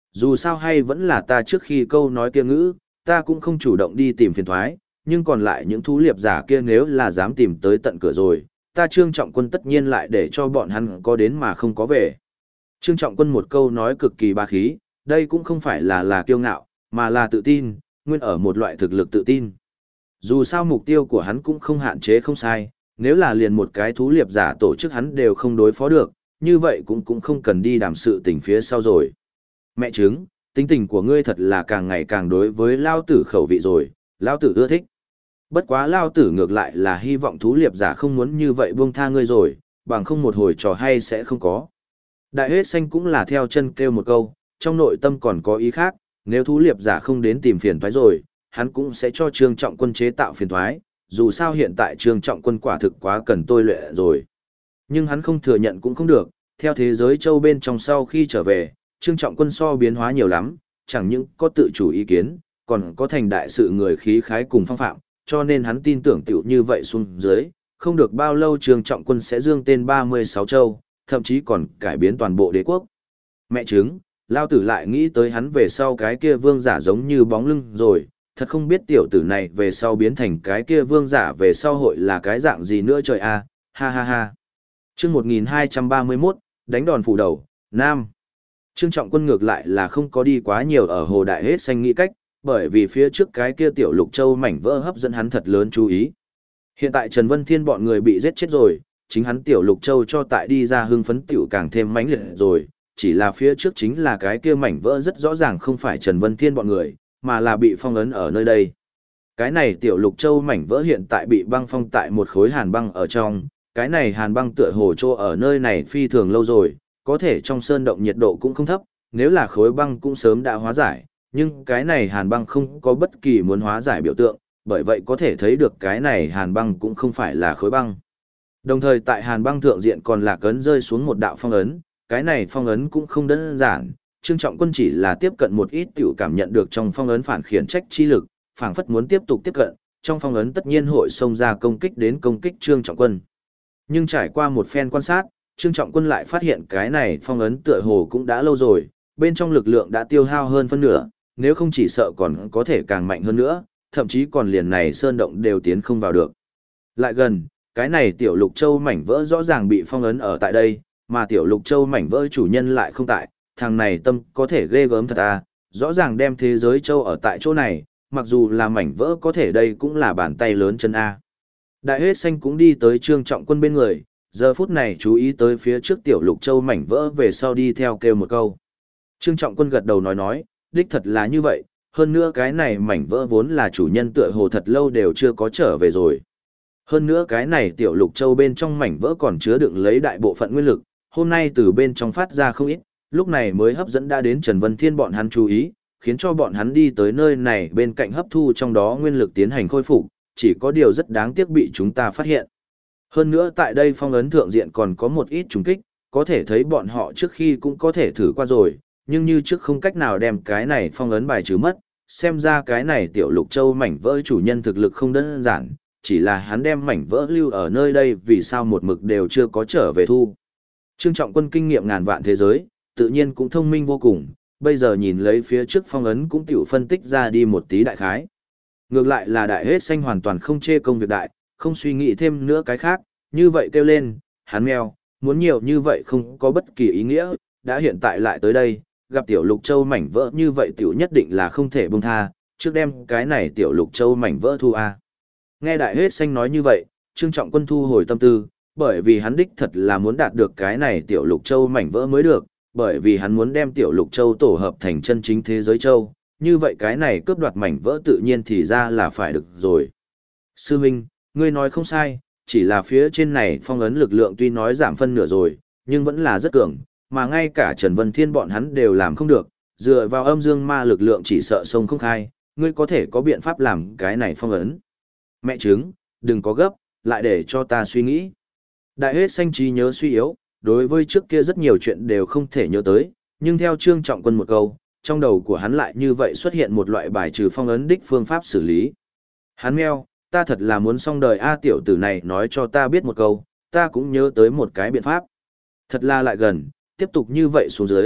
Dù sao hay vẫn là ta trước khi câu nói kia ngữ, ta cũng không chủ động đi tìm phiền thoái, nhưng còn lại những thú liệp giả kia nếu là dám tìm tới tận cửa rồi, ta Trương Trọng Quân tất nhiên lại để cho bọn hắn có đến mà không có về. Trương Trọng Quân một câu nói cực kỳ bá khí, đây cũng không phải là kiêu ngạo, mà là tự tin, nguyên ở một loại thực lực tự tin. Dù sao mục tiêu của hắn cũng không hạn chế không sai, nếu là liền một cái thú liệp giả tổ chức hắn đều không đối phó được, như vậy cũng không cần đi đàm sự tình phía sau rồi. Mẹ chứng, tính tình của ngươi thật là càng ngày càng đối với lao tử khẩu vị rồi, lao tử ưa thích. Bất quá lao tử ngược lại là hy vọng thú liệp giả không muốn như vậy buông tha ngươi rồi, bằng không một hồi trò hay sẽ không có. Đại hết xanh cũng là theo chân kêu một câu, trong nội tâm còn có ý khác, nếu thú liệp giả không đến tìm phiền toái rồi, hắn cũng sẽ cho Trương Trọng Quân chế tạo phiền toái, dù sao hiện tại Trương Trọng Quân quả thực quá cần tôi luyện rồi. Nhưng hắn không thừa nhận cũng không được, theo thế giới châu bên trong sau khi trở về, Trương Trọng Quân so biến hóa nhiều lắm, chẳng những có tự chủ ý kiến, còn có thành đại sự người khí khái cùng phong phạm, cho nên hắn tin tưởng tiểu như vậy xuống dưới, không được bao lâu Trương Trọng Quân sẽ dương tên 36 châu, thậm chí còn cải biến toàn bộ đế quốc. Mẹ chứng, lao tử lại nghĩ tới hắn về sau cái kia vương giả giống như bóng lưng rồi, thật không biết tiểu tử này về sau biến thành cái kia vương giả về sau hội là cái dạng gì nữa trời a, ha ha ha. Chương 1231, đánh đòn phủ đầu, Nam. Trương Trọng Quân ngược lại là không có đi quá nhiều ở hồ đại hết xanh nghĩ cách, bởi vì phía trước cái kia tiểu lục châu mảnh vỡ hấp dẫn hắn thật lớn chú ý. Hiện tại Trần Vân Thiên bọn người bị giết chết rồi, chính hắn tiểu lục châu cho tại đi ra hưng phấn tiểu càng thêm mãnh liệt rồi, chỉ là phía trước chính là cái kia mảnh vỡ rất rõ ràng không phải Trần Vân Thiên bọn người, mà là bị phong ấn ở nơi đây. Cái này tiểu lục châu mảnh vỡ hiện tại bị băng phong tại một khối hàn băng ở trong, cái này hàn băng tựa hồ trô ở nơi này phi thường lâu rồi, có thể trong sơn động nhiệt độ cũng không thấp, nếu là khối băng cũng sớm đã hóa giải, nhưng cái này hàn băng không có bất kỳ muốn hóa giải biểu tượng, bởi vậy có thể thấy được cái này hàn băng cũng không phải là khối băng. Đồng thời tại hàn băng thượng diện còn là cấn rơi xuống một đạo phong ấn, cái này phong ấn cũng không đơn giản, Trương Trọng Quân chỉ là tiếp cận một ít tiểu cảm nhận được trong phong ấn phản khiển trách chi lực, phảng phất muốn tiếp tục tiếp cận, trong phong ấn tất nhiên hội xông ra công kích đến công kích Trương Trọng Quân. Nhưng trải qua một phen quan sát, Trương Trọng Quân lại phát hiện cái này phong ấn tựa hồ cũng đã lâu rồi, bên trong lực lượng đã tiêu hao hơn phân nửa, nếu không chỉ sợ còn có thể càng mạnh hơn nữa, thậm chí còn liền này sơn động đều tiến không vào được. Lại gần, cái này tiểu lục châu mảnh vỡ rõ ràng bị phong ấn ở tại đây, mà tiểu lục châu mảnh vỡ chủ nhân lại không tại, thằng này tâm có thể ghê gớm thật à, rõ ràng đem thế giới châu ở tại chỗ này, mặc dù là mảnh vỡ có thể đây cũng là bàn tay lớn chân A. Đại hết xanh cũng đi tới Trương Trọng Quân bên người, giờ phút này chú ý tới phía trước tiểu lục châu mảnh vỡ về sau đi theo kêu một câu. Trương Trọng Quân gật đầu nói, đích thật là như vậy, hơn nữa cái này mảnh vỡ vốn là chủ nhân tựa hồ thật lâu đều chưa có trở về rồi. Hơn nữa cái này tiểu lục châu bên trong mảnh vỡ còn chứa đựng lấy đại bộ phận nguyên lực, hôm nay từ bên trong phát ra không ít, lúc này mới hấp dẫn đã đến Trần Vân Thiên bọn hắn chú ý, khiến cho bọn hắn đi tới nơi này bên cạnh hấp thu trong đó nguyên lực tiến hành khôi phục, chỉ có điều rất đáng tiếc bị chúng ta phát hiện. Hơn nữa tại đây phong ấn thượng diện còn có một ít trùng kích, có thể thấy bọn họ trước khi cũng có thể thử qua rồi, nhưng như trước không cách nào đem cái này phong ấn bài trừ mất, xem ra cái này tiểu lục châu mảnh vỡ chủ nhân thực lực không đơn giản, chỉ là hắn đem mảnh vỡ lưu ở nơi đây vì sao một mực đều chưa có trở về thu. Trương Trọng Quân kinh nghiệm ngàn vạn thế giới, tự nhiên cũng thông minh vô cùng, bây giờ nhìn lấy phía trước phong ấn cũng tiểu phân tích ra đi một tí đại khái. Ngược lại là đại hết xanh hoàn toàn không chê công việc đại, không suy nghĩ thêm nữa cái khác, như vậy kêu lên, hắn mèo, muốn nhiều như vậy không có bất kỳ ý nghĩa, đã hiện tại lại tới đây, gặp tiểu lục châu mảnh vỡ như vậy tiểu nhất định là không thể buông tha, trước đem cái này tiểu lục châu mảnh vỡ thu a. Nghe đại hết xanh nói như vậy, Trương Trọng Quân thu hồi tâm tư, bởi vì hắn đích thật là muốn đạt được cái này tiểu lục châu mảnh vỡ mới được, bởi vì hắn muốn đem tiểu lục châu tổ hợp thành chân chính thế giới châu, như vậy cái này cướp đoạt mảnh vỡ tự nhiên thì ra là phải được rồi. Sư huynh, ngươi nói không sai, chỉ là phía trên này phong ấn lực lượng tuy nói giảm phân nửa rồi, nhưng vẫn là rất cường, mà ngay cả Trần Vân Thiên bọn hắn đều làm không được, dựa vào âm dương ma lực lượng chỉ sợ sông không khai, ngươi có thể có biện pháp làm cái này phong ấn. Mẹ chứng, đừng có gấp, lại để cho ta suy nghĩ. Đại hết xanh trí nhớ suy yếu, đối với trước kia rất nhiều chuyện đều không thể nhớ tới, nhưng theo Trương Trọng Quân một câu, trong đầu của hắn lại như vậy xuất hiện một loại bài trừ phong ấn đích phương pháp xử lý. Hắn meo, ta thật là muốn xong đời A tiểu tử này nói cho ta biết một câu, ta cũng nhớ tới một cái biện pháp. Thật là lại gần, tiếp tục như vậy xuống dưới,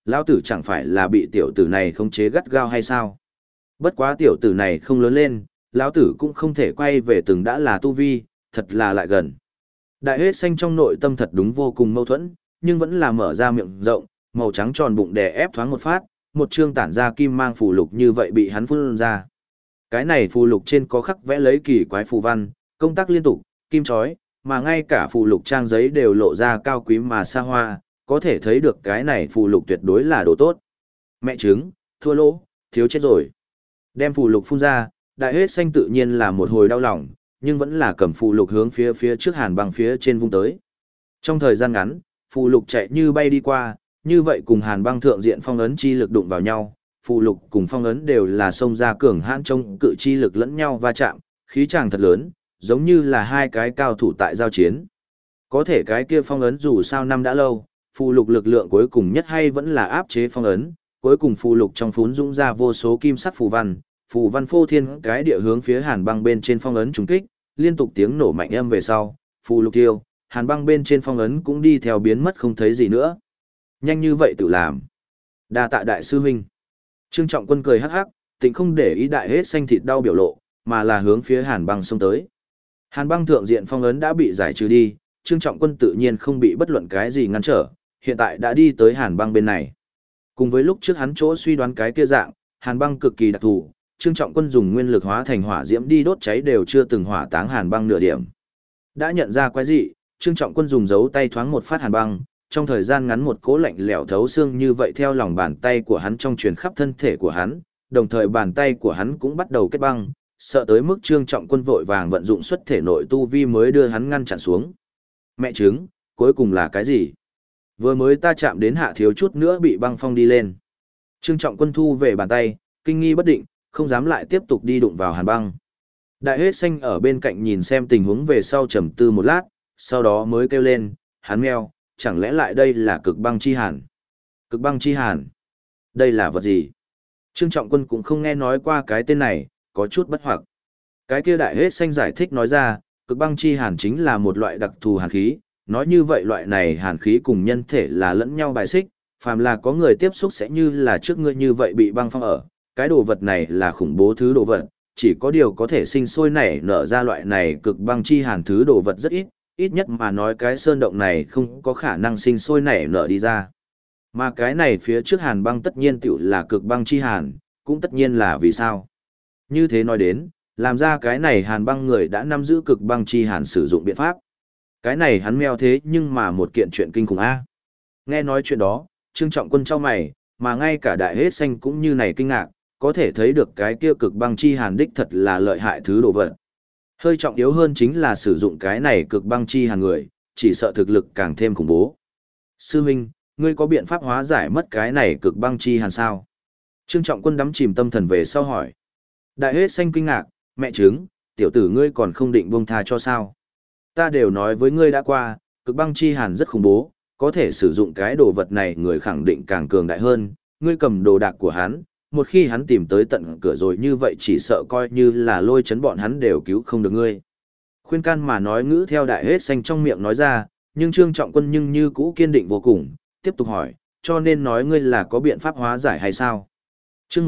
Lão tử chẳng phải là bị tiểu tử này khống chế gắt gao hay sao? Bất quá tiểu tử này không lớn lên, lão tử cũng không thể quay về từng đã là tu vi, thật là lại gần. Đại hết xanh trong nội tâm thật đúng vô cùng mâu thuẫn, nhưng vẫn là mở ra miệng rộng, màu trắng tròn bụng đè ép thoáng một phát, một chương tản ra kim mang phù lục như vậy bị hắn phun ra. Cái này phù lục trên có khắc vẽ lấy kỳ quái phù văn, công tác liên tục, kim chói, mà ngay cả phù lục trang giấy đều lộ ra cao quý mà xa hoa, có thể thấy được cái này phù lục tuyệt đối là đồ tốt. Mẹ trứng, thua lỗ, thiếu chết rồi. Đem phù lục phun ra, đại hết xanh tự nhiên là một hồi đau lòng, nhưng vẫn là cầm phù lục hướng phía trước Hàn Băng phía trên vung tới. Trong thời gian ngắn, phù lục chạy như bay đi qua, như vậy cùng Hàn Băng thượng diện phong ấn chi lực đụng vào nhau, phù lục cùng phong ấn đều là xông ra cường hãn trong cự chi lực lẫn nhau va chạm, khí tràng thật lớn, giống như là hai cái cao thủ tại giao chiến. Có thể cái kia phong ấn dù sao năm đã lâu, phù lục lực lượng cuối cùng nhất hay vẫn là áp chế phong ấn, cuối cùng phù lục trong phún dũng ra vô số kim sắc phù văn phô thiên cái địa hướng phía Hàn Băng bên trên phong ấn trùng kích, liên tục tiếng nổ mạnh âm về sau, phù lục tiêu, Hàn Băng bên trên phong ấn cũng đi theo biến mất không thấy gì nữa. Nhanh như vậy tự làm. Đa tạ đại sư huynh. Trương Trọng Quân cười hắc hắc, tịnh không để ý đại hết xanh thịt đau biểu lộ, mà là hướng phía Hàn Băng xông tới. Hàn Băng thượng diện phong ấn đã bị giải trừ đi, Trương Trọng Quân tự nhiên không bị bất luận cái gì ngăn trở, hiện tại đã đi tới Hàn Băng bên này. Cùng với lúc trước hắn chỗ suy đoán cái kia dạng, Hàn Băng cực kỳ đặc thù, Trương Trọng Quân dùng nguyên lực hóa thành hỏa diễm đi đốt cháy đều chưa từng hỏa táng Hàn Băng nửa điểm. Đã nhận ra quái dị, Trương Trọng Quân dùng dấu tay thoáng một phát Hàn Băng, trong thời gian ngắn một cỗ lạnh lẽo thấu xương như vậy theo lòng bàn tay của hắn trong truyền khắp thân thể của hắn, đồng thời bàn tay của hắn cũng bắt đầu kết băng, sợ tới mức Trương Trọng Quân vội vàng vận dụng xuất thể nội tu vi mới đưa hắn ngăn chặn xuống. Mẹ trứng, cuối cùng là cái gì? Vừa mới ta chạm đến hạ thiếu chút nữa bị băng phong đi lên. Trương Trọng Quân thu về bàn tay, kinh nghi bất định, không dám lại tiếp tục đi đụng vào Hàn Băng. Đại hết xanh ở bên cạnh nhìn xem tình huống về sau trầm tư một lát, sau đó mới kêu lên, hắn meo, chẳng lẽ lại đây là cực băng chi hàn? Cực băng chi hàn? Đây là vật gì? Trương Trọng Quân cũng không nghe nói qua cái tên này, có chút bất hoặc. Cái kia đại hết xanh giải thích nói ra, cực băng chi hàn chính là một loại đặc thù hàn khí, nói như vậy loại này hàn khí cùng nhân thể là lẫn nhau bài xích, phàm là có người tiếp xúc sẽ như là trước ngươi như vậy bị băng phong ở, cái đồ vật này là khủng bố thứ đồ vật, chỉ có điều có thể sinh sôi nảy nở ra loại này cực băng chi hàn thứ đồ vật rất ít, ít nhất mà nói cái sơn động này không có khả năng sinh sôi nảy nở đi ra. Mà cái này phía trước Hàn Băng tất nhiên tiểu là cực băng chi hàn, cũng tất nhiên là vì sao. Như thế nói đến, làm ra cái này Hàn Băng người đã nắm giữ cực băng chi hàn sử dụng biện pháp. Cái này hắn meo thế nhưng mà một kiện chuyện kinh khủng a. Nghe nói chuyện đó, Trương Trọng Quân chau mày, mà ngay cả đại hết xanh cũng như này kinh ngạc, có thể thấy được cái kia cực băng chi hàn đích thật là lợi hại thứ đồ vật. Hơi trọng yếu hơn chính là sử dụng cái này cực băng chi hàn người, chỉ sợ thực lực càng thêm khủng bố. Sư huynh, ngươi có biện pháp hóa giải mất cái này cực băng chi hàn sao? Trương Trọng Quân đắm chìm tâm thần về sau hỏi. Đại hết xanh kinh ngạc, mẹ trứng, tiểu tử ngươi còn không định buông tha cho sao? Ta đều nói với ngươi đã qua, cực băng chi hàn rất khủng bố, có thể sử dụng cái đồ vật này người khẳng định càng cường đại hơn, ngươi cầm đồ đạc của hắn, một khi hắn tìm tới tận cửa rồi như vậy chỉ sợ coi như là lôi chấn bọn hắn đều cứu không được ngươi. Khuyên can mà nói ngữ theo đại hết xanh trong miệng nói ra, nhưng Trương Trọng Quân nhưng như cũ kiên định vô cùng, tiếp tục hỏi, cho nên nói ngươi là có biện pháp hóa giải hay sao? Chương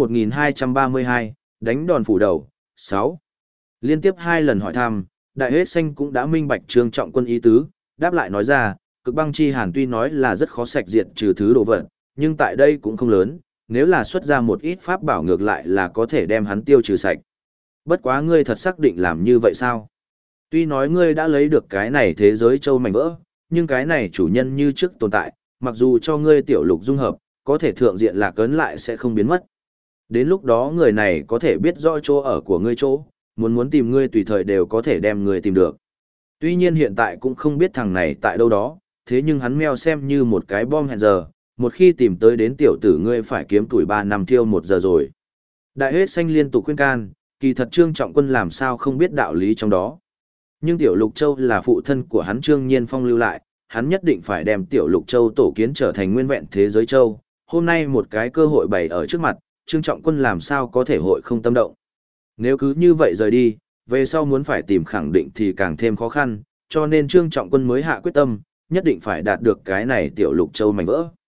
1232, đánh đòn phủ đầu, 6. Liên tiếp 2 lần hỏi thăm, đại hết xanh cũng đã minh bạch Trương Trọng Quân ý tứ, đáp lại nói ra, cực băng chi hàn tuy nói là rất khó sạch diệt trừ thứ đồ vật, nhưng tại đây cũng không lớn, nếu là xuất ra một ít pháp bảo ngược lại là có thể đem hắn tiêu trừ sạch. Bất quá ngươi thật xác định làm như vậy sao? Tuy nói ngươi đã lấy được cái này thế giới châu mảnh vỡ, nhưng cái này chủ nhân như trước tồn tại, mặc dù cho ngươi tiểu lục dung hợp, có thể thượng diện lạc ấn lại sẽ không biến mất. Đến lúc đó người này có thể biết rõ chỗ ở của ngươi chỗ, muốn tìm ngươi tùy thời đều có thể đem ngươi tìm được. Tuy nhiên hiện tại cũng không biết thằng này tại đâu đó, thế nhưng hắn meo xem như một cái bom hẹn giờ, một khi tìm tới đến tiểu tử ngươi phải kiếm tuổi 3 năm thiêu 1 giờ rồi. Đại hết xanh liên tục khuyên can, kỳ thật Trương Trọng Quân làm sao không biết đạo lý trong đó. Nhưng tiểu Lục Châu là phụ thân của hắn Trương Nhiên Phong lưu lại, hắn nhất định phải đem tiểu Lục Châu tổ kiến trở thành nguyên vẹn thế giới châu. Hôm nay một cái cơ hội bày ở trước mặt, Trương Trọng Quân làm sao có thể hội không tâm động. Nếu cứ như vậy rời đi, về sau muốn phải tìm khẳng định thì càng thêm khó khăn, cho nên Trương Trọng Quân mới hạ quyết tâm, nhất định phải đạt được cái này tiểu Lục Châu mảnh vỡ.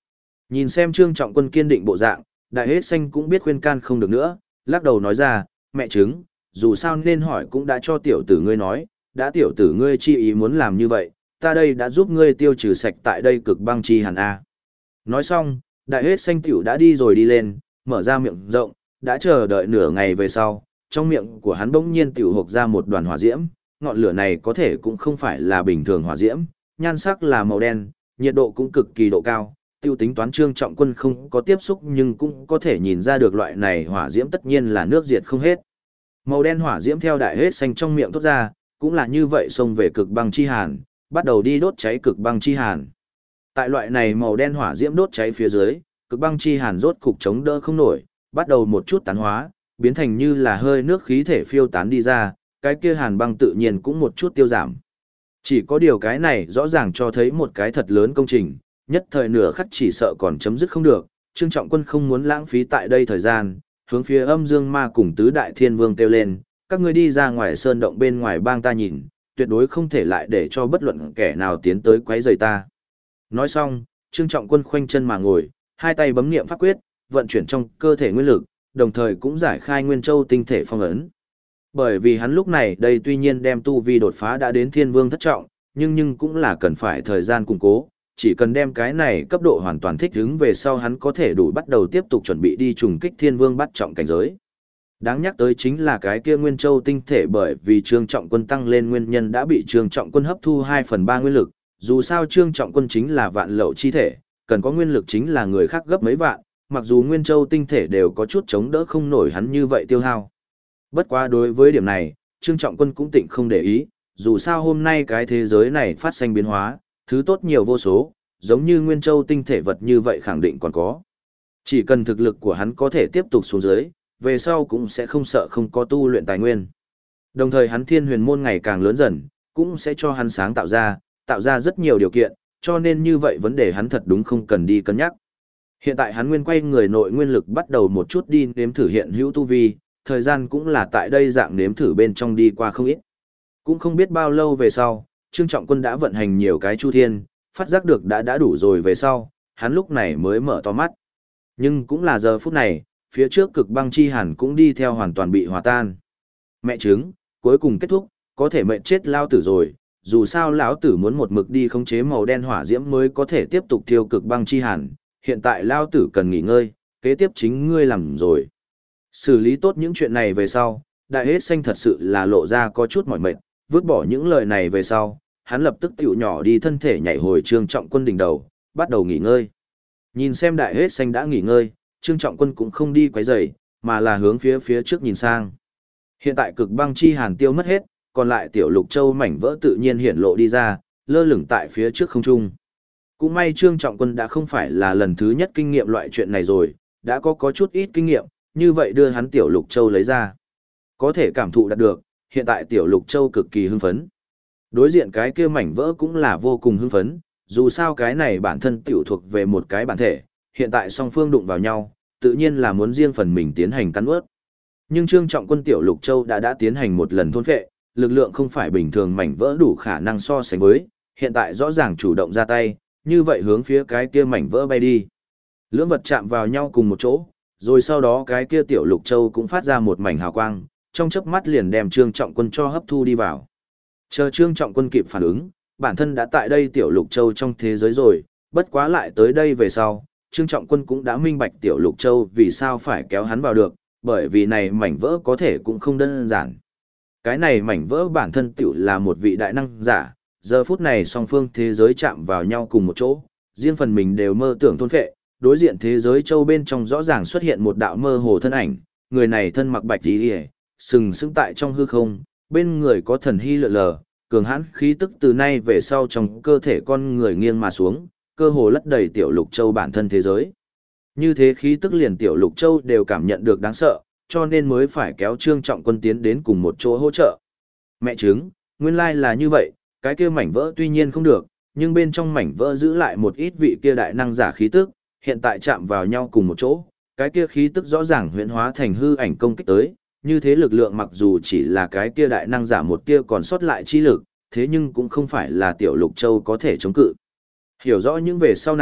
Nhìn xem Trương Trọng Quân kiên định bộ dạng, Đại Hết Xanh cũng biết khuyên can không được nữa, lắc đầu nói ra, mẹ chứng, dù sao nên hỏi cũng đã cho tiểu tử ngươi nói, đã tiểu tử ngươi chi ý muốn làm như vậy, ta đây đã giúp ngươi tiêu trừ sạch tại đây cực băng chi hàn A. Nói xong, Đại Hết Xanh tiểu đã đi rồi đi lên, mở ra miệng rộng, đã chờ đợi nửa ngày về sau, trong miệng của hắn bỗng nhiên tiểu hộc ra một đoàn hỏa diễm, ngọn lửa này có thể cũng không phải là bình thường hỏa diễm, nhan sắc là màu đen, nhiệt độ cũng cực kỳ độ cao, tiêu tính toán Trương Trọng Quân không có tiếp xúc nhưng cũng có thể nhìn ra được loại này hỏa diễm tất nhiên là nước diệt không hết. Màu đen hỏa diễm theo Đại Hết Xanh trong miệng thoát ra, cũng là như vậy xông về cực băng chi hàn, bắt đầu đi đốt cháy cực băng chi hàn. Tại loại này màu đen hỏa diễm đốt cháy phía dưới, cực băng chi hàn rốt cục chống đỡ không nổi, bắt đầu một chút tán hóa, biến thành như là hơi nước khí thể phiêu tán đi ra, cái kia hàn băng tự nhiên cũng một chút tiêu giảm. Chỉ có điều cái này rõ ràng cho thấy một cái thật lớn công trình, nhất thời nửa khắc chỉ sợ còn chấm dứt không được, Trương Trọng Quân không muốn lãng phí tại đây thời gian, hướng phía Âm Dương Ma cùng tứ đại thiên vương kêu lên, các ngươi đi ra ngoài sơn động bên ngoài bang ta nhìn, tuyệt đối không thể lại để cho bất luận kẻ nào tiến tới quấy rầy ta. Nói xong, Trương Trọng Quân khoanh chân mà ngồi, hai tay bấm niệm pháp quyết, vận chuyển trong cơ thể nguyên lực, đồng thời cũng giải khai Nguyên Châu tinh thể phong ấn. Bởi vì hắn lúc này đây tuy nhiên đem tu vi đột phá đã đến thiên vương thất trọng, nhưng cũng là cần phải thời gian củng cố, chỉ cần đem cái này cấp độ hoàn toàn thích ứng về sau hắn có thể đủ bắt đầu tiếp tục chuẩn bị đi trùng kích thiên vương bắt trọng cảnh giới. Đáng nhắc tới chính là cái kia Nguyên Châu tinh thể bởi vì Trương Trọng Quân tăng lên nguyên nhân đã bị Trương Trọng Quân hấp thu 2/3 nguyên lực, dù sao Trương Trọng Quân chính là vạn lậu chi thể, cần có nguyên lực chính là người khác gấp mấy vạn, mặc dù Nguyên Châu tinh thể đều có chút chống đỡ không nổi hắn như vậy tiêu hao. Bất quá đối với điểm này, Trương Trọng Quân cũng tịnh không để ý, dù sao hôm nay cái thế giới này phát sinh biến hóa, thứ tốt nhiều vô số, giống như Nguyên Châu tinh thể vật như vậy khẳng định còn có. Chỉ cần thực lực của hắn có thể tiếp tục xuống dưới, về sau cũng sẽ không sợ không có tu luyện tài nguyên. Đồng thời hắn thiên huyền môn ngày càng lớn dần, cũng sẽ cho hắn sáng tạo ra rất nhiều điều kiện, cho nên như vậy vấn đề hắn thật đúng không cần đi cân nhắc. Hiện tại hắn nguyên quay người nội nguyên lực bắt đầu một chút đi nếm thử hiện hữu tu vi, thời gian cũng là tại đây dạng nếm thử bên trong đi qua không ít. Cũng không biết bao lâu về sau, Trương Trọng Quân đã vận hành nhiều cái chu thiên, phát giác được đã đủ rồi về sau, hắn lúc này mới mở to mắt. Nhưng cũng là giờ phút này, phía trước cực băng chi hàn cũng đi theo hoàn toàn bị hòa tan. Mẹ chứng, cuối cùng kết thúc, có thể mệnh chết lao tử rồi, dù sao lão tử muốn một mực đi khống chế màu đen hỏa diễm mới có thể tiếp tục thiêu cực băng chi hàn, hiện tại lao tử cần nghỉ ngơi, kế tiếp chính ngươi làm rồi. Xử lý tốt những chuyện này về sau, Đại Hết Xanh thật sự là lộ ra có chút mỏi mệt, vứt bỏ những lời này về sau, hắn lập tức tiểu nhỏ đi thân thể nhảy hồi Trương Trọng Quân đỉnh đầu, bắt đầu nghỉ ngơi. Nhìn xem Đại Hết Xanh đã nghỉ ngơi, Trương Trọng Quân cũng không đi quấy rầy, mà là hướng phía trước nhìn sang. Hiện tại cực băng chi hàn tiêu mất hết, còn lại tiểu lục châu mảnh vỡ tự nhiên hiển lộ đi ra, lơ lửng tại phía trước không trung. Cũng may Trương Trọng Quân đã không phải là lần thứ nhất kinh nghiệm loại chuyện này rồi, đã có chút ít kinh nghiệm, như vậy đưa hắn tiểu lục châu lấy ra. Có thể cảm thụ đạt được, hiện tại tiểu lục châu cực kỳ hưng phấn. Đối diện cái kia mảnh vỡ cũng là vô cùng hưng phấn, dù sao cái này bản thân tiểu thuộc về một cái bản thể, hiện tại song phương đụng vào nhau, tự nhiên là muốn riêng phần mình tiến hành cắn ướt. Nhưng Trương Trọng Quân tiểu lục châu đã tiến hành một lần thôn phệ, lực lượng không phải bình thường mảnh vỡ đủ khả năng so sánh với, hiện tại rõ ràng chủ động ra tay, như vậy hướng phía cái kia mảnh vỡ bay đi. Lưỡng vật chạm vào nhau cùng một chỗ, rồi sau đó cái kia tiểu lục châu cũng phát ra một mảnh hào quang, trong chớp mắt liền đem Trương Trọng Quân cho hấp thu đi vào. Chờ Trương Trọng Quân kịp phản ứng, bản thân đã tại đây tiểu lục châu trong thế giới rồi, bất quá lại tới đây về sau, Trương Trọng Quân cũng đã minh bạch tiểu lục châu vì sao phải kéo hắn vào được, bởi vì này mảnh vỡ có thể cũng không đơn giản. Cái này mảnh vỡ bản thân tiểu là một vị đại năng giả, giờ phút này song phương thế giới chạm vào nhau cùng một chỗ, riêng phần mình đều mơ tưởng thôn phệ, đối diện thế giới châu bên trong rõ ràng xuất hiện một đạo mơ hồ thân ảnh, người này thân mặc bạch y, sừng sững tại trong hư không, bên người có thần hy lượn lờ, cường hãn khí tức từ nay về sau trong cơ thể con người nghiêng mà xuống, cơ hồ lấp đầy tiểu lục châu bản thân thế giới. Như thế khí tức liền tiểu lục châu đều cảm nhận được đáng sợ, cho nên mới phải kéo Trương Trọng Quân tiến đến cùng một chỗ hỗ trợ. Mẹ chứng, nguyên lai là như vậy, cái kia mảnh vỡ tuy nhiên không được, nhưng bên trong mảnh vỡ giữ lại một ít vị kia đại năng giả khí tức, hiện tại chạm vào nhau cùng một chỗ, cái kia khí tức rõ ràng huyễn hóa thành hư ảnh công kích tới, như thế lực lượng mặc dù chỉ là cái kia đại năng giả một kia còn sót lại chi lực, thế nhưng cũng không phải là tiểu lục châu có thể chống cự. Hiểu rõ những về sau này,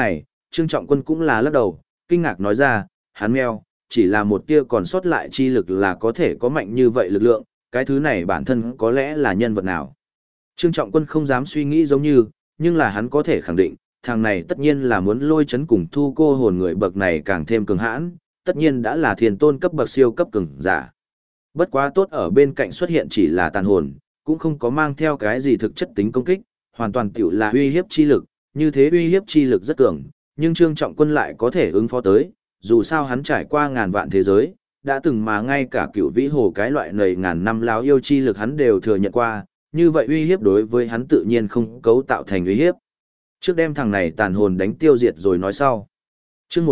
Trương Trọng Quân cũng là lắc đầu, kinh ngạc nói ra, hắn meo, chỉ là một tia còn sót lại chi lực là có thể có mạnh như vậy lực lượng, cái thứ này bản thân có lẽ là nhân vật nào. Trương Trọng Quân không dám suy nghĩ giống như, nhưng là hắn có thể khẳng định, thằng này tất nhiên là muốn lôi chấn cùng thu cô hồn người bậc này càng thêm cường hãn, tất nhiên đã là thiên tôn cấp bậc siêu cấp cường giả. Bất quá tốt ở bên cạnh xuất hiện chỉ là tàn hồn, cũng không có mang theo cái gì thực chất tính công kích, hoàn toàn tiểu là uy hiếp chi lực, như thế uy hiếp chi lực rất cường, nhưng Trương Trọng Quân lại có thể ứng phó tới, dù sao hắn trải qua ngàn vạn thế giới, đã từng mà ngay cả cựu vĩ hồ cái loại nầy ngàn năm láo yêu chi lực hắn đều thừa nhận qua, như vậy uy hiếp đối với hắn tự nhiên không cấu tạo thành uy hiếp. Trước đem thằng này tàn hồn đánh tiêu diệt rồi nói sau. Chương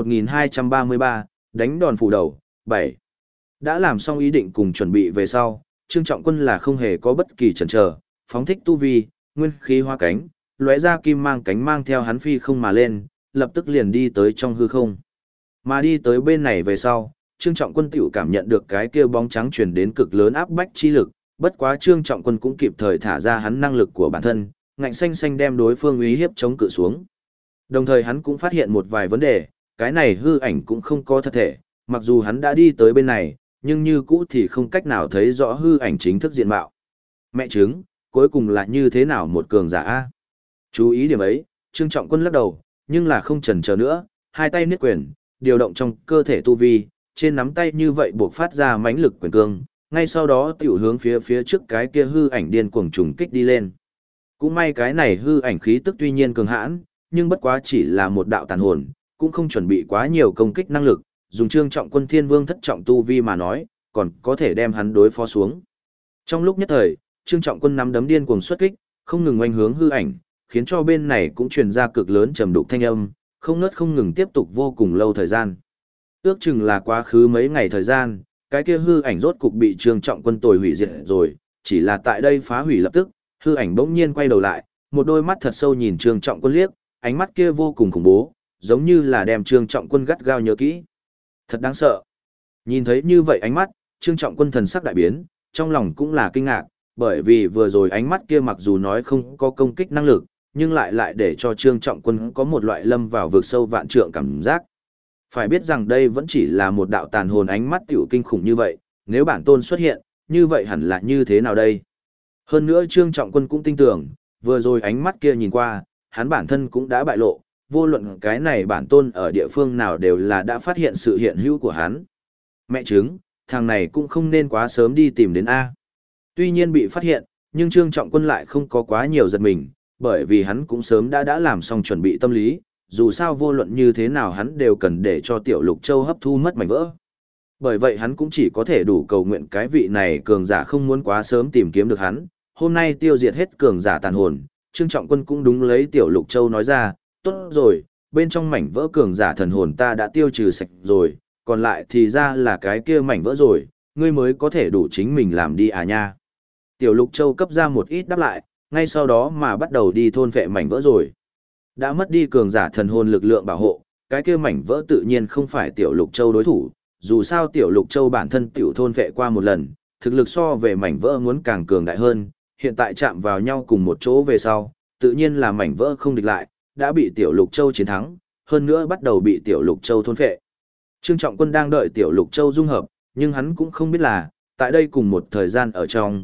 1233, đánh đòn phủ đầu, 7. Đã làm xong ý định cùng chuẩn bị về sau, Trương Trọng Quân là không hề có bất kỳ chần chờ, phóng thích tu vi, nguyên khí hoa cánh, lóe ra kim mang cánh mang theo hắn phi không mà lên, lập tức liền đi tới trong hư không. Mà đi tới bên này về sau, Trương Trọng Quân tiểu cảm nhận được cái kia bóng trắng truyền đến cực lớn áp bách chi lực, bất quá Trương Trọng Quân cũng kịp thời thả ra hắn năng lực của bản thân, ngạnh xanh xanh đem đối phương uy hiếp chống cự xuống. Đồng thời hắn cũng phát hiện một vài vấn đề, cái này hư ảnh cũng không có thật thể, mặc dù hắn đã đi tới bên này, nhưng như cũ thì không cách nào thấy rõ hư ảnh chính thức diện mạo. Mẹ chứng, cuối cùng là như thế nào một cường giả a? Chú ý điểm ấy, Trương Trọng Quân lắc đầu, nhưng là không chần chờ nữa, hai tay niết quyền, điều động trong cơ thể tu vi, trên nắm tay như vậy buộc phát ra mãnh lực quyền cương, ngay sau đó tiểu hướng phía trước cái kia hư ảnh điên cuồng trùng kích đi lên. Cũng may cái này hư ảnh khí tức tuy nhiên cường hãn, nhưng bất quá chỉ là một đạo tàn hồn, cũng không chuẩn bị quá nhiều công kích năng lực, dùng Trương Trọng Quân Thiên Vương thất trọng tu vi mà nói, còn có thể đem hắn đối phó xuống. Trong lúc nhất thời, Trương Trọng Quân nắm đấm điên cuồng xuất kích, không ngừng oanh hướng hư ảnh, khiến cho bên này cũng truyền ra cực lớn trầm đục thanh âm, không ngớt không ngừng tiếp tục vô cùng lâu thời gian. Ước chừng là quá khứ mấy ngày thời gian, cái kia hư ảnh rốt cục bị Trương Trọng Quân tồi hủy diệt rồi, chỉ là tại đây phá hủy lập tức, hư ảnh bỗng nhiên quay đầu lại, một đôi mắt thật sâu nhìn Trương Trọng Quân liếc, ánh mắt kia vô cùng khủng bố, giống như là đem Trương Trọng Quân gắt gao nhớ kỹ. Thật đáng sợ. Nhìn thấy như vậy ánh mắt, Trương Trọng Quân thần sắc đại biến, trong lòng cũng là kinh ngạc, bởi vì vừa rồi ánh mắt kia mặc dù nói không có công kích năng lực, nhưng lại để cho Trương Trọng Quân có một loại lâm vào vực sâu vạn trượng cảm giác. Phải biết rằng đây vẫn chỉ là một đạo tàn hồn ánh mắt tiểu kinh khủng như vậy, nếu bản tôn xuất hiện, như vậy hẳn là như thế nào đây? Hơn nữa Trương Trọng Quân cũng tin tưởng, vừa rồi ánh mắt kia nhìn qua, hắn bản thân cũng đã bại lộ, vô luận cái này bản tôn ở địa phương nào đều là đã phát hiện sự hiện hữu của hắn. Mẹ chứng, thằng này cũng không nên quá sớm đi tìm đến A. Tuy nhiên bị phát hiện, nhưng Trương Trọng Quân lại không có quá nhiều giật mình, bởi vì hắn cũng sớm đã làm xong chuẩn bị tâm lý, dù sao vô luận như thế nào hắn đều cần để cho Tiểu Lục Châu hấp thu mất mảnh vỡ. Bởi vậy hắn cũng chỉ có thể đủ cầu nguyện cái vị này cường giả không muốn quá sớm tìm kiếm được hắn, hôm nay tiêu diệt hết cường giả tàn hồn, Trương Trọng Quân cũng đúng lấy Tiểu Lục Châu nói ra, tốt rồi, bên trong mảnh vỡ cường giả thần hồn ta đã tiêu trừ sạch rồi, còn lại thì ra là cái kia mảnh vỡ rồi, ngươi mới có thể đủ chính mình làm đi à nha. Tiểu Lục Châu cấp ra một ít đáp lại, ngay sau đó mà bắt đầu đi thôn vệ mảnh vỡ rồi. Đã mất đi cường giả thần hồn lực lượng bảo hộ, cái kia mảnh vỡ tự nhiên không phải Tiểu Lục Châu đối thủ, dù sao Tiểu Lục Châu bản thân tiểu thôn vệ qua một lần, thực lực so về mảnh vỡ muốn càng cường đại hơn, hiện tại chạm vào nhau cùng một chỗ về sau, tự nhiên là mảnh vỡ không địch lại, đã bị Tiểu Lục Châu chiến thắng, hơn nữa bắt đầu bị Tiểu Lục Châu thôn phệ. Trương Trọng Quân đang đợi Tiểu Lục Châu dung hợp, nhưng hắn cũng không biết là, tại đây cùng một thời gian ở trong,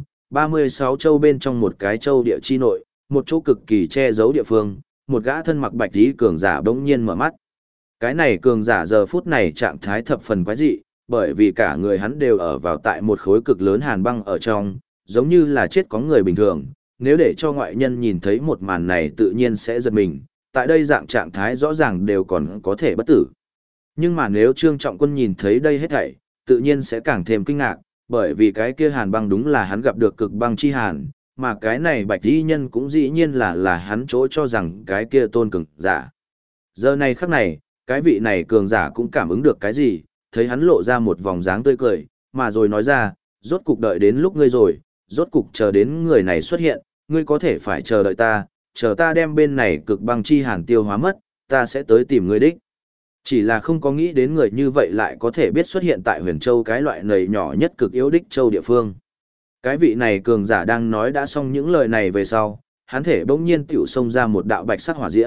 36 châu bên trong một cái châu địa chi nội, một chỗ cực kỳ che giấu địa phương, một gã thân mặc bạch y cường giả bỗng nhiên mở mắt. Cái này cường giả giờ phút này trạng thái thập phần quái dị, bởi vì cả người hắn đều ở vào tại một khối cực lớn hàn băng ở trong, giống như là chết có người bình thường, nếu để cho ngoại nhân nhìn thấy một màn này tự nhiên sẽ giật mình, tại đây dạng trạng thái rõ ràng đều còn có thể bất tử. Nhưng mà nếu Trương Trọng Quân nhìn thấy đây hết thảy, tự nhiên sẽ càng thêm kinh ngạc, bởi vì cái kia hàn băng đúng là hắn gặp được cực băng chi hàn, mà cái này bạch y nhân cũng dĩ nhiên là hắn chỗ cho rằng cái kia tôn cường giả. Giờ này khắc này, cái vị này cường giả cũng cảm ứng được cái gì, thấy hắn lộ ra một vòng dáng tươi cười, mà rồi nói ra, rốt cục đợi đến lúc ngươi rồi, rốt cục chờ đến người này xuất hiện, ngươi có thể phải chờ đợi ta, chờ ta đem bên này cực băng chi hàn tiêu hóa mất, ta sẽ tới tìm ngươi đích. Chỉ là không có nghĩ đến người như vậy lại có thể biết xuất hiện tại Huyền Châu cái loại nầy nhỏ nhất cực yếu đích châu địa phương. Cái vị này cường giả đang nói đã xong những lời này về sau, hắn thể bỗng nhiên tiểu xông ra một đạo bạch sắc hỏa diễm,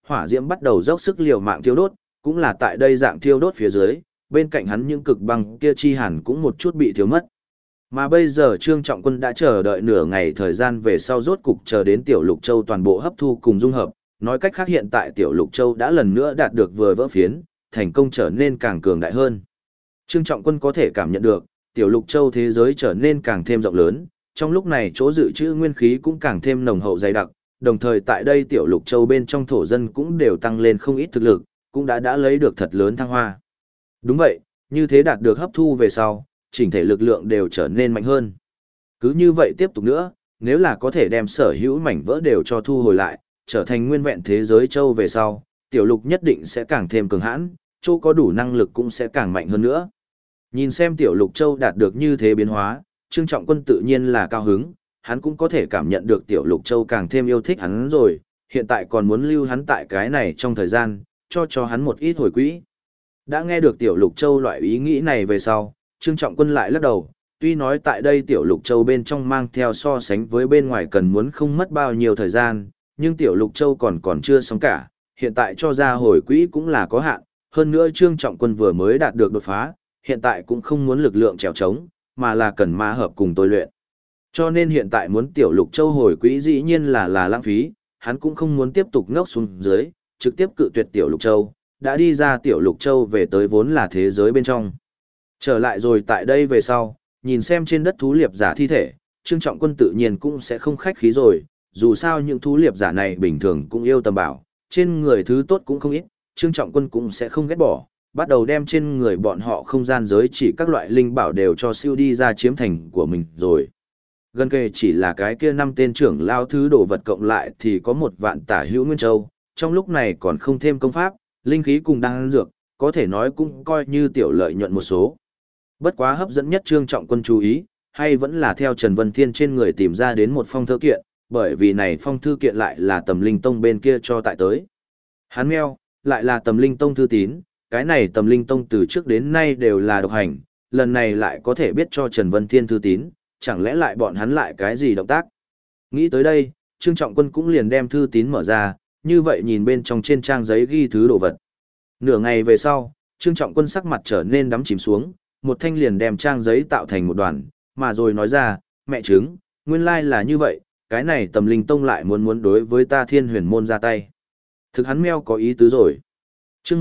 hỏa diễm bắt đầu dốc sức liều mạng thiêu đốt, cũng là tại đây dạng thiêu đốt phía dưới, bên cạnh hắn những cực băng kia chi hàn cũng một chút bị thiếu mất. Mà bây giờ Trương Trọng Quân đã chờ đợi nửa ngày thời gian về sau rốt cục chờ đến Tiểu Lục Châu toàn bộ hấp thu cùng dung hợp, nói cách khác hiện tại Tiểu Lục Châu đã lần nữa đạt được vừa vỡ phiến, thành công trở nên càng cường đại hơn. Trương Trọng Quân có thể cảm nhận được, Tiểu Lục Châu thế giới trở nên càng thêm rộng lớn, trong lúc này chỗ dự trữ nguyên khí cũng càng thêm nồng hậu dày đặc, đồng thời tại đây Tiểu Lục Châu bên trong thổ dân cũng đều tăng lên không ít thực lực, cũng đã lấy được thật lớn thăng hoa. Đúng vậy, như thế đạt được hấp thu về sau, chỉnh thể lực lượng đều trở nên mạnh hơn. Cứ như vậy tiếp tục nữa, nếu là có thể đem sở hữu mảnh vỡ đều cho thu hồi lại, trở thành nguyên vẹn thế giới châu về sau, Tiểu Lục nhất định sẽ càng thêm cường hãn, châu có đủ năng lực cũng sẽ càng mạnh hơn nữa. Nhìn xem Tiểu Lục Châu đạt được như thế biến hóa, Trương Trọng Quân tự nhiên là cao hứng, hắn cũng có thể cảm nhận được Tiểu Lục Châu càng thêm yêu thích hắn rồi, hiện tại còn muốn lưu hắn tại cái này trong thời gian, cho hắn một ít hồi quỹ. Đã nghe được Tiểu Lục Châu loại ý nghĩ này về sau, Trương Trọng Quân lại lắc đầu, tuy nói tại đây Tiểu Lục Châu bên trong mang theo so sánh với bên ngoài cần muốn không mất bao nhiêu thời gian, nhưng Tiểu Lục Châu còn chưa xong cả, hiện tại cho ra hồi quỹ cũng là có hạn, hơn nữa Trương Trọng Quân vừa mới đạt được đột phá, hiện tại cũng không muốn lực lượng trèo trống, mà là cần ma hợp cùng tôi luyện. Cho nên hiện tại muốn Tiểu Lục Châu hồi quỹ dĩ nhiên là lãng phí, hắn cũng không muốn tiếp tục ngốc xuống dưới, trực tiếp cự tuyệt Tiểu Lục Châu, đã đi ra Tiểu Lục Châu về tới vốn là thế giới bên trong. Trở lại rồi tại đây về sau, nhìn xem trên đất thú liệp giả thi thể, Trương Trọng Quân tự nhiên cũng sẽ không khách khí rồi, dù sao những thú liệp giả này bình thường cũng yêu tầm bảo, trên người thứ tốt cũng không ít, Trương Trọng Quân cũng sẽ không ghét bỏ, bắt đầu đem trên người bọn họ không gian giới chỉ các loại linh bảo đều cho siêu đi ra chiếm thành của mình rồi. Gần kề chỉ là cái kia 5 tên trưởng lao thứ đồ vật cộng lại thì có 1 vạn tả hữu nguyên châu, trong lúc này còn không thêm công pháp, linh khí cùng đan dược, có thể nói cũng coi như tiểu lợi nhuận một số. Bất quá hấp dẫn nhất Trương Trọng Quân chú ý, hay vẫn là theo Trần Vân Thiên trên người tìm ra đến một phong thư kiện, bởi vì này phong thư kiện lại là Tầm Linh Tông bên kia cho tại tới. Hắn meo, lại là Tầm Linh Tông thư tín, cái này Tầm Linh Tông từ trước đến nay đều là độc hành, lần này lại có thể biết cho Trần Vân Thiên thư tín, chẳng lẽ lại bọn hắn lại cái gì động tác. Nghĩ tới đây, Trương Trọng Quân cũng liền đem thư tín mở ra, như vậy nhìn bên trong trên trang giấy ghi thứ đồ vật. Nửa ngày về sau, Trương Trọng Quân sắc mặt trở nên đắm chìm xuống, một thanh liền đem trang giấy tạo thành một đoàn, mà rồi nói ra, mẹ chứng, nguyên lai là như vậy, cái này Tầm Linh Tông lại muốn đối với ta Thiên Huyền Môn ra tay. Thực hắn meo có ý tứ rồi. Chương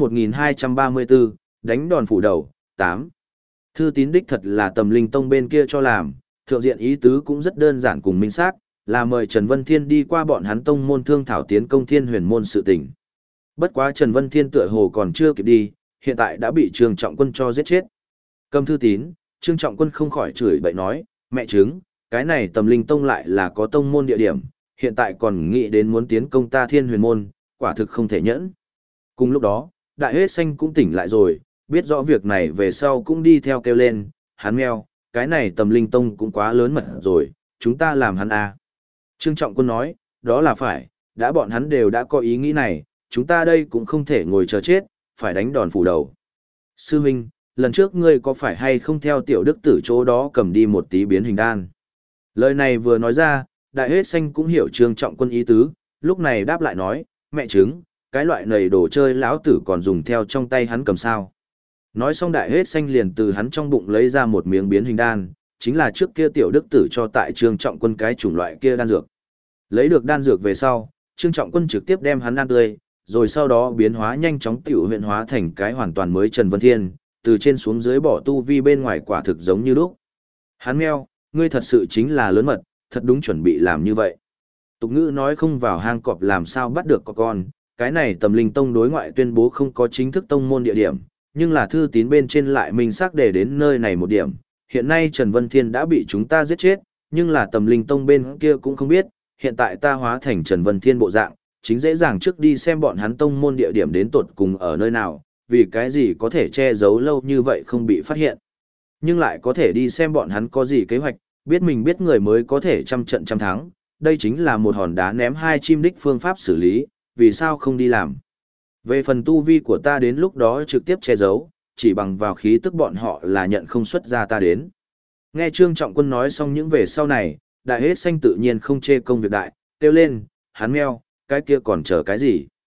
1234, đánh đòn phủ đầu, 8. Thư tín đích thật là Tầm Linh Tông bên kia cho làm, thượng diện ý tứ cũng rất đơn giản cùng minh xác, là mời Trần Vân Thiên đi qua bọn hắn tông môn thương thảo tiến công Thiên Huyền Môn sự tình. Bất quá Trần Vân Thiên tựa hồ còn chưa kịp đi, hiện tại đã bị Trương Trọng Quân cho giết chết. Cầm thư tín, Trương Trọng Quân không khỏi chửi bậy nói, mẹ chứng, cái này Tầm Linh Tông lại là có tông môn địa điểm, hiện tại còn nghĩ đến muốn tiến công ta Thiên Huyền Môn, quả thực không thể nhẫn. Cùng lúc đó, Đại Hết Xanh cũng tỉnh lại rồi, biết rõ việc này về sau cũng đi theo kêu lên, hắn meo, cái này Tầm Linh Tông cũng quá lớn mật rồi, chúng ta làm hắn à. Trương Trọng Quân nói, đó là phải, đã bọn hắn đều đã có ý nghĩ này, chúng ta đây cũng không thể ngồi chờ chết, phải đánh đòn phủ đầu. Sư huynh, lần trước ngươi có phải hay không theo tiểu đức tử chỗ đó cầm đi một tí biến hình đan? Lời này vừa nói ra, Đại Hết Xanh cũng hiểu Trương Trọng Quân ý tứ, lúc này đáp lại nói, mẹ chứng, cái loại này đồ chơi lão tử còn dùng theo trong tay hắn cầm sao. Nói xong Đại Hết Xanh liền từ hắn trong bụng lấy ra một miếng biến hình đan, chính là trước kia tiểu đức tử cho tại Trương Trọng Quân cái chủng loại kia đan dược. Lấy được đan dược về sau, Trương Trọng Quân trực tiếp đem hắn ăn tươi, rồi sau đó biến hóa nhanh chóng tiểu huyện hóa thành cái hoàn toàn mới Trần Vân Thiên, từ trên xuống dưới bỏ tu vi bên ngoài quả thực giống như lúc. Hắn meo, ngươi thật sự chính là lớn mật, thật đúng chuẩn bị làm như vậy. Tục ngữ nói không vào hang cọp làm sao bắt được con, cái này Tầm Linh Tông đối ngoại tuyên bố không có chính thức tông môn địa điểm, nhưng là thư tín bên trên lại minh xác để đến nơi này một điểm. Hiện nay Trần Vân Thiên đã bị chúng ta giết chết, nhưng là Tầm Linh Tông bên kia cũng không biết, hiện tại ta hóa thành Trần Vân Thiên bộ dạng, chính dễ dàng trước đi xem bọn hắn tông môn địa điểm đến tột cùng ở nơi nào, vì cái gì có thể che giấu lâu như vậy không bị phát hiện. Nhưng lại có thể đi xem bọn hắn có gì kế hoạch, biết mình biết người mới có thể trăm trận trăm thắng, đây chính là một hòn đá ném 2 chim đích phương pháp xử lý, vì sao không đi làm. Về phần tu vi của ta đến lúc đó trực tiếp che giấu, chỉ bằng vào khí tức bọn họ là nhận không xuất ra ta đến. Nghe Trương Trọng Quân nói xong những về sau này, Đại Hết Xanh tự nhiên không chê công việc đại, kêu lên, hắn meo, cái kia còn chờ cái gì.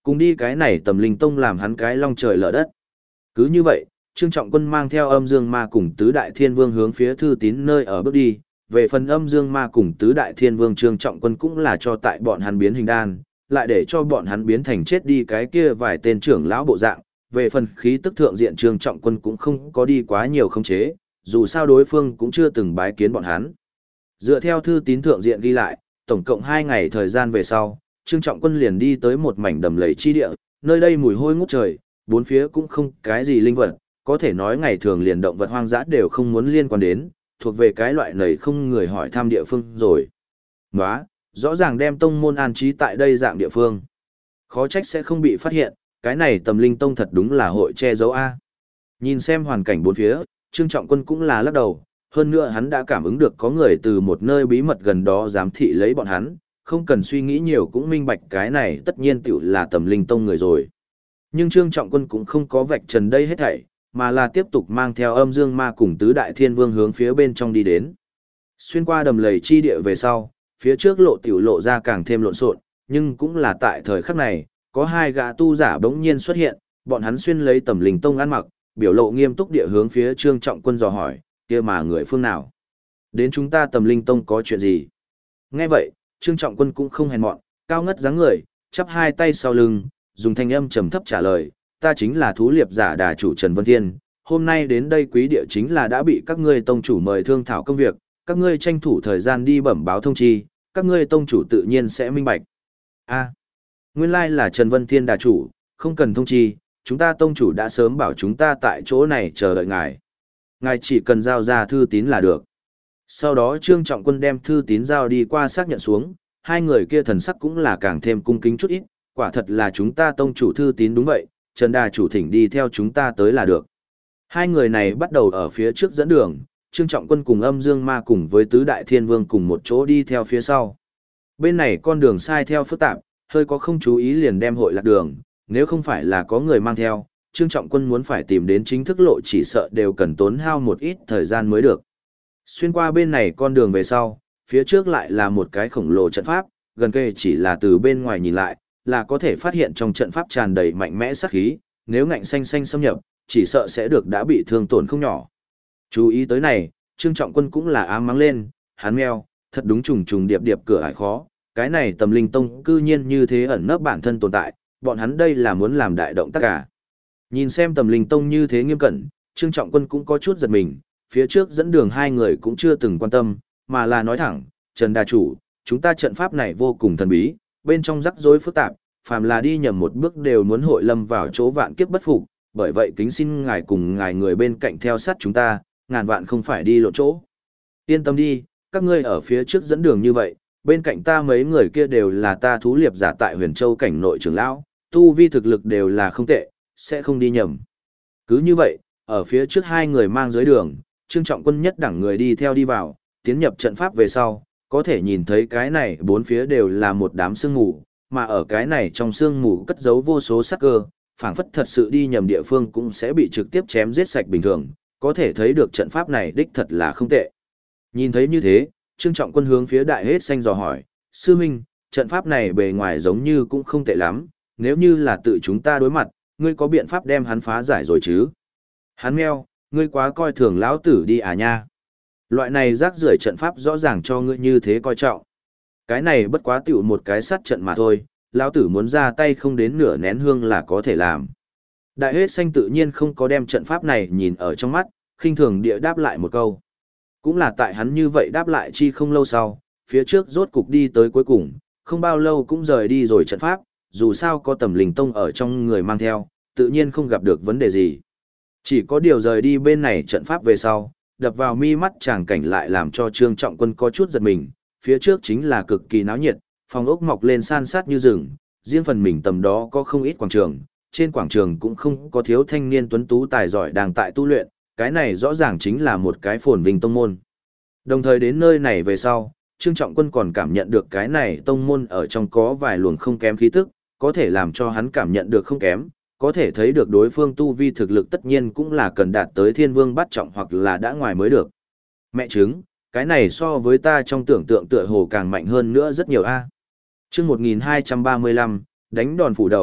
Cùng đi cái này Tầm Linh Tông làm hắn cái long trời lở đất. Cứ như vậy, Trương Trọng Quân mang theo Âm Dương Ma cùng Tứ Đại Thiên Vương hướng phía Thư Tín nơi ở bước đi. Về phần Âm Dương Ma cùng Tứ Đại Thiên Vương, Trương Trọng Quân cũng là cho tại bọn hắn biến hình đan, lại để cho bọn hắn biến thành chết đi cái kia vài tên trưởng lão bộ dạng. Về phần khí tức thượng diện, Trương Trọng Quân cũng không có đi quá nhiều khống chế, dù sao đối phương cũng chưa từng bái kiến bọn hắn. Dựa theo thư tín thượng diện ghi lại, tổng cộng 2 ngày thời gian về sau, Trương Trọng Quân liền đi tới một mảnh đầm lầy chi địa, nơi đây mùi hôi ngút trời, bốn phía cũng không cái gì linh vật, có thể nói ngày thường liền động vật hoang dã đều không muốn liên quan đến, thuộc về cái loại này không người hỏi thăm địa phương rồi. Nóa, rõ ràng đem tông môn an trí tại đây dạng địa phương. Khó trách sẽ không bị phát hiện, cái này Tầm Linh Tông thật đúng là hội che giấu A. Nhìn xem hoàn cảnh bốn phía, Trương Trọng Quân cũng là lắc đầu, hơn nữa hắn đã cảm ứng được có người từ một nơi bí mật gần đó giám thị lấy bọn hắn, không cần suy nghĩ nhiều cũng minh bạch cái này tất nhiên tiểu là Tầm Linh Tông người rồi. Nhưng Trương Trọng Quân cũng không có vạch trần đây hết thảy, mà là tiếp tục mang theo Âm Dương Ma cùng Tứ Đại Thiên Vương hướng phía bên trong đi đến. Xuyên qua đầm lầy chi địa về sau, phía trước lộ tiểu lộ ra càng thêm lộn xộn, nhưng cũng là tại thời khắc này, có 2 gã tu giả bỗng nhiên xuất hiện, bọn hắn xuyên lấy Tầm Linh Tông ăn mặc, biểu lộ nghiêm túc địa hướng phía Trương Trọng Quân dò hỏi, kia mà người phương nào? Đến chúng ta Tầm Linh Tông có chuyện gì? Nghe vậy, Trương Trọng Quân cũng không hèn mọn, cao ngất dáng người, chắp 2 tay sau lưng, dùng thanh âm trầm thấp trả lời, ta chính là thú liệp giả đà chủ Trần Vân Thiên, hôm nay đến đây quý địa chính là đã bị các ngươi tông chủ mời thương thảo công việc, các ngươi tranh thủ thời gian đi bẩm báo thông chi, các ngươi tông chủ tự nhiên sẽ minh bạch. A, nguyên lai là Trần Vân Thiên đà chủ, không cần thông chi, chúng ta tông chủ đã sớm bảo chúng ta tại chỗ này chờ đợi ngài. Ngài chỉ cần giao ra thư tín là được. Sau đó Trương Trọng Quân đem thư tín giao đi qua xác nhận xuống, 2 người kia thần sắc cũng là càng thêm cung kính chút ít, quả thật là chúng ta tông chủ thư tín đúng vậy, Trần đà chủ thỉnh đi theo chúng ta tới là được. 2 người này bắt đầu ở phía trước dẫn đường, Trương Trọng Quân cùng Âm Dương Ma cùng với Tứ Đại Thiên Vương cùng một chỗ đi theo phía sau. Bên này con đường sai theo phức tạp, hơi có không chú ý liền đem hội lạc đường, nếu không phải là có người mang theo, Trương Trọng Quân muốn phải tìm đến chính thức lộ chỉ sợ đều cần tốn hao một ít thời gian mới được. Xuyên qua bên này con đường về sau, phía trước lại là một cái khổng lồ trận pháp, gần kề chỉ là từ bên ngoài nhìn lại, là có thể phát hiện trong trận pháp tràn đầy mạnh mẽ sát khí, nếu ngạnh xanh xanh xâm nhập, chỉ sợ sẽ được đã bị thương tổn không nhỏ. Chú ý tới này, Trương Trọng Quân cũng là ám mắng lên, hắn meo, thật đúng trùng trùng điệp điệp cửa ải khó, cái này Tầm Linh Tông cư nhiên như thế ẩn nấp bản thân tồn tại, bọn hắn đây là muốn làm đại động tất cả. Nhìn xem Tầm Linh Tông như thế nghiêm cẩn, Trương Trọng Quân cũng có chút giật mình, phía trước dẫn đường 2 người cũng chưa từng quan tâm, mà là nói thẳng, Trần đà chủ, chúng ta trận pháp này vô cùng thần bí, bên trong rắc rối phức tạp, phàm là đi nhầm một bước đều muốn hội lâm vào chỗ vạn kiếp bất phục, bởi vậy kính xin ngài cùng ngài người bên cạnh theo sát chúng ta, ngàn vạn không phải đi lộ chỗ. Yên tâm đi, các ngươi ở phía trước dẫn đường như vậy, bên cạnh ta mấy người kia đều là ta thú liệp giả tại Huyền Châu cảnh nội trưởng lão, tu vi thực lực đều là không tệ, sẽ không đi nhầm. Cứ như vậy, ở phía trước 2 người mang dưới đường, Trương Trọng Quân nhất đẳng người đi theo đi vào, tiến nhập trận pháp về sau, có thể nhìn thấy cái này bốn phía đều là một đám sương mù, mà ở cái này trong sương mù cất giấu vô số sắc cơ, phảng phất thật sự đi nhầm địa phương cũng sẽ bị trực tiếp chém giết sạch bình thường, có thể thấy được trận pháp này đích thật là không tệ. Nhìn thấy như thế, Trương Trọng Quân hướng phía Đại Hết Xanh dò hỏi, sư huynh, trận pháp này bề ngoài giống như cũng không tệ lắm, nếu như là tự chúng ta đối mặt, ngươi có biện pháp đem hắn phá giải rồi chứ? Hắn meo, ngươi quá coi thường lão tử đi à nha. Loại này rác rưởi trận pháp rõ ràng cho ngươi như thế coi trọng. Cái này bất quá tiểu một cái sát trận mà thôi, lão tử muốn ra tay không đến nửa nén hương là có thể làm. Đại Hết Xanh tự nhiên không có đem trận pháp này nhìn ở trong mắt, khinh thường địa đáp lại một câu. Cũng là tại hắn như vậy đáp lại chi không lâu sau, phía trước rốt cục đi tới cuối cùng, không bao lâu cũng rời đi rồi trận pháp, dù sao có Tầm Linh Tông ở trong người mang theo, tự nhiên không gặp được vấn đề gì. Chỉ có điều rời đi bên này trận pháp về sau, đập vào mi mắt tràng cảnh lại làm cho Trương Trọng Quân có chút giật mình, phía trước chính là cực kỳ náo nhiệt, phòng ốc mọc lên san sát như rừng, riêng phần mình tầm đó có không ít quảng trường, trên quảng trường cũng không có thiếu thanh niên tuấn tú tài giỏi đang tại tu luyện, cái này rõ ràng chính là một cái phồn vinh tông môn. Đồng thời đến nơi này về sau, Trương Trọng Quân còn cảm nhận được cái này tông môn ở trong có vài luồng không kém khí tức, có thể làm cho hắn cảm nhận được không kém, có thể thấy được đối phương tu vi thực lực tất nhiên cũng là cần đạt tới thiên vương bát trọng hoặc là đã ngoài mới được. Mẹ chứng, cái này so với ta trong tưởng tượng tựa hồ càng mạnh hơn nữa rất nhiều a. Chương 1235, đánh đòn phủ đầu,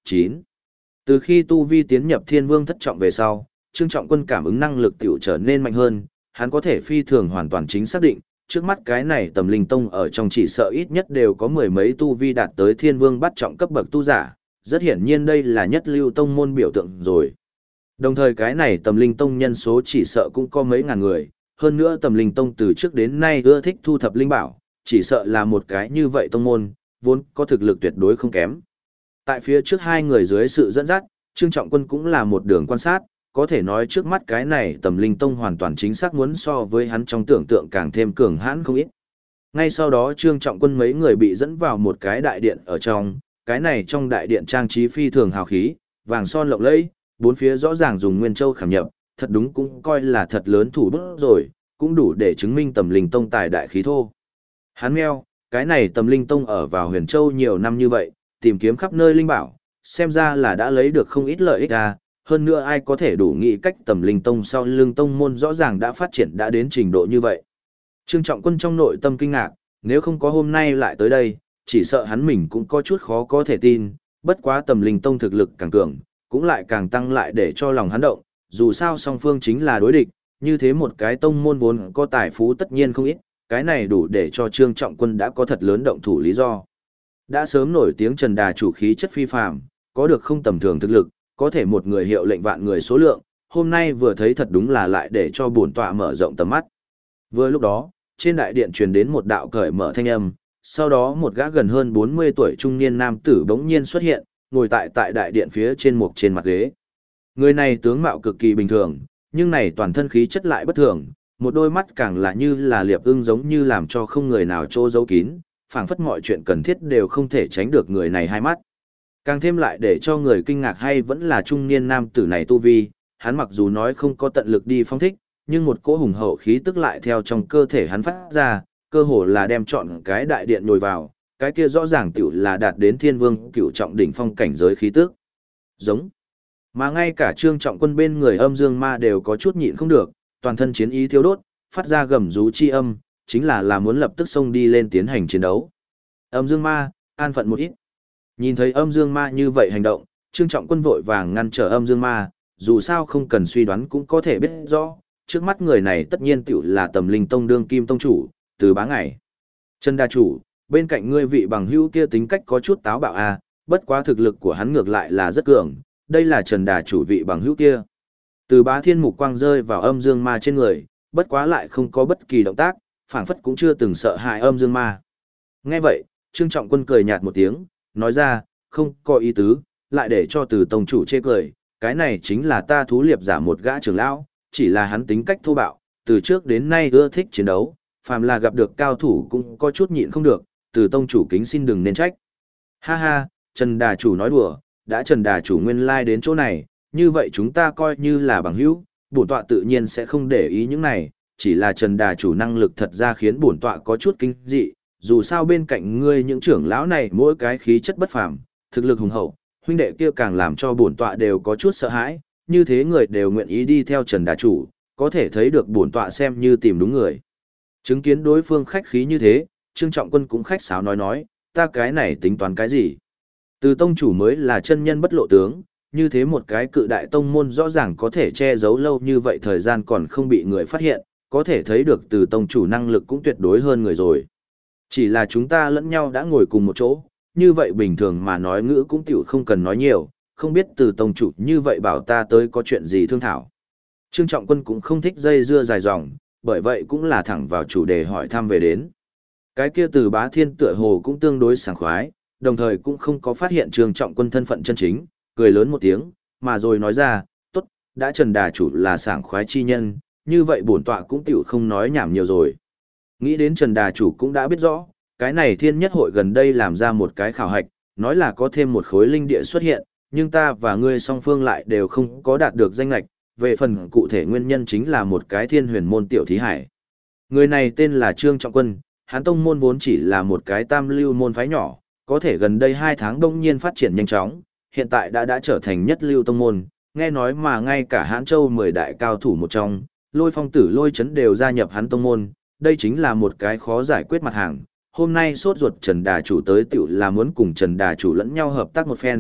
9. Từ khi tu vi tiến nhập Thiên Vương thất trọng về sau, Trương Trọng Quân cảm ứng năng lực tiểu trở nên mạnh hơn, hắn có thể phi thường hoàn toàn chính xác định, trước mắt cái này Tầm Linh Tông ở trong chỉ sợ ít nhất đều có mười mấy tu vi đạt tới Thiên Vương bắt trọng cấp bậc tu giả, rất hiển nhiên đây là nhất lưu tông môn biểu tượng rồi. Đồng thời cái này Tầm Linh Tông nhân số chỉ sợ cũng có mấy ngàn người, hơn nữa Tầm Linh Tông từ trước đến nay ưa thích thu thập linh bảo, chỉ sợ là một cái như vậy tông môn, vốn có thực lực tuyệt đối không kém. Tại phía trước hai người dưới sự dẫn dắt, Trương Trọng Quân cũng là một đường quan sát, có thể nói trước mắt cái này Tầm Linh Tông hoàn toàn chính xác muốn so với hắn trong tưởng tượng càng thêm cường hãn không ít. Ngay sau đó Trương Trọng Quân mấy người bị dẫn vào một cái đại điện ở trong, cái này trong đại điện trang trí phi thường hào khí, vàng son lộng lẫy, bốn phía rõ ràng dùng nguyên châu khảm nhập, thật đúng cũng coi là thật lớn thủ bút rồi, cũng đủ để chứng minh Tầm Linh Tông tài đại khí thô. Hắn meo, cái này Tầm Linh Tông ở vào Huyền Châu nhiều năm như vậy, tìm kiếm khắp nơi linh bảo, xem ra là đã lấy được không ít lợi ích à, hơn nữa ai có thể đủ nghĩ cách Tầm Linh Tông sau lưng tông môn rõ ràng đã phát triển đã đến trình độ như vậy. Trương Trọng Quân trong nội tâm kinh ngạc, nếu không có hôm nay lại tới đây, chỉ sợ hắn mình cũng có chút khó có thể tin, bất quá Tầm Linh Tông thực lực càng cường, cũng lại càng tăng lại để cho lòng hắn động, dù sao song phương chính là đối địch, như thế một cái tông môn vốn có tài phú tất nhiên không ít, cái này đủ để cho Trương Trọng Quân đã có thật lớn động thủ lý do. Đã sớm nổi tiếng Trần Đà chủ khí chất phi phàm, có được không tầm thường thực lực, có thể một người hiệu lệnh vạn người số lượng, hôm nay vừa thấy thật đúng là lại để cho bổn tọa mở rộng tầm mắt. Vừa lúc đó, trên đại điện truyền đến một đạo cởi mở thanh âm, sau đó một gã gần hơn 40 tuổi trung niên nam tử bỗng nhiên xuất hiện, ngồi tại đại điện phía trên trên mặt ghế. Người này tướng mạo cực kỳ bình thường, nhưng này toàn thân khí chất lại bất thường, một đôi mắt càng là như là liệp ưng giống như làm cho không người nào trô giấu kín, phảng phất mọi chuyện cần thiết đều không thể tránh được người này hai mắt. Càng thêm lại để cho người kinh ngạc hay vẫn là trung niên nam tử này tu vi, hắn mặc dù nói không có tận lực đi phong thích, nhưng một cỗ hùng hậu khí tức lại theo trong cơ thể hắn phát ra, cơ hồ là đem trọn cái đại điện nhồi vào, cái kia rõ ràng tiểu là đạt đến Thiên Vương cửu trọng đỉnh phong cảnh giới khí tức. Giống. Mà ngay cả Trương Trọng Quân bên người Âm Dương Ma đều có chút nhịn không được, toàn thân chiến ý thiêu đốt, phát ra gầm rú chi âm, chính là muốn lập tức xông đi lên tiến hành chiến đấu. Âm Dương Ma, an phận một ít. Nhìn thấy Âm Dương Ma như vậy hành động, Trương Trọng Quân vội vàng ngăn trở Âm Dương Ma, dù sao không cần suy đoán cũng có thể biết rõ, trước mắt người này tất nhiên tiểu là Tầm Linh Tông đương kim tông chủ, Từ Bá Ngải. Trần Đà chủ, bên cạnh ngươi vị bằng hữu kia tính cách có chút táo bạo à, bất quá thực lực của hắn ngược lại là rất cường, đây là Trần Đà chủ vị bằng hữu kia. Từ Bá Thiên mục quang rơi vào Âm Dương Ma trên người, bất quá lại không có bất kỳ động tác, phảng phất cũng chưa từng sợ hại Âm Dương Ma. Nghe vậy, Trương Trọng Quân cười nhạt một tiếng, nói ra, không có ý tứ, lại để cho Từ tông chủ chê cười, cái này chính là ta thú liệp giả một gã trưởng lão, chỉ là hắn tính cách thô bạo, từ trước đến nay ưa thích chiến đấu, phàm là gặp được cao thủ cũng có chút nhịn không được, Từ tông chủ kính xin đừng nên trách. Ha ha, Trần Đà chủ nói đùa, đã Trần Đà chủ nguyên lai đến chỗ này, như vậy chúng ta coi như là bằng hữu, bổn tọa tự nhiên sẽ không để ý những này, chỉ là Trần Đà chủ năng lực thật ra khiến bổn tọa có chút kinh dị, dù sao bên cạnh ngươi những trưởng lão này mỗi cái khí chất bất phàm, thực lực hùng hậu, huynh đệ kia càng làm cho bổn tọa đều có chút sợ hãi, như thế người đều nguyện ý đi theo Trần Đà chủ, có thể thấy được bổn tọa xem như tìm đúng người. Chứng kiến đối phương khách khí như thế, Trương Trọng Quân cũng khách sáo nói, ta cái này tính toán cái gì? Từ tông chủ mới là chân nhân bất lộ tướng, như thế một cái cự đại tông môn rõ ràng có thể che giấu lâu như vậy thời gian còn không bị người phát hiện, có thể thấy được từ tông chủ năng lực cũng tuyệt đối hơn người rồi. Chỉ là chúng ta lẫn nhau đã ngồi cùng một chỗ, như vậy bình thường mà nói ngữ cũng tiểu không cần nói nhiều, không biết từ tông chủ như vậy bảo ta tới có chuyện gì thương thảo. Trương Trọng Quân cũng không thích dây dưa dài dòng, bởi vậy cũng là thẳng vào chủ đề hỏi thăm về đến. Cái kia Từ Bá Thiên tựa hồ cũng tương đối sảng khoái, đồng thời cũng không có phát hiện Trương Trọng Quân thân phận chân chính, cười lớn một tiếng, mà rồi nói ra, tốt, đã Trần Đà chủ là sảng khoái chi nhân, như vậy bổn tọa cũng tiểu không nói nhảm nhiều rồi. Nghĩ đến Trần Đà chủ cũng đã biết rõ, cái này thiên nhất hội gần đây làm ra một cái khảo hạch, nói là có thêm một khối linh địa xuất hiện, nhưng ta và ngươi song phương lại đều không có đạt được danh lệch, về phần cụ thể nguyên nhân chính là một cái thiên huyền môn tiểu thí hải. Người này tên là Trương Trọng Quân, hắn tông môn vốn chỉ là một cái tam lưu môn phái nhỏ, có thể gần đây 2 tháng đông nhiên phát triển nhanh chóng, hiện tại đã trở thành nhất lưu tông môn, nghe nói mà ngay cả Hãn Châu 10 đại cao thủ một trong, Lôi Phong Tử Lôi Chấn đều gia nhập hắn tông môn, đây chính là một cái khó giải quyết mặt hàng. Hôm nay sốt ruột Trần Đà chủ tới tiểu là muốn cùng Trần Đà chủ lẫn nhau hợp tác một phen,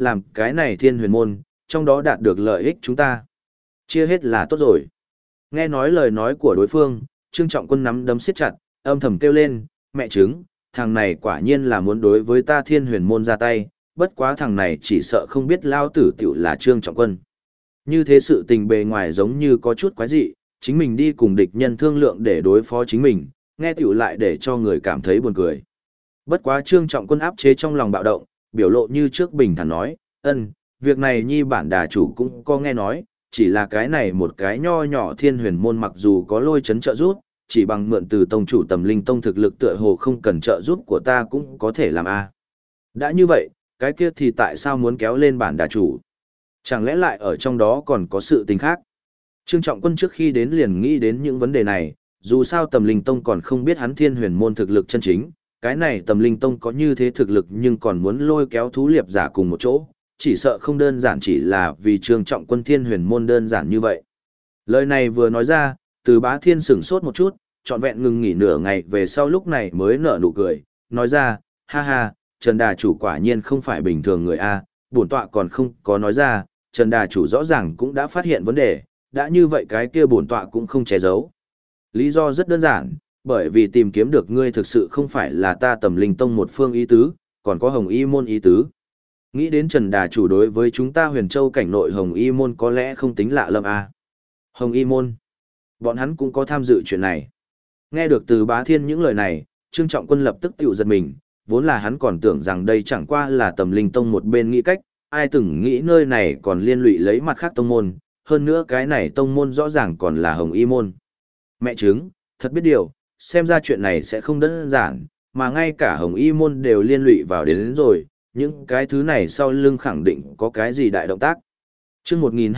làm cái này thiên huyền môn, trong đó đạt được lợi ích chúng ta. Chia hết là tốt rồi. Nghe nói lời nói của đối phương, Trương Trọng Quân nắm đấm siết chặt, âm thầm kêu lên, mẹ chứng, thằng này quả nhiên là muốn đối với ta thiên huyền môn ra tay, bất quá thằng này chỉ sợ không biết lao tử tiểu là Trương Trọng Quân. Như thế sự tình bề ngoài giống như có chút quái dị, chính mình đi cùng địch nhân thương lượng để đối phó chính mình, nghe tiểu lại để cho người cảm thấy buồn cười. Bất quá Trương Trọng Quân áp chế trong lòng bạo động, biểu lộ như trước bình thản nói, việc này nhi bản đà chủ cũng có nghe nói, chỉ là cái này một cái nho nhỏ thiên huyền môn mặc dù có lôi chấn trợ giúp, chỉ bằng mượn từ tông chủ Tầm Linh Tông thực lực tựa hồ không cần trợ giúp của ta cũng có thể làm a. Đã như vậy, cái kia thì tại sao muốn kéo lên bản đà chủ? Chẳng lẽ lại ở trong đó còn có sự tình khác? Trương Trọng Quân trước khi đến liền nghĩ đến những vấn đề này, dù sao Tầm Linh Tông còn không biết hắn thiên huyền môn thực lực chân chính, cái này Tầm Linh Tông có như thế thực lực nhưng còn muốn lôi kéo thú liệp giả cùng một chỗ, chỉ sợ không đơn giản chỉ là vì Trương Trọng Quân thiên huyền môn đơn giản như vậy. Lời này vừa nói ra, Từ Bá Thiên sửng sốt một chút, trọn vẹn ngừng nghỉ nửa ngày về sau lúc này mới nở nụ cười, nói ra, ha ha, Trần Đà chủ quả nhiên không phải bình thường người A, bổn tọa còn không có nói ra, Trần Đà chủ rõ ràng cũng đã phát hiện vấn đề, đã như vậy cái kia bổn tọa cũng không che giấu. Lý do rất đơn giản, bởi vì tìm kiếm được ngươi thực sự không phải là ta Tầm Linh Tông một phương ý tứ, còn có Hồng Y môn ý tứ. Nghĩ đến Trần Đà chủ đối với chúng ta Huyền Châu cảnh nội Hồng Y môn có lẽ không tính lạ lắm A. Hồng Y môn, bọn hắn cũng có tham dự chuyện này. Nghe được Từ Bá Thiên những lời này, Trương Trọng Quân lập tức tự giật mình, vốn là hắn còn tưởng rằng đây chẳng qua là Tầm Linh Tông một bên nghĩ cách, ai từng nghĩ nơi này còn liên lụy lấy mặt khác tông môn, hơn nữa cái này tông môn rõ ràng còn là Hồng Y môn. Mẹ chứng, thật biết điều, xem ra chuyện này sẽ không đơn giản, mà ngay cả Hồng Y môn đều liên lụy vào đến rồi, những cái thứ này sau lưng khẳng định có cái gì đại động tác. Chương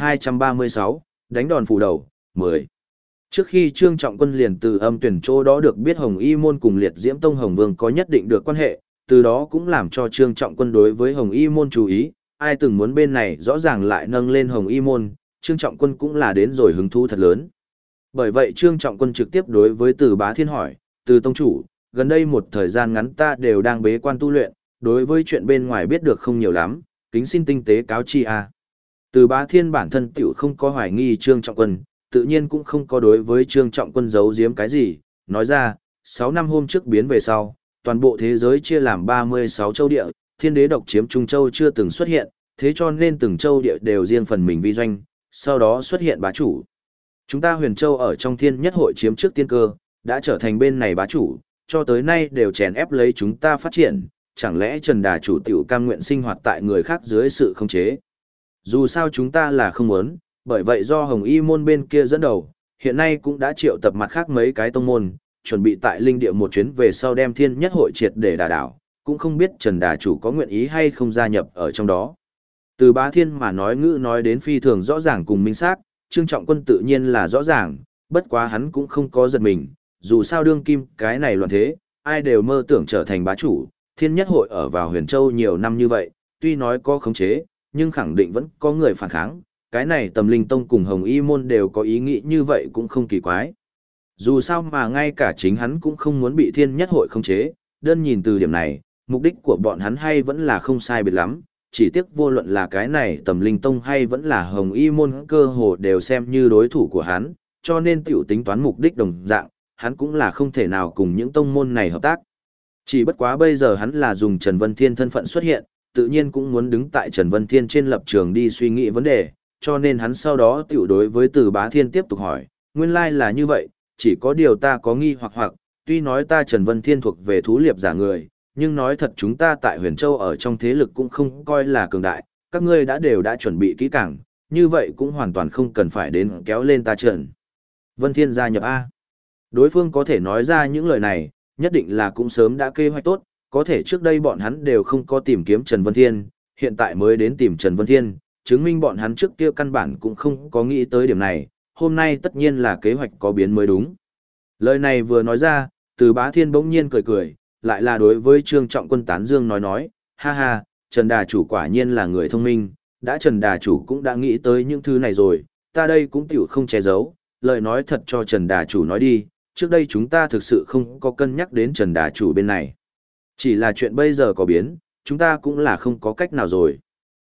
1236, đánh đòn phủ đầu, 10. Trước khi Trương Trọng Quân liền từ âm tuyển chỗ đó được biết Hồng Y môn cùng Liệt Diễm Tông Hồng Vương có nhất định được quan hệ, từ đó cũng làm cho Trương Trọng Quân đối với Hồng Y môn chú ý, ai từng muốn bên này rõ ràng lại nâng lên Hồng Y môn, Trương Trọng Quân cũng là đến rồi hứng thú thật lớn. Bởi vậy Trương Trọng Quân trực tiếp đối với Từ Bá Thiên hỏi, Từ tông chủ, gần đây một thời gian ngắn ta đều đang bế quan tu luyện, đối với chuyện bên ngoài biết được không nhiều lắm, kính xin tinh tế cáo chi a. Từ Bá Thiên bản thân tiểu không có hoài nghi Trương Trọng Quân, tự nhiên cũng không có đối với Trương Trọng Quân giấu giếm cái gì, nói ra, 6 năm hôm trước biến về sau, toàn bộ thế giới chia làm 36 châu địa, thiên đế độc chiếm Trung Châu chưa từng xuất hiện, thế cho nên từng châu địa đều riêng phần mình vi doanh, sau đó xuất hiện bá chủ. Chúng ta Huyền Châu ở trong thiên nhất hội chiếm trước tiên cơ, đã trở thành bên này bá chủ, cho tới nay đều chèn ép lấy chúng ta phát triển, chẳng lẽ Trần Đà chủ tiểu cam nguyện sinh hoạt tại người khác dưới sự khống chế. Dù sao chúng ta là không muốn, bởi vậy do Hồng Y môn bên kia dẫn đầu, hiện nay cũng đã triệu tập mặt khác mấy cái tông môn, chuẩn bị tại linh địa một chuyến về sau đem thiên nhất hội triệt để đả đảo, cũng không biết Trần Đà chủ có nguyện ý hay không gia nhập ở trong đó. Từ Bá Thiên mà nói ngữ nói đến phi thường rõ ràng cùng minh xác, Trương Trọng Quân tự nhiên là rõ ràng, bất quá hắn cũng không có giật mình, dù sao đương kim cái này loạn thế, ai đều mơ tưởng trở thành bá chủ, thiên nhất hội ở vào Huyền Châu nhiều năm như vậy, tuy nói có khống chế, nhưng khẳng định vẫn có người phản kháng, cái này Tầm Linh Tông cùng Hồng Y môn đều có ý nghĩ như vậy cũng không kỳ quái. Dù sao mà ngay cả chính hắn cũng không muốn bị thiên nhất hội khống chế, đơn nhìn từ điểm này, mục đích của bọn hắn hay vẫn là không sai biệt lắm, chỉ tiếc vô luận là cái này Tầm Linh Tông hay vẫn là Hồng Y môn cơ hồ đều xem như đối thủ của hắn, cho nên tiểu tính toán mục đích đồng dạng, hắn cũng là không thể nào cùng những tông môn này hợp tác. Chỉ bất quá bây giờ hắn là dùng Trần Vân Thiên thân phận xuất hiện, tự nhiên cũng muốn đứng tại Trần Vân Thiên trên lập trường đi suy nghĩ vấn đề, cho nên hắn sau đó tiểu đối với Từ Bá Thiên tiếp tục hỏi, nguyên lai là như vậy, chỉ có điều ta có nghi hoặc, tuy nói ta Trần Vân Thiên thuộc về thú liệp giả người, nhưng nói thật chúng ta tại Huyền Châu ở trong thế lực cũng không coi là cường đại, các ngươi đã chuẩn bị kỹ càng, như vậy cũng hoàn toàn không cần phải đến kéo lên ta Trần Vân Thiên gia nhập A. Đối phương có thể nói ra những lời này, nhất định là cũng sớm đã kế hoạch tốt, có thể trước đây bọn hắn đều không có tìm kiếm Trần Vân Thiên, hiện tại mới đến tìm Trần Vân Thiên, chứng minh bọn hắn trước kia căn bản cũng không có nghĩ tới điểm này, hôm nay tất nhiên là kế hoạch có biến mới đúng. Lời này vừa nói ra, Từ Bá Thiên bỗng nhiên cười cười, lại là đối với Trương Trọng Quân tán dương nói, ha ha, Trần Đà chủ quả nhiên là người thông minh, đã Trần Đà chủ cũng đã nghĩ tới những thứ này rồi, ta đây cũng tiểu không che giấu, lời nói thật cho Trần Đà chủ nói đi, trước đây chúng ta thực sự không có cân nhắc đến Trần Đà chủ bên này. Chỉ là chuyện bây giờ có biến, chúng ta cũng là không có cách nào rồi.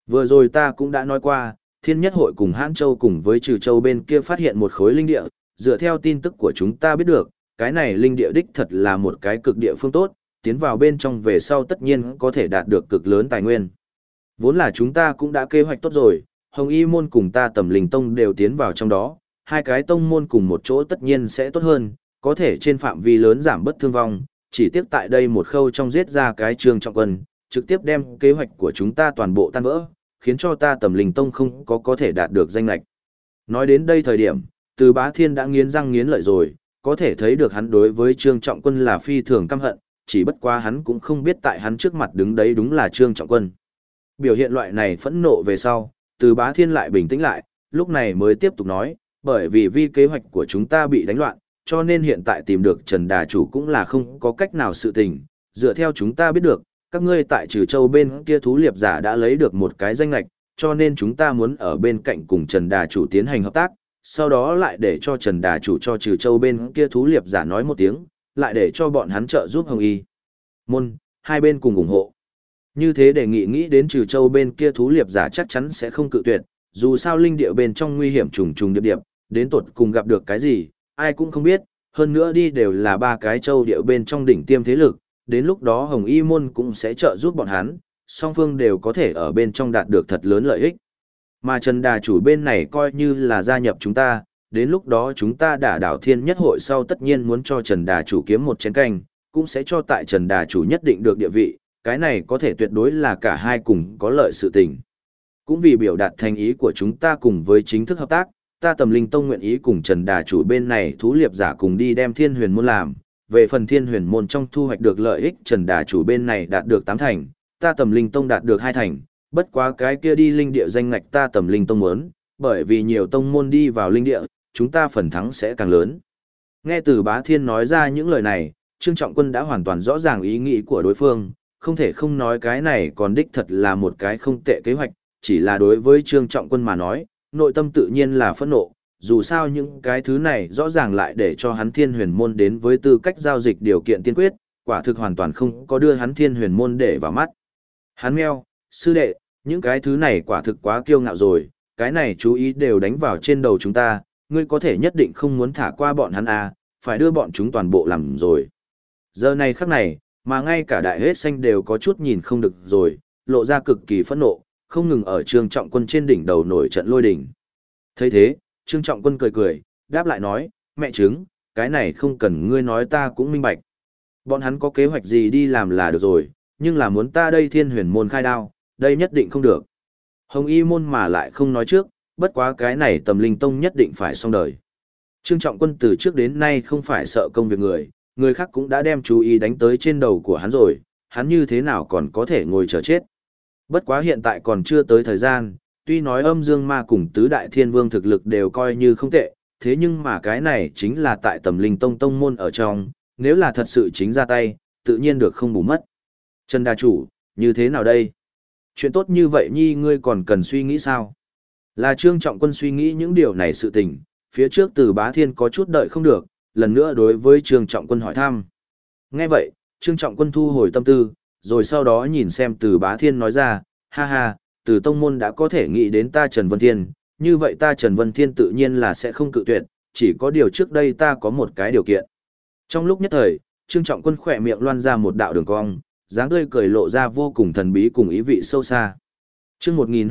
Vừa rồi ta cũng đã nói qua, Thiên Nhất Hội cùng Hãn Châu cùng với Trừ Châu bên kia phát hiện một khối linh địa, dựa theo tin tức của chúng ta biết được, cái này linh địa đích thật là một cái cực địa phương tốt, tiến vào bên trong về sau tất nhiên có thể đạt được cực lớn tài nguyên. Vốn là chúng ta cũng đã kế hoạch tốt rồi, Hồng Y môn cùng ta Tầm Linh tông đều tiến vào trong đó, hai cái tông môn cùng một chỗ tất nhiên sẽ tốt hơn, có thể trên phạm vi lớn giảm bất thương vong, chỉ tiếc tại đây một khâu trong giết ra cái Trương Trọng Quân, trực tiếp đem kế hoạch của chúng ta toàn bộ tan vỡ, khiến cho ta Tầm Linh tông không có thể đạt được danh lệch. Nói đến đây thời điểm, Từ Bá Thiên đã nghiến răng nghiến lợi rồi, có thể thấy được hắn đối với Trương Trọng Quân là phi thường căm hận, chỉ bất quá hắn cũng không biết tại hắn trước mặt đứng đấy đúng là Trương Trọng Quân. Biểu hiện loại này phẫn nộ về sau, Từ Bá Thiên lại bình tĩnh lại, lúc này mới tiếp tục nói, bởi vì kế hoạch của chúng ta bị đánh loạn, cho nên hiện tại tìm được Trần Đà Chủ cũng là không có cách nào sự tình, dựa theo chúng ta biết được, các ngươi tại Trừ Châu bên kia thú liệp giả đã lấy được một cái danh lệch, cho nên chúng ta muốn ở bên cạnh cùng Trần Đà Chủ tiến hành hợp tác, sau đó lại để cho Trần Đà Chủ cho Trừ Châu bên kia thú liệp giả nói một tiếng, lại để cho bọn hắn trợ giúp Hồng Y môn, hai bên cùng ủng hộ. Như thế đề nghị nghĩ đến Trừ Châu bên kia thú liệp giả chắc chắn sẽ không cự tuyệt, dù sao linh địa bên trong nguy hiểm trùng trùng điệp điệp, đến tột cùng gặp được cái gì, ai cũng không biết, hơn nữa đi đều là ba cái châu địa bên trong đỉnh tiêm thế lực, đến lúc đó Hồng Y môn cũng sẽ trợ giúp bọn hắn, song phương đều có thể ở bên trong đạt được thật lớn lợi ích. Mà Trần Đà Chủ bên này coi như là gia nhập chúng ta, đến lúc đó chúng ta đả đảo Thiên Nhất Hội sau tất nhiên muốn cho Trần Đà Chủ kiếm một chén canh, cũng sẽ cho tại Trần Đà Chủ nhất định được địa vị, cái này có thể tuyệt đối là cả hai cùng có lợi sự tình. Cũng vì biểu đạt thành ý của chúng ta cùng với chính thức hợp tác, ta Tầm Linh Tông nguyện ý cùng Trần Đà Chủ bên này thú liệp giả cùng đi đem Thiên Huyền môn làm, về phần Thiên Huyền môn trong thu hoạch được lợi ích Trần Đà Chủ bên này đạt được 8 thành, ta Tầm Linh Tông đạt được 2 thành, bất quá cái kia đi linh địa danh ngạch ta Tầm Linh Tông muốn, bởi vì nhiều tông môn đi vào linh địa, chúng ta phần thắng sẽ càng lớn. Nghe Từ Bá Thiên nói ra những lời này, Trương Trọng Quân đã hoàn toàn rõ ràng ý nghĩ của đối phương, không thể không nói cái này còn đích thật là một cái không tệ kế hoạch, chỉ là đối với Trương Trọng Quân mà nói, nội tâm tự nhiên là phẫn nộ, dù sao những cái thứ này rõ ràng lại để cho hắn Thiên Huyền môn đến với tư cách giao dịch điều kiện tiên quyết, quả thực hoàn toàn không có đưa hắn Thiên Huyền môn để vào mắt. Hắn meo, sư đệ, những cái thứ này quả thực quá kiêu ngạo rồi, cái này chú ý đều đánh vào trên đầu chúng ta, ngươi có thể nhất định không muốn thả qua bọn hắn à, phải đưa bọn chúng toàn bộ làm rồi. Giờ này khắc này, mà ngay cả đại hết xanh đều có chút nhìn không được rồi, lộ ra cực kỳ phẫn nộ, không ngừng ở Trương Trọng Quân trên đỉnh đầu nổi trận lôi đỉnh. Thấy thế, Trương Trọng Quân cười cười, đáp lại nói, mẹ chứng, cái này không cần ngươi nói ta cũng minh bạch. Bọn hắn có kế hoạch gì đi làm là được rồi, nhưng là muốn ta đây Thiên Huyền môn khai đao, đây nhất định không được. Hồng Y môn mà lại không nói trước, bất quá cái này Tầm Linh Tông nhất định phải xong đời. Trương Trọng Quân từ trước đến nay không phải sợ công việc người khác cũng đã đem chú ý đánh tới trên đầu của hắn rồi, hắn như thế nào còn có thể ngồi chờ chết. Bất quá hiện tại còn chưa tới thời gian, tuy nói Âm Dương Ma cùng Tứ Đại Thiên Vương thực lực đều coi như không tệ, thế nhưng mà cái này chính là tại Tầm Linh Tông tông môn ở trong, nếu là thật sự chính ra tay, tự nhiên được không bù mất. Trần Đà Chủ, như thế nào đây? Chuyện tốt như vậy nhi ngươi còn cần suy nghĩ sao? Là Trương Trọng Quân suy nghĩ những điều này sự tình, phía trước Từ Bá Thiên có chút đợi không được, lần nữa đối với Trương Trọng Quân hỏi thăm. Nghe vậy, Trương Trọng Quân thu hồi tâm tư, rồi sau đó nhìn xem Từ Bá Thiên nói ra, ha ha, Từ tông môn đã có thể nghĩ đến ta Trần Vân Thiên, như vậy ta Trần Vân Thiên tự nhiên là sẽ không cự tuyệt, chỉ có điều trước đây ta có một cái điều kiện. Trong lúc nhất thời, Trương Trọng Quân khỏe miệng loan ra một đạo đường cong, dáng tươi cười lộ ra vô cùng thần bí cùng ý vị sâu xa. Chương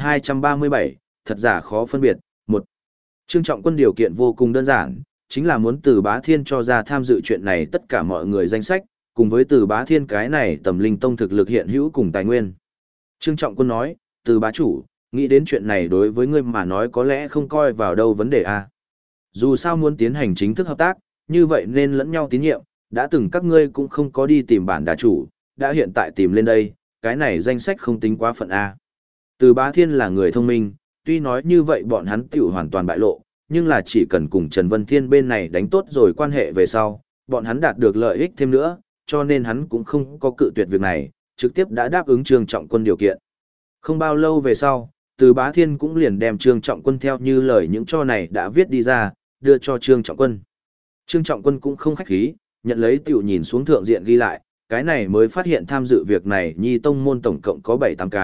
1237, thật giả khó phân biệt, 1. Trương Trọng Quân điều kiện vô cùng đơn giản, chính là muốn Từ Bá Thiên cho ra tham dự chuyện này tất cả mọi người danh sách, cùng với Từ Bá Thiên cái này Tầm Linh Tông thực lực hiện hữu cùng tài nguyên. Trương Trọng Quân nói, Từ Bá Chủ, nghĩ đến chuyện này đối với ngươi mà nói có lẽ không coi vào đâu vấn đề a. Dù sao muốn tiến hành chính thức hợp tác, như vậy nên lẫn nhau tín nhiệm, đã từng các ngươi cũng không có đi tìm bản đà chủ, đã hiện tại tìm lên đây, cái này danh sách không tính quá phận a. Từ Bá Thiên là người thông minh, tuy nói như vậy bọn hắn tiểu hoàn toàn bại lộ, nhưng là chỉ cần cùng Trần Vân Thiên bên này đánh tốt rồi quan hệ về sau, bọn hắn đạt được lợi ích thêm nữa, cho nên hắn cũng không có cự tuyệt việc này, trực tiếp đã đáp ứng Trương Trọng Quân điều kiện. Không bao lâu về sau, Từ Bá Thiên cũng liền đem Trương Trọng Quân theo như lời những cho này đã viết đi ra, đưa cho Trương Trọng Quân. Trương Trọng Quân cũng không khách khí, nhận lấy tiểu nhìn xuống thượng diện ghi lại, cái này mới phát hiện tham dự việc này Nhi tông môn tổng cộng có 7-8 cái,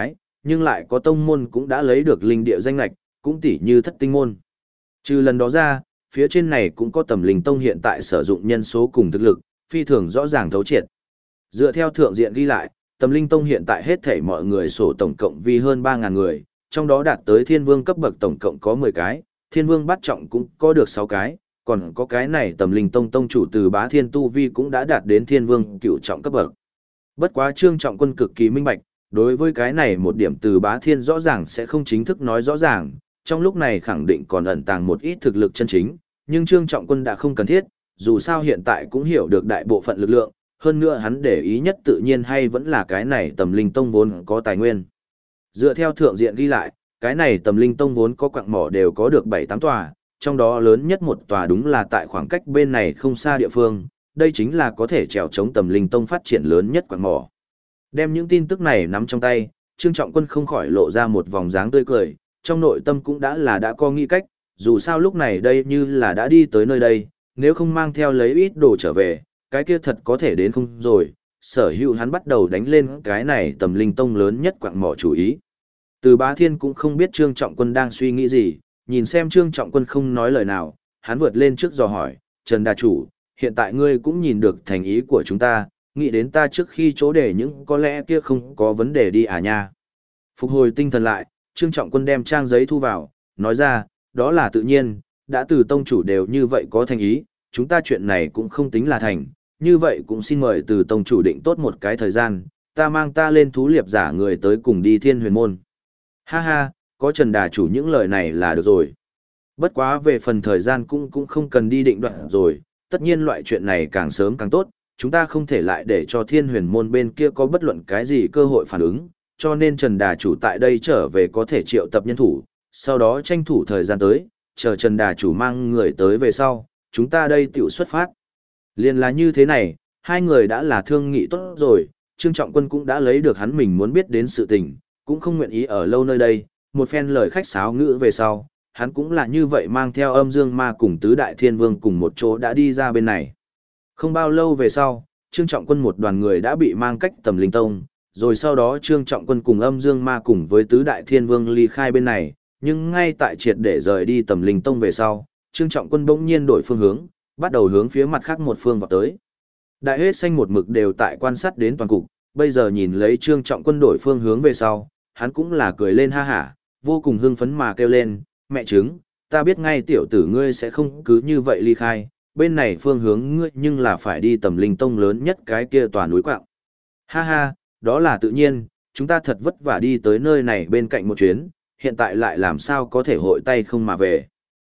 nhưng lại có tông môn cũng đã lấy được linh địa danh lạch, cũng tỉ như Thất Tinh môn. Trừ lần đó ra, phía trên này cũng có Tầm Linh tông hiện tại sử dụng nhân số cùng thực lực, phi thường rõ ràng thấu triệt. Dựa theo thượng diện ghi lại, Tầm Linh tông hiện tại hết thảy mọi người sổ tổng cộng vì hơn 3.000 người, trong đó đạt tới thiên vương cấp bậc tổng cộng có 10 cái, thiên vương bát trọng cũng có được 6 cái, còn có cái này Tầm Linh tông tông chủ Từ Bá Thiên tu vi cũng đã đạt đến thiên vương cửu trọng cấp bậc. Bất quá Trương Trọng Quân cực kỳ minh bạch, đối với cái này một điểm Từ Bá Thiên rõ ràng sẽ không chính thức nói rõ ràng, trong lúc này khẳng định còn ẩn tàng một ít thực lực chân chính, nhưng Trương Trọng Quân đã không cần thiết, dù sao hiện tại cũng hiểu được đại bộ phận lực lượng, hơn nữa hắn để ý nhất tự nhiên hay vẫn là cái này Tầm Linh tông vốn có tài nguyên. Dựa theo thượng diện ghi lại, cái này Tầm Linh tông vốn có quặng mỏ đều có được 7-8 tòa, trong đó lớn nhất một tòa đúng là tại khoảng cách bên này không xa địa phương, đây chính là có thể trèo chống Tầm Linh tông phát triển lớn nhất quặng mỏ. Đem những tin tức này nắm trong tay, Trương Trọng Quân không khỏi lộ ra một vòng dáng tươi cười, trong nội tâm cũng đã có nghĩ cách, dù sao lúc này đây như là đã đi tới nơi đây, nếu không mang theo lấy ít đồ trở về, cái kia thật có thể đến không rồi, sở hữu hắn bắt đầu đánh lên cái này Tầm Linh tông lớn nhất quặng mỏ chủ ý. Từ Bá Thiên cũng không biết Trương Trọng Quân đang suy nghĩ gì, nhìn xem Trương Trọng Quân không nói lời nào, hắn vượt lên trước dò hỏi, Trần Đà Chủ, hiện tại ngươi cũng nhìn được thành ý của chúng ta, nghĩ đến ta trước khi chỗ để những có lẽ kia không có vấn đề đi à nha. Phục hồi tinh thần lại, Trương Trọng Quân đem trang giấy thu vào, nói ra, đó là tự nhiên, đã từ tông chủ đều như vậy có thành ý, chúng ta chuyện này cũng không tính là thành, như vậy cũng xin mời từ tông chủ định tốt một cái thời gian, ta mang ta lên thú liệp giả người tới cùng đi Thiên Huyền môn. Ha ha, có Trần Đà Chủ những lời này là được rồi. Bất quá về phần thời gian cũng không cần đi định đoạn rồi, tất nhiên loại chuyện này càng sớm càng tốt, chúng ta không thể lại để cho Thiên Huyền môn bên kia có bất luận cái gì cơ hội phản ứng, cho nên Trần Đà Chủ tại đây trở về có thể triệu tập nhân thủ, sau đó tranh thủ thời gian tới, chờ Trần Đà Chủ mang người tới về sau, chúng ta đây tiểu xuất phát. Liên là như thế này, hai người đã là thương nghị tốt rồi, Trương Trọng Quân cũng đã lấy được hắn mình muốn biết đến sự tình, cũng không nguyện ý ở lâu nơi đây, một phen lời khách sáo ngữ về sau, hắn cũng là như vậy mang theo Âm Dương Ma cùng Tứ Đại Thiên Vương cùng một chỗ đã đi ra bên này. Không bao lâu về sau, Trương Trọng Quân một đoàn người đã bị mang cách Tầm Linh tông, rồi sau đó Trương Trọng Quân cùng Âm Dương Ma cùng với Tứ Đại Thiên Vương ly khai bên này, nhưng ngay tại triệt để rời đi Tầm Linh tông về sau, Trương Trọng Quân bỗng nhiên đổi phương hướng, bắt đầu hướng phía mặt khác một phương vào tới. Đại hết xanh một mực đều tại quan sát đến toàn cục, bây giờ nhìn lấy Trương Trọng Quân đổi phương hướng về sau, hắn cũng là cười lên ha hả, vô cùng hưng phấn mà kêu lên, mẹ trứng, ta biết ngay tiểu tử ngươi sẽ không cứ như vậy ly khai, bên này phương hướng ngươi nhưng là phải đi Tầm Linh tông lớn nhất cái kia tòa núi quạng. Ha ha, đó là tự nhiên, chúng ta thật vất vả đi tới nơi này bên cạnh một chuyến, hiện tại lại làm sao có thể hội tay không mà về.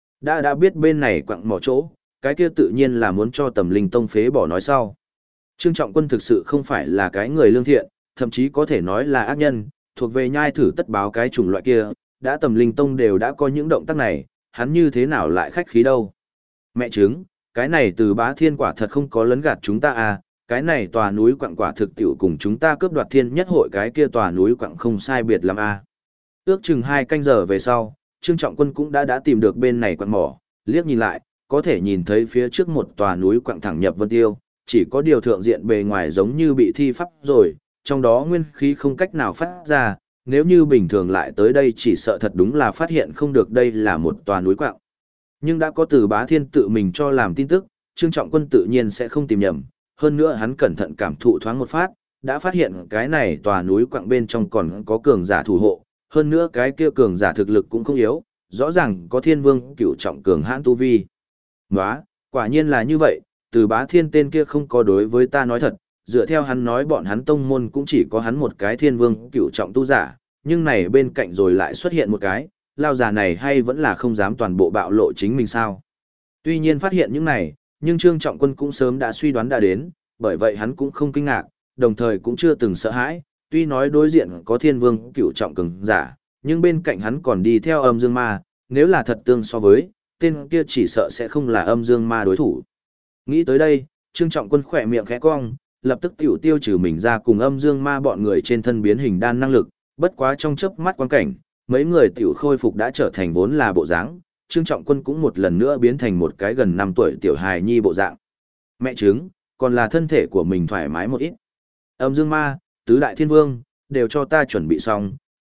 Đã biết bên này quặng mỏ chỗ, cái kia tự nhiên là muốn cho Tầm Linh tông phế bỏ nói sau. Trương Trọng Quân thực sự không phải là cái người lương thiện, thậm chí có thể nói là ác nhân, thuộc về nhai thử tất báo cái chủng loại kia, đã Tầm Linh tông đều đã có những động tác này, hắn như thế nào lại khách khí đâu. Mẹ chứng, cái này Từ Bá Thiên quả thật không có lấn gạt chúng ta à, cái này tòa núi quặng quả thực tiểu cùng chúng ta cướp đoạt thiên nhất hội cái kia tòa núi quặng không sai biệt lắm à. Ước chừng 2 canh giờ về sau, Trương Trọng Quân cũng đã tìm được bên này quặng mỏ, liếc nhìn lại, có thể nhìn thấy phía trước một tòa núi quặng thẳng nhập vân tiêu, chỉ có điều thượng diện bề ngoài giống như bị thi pháp rồi, trong đó nguyên khí không cách nào phát ra, nếu như bình thường lại tới đây chỉ sợ thật đúng là phát hiện không được đây là một tòa núi quặng. Nhưng đã có Từ Bá Thiên tự mình cho làm tin tức, Trương Trọng Quân tự nhiên sẽ không tìm nhầm, hơn nữa hắn cẩn thận cảm thụ thoáng một phát, đã phát hiện cái này tòa núi quặng bên trong còn có cường giả thủ hộ, hơn nữa cái kia cường giả thực lực cũng không yếu, rõ ràng có Thiên Vương cửu trọng cường hãn tu vi. Nóa, quả nhiên là như vậy, Từ Bá Thiên tên kia không có đối với ta nói thật, dựa theo hắn nói bọn hắn tông môn cũng chỉ có hắn một cái Thiên Vương cửu trọng tu giả, nhưng này bên cạnh rồi lại xuất hiện một cái, lao già này hay vẫn là không dám toàn bộ bạo lộ chính mình sao. Tuy nhiên phát hiện những này, nhưng Trương Trọng Quân cũng sớm đã suy đoán đã đến, bởi vậy hắn cũng không kinh ngạc, đồng thời cũng chưa từng sợ hãi, tuy nói đối diện có Thiên Vương cửu trọng cường giả, nhưng bên cạnh hắn còn đi theo Âm Dương Ma, nếu là thật tương so với, tên kia chỉ sợ sẽ không là Âm Dương Ma đối thủ. Nghĩ tới đây, Trương Trọng Quân khỏe miệng khẽ cong, lập tức tiểu tiêu trừ mình ra cùng Âm Dương Ma bọn người trên thân biến hình đan năng lực, bất quá trong chớp mắt quan cảnh, mấy người tiểu khôi phục đã trở thành vốn là bộ dáng, Trương Trọng Quân cũng một lần nữa biến thành một cái gần 5 tuổi tiểu hài nhi bộ dạng. Mẹ chứng, còn là thân thể của mình thoải mái một ít. Âm Dương Ma, Tứ Đại Thiên Vương, đều cho ta chuẩn bị xong,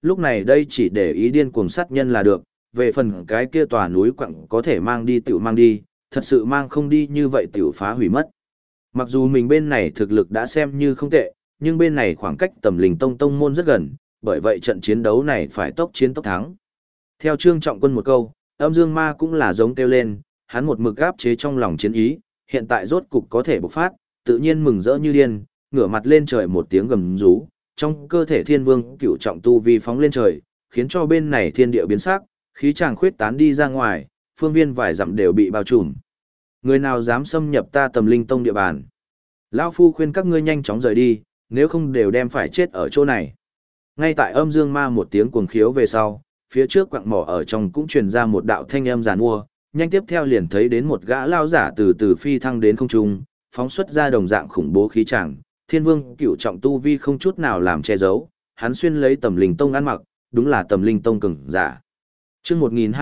lúc này đây chỉ để ý điên cuồng sát nhân là được, về phần cái kia tòa núi quặng có thể mang đi tiểu mang đi, thật sự mang không đi như vậy tiểu phá hủy mất. Mặc dù mình bên này thực lực đã xem như không tệ, nhưng bên này khoảng cách Tầm Linh Tông tông môn rất gần, bởi vậy trận chiến đấu này phải tốc chiến tốc thắng. Theo Trương Trọng Quân một câu, Âm Dương Ma cũng là giống kêu lên, hắn một mực áp chế trong lòng chiến ý, hiện tại rốt cục có thể bộc phát, tự nhiên mừng rỡ như điên, ngửa mặt lên trời một tiếng gầm rú, trong cơ thể Thiên Vương Cửu Trọng tu vi phóng lên trời, khiến cho bên này thiên địa biến sắc, khí tràng khuyết tán đi ra ngoài, phương viên vài dặm đều bị bao trùm. Người nào dám xâm nhập ta Tầm Linh Tông địa bàn? Lão phu khuyên các ngươi nhanh chóng rời đi, nếu không đều đem phải chết ở chỗ này. Ngay tại Âm Dương Ma một tiếng cuồng khiếu về sau, phía trước quặng mỏ ở trong cũng truyền ra một đạo thanh âm giàn mua, nhanh tiếp theo liền thấy đến một gã lao giả từ từ phi thăng đến không trung, phóng xuất ra đồng dạng khủng bố khí tràng, Thiên Vương Cửu Trọng tu vi không chút nào làm che giấu, hắn xuyên lấy Tầm Linh Tông ăn mặc, đúng là Tầm Linh Tông cường giả. Chương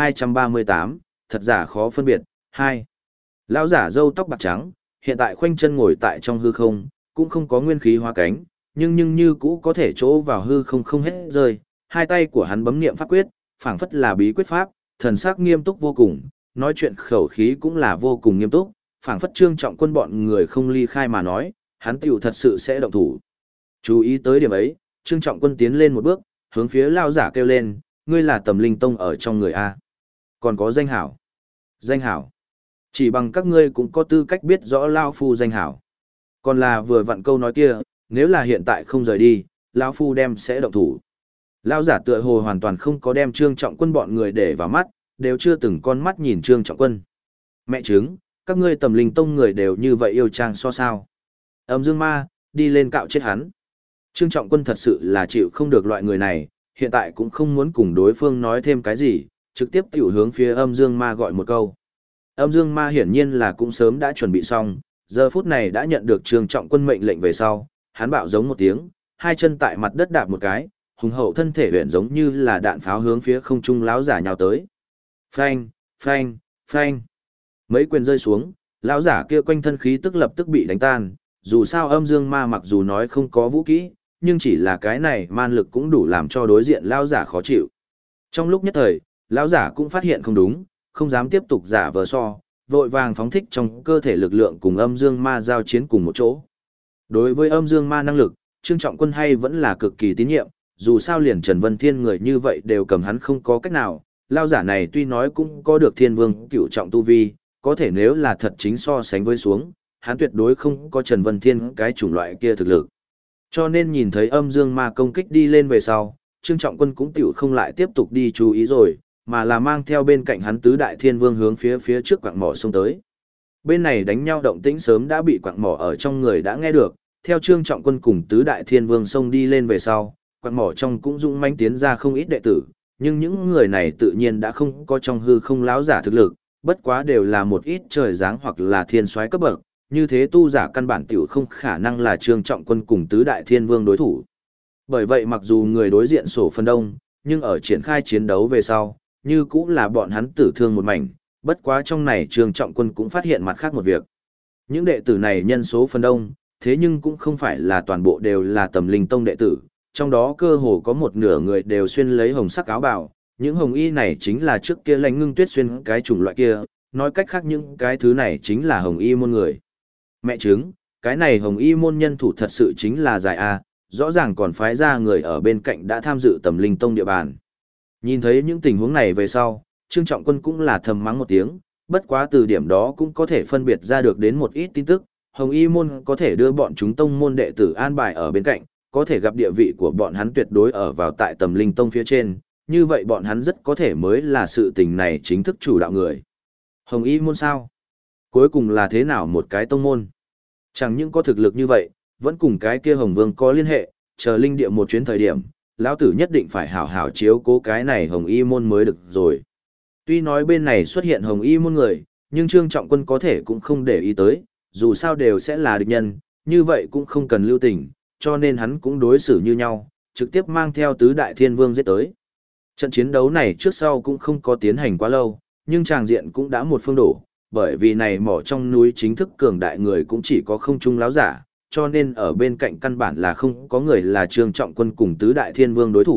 1238, thật giả khó phân biệt, 2. Lão giả râu tóc bạc trắng, hiện tại khoanh chân ngồi tại trong hư không, cũng không có nguyên khí hóa cánh, nhưng như cũ có thể chỗ vào hư không không hết rơi, hai tay của hắn bấm niệm pháp quyết, phảng phất là bí quyết pháp, thần sắc nghiêm túc vô cùng, nói chuyện khẩu khí cũng là vô cùng nghiêm túc, phảng phất Trương Trọng Quân bọn người không ly khai mà nói, hắn tiểu thật sự sẽ động thủ. Chú ý tới điểm ấy, Trương Trọng Quân tiến lên một bước, hướng phía lão giả kêu lên, ngươi là Tầm Linh Tông ở trong người a? Còn có danh hảo? Danh hảo? Chỉ bằng các ngươi cũng có tư cách biết rõ lão phu danh hảo. Còn là vừa vặn câu nói kia, nếu là hiện tại không rời đi, lão phu đem sẽ động thủ. Lão giả tựa hồ hoàn toàn không có đem Trương Trọng Quân bọn người để vào mắt, đều chưa từng con mắt nhìn Trương Trọng Quân. Mẹ chứng, các ngươi Tầm Linh Tông người đều như vậy yêu trang so sao? Âm Dương Ma, đi lên cạo chết hắn. Trương Trọng Quân thật sự là chịu không được loại người này, hiện tại cũng không muốn cùng đối phương nói thêm cái gì, trực tiếp tiểu hướng phía Âm Dương Ma gọi một câu. Âm Dương Ma hiển nhiên là cũng sớm đã chuẩn bị xong, giờ phút này đã nhận được Trương Trọng Quân mệnh lệnh về sau, hắn bạo giống một tiếng, hai chân tại mặt đất đạp một cái, hùng hậu thân thể huyền giống như là đạn pháo hướng phía không trung lão giả nhào tới. Phanh, phanh, phanh. Mấy quyền rơi xuống, lão giả kia quanh thân khí tức lập tức bị đánh tan, dù sao Âm Dương Ma mặc dù nói không có vũ kỹ, nhưng chỉ là cái này man lực cũng đủ làm cho đối diện lão giả khó chịu. Trong lúc nhất thời, lão giả cũng phát hiện không đúng, không dám tiếp tục giả vờ so, vội vàng phóng thích trong cơ thể lực lượng cùng Âm Dương Ma giao chiến cùng một chỗ. Đối với Âm Dương Ma năng lực, Trương Trọng Quân hay vẫn là cực kỳ tín nhiệm, dù sao liền Trần Vân Thiên người như vậy đều cầm hắn không có cách nào, lão giả này tuy nói cũng có được Thiên Vương Cửu Trọng tu vi, có thể nếu là thật chính so sánh với xuống, hắn tuyệt đối không có Trần Vân Thiên cái chủng loại kia thực lực. Cho nên nhìn thấy Âm Dương Ma công kích đi lên về sau, Trương Trọng Quân cũng tiểu không lại tiếp tục đi chú ý rồi, mà là mang theo bên cạnh hắn tứ đại thiên vương hướng phía trước quặng mỏ xông tới. Bên này đánh nhau động tĩnh sớm đã bị quặng mỏ ở trong người đã nghe được, theo Trương Trọng Quân cùng tứ đại thiên vương xông đi lên về sau, quặng mỏ trong cũng dũng mãnh tiến ra không ít đệ tử, nhưng những người này tự nhiên đã không có trong hư không láo giả thực lực, bất quá đều là một ít trời dáng hoặc là thiên soái cấp bậc, như thế tu giả căn bản tiểu không khả năng là Trương Trọng Quân cùng tứ đại thiên vương đối thủ. Bởi vậy mặc dù người đối diện sổ phân đông, nhưng ở triển khai chiến đấu về sau, như cũng là bọn hắn tử thương một mảnh, bất quá trong này Trương Trọng Quân cũng phát hiện mặt khác một việc. Những đệ tử này nhân số phân đông, thế nhưng cũng không phải là toàn bộ đều là Tầm Linh Tông đệ tử, trong đó cơ hồ có một nửa người đều xuyên lấy hồng sắc áo bào, những hồng y này chính là trước kia Lãnh Ngưng Tuyết xuyên cái chủng loại kia, nói cách khác những cái thứ này chính là hồng y môn người. Mẹ chứng, cái này hồng y môn nhân thủ thật sự chính là dài A, rõ ràng còn phái ra người ở bên cạnh đã tham dự Tầm Linh Tông địa bàn. Nhìn thấy những tình huống này về sau, Trương Trọng Quân cũng là thầm mắng một tiếng, bất quá từ điểm đó cũng có thể phân biệt ra được đến một ít tin tức, hồng y môn có thể đưa bọn chúng tông môn đệ tử an bài ở bên cạnh, có thể gặp địa vị của bọn hắn tuyệt đối ở vào tại Tầm Linh Tông phía trên, như vậy bọn hắn rất có thể mới là sự tình này chính thức chủ đạo người. Hồng y môn sao? Cuối cùng là thế nào một cái tông môn? Chẳng những có thực lực như vậy, vẫn cùng cái kia Hồng Vương có liên hệ, chờ linh địa một chuyến thời điểm, lão tử nhất định phải hảo hảo chiếu cố cái này hồng y môn mới được rồi. Tuy nói bên này xuất hiện hồng y môn người, nhưng Trương Trọng Quân có thể cũng không để ý tới, dù sao đều sẽ là địch nhân, như vậy cũng không cần lưu tình, cho nên hắn cũng đối xử như nhau, trực tiếp mang theo tứ đại thiên vương giết tới. Trận chiến đấu này trước sau cũng không có tiến hành quá lâu, nhưng tràng diện cũng đã một phương đổ, bởi vì này mỏ trong núi chính thức cường đại người cũng chỉ có không trung láo giả, cho nên ở bên cạnh căn bản là không có người là Trương Trọng Quân cùng tứ đại thiên vương đối thủ,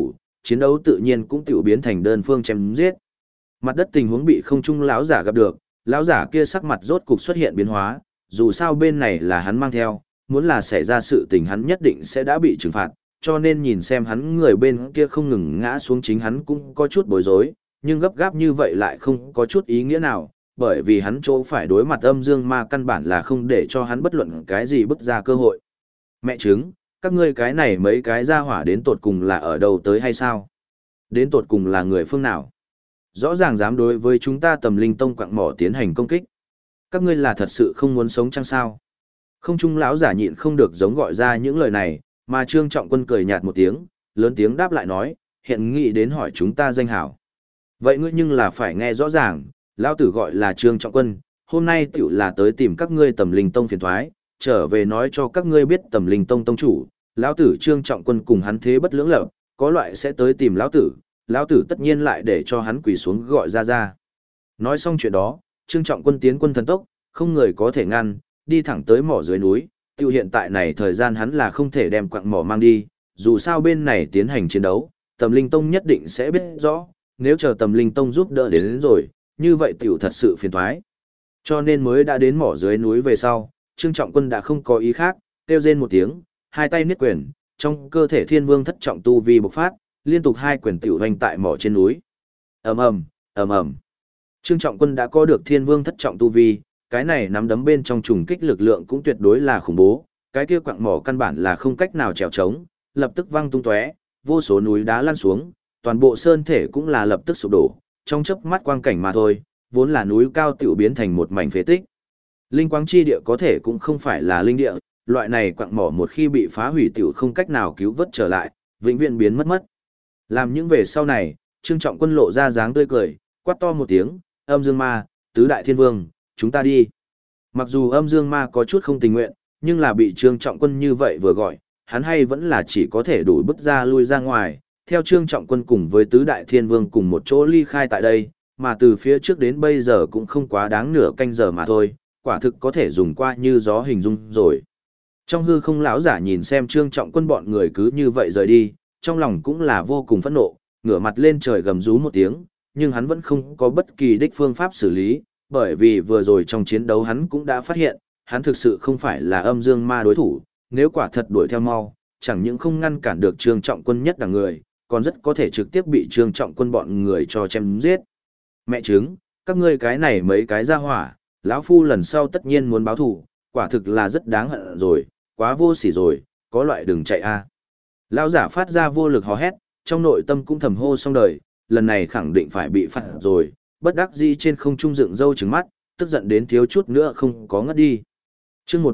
chiến đấu tự nhiên cũng tiểu biến thành đơn phương chém giết. Mặt đất tình huống bị không trung lão giả gặp được, lão giả kia sắc mặt rốt cục xuất hiện biến hóa, dù sao bên này là hắn mang theo, muốn là xảy ra sự tình hắn nhất định sẽ đã bị trừng phạt, cho nên nhìn xem hắn người bên kia không ngừng ngã xuống chính hắn cũng có chút bối rối, nhưng gấp gáp như vậy lại không có chút ý nghĩa nào, bởi vì hắn chỗ phải đối mặt âm dương ma căn bản là không để cho hắn bất luận cái gì bứt ra cơ hội. Mẹ chứng, các ngươi cái này mấy cái gia hỏa đến tột cùng là ở đâu tới hay sao? Đến tột cùng là người phương nào? Rõ ràng dám đối với chúng ta Tầm Linh Tông quặng mỏ tiến hành công kích. Các ngươi là thật sự không muốn sống chăng sao? Không trung lão giả nhịn không được giống gọi ra những lời này, mà Trương Trọng Quân cười nhạt một tiếng, lớn tiếng đáp lại nói, hiện nghĩ đến hỏi chúng ta danh hảo. Vậy ngươi nhưng là phải nghe rõ ràng, lão tử gọi là Trương Trọng Quân, hôm nay tiểu là tới tìm các ngươi Tầm Linh Tông phiền thoái, trở về nói cho các ngươi biết Tầm Linh Tông tông chủ, lão tử Trương Trọng Quân cùng hắn thế bất lưỡng lập, có loại sẽ tới tìm lão tử tất nhiên lại để cho hắn quỳ xuống gọi ra. Nói xong chuyện đó, Trương Trọng Quân tiến quân thần tốc, không người có thể ngăn, đi thẳng tới mỏ dưới núi, tiêu hiện tại này thời gian hắn là không thể đem quặng mỏ mang đi, dù sao bên này tiến hành chiến đấu, Tầm Linh Tông nhất định sẽ biết rõ, nếu chờ Tầm Linh Tông giúp đỡ đến rồi, như vậy tiểu thật sự phiền toái. Cho nên mới đã đến mỏ dưới núi về sau, Trương Trọng Quân đã không có ý khác, kêu rên một tiếng, hai tay niết quyền, trong cơ thể Thiên Vương thất trọng tu vi bộc phát, liên tục hai quyền tiểu hoành tại mỏ trên núi. Ầm ầm, ầm ầm. Trương Trọng Quân đã có được Thiên Vương thất trọng tu vi, cái này nắm đấm bên trong trùng kích lực lượng cũng tuyệt đối là khủng bố, cái kia quặng mỏ căn bản là không cách nào trèo trống, lập tức văng tung tóe, vô số núi đá lăn xuống, toàn bộ sơn thể cũng là lập tức sụp đổ, trong chớp mắt quang cảnh mà thôi, vốn là núi cao tiểu biến thành một mảnh phế tích. Linh quang chi địa có thể cũng không phải là linh địa, loại này quặng mỏ một khi bị phá hủy tiểu không cách nào cứu vớt trở lại, vĩnh viễn biến mất. Làm những về sau này, Trương Trọng Quân lộ ra dáng tươi cười, quát to một tiếng, âm dương ma, tứ đại thiên vương, chúng ta đi. Mặc dù âm dương ma có chút không tình nguyện, nhưng là bị Trương Trọng Quân như vậy vừa gọi, hắn hay vẫn là chỉ có thể đủ bước ra lui ra ngoài, theo Trương Trọng Quân cùng với tứ đại thiên vương cùng một chỗ ly khai tại đây, mà từ phía trước đến bây giờ cũng không quá đáng nửa canh giờ mà thôi, quả thực có thể dùng qua như gió hình dung rồi. Trong hư không lão giả nhìn xem Trương Trọng Quân bọn người cứ như vậy rời đi, trong lòng cũng là vô cùng phẫn nộ, ngửa mặt lên trời gầm rú một tiếng, nhưng hắn vẫn không có bất kỳ đích phương pháp xử lý, bởi vì vừa rồi trong chiến đấu hắn cũng đã phát hiện, hắn thực sự không phải là âm dương ma đối thủ, nếu quả thật đuổi theo mau, chẳng những không ngăn cản được Trương Trọng Quân nhất đẳng người, còn rất có thể trực tiếp bị Trương Trọng Quân bọn người cho chém giết. Mẹ chứng, các ngươi cái này mấy cái ra hỏa, lão phu lần sau tất nhiên muốn báo thù, quả thực là rất đáng hận rồi, quá vô sỉ rồi, có loại đừng chạy a. Lão giả phát ra vô lực hò hét, trong nội tâm cũng thầm hô xong đời, lần này khẳng định phải bị phạt rồi, bất đắc dĩ trên không trung dựng râu trừng mắt, tức giận đến thiếu chút nữa không có ngất đi. Chương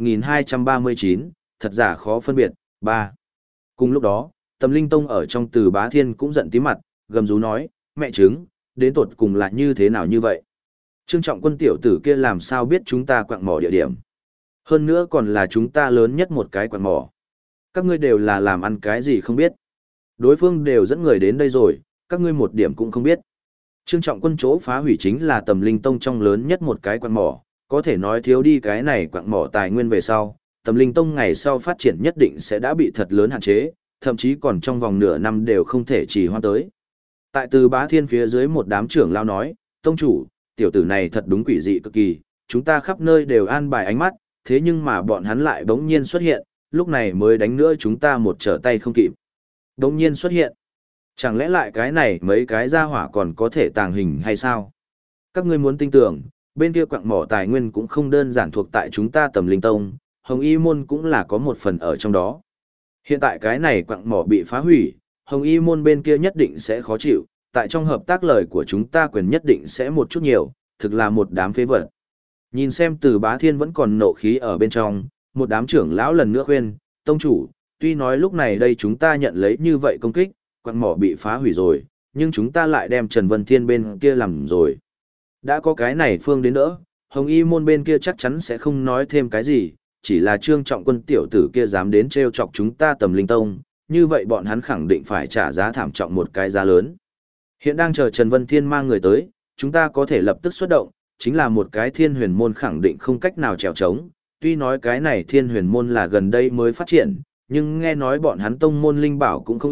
1239, thật giả khó phân biệt, 3. Cùng lúc đó, Tầm Linh Tông ở trong Từ Bá Thiên cũng giận tím mặt, gầm rú nói, mẹ chứng, đến tột cùng là như thế nào như vậy? Trương Trọng Quân tiểu tử kia làm sao biết chúng ta quặng mỏ địa điểm? Hơn nữa còn là chúng ta lớn nhất một cái quặng mỏ. Các ngươi đều là làm ăn cái gì không biết. Đối phương đều dẫn người đến đây rồi, các ngươi một điểm cũng không biết. Trương Trọng Quân chỗ phá hủy chính là Tầm Linh Tông trong lớn nhất một cái quặng mỏ, có thể nói thiếu đi cái này quặng mỏ tài nguyên về sau, Tầm Linh Tông ngày sau phát triển nhất định sẽ đã bị thật lớn hạn chế, thậm chí còn trong vòng nửa năm đều không thể trì hoãn tới. Tại Từ Bá Thiên phía dưới một đám trưởng lao nói, tông chủ, tiểu tử này thật đúng quỷ dị cực kỳ, chúng ta khắp nơi đều an bài ánh mắt, thế nhưng mà bọn hắn lại bỗng nhiên xuất hiện, lúc này mới đánh nữa chúng ta một trở tay không kịp. Bỗng nhiên xuất hiện. Chẳng lẽ lại cái này mấy cái gia hỏa còn có thể tàng hình hay sao? Các ngươi muốn tin tưởng, bên kia quặng mỏ tài nguyên cũng không đơn giản thuộc tại chúng ta Tầm Linh Tông, Hồng Y Môn cũng là có một phần ở trong đó. Hiện tại cái này quặng mỏ bị phá hủy, Hồng Y Môn bên kia nhất định sẽ khó chịu, tại trong hợp tác lời của chúng ta quyền nhất định sẽ một chút nhiều, thực là một đám phế vật. Nhìn xem Từ Bá Thiên vẫn còn nộ khí ở bên trong, một đám trưởng lão lần nữa khuyên, tông chủ, tuy nói lúc này đây chúng ta nhận lấy như vậy công kích, quặng mỏ bị phá hủy rồi, nhưng chúng ta lại đem Trần Vân Thiên bên kia làm rồi. Đã có cái này phương đến đỡ, Hồng Y Môn bên kia chắc chắn sẽ không nói thêm cái gì, chỉ là Trương Trọng Quân tiểu tử kia dám đến trêu chọc chúng ta Tầm Linh Tông, như vậy bọn hắn khẳng định phải trả giá thảm trọng một cái giá lớn. Hiện đang chờ Trần Vân Thiên mang người tới, chúng ta có thể lập tức xuất động, chính là một cái Thiên Huyền Môn khẳng định không cách nào trèo trống, tuy nói cái này Thiên Huyền Môn là gần đây mới phát triển, nhưng nghe nói bọn hắn tông môn linh bảo cũng không ít,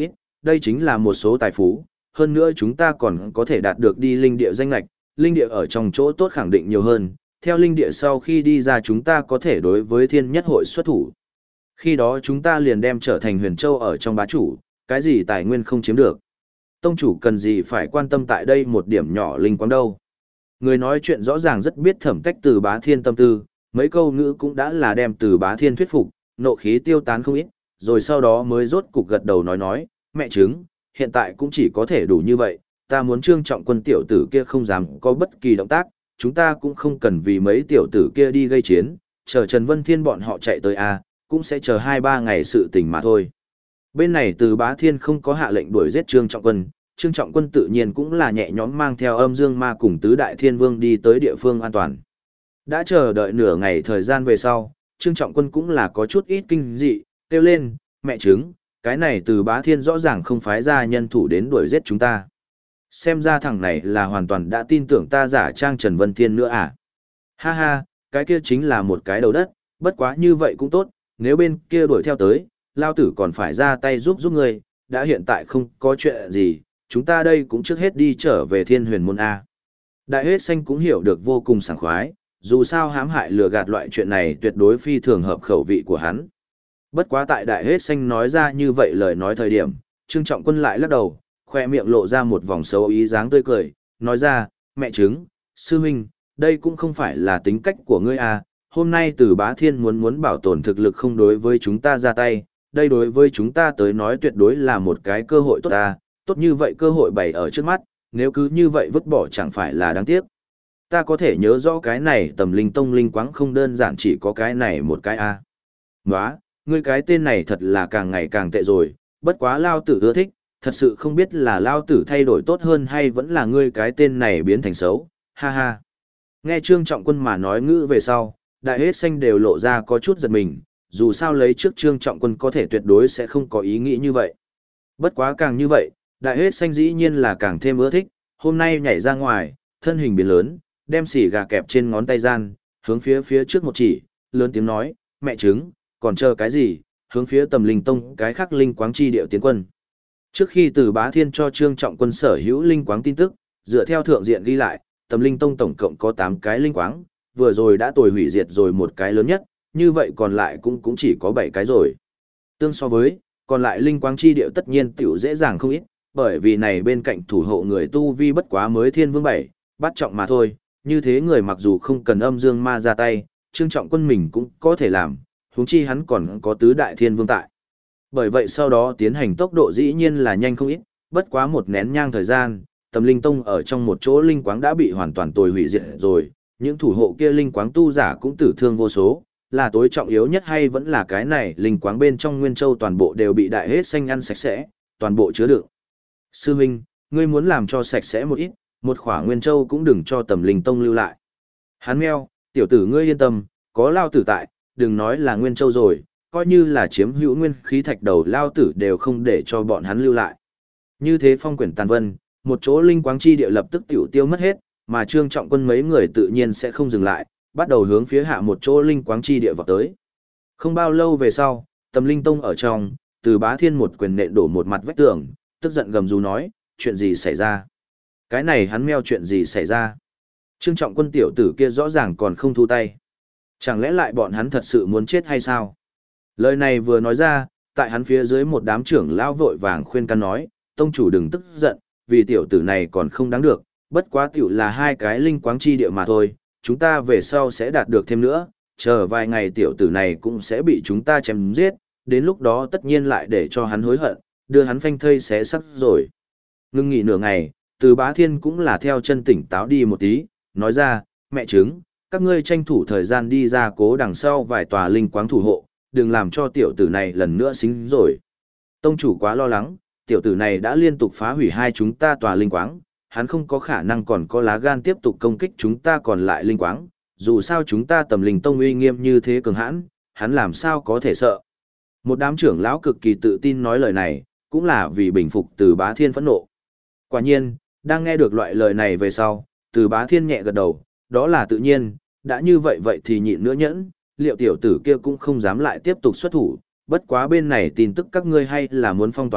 đây chính là một số tài phú, hơn nữa chúng ta còn có thể đạt được đi linh địa danh lạch, linh địa ở trong chỗ tốt khẳng định nhiều hơn, theo linh địa sau khi đi ra chúng ta có thể đối với thiên nhất hội xuất thủ. Khi đó chúng ta liền đem trở thành Huyền Châu ở trong bá chủ, cái gì tài nguyên không chiếm được. Tông chủ cần gì phải quan tâm tại đây một điểm nhỏ linh quáng đâu. Người nói chuyện rõ ràng rất biết thẩm cách Từ Bá Thiên tâm tư, mấy câu ngữ cũng đã là đem Từ Bá Thiên thuyết phục, nộ khí tiêu tán không ít, rồi sau đó mới rốt cục gật đầu nói, mẹ chứng, hiện tại cũng chỉ có thể đủ như vậy, ta muốn Trương Trọng Quân tiểu tử kia không dám có bất kỳ động tác, chúng ta cũng không cần vì mấy tiểu tử kia đi gây chiến, chờ Trần Vân Thiên bọn họ chạy tới cũng sẽ chờ 2-3 ngày sự tình mà thôi. Bên này Từ Bá Thiên không có hạ lệnh đuổi giết Trương Trọng Quân, Trương Trọng Quân tự nhiên cũng là nhẹ nhõm mang theo Âm Dương Ma cùng tứ đại thiên vương đi tới địa phương an toàn. Đã chờ đợi nửa ngày thời gian về sau, Trương Trọng Quân cũng là có chút ít kinh dị, kêu lên, mẹ chứng, cái này Từ Bá Thiên rõ ràng không phái ra nhân thủ đến đuổi giết chúng ta. Xem ra thằng này là hoàn toàn đã tin tưởng ta giả trang Trần Vân Thiên nữa à? Ha ha, cái kia chính là một cái đầu đất, bất quá như vậy cũng tốt, nếu bên kia đuổi theo tới, lao tử còn phải ra tay giúp người, đã hiện tại không có chuyện gì, chúng ta đây cũng trước hết đi trở về Thiên Huyền Môn A. Đại Hết Xanh cũng hiểu được vô cùng sảng khoái, dù sao hãm hại lừa gạt loại chuyện này tuyệt đối phi thường hợp khẩu vị của hắn. Bất quá tại Đại Hết Xanh nói ra như vậy lời nói thời điểm, Trương Trọng Quân lại lắc đầu, khoe miệng lộ ra một vòng xấu ý dáng tươi cười, nói ra, mẹ chứng, sư huynh, đây cũng không phải là tính cách của ngươi à, hôm nay Từ Bá Thiên muốn bảo tồn thực lực không đối với chúng ta ra tay, đây đối với chúng ta tới nói tuyệt đối là một cái cơ hội tốt à, tốt như vậy cơ hội bày ở trước mắt, nếu cứ như vậy vứt bỏ chẳng phải là đáng tiếc. Ta có thể nhớ rõ cái này Tầm Linh Tông linh quáng không đơn giản chỉ có cái này một cái à. Nóa, ngươi cái tên này thật là càng ngày càng tệ rồi, bất quá lao tử ưa thích, thật sự không biết là lao tử thay đổi tốt hơn hay vẫn là ngươi cái tên này biến thành xấu, ha ha. Nghe Trương Trọng Quân mà nói ngữ về sau, Đại Hết Xanh đều lộ ra có chút giật mình, dù sao lấy trước Trương Trọng Quân có thể tuyệt đối sẽ không có ý nghĩ như vậy. Bất quá càng như vậy, Đại Hết Xanh dĩ nhiên là càng thêm ưa thích, hôm nay nhảy ra ngoài, thân hình biến lớn, đem xỉ gà kẹp trên ngón tay gian, hướng phía trước một chỉ, lớn tiếng nói, mẹ chứng, còn chờ cái gì, hướng phía Tầm Linh Tông cái khắc linh quáng chi điệu tiến quân. Trước khi Từ Bá Thiên cho Trương Trọng Quân sở hữu linh quáng tin tức, dựa theo thượng diện ghi lại, Tầm Linh Tông tổng cộng có 8 cái linh quáng, vừa rồi đã tồi hủy diệt rồi một cái lớn nhất, như vậy còn lại cũng chỉ có 7 cái rồi. Tương so với, còn lại linh quáng chi điệu tất nhiên tiểu dễ dàng không ít, bởi vì này bên cạnh thủ hộ người tu vi bất quá mới Thiên Vương 7, bắt trọng mà thôi, như thế người mặc dù không cần Âm Dương Ma ra tay, Trương Trọng Quân mình cũng có thể làm, huống chi hắn còn có tứ đại Thiên Vương tại. Bởi vậy sau đó tiến hành tốc độ dĩ nhiên là nhanh không ít, bất quá một nén nhang thời gian, Tầm Linh Tông ở trong một chỗ linh quáng đã bị hoàn toàn tồi hủy diệt rồi, những thủ hộ kia linh quáng tu giả cũng tử thương vô số, là tối trọng yếu nhất hay vẫn là cái này, linh quáng bên trong Nguyên Châu toàn bộ đều bị Đại Hết Xanh ăn sạch sẽ, toàn bộ chứa đựng. Sư huynh, ngươi muốn làm cho sạch sẽ một ít, một khỏa Nguyên Châu cũng đừng cho Tầm Linh Tông lưu lại. Hắn meo, tiểu tử ngươi yên tâm, có lao tử tại, đừng nói là Nguyên Châu rồi, coi như là chiếm hữu nguyên khí thạch đầu lao tử đều không để cho bọn hắn lưu lại. Như thế phong quyển tàn vân, một chỗ linh quáng chi địa lập tức tiểu tiêu mất hết, mà Trương Trọng Quân mấy người tự nhiên sẽ không dừng lại, bắt đầu hướng phía hạ một chỗ linh quáng chi địa vào tới. Không bao lâu về sau, Tầm Linh Tông ở trong, Từ Bá Thiên một quyền nện đổ một mặt vách tường, tức giận gầm rú nói, chuyện gì xảy ra? Cái này hắn meo chuyện gì xảy ra? Trương Trọng Quân tiểu tử kia rõ ràng còn không thu tay. Chẳng lẽ lại bọn hắn thật sự muốn chết hay sao? Lời này vừa nói ra, tại hắn phía dưới một đám trưởng lão vội vàng khuyên can nói, tông chủ đừng tức giận, vì tiểu tử này còn không đáng được, bất quá tiểu là 2 cái linh quáng chi địa mà thôi, chúng ta về sau sẽ đạt được thêm nữa, chờ vài ngày tiểu tử này cũng sẽ bị chúng ta chém giết, đến lúc đó tất nhiên lại để cho hắn hối hận, đưa hắn phanh thây xé xác rồi. Ngưng nghỉ nửa ngày, Từ Bá Thiên cũng là theo chân tỉnh táo đi một tí, nói ra, mẹ chứng, các ngươi tranh thủ thời gian đi ra cố đằng sau vài tòa linh quáng thủ hộ, đừng làm cho tiểu tử này lần nữa xính rồi. Tông chủ quá lo lắng, tiểu tử này đã liên tục phá hủy 2 chúng ta tòa linh quáng, hắn không có khả năng còn có lá gan tiếp tục công kích chúng ta còn lại linh quáng, dù sao chúng ta Tầm Linh Tông uy nghiêm như thế cường hãn, hắn làm sao có thể sợ. Một đám trưởng lão cực kỳ tự tin nói lời này, cũng là vì bình phục Từ Bá Thiên phẫn nộ. Quả nhiên, đang nghe được loại lời này về sau, Từ Bá Thiên nhẹ gật đầu, đó là tự nhiên, đã như vậy vậy thì nhịn nữa nhẫn, liệu tiểu tử kia cũng không dám lại tiếp tục xuất thủ, bất quá bên này tin tức các ngươi hay là muốn phong tỏa mất,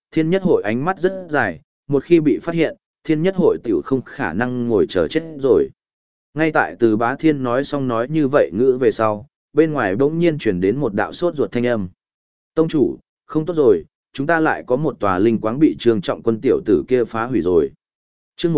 thiên nhất hội ánh mắt rất dài, một khi bị phát hiện, thiên nhất hội tiểu không khả năng ngồi chờ chết rồi. Ngay tại Từ Bá Thiên nói xong nói như vậy ngữ về sau, bên ngoài bỗng nhiên chuyển đến một đạo sốt ruột thanh âm. Tông chủ, không tốt rồi, chúng ta lại có một tòa linh quáng bị Trương Trọng Quân tiểu tử kia phá hủy rồi. Chương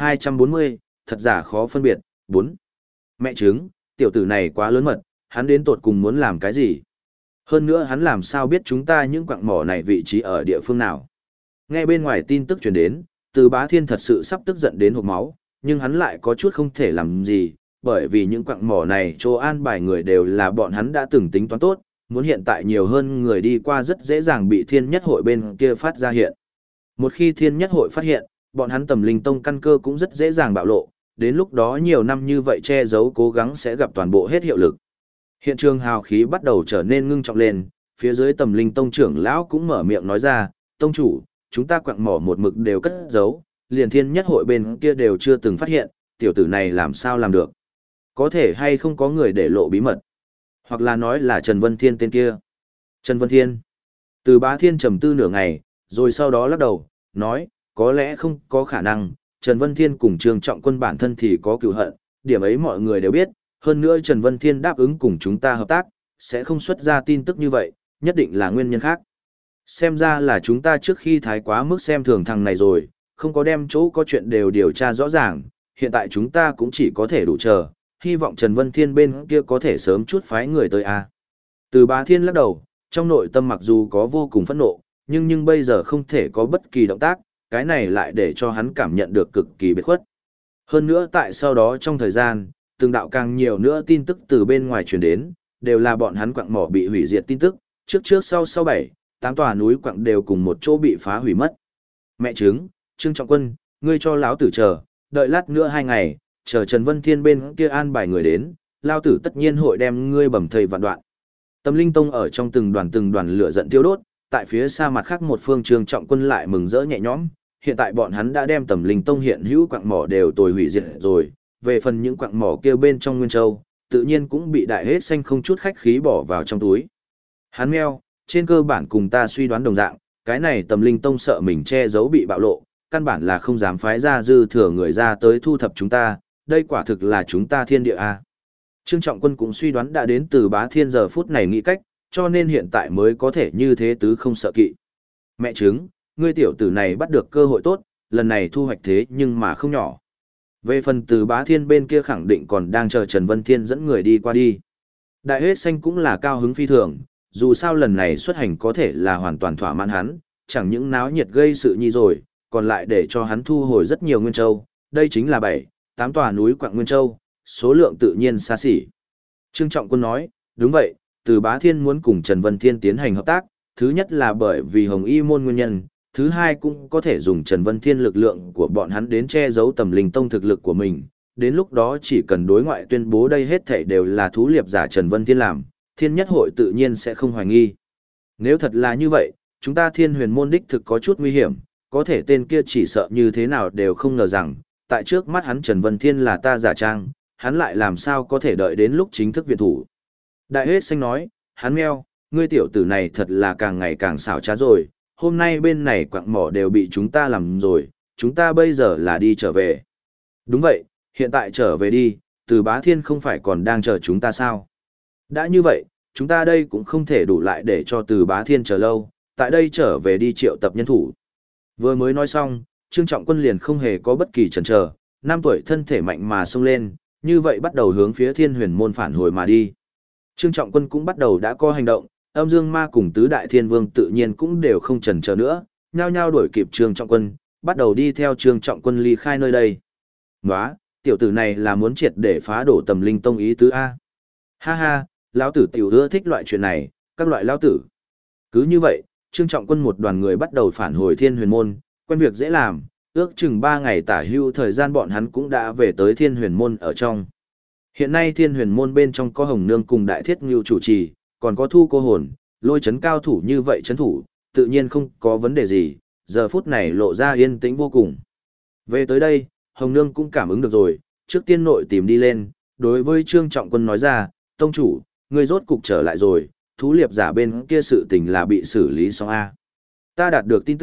1240, thật giả khó phân biệt, 4. Mẹ chứng, tiểu tử này quá lớn mật, hắn đến tột cùng muốn làm cái gì? Hơn nữa hắn làm sao biết chúng ta những quặng mỏ này vị trí ở địa phương nào? Nghe bên ngoài tin tức truyền đến, Từ Bá Thiên thật sự sắp tức giận đến hộc máu, nhưng hắn lại có chút không thể làm gì, bởi vì những quặng mỏ này chỗ an bài người đều là bọn hắn đã từng tính toán tốt, muốn hiện tại nhiều hơn người đi qua rất dễ dàng bị thiên nhất hội bên kia phát ra hiện. Một khi thiên nhất hội phát hiện, bọn hắn Tầm Linh Tông căn cơ cũng rất dễ dàng bạo lộ, đến lúc đó nhiều năm như vậy che giấu cố gắng sẽ gặp toàn bộ hết hiệu lực. Hiện trường hào khí bắt đầu trở nên ngưng trọng lên, phía dưới Tầm Linh Tông trưởng lão cũng mở miệng nói ra, tông chủ, chúng ta quặng mỏ một mực đều cất giấu, liền thiên nhất hội bên kia đều chưa từng phát hiện, tiểu tử này làm sao làm được. Có thể hay không có người để lộ bí mật. Hoặc là nói là Trần Vân Thiên tên kia. Trần Vân Thiên. Từ Bá Thiên trầm tư nửa ngày, rồi sau đó lắc đầu, nói, có lẽ không có khả năng, Trần Vân Thiên cùng Trương Trọng Quân bản thân thì có cựu hận, điểm ấy mọi người đều biết, hơn nữa Trần Vân Thiên đáp ứng cùng chúng ta hợp tác, sẽ không xuất ra tin tức như vậy, nhất định là nguyên nhân khác. Xem ra là chúng ta trước khi thái quá mức xem thường thằng này rồi, không có đem chỗ có chuyện đều điều tra rõ ràng, hiện tại chúng ta cũng chỉ có thể đủ chờ, hy vọng Trần Vân Thiên bên kia có thể sớm chút phái người tới a. Từ Bá Thiên lắc đầu, trong nội tâm mặc dù có vô cùng phẫn nộ, nhưng bây giờ không thể có bất kỳ động tác, cái này lại để cho hắn cảm nhận được cực kỳ biệt khuất. Hơn nữa tại sau đó trong thời gian, từng đạo càng nhiều nữa tin tức từ bên ngoài truyền đến, đều là bọn hắn quặng mỏ bị hủy diệt tin tức, trước sau 7, 8 tòa núi quặng đều cùng một chỗ bị phá hủy mất. Mẹ chứng, Trương Trọng Quân, ngươi cho lão tử chờ, đợi lát nữa 2 ngày, chờ Trần Vân Thiên bên kia an bài người đến, lão tử tất nhiên hội đem ngươi bầm thây vạn đoạn. Tâm Linh Tông ở trong từng đoàn lửa giận thiêu đốt, tại phía xa mặt khác một phương Trương Trọng Quân lại mừng rỡ nhẹ nhõm, hiện tại bọn hắn đã đem Tâm Linh Tông hiện hữu quặng mỏ đều tồi hủy diệt rồi, về phần những quặng mỏ kia bên trong Nguyên Châu, tự nhiên cũng bị đại hết xanh không chút khách khí bỏ vào trong túi. Hắn meo, trên cơ bản cùng ta suy đoán đồng dạng, cái này Tâm Linh Tông sợ mình che giấu bị bạo lộ, căn bản là không dám phái ra dư thừa người ra tới thu thập chúng ta, đây quả thực là chúng ta thiên địa a. Trương Trọng Quân cũng suy đoán đã đến Từ Bá Thiên giờ phút này nghĩ cách, cho nên hiện tại mới có thể như thế tứ không sợ kỵ. Mẹ chứng, ngươi tiểu tử này bắt được cơ hội tốt, lần này thu hoạch thế nhưng mà không nhỏ. Về phần Từ Bá Thiên bên kia khẳng định còn đang chờ Trần Vân Thiên dẫn người đi qua đi. Đại hết xanh cũng là cao hứng phi thường, dù sao lần này xuất hành có thể là hoàn toàn thỏa mãn hắn, chẳng những náo nhiệt gây sự nhi rồi, còn lại để cho hắn thu hồi rất nhiều Nguyên Châu, đây chính là 7, 8 tòa núi quặng Nguyên Châu, số lượng tự nhiên xa xỉ. Trương Trọng Quân nói, đúng vậy, Từ Bá Thiên muốn cùng Trần Vân Thiên tiến hành hợp tác, thứ nhất là bởi vì Hồng Y môn nguyên nhân, thứ hai cũng có thể dùng Trần Vân Thiên lực lượng của bọn hắn đến che giấu Tầm Linh Tông thực lực của mình, đến lúc đó chỉ cần đối ngoại tuyên bố đây hết thảy đều là thú liệp giả Trần Vân Thiên làm, Thiên Nhất hội tự nhiên sẽ không hoài nghi. Nếu thật là như vậy, chúng ta Thiên Huyền môn đích thực có chút nguy hiểm, có thể tên kia chỉ sợ như thế nào đều không ngờ rằng, tại trước mắt hắn Trần Vân Thiên là ta giả trang, hắn lại làm sao có thể đợi đến lúc chính thức viện thủ. Đại hết xanh nói, hắn meo, ngươi tiểu tử này thật là càng ngày càng xảo trá rồi, hôm nay bên này quặng mỏ đều bị chúng ta làm rồi, chúng ta bây giờ là đi trở về. Đúng vậy, hiện tại trở về đi, Từ Bá Thiên không phải còn đang chờ chúng ta sao? Đã như vậy, chúng ta đây cũng không thể đủ lại để cho Từ Bá Thiên chờ lâu, tại đây trở về đi triệu tập nhân thủ. Vừa mới nói xong, Trương Trọng Quân liền không hề có bất kỳ chần chờ, 5 tuổi thân thể mạnh mà xông lên, như vậy bắt đầu hướng phía Thiên Huyền môn phản hồi mà đi. Trương Trọng Quân cũng bắt đầu đã có hành động, Âm Dương Ma cùng Tứ Đại Thiên Vương tự nhiên cũng đều không chần chờ nữa, nhao nhao đuổi kịp Trương Trọng Quân, bắt đầu đi theo Trương Trọng Quân ly khai nơi đây. Nóa, tiểu tử này là muốn triệt để phá đổ Tầm Linh Tông ý tứ A. Ha ha, lão tử tiểu ưa thích loại chuyện này, các loại lão tử. Cứ như vậy, Trương Trọng Quân một đoàn người bắt đầu phản hồi Thiên Huyền môn, quen việc dễ làm, ước chừng 3 ngày tả hưu thời gian bọn hắn cũng đã về tới Thiên Huyền môn ở trong. Hiện nay Thiên Huyền môn bên trong có Hồng Nương cùng Đại Thiết Ngưu chủ trì, còn có Thu Cô Hồn, Lôi Chấn cao thủ như vậy chấn thủ, tự nhiên không có vấn đề gì, giờ phút này lộ ra yên tĩnh vô cùng. Về tới đây, Hồng Nương cũng cảm ứng được rồi, trước tiên nội tìm đi lên, đối với Trương Trọng Quân nói ra, tông chủ, ngươi rốt cục trở lại rồi, thú liệp giả bên kia sự tình là bị xử lý xong A. Ta đạt được tin tức,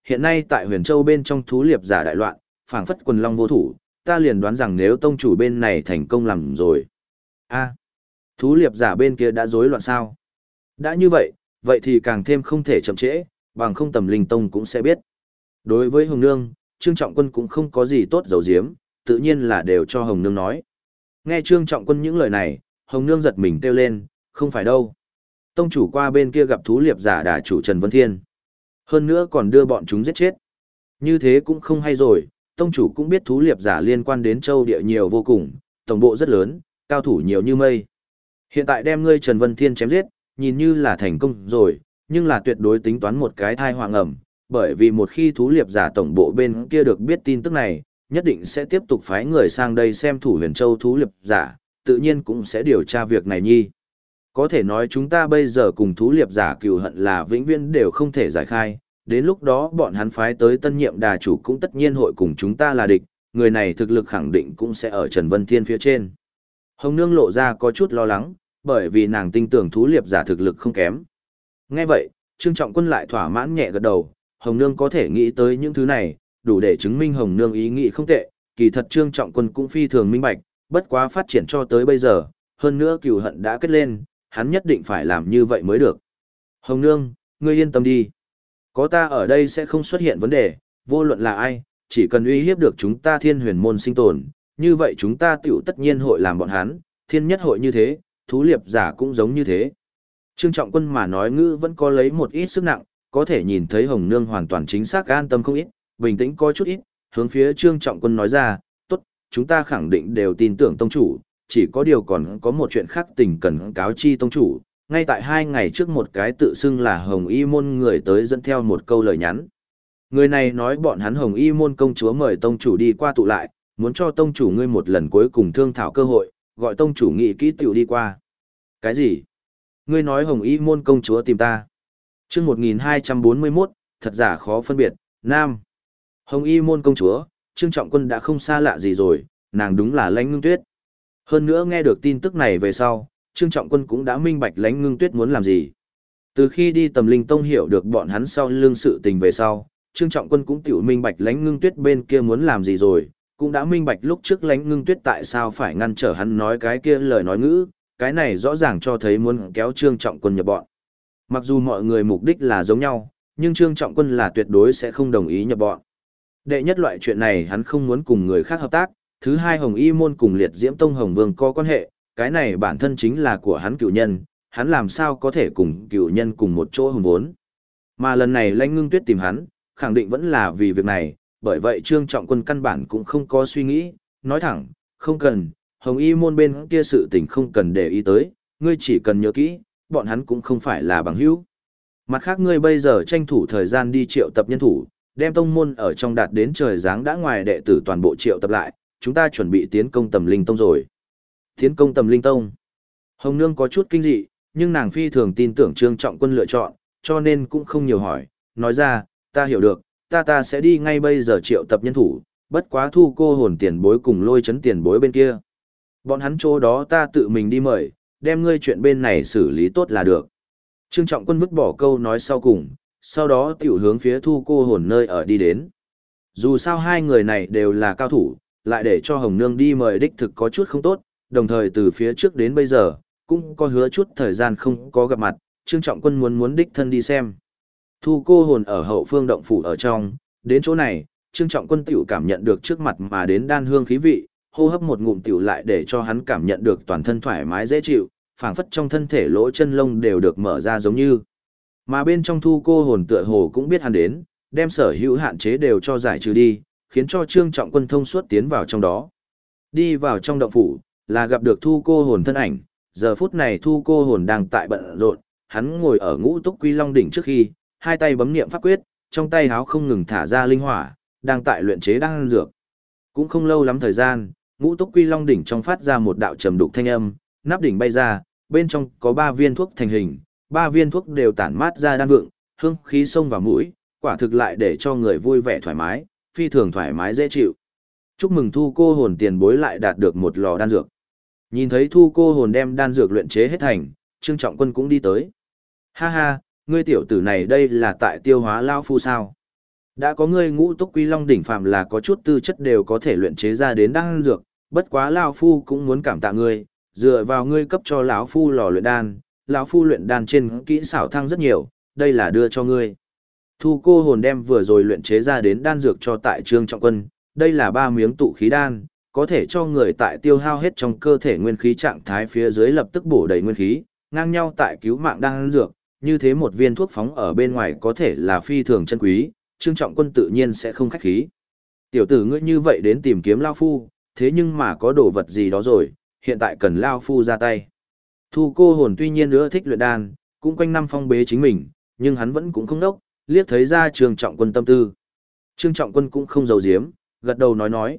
hiện nay tại Huyền Châu bên trong thú liệp giả đại loạn, phảng phất quần long vô thủ, ta liền đoán rằng nếu tông chủ bên này thành công làm rồi. A, thú liệp giả bên kia đã rối loạn sao? Đã như vậy, vậy thì càng thêm không thể chậm trễ, bằng không Tầm Linh Tông cũng sẽ biết. Đối với Hồng Nương, Trương Trọng Quân cũng không có gì tốt giấu giếm, tự nhiên là đều cho Hồng Nương nói. Nghe Trương Trọng Quân những lời này, Hồng Nương giật mình kêu lên, không phải đâu. Tông chủ qua bên kia gặp thú liệp giả đả chủ Trần Vân Thiên. Hơn nữa còn đưa bọn chúng giết chết. Như thế cũng không hay rồi, tông chủ cũng biết thú liệp giả liên quan đến châu địa nhiều vô cùng, tổng bộ rất lớn, cao thủ nhiều như mây. Hiện tại đem ngươi Trần Vân Thiên chém giết, nhìn như là thành công rồi, nhưng là tuyệt đối tính toán một cái thai hoàng ẩm, bởi vì một khi thú liệp giả tổng bộ bên kia được biết tin tức này, nhất định sẽ tiếp tục phái người sang đây xem thủ Huyền Châu thú liệp giả, tự nhiên cũng sẽ điều tra việc này nhi. Có thể nói chúng ta bây giờ cùng thú liệp giả cừu hận là vĩnh viễn đều không thể giải khai, đến lúc đó bọn hắn phái tới tân nhiệm đà chủ cũng tất nhiên hội cùng chúng ta là địch, người này thực lực khẳng định cũng sẽ ở Trần Vân Thiên phía trên. Hồng Nương lộ ra có chút lo lắng, bởi vì nàng tin tưởng thú liệp giả thực lực không kém. Nghe vậy, Trương Trọng Quân lại thỏa mãn nhẹ gật đầu, Hồng Nương có thể nghĩ tới những thứ này, đủ để chứng minh Hồng Nương ý nghĩ không tệ, kỳ thật Trương Trọng Quân cũng phi thường minh bạch, bất quá phát triển cho tới bây giờ, hơn nữa cừu hận đã kết lên, hắn nhất định phải làm như vậy mới được. Hồng Nương, ngươi yên tâm đi. Có ta ở đây sẽ không xuất hiện vấn đề, vô luận là ai, chỉ cần uy hiếp được chúng ta Thiên Huyền môn sinh tồn, như vậy chúng ta tiểu tất nhiên hội làm bọn hắn, thiên nhất hội như thế, thú liệp giả cũng giống như thế. Trương Trọng Quân mà nói ngữ vẫn có lấy một ít sức nặng, có thể nhìn thấy Hồng Nương hoàn toàn chính xác an tâm không ít, bình tĩnh có chút ít, hướng phía Trương Trọng Quân nói ra, tốt, chúng ta khẳng định đều tin tưởng tông chủ, chỉ có điều còn có một chuyện khác tình cần cáo chi tông chủ, ngay tại 2 ngày trước một cái tự xưng là Hồng Y môn người tới dẫn theo một câu lời nhắn. Người này nói bọn hắn Hồng Y môn công chúa mời tông chủ đi qua tụ lại, muốn cho tông chủ ngươi một lần cuối cùng thương thảo cơ hội, gọi tông chủ nghị kỹ tiểu đi qua. Cái gì? Ngươi nói Hồng Y môn công chúa tìm ta? Chương 1241, thật giả khó phân biệt, Nam. Hồng Y môn công chúa, Trương Trọng Quân đã không xa lạ gì rồi, nàng đúng là Lãnh Ngưng Tuyết. Hơn nữa nghe được tin tức này về sau, Trương Trọng Quân cũng đã minh bạch Lãnh Ngưng Tuyết muốn làm gì. Từ khi đi Tầm Linh Tông hiểu được bọn hắn sau lưng sự tình về sau, Trương Trọng Quân cũng tiểu minh bạch Lãnh Ngưng Tuyết bên kia muốn làm gì rồi, cũng đã minh bạch lúc trước Lãnh Ngưng Tuyết tại sao phải ngăn trở hắn nói cái kia lời nói ngữ, cái này rõ ràng cho thấy muốn kéo Trương Trọng Quân nhập bọn. Mặc dù mọi người mục đích là giống nhau, nhưng Trương Trọng Quân là tuyệt đối sẽ không đồng ý nhập bọn. Đệ nhất loại chuyện này hắn không muốn cùng người khác hợp tác, thứ hai Hồng Y môn cùng Liệt Diễm Tông Hồng Vương có quan hệ, cái này bản thân chính là của hắn cựu nhân, hắn làm sao có thể cùng cựu nhân cùng một chỗ hùng vốn. Mà lần này Lãnh Ngưng Tuyết tìm hắn, khẳng định vẫn là vì việc này, bởi vậy Trương Trọng Quân căn bản cũng không có suy nghĩ, nói thẳng, không cần, Hồng Y môn bên kia sự tình không cần để ý tới, ngươi chỉ cần nhớ kỹ, bọn hắn cũng không phải là bằng hữu. Mặt khác ngươi bây giờ tranh thủ thời gian đi triệu tập nhân thủ, đem tông môn ở trong đạt đến trời giáng đã ngoài đệ tử toàn bộ triệu tập lại, chúng ta chuẩn bị tiến công Tầm Linh Tông rồi. Tiến công Tầm Linh Tông. Hồng Nương có chút kinh dị, nhưng nàng phi thường tin tưởng Trương Trọng Quân lựa chọn, cho nên cũng không nhiều hỏi, nói ra, ta hiểu được, ta sẽ đi ngay bây giờ triệu tập nhân thủ, bất quá Thu Cô Hồn tiền bối cùng Lôi Chấn tiền bối bên kia. Bọn hắn chỗ đó ta tự mình đi mời, đem ngươi chuyện bên này xử lý tốt là được. Trương Trọng Quân vứt bỏ câu nói sau cùng, sau đó tiểu hướng phía Thu Cô Hồn nơi ở đi đến. Dù sao hai người này đều là cao thủ, lại để cho Hồng Nương đi mời đích thực có chút không tốt, đồng thời từ phía trước đến bây giờ, cũng có hứa chút thời gian không có gặp mặt, Trương Trọng Quân muốn đích thân đi xem. Thu Cô Hồn ở hậu phương động phủ ở trong, đến chỗ này, Trương Trọng Quân tiểu cảm nhận được trước mặt mà đến đan hương khí vị, hô hấp một ngụm tiểu lại để cho hắn cảm nhận được toàn thân thoải mái dễ chịu, phảng phất trong thân thể lỗ chân lông đều được mở ra giống như. Mà bên trong Thu Cô Hồn tựa hồ cũng biết hắn đến, đem sở hữu hạn chế đều cho giải trừ đi, khiến cho Trương Trọng Quân thông suốt tiến vào trong đó. Đi vào trong động phủ, là gặp được Thu Cô Hồn thân ảnh, giờ phút này Thu Cô Hồn đang tại bận rộn, hắn ngồi ở Ngũ Túc Quy Long đỉnh trước khi, hai tay bấm niệm pháp quyết, trong tay háo không ngừng thả ra linh hỏa, đang tại luyện chế đan dược. Cũng không lâu lắm thời gian, Ngũ Túc Quy Long đỉnh trong phát ra một đạo trầm đục thanh âm, nắp đỉnh bay ra, bên trong có 3 viên thuốc thành hình, 3 viên thuốc đều tản mát ra đan vượng, hương khí xông vào mũi, quả thực lại để cho người vui vẻ thoải mái, phi thường thoải mái dễ chịu. Chúc mừng Thu Cô Hồn tiền bối lại đạt được một lò đan dược. Nhìn thấy Thu Cô Hồn đem đan dược luyện chế hết thành, Trương Trọng Quân cũng đi tới. Ha ha, ngươi tiểu tử này đây là tại tiêu hóa lao phu sao? Đã có ngươi ngũ túc quy long đỉnh phàm là có chút tư chất đều có thể luyện chế ra đến đan dược, bất quá lão phu cũng muốn cảm tạ ngươi, dựa vào ngươi cấp cho lão phu lò luyện đan, lão phu luyện đan trên kỹ xảo thăng rất nhiều, đây là đưa cho ngươi. Thu Cô Hồn đem vừa rồi luyện chế ra đến đan dược cho tại Trương Trọng Quân, đây là 3 miếng tụ khí đan, có thể cho người tại tiêu hao hết trong cơ thể nguyên khí trạng thái phía dưới lập tức bổ đầy nguyên khí, ngang nhau tại cứu mạng đan dược, như thế một viên thuốc phóng ở bên ngoài có thể là phi thường chân quý, Trương Trọng Quân tự nhiên sẽ không khách khí. Tiểu tử ngươi như vậy đến tìm kiếm Lao Phu, thế nhưng mà có đồ vật gì đó rồi, hiện tại cần Lao Phu ra tay. Thu Cô Hồn tuy nhiên nữa thích luyện đan, cũng quanh năm phong bế chính mình, nhưng hắn vẫn cũng không đốc, liếc thấy ra Trương Trọng Quân tâm tư. Trương Trọng Quân cũng không giấu giếm, gật đầu nói,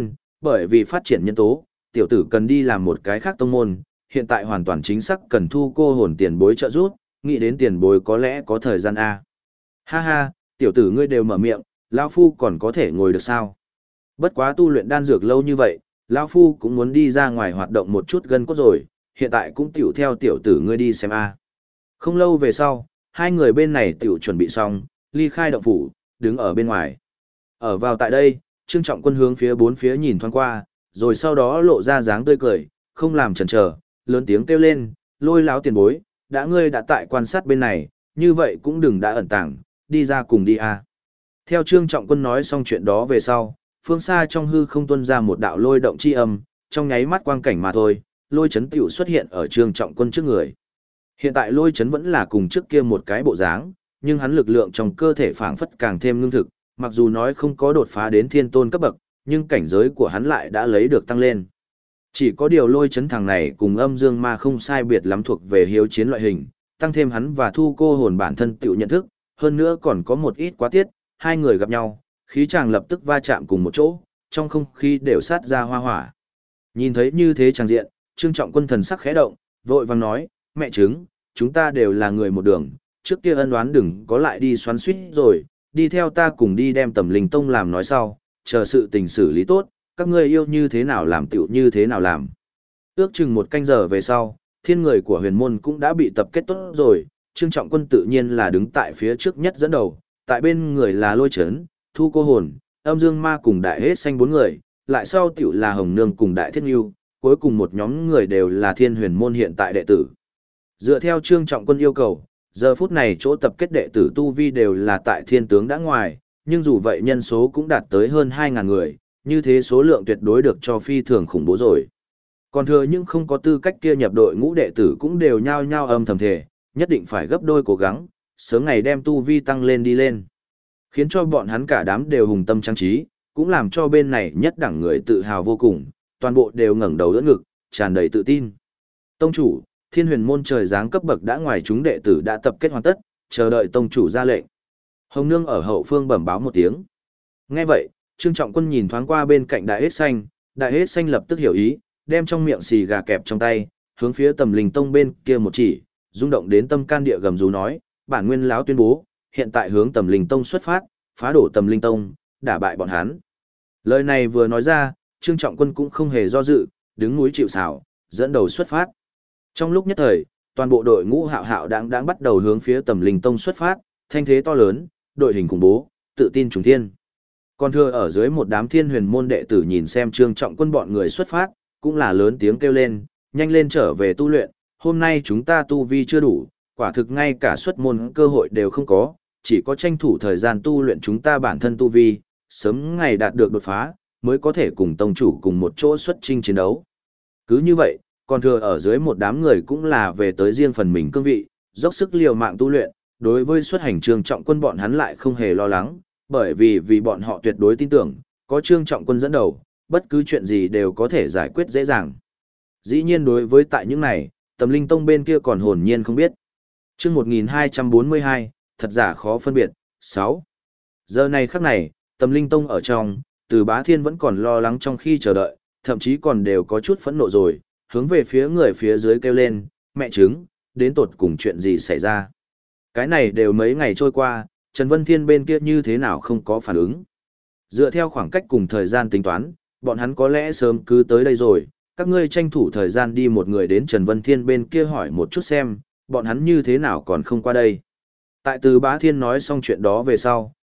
bởi vì phát triển nhân tố, tiểu tử cần đi làm một cái khác tông môn, hiện tại hoàn toàn chính xác cần Thu Cô Hồn tiền bối trợ giúp, nghĩ đến tiền bối có lẽ có thời gian a. Ha ha, tiểu tử ngươi đều mở miệng, lão phu còn có thể ngồi được sao? Bất quá tu luyện đan dược lâu như vậy, lão phu cũng muốn đi ra ngoài hoạt động một chút gân cốt rồi, hiện tại cũng tiểu theo tiểu tử ngươi đi xem a. Không lâu về sau, hai người bên này tiểu chuẩn bị xong, ly khai động phủ, đứng ở bên ngoài. Ở vào tại đây, Trương Trọng Quân hướng phía bốn phía nhìn thoáng qua, rồi sau đó lộ ra dáng tươi cười, không làm chần chờ, lớn tiếng kêu lên, Lôi láo tiền bối, ngươi đã tại quan sát bên này, như vậy cũng đừng đã ẩn tàng, đi ra cùng đi a. Theo Trương Trọng Quân nói xong chuyện đó về sau, phương xa trong hư không tuôn ra một đạo lôi động chi âm, trong nháy mắt quang cảnh mà thôi, lôi chấn tiểu xuất hiện ở Trương Trọng Quân trước người. Hiện tại lôi chấn vẫn là cùng trước kia một cái bộ dáng, nhưng hắn lực lượng trong cơ thể phảng phất càng thêm ngưng thực, mặc dù nói không có đột phá đến thiên tôn cấp bậc, nhưng cảnh giới của hắn lại đã lấy được tăng lên. Chỉ có điều lôi chấn thằng này cùng âm dương ma không sai biệt lắm thuộc về hiếu chiến loại hình, tăng thêm hắn và Thu Cô Hồn bản thân tiểu nhận thức, hơn nữa còn có một ít quá tiết, hai người gặp nhau, khí chàng lập tức va chạm cùng một chỗ, trong không khí đều sát ra hoa hỏa. Nhìn thấy như thế tràng diện, Trương Trọng Quân thần sắc khẽ động, vội vàng nói, mẹ chứng, chúng ta đều là người một đường, trước kia ân oán đừng có lại đi xoắn suýt rồi, đi theo ta cùng đi đem Tầm Linh Tông làm nói sau, chờ sự tình xử lý tốt, các ngươi yêu như thế nào làm tiểu như thế nào làm. Ước chừng một canh giờ về sau, thiên người của huyền môn cũng đã bị tập kết tốt rồi, Trương Trọng Quân tự nhiên là đứng tại phía trước nhất dẫn đầu, tại bên người là Lôi Chấn, Thu Cô Hồn, Âm Dương Ma cùng Đại Hết Xanh 4 người, lại sau tiểu là Hồng Nương cùng Đại Thiết Nhu, cuối cùng một nhóm người đều là thiên huyền môn hiện tại đệ tử. Dựa theo Trương Trọng Quân yêu cầu, giờ phút này chỗ tập kết đệ tử tu vi đều là tại thiên tướng đã ngoài, nhưng dù vậy nhân số cũng đạt tới hơn 2.000 người, như thế số lượng tuyệt đối được cho phi thường khủng bố rồi. Còn thừa nhưng không có tư cách kia nhập đội ngũ đệ tử cũng đều nhao nhao âm thầm thề, nhất định phải gấp đôi cố gắng, sớm ngày đem tu vi tăng lên đi lên. Khiến cho bọn hắn cả đám đều hùng tâm trang trí, cũng làm cho bên này nhất đẳng người tự hào vô cùng, toàn bộ đều ngẩng đầu đỡ ngực, tràn đầy tự tin. Tông chủ, thiên huyền môn trời giáng cấp bậc đã ngoài chúng đệ tử đã tập kết hoàn tất, chờ đợi tông chủ ra lệnh. Hồng Nương ở hậu phương bẩm báo một tiếng. Nghe vậy, Trương Trọng Quân nhìn thoáng qua bên cạnh Đại Hết Xanh lập tức hiểu ý, đem trong miệng xì gà kẹp trong tay, hướng phía Tầm Linh Tông bên kia một chỉ, rung động đến tâm can địa gầm rú nói, bản nguyên lão tuyên bố, hiện tại hướng Tầm Linh Tông xuất phát, phá đổ Tầm Linh Tông, đả bại bọn hắn. Lời này vừa nói ra, Trương Trọng Quân cũng không hề do dự, đứng núi chịu sào, dẫn đầu xuất phát. Trong lúc nhất thời, toàn bộ đội ngũ hạo hạo đáng bắt đầu hướng phía Tầm Linh Tông xuất phát, thanh thế to lớn, đội hình khủng bố, tự tin trùng thiên. Còn thưa ở dưới một đám thiên huyền môn đệ tử nhìn xem Trương Trọng Quân bọn người xuất phát, cũng là lớn tiếng kêu lên, nhanh lên trở về tu luyện, hôm nay chúng ta tu vi chưa đủ, quả thực ngay cả xuất môn cơ hội đều không có, chỉ có tranh thủ thời gian tu luyện chúng ta bản thân tu vi, sớm ngày đạt được đột phá, mới có thể cùng tông chủ cùng một chỗ xuất chinh chiến đấu. Cứ như vậy, còn thừa ở dưới một đám người cũng là về tới riêng phần mình cương vị, dốc sức liều mạng tu luyện, đối với xuất hành Trương Trọng Quân bọn hắn lại không hề lo lắng, bởi vì bọn họ tuyệt đối tin tưởng, có Trương Trọng Quân dẫn đầu, bất cứ chuyện gì đều có thể giải quyết dễ dàng. Dĩ nhiên đối với tại những này, Tầm Linh Tông bên kia còn hồn nhiên không biết. Chương 1242, thật giả khó phân biệt, 6. Giờ này khắc này, Tầm Linh Tông ở trong, Từ Bá Thiên vẫn còn lo lắng trong khi chờ đợi, thậm chí còn đều có chút phẫn nộ rồi, hướng về phía người phía dưới kêu lên, mẹ chứng, đến tột cùng chuyện gì xảy ra. Cái này đều mấy ngày trôi qua, Trần Vân Thiên bên kia như thế nào không có phản ứng. Dựa theo khoảng cách cùng thời gian tính toán, bọn hắn có lẽ sớm cứ tới đây rồi, các ngươi tranh thủ thời gian đi một người đến Trần Vân Thiên bên kia hỏi một chút xem, bọn hắn như thế nào còn không qua đây. Tại Từ Bá Thiên nói xong chuyện đó về sau,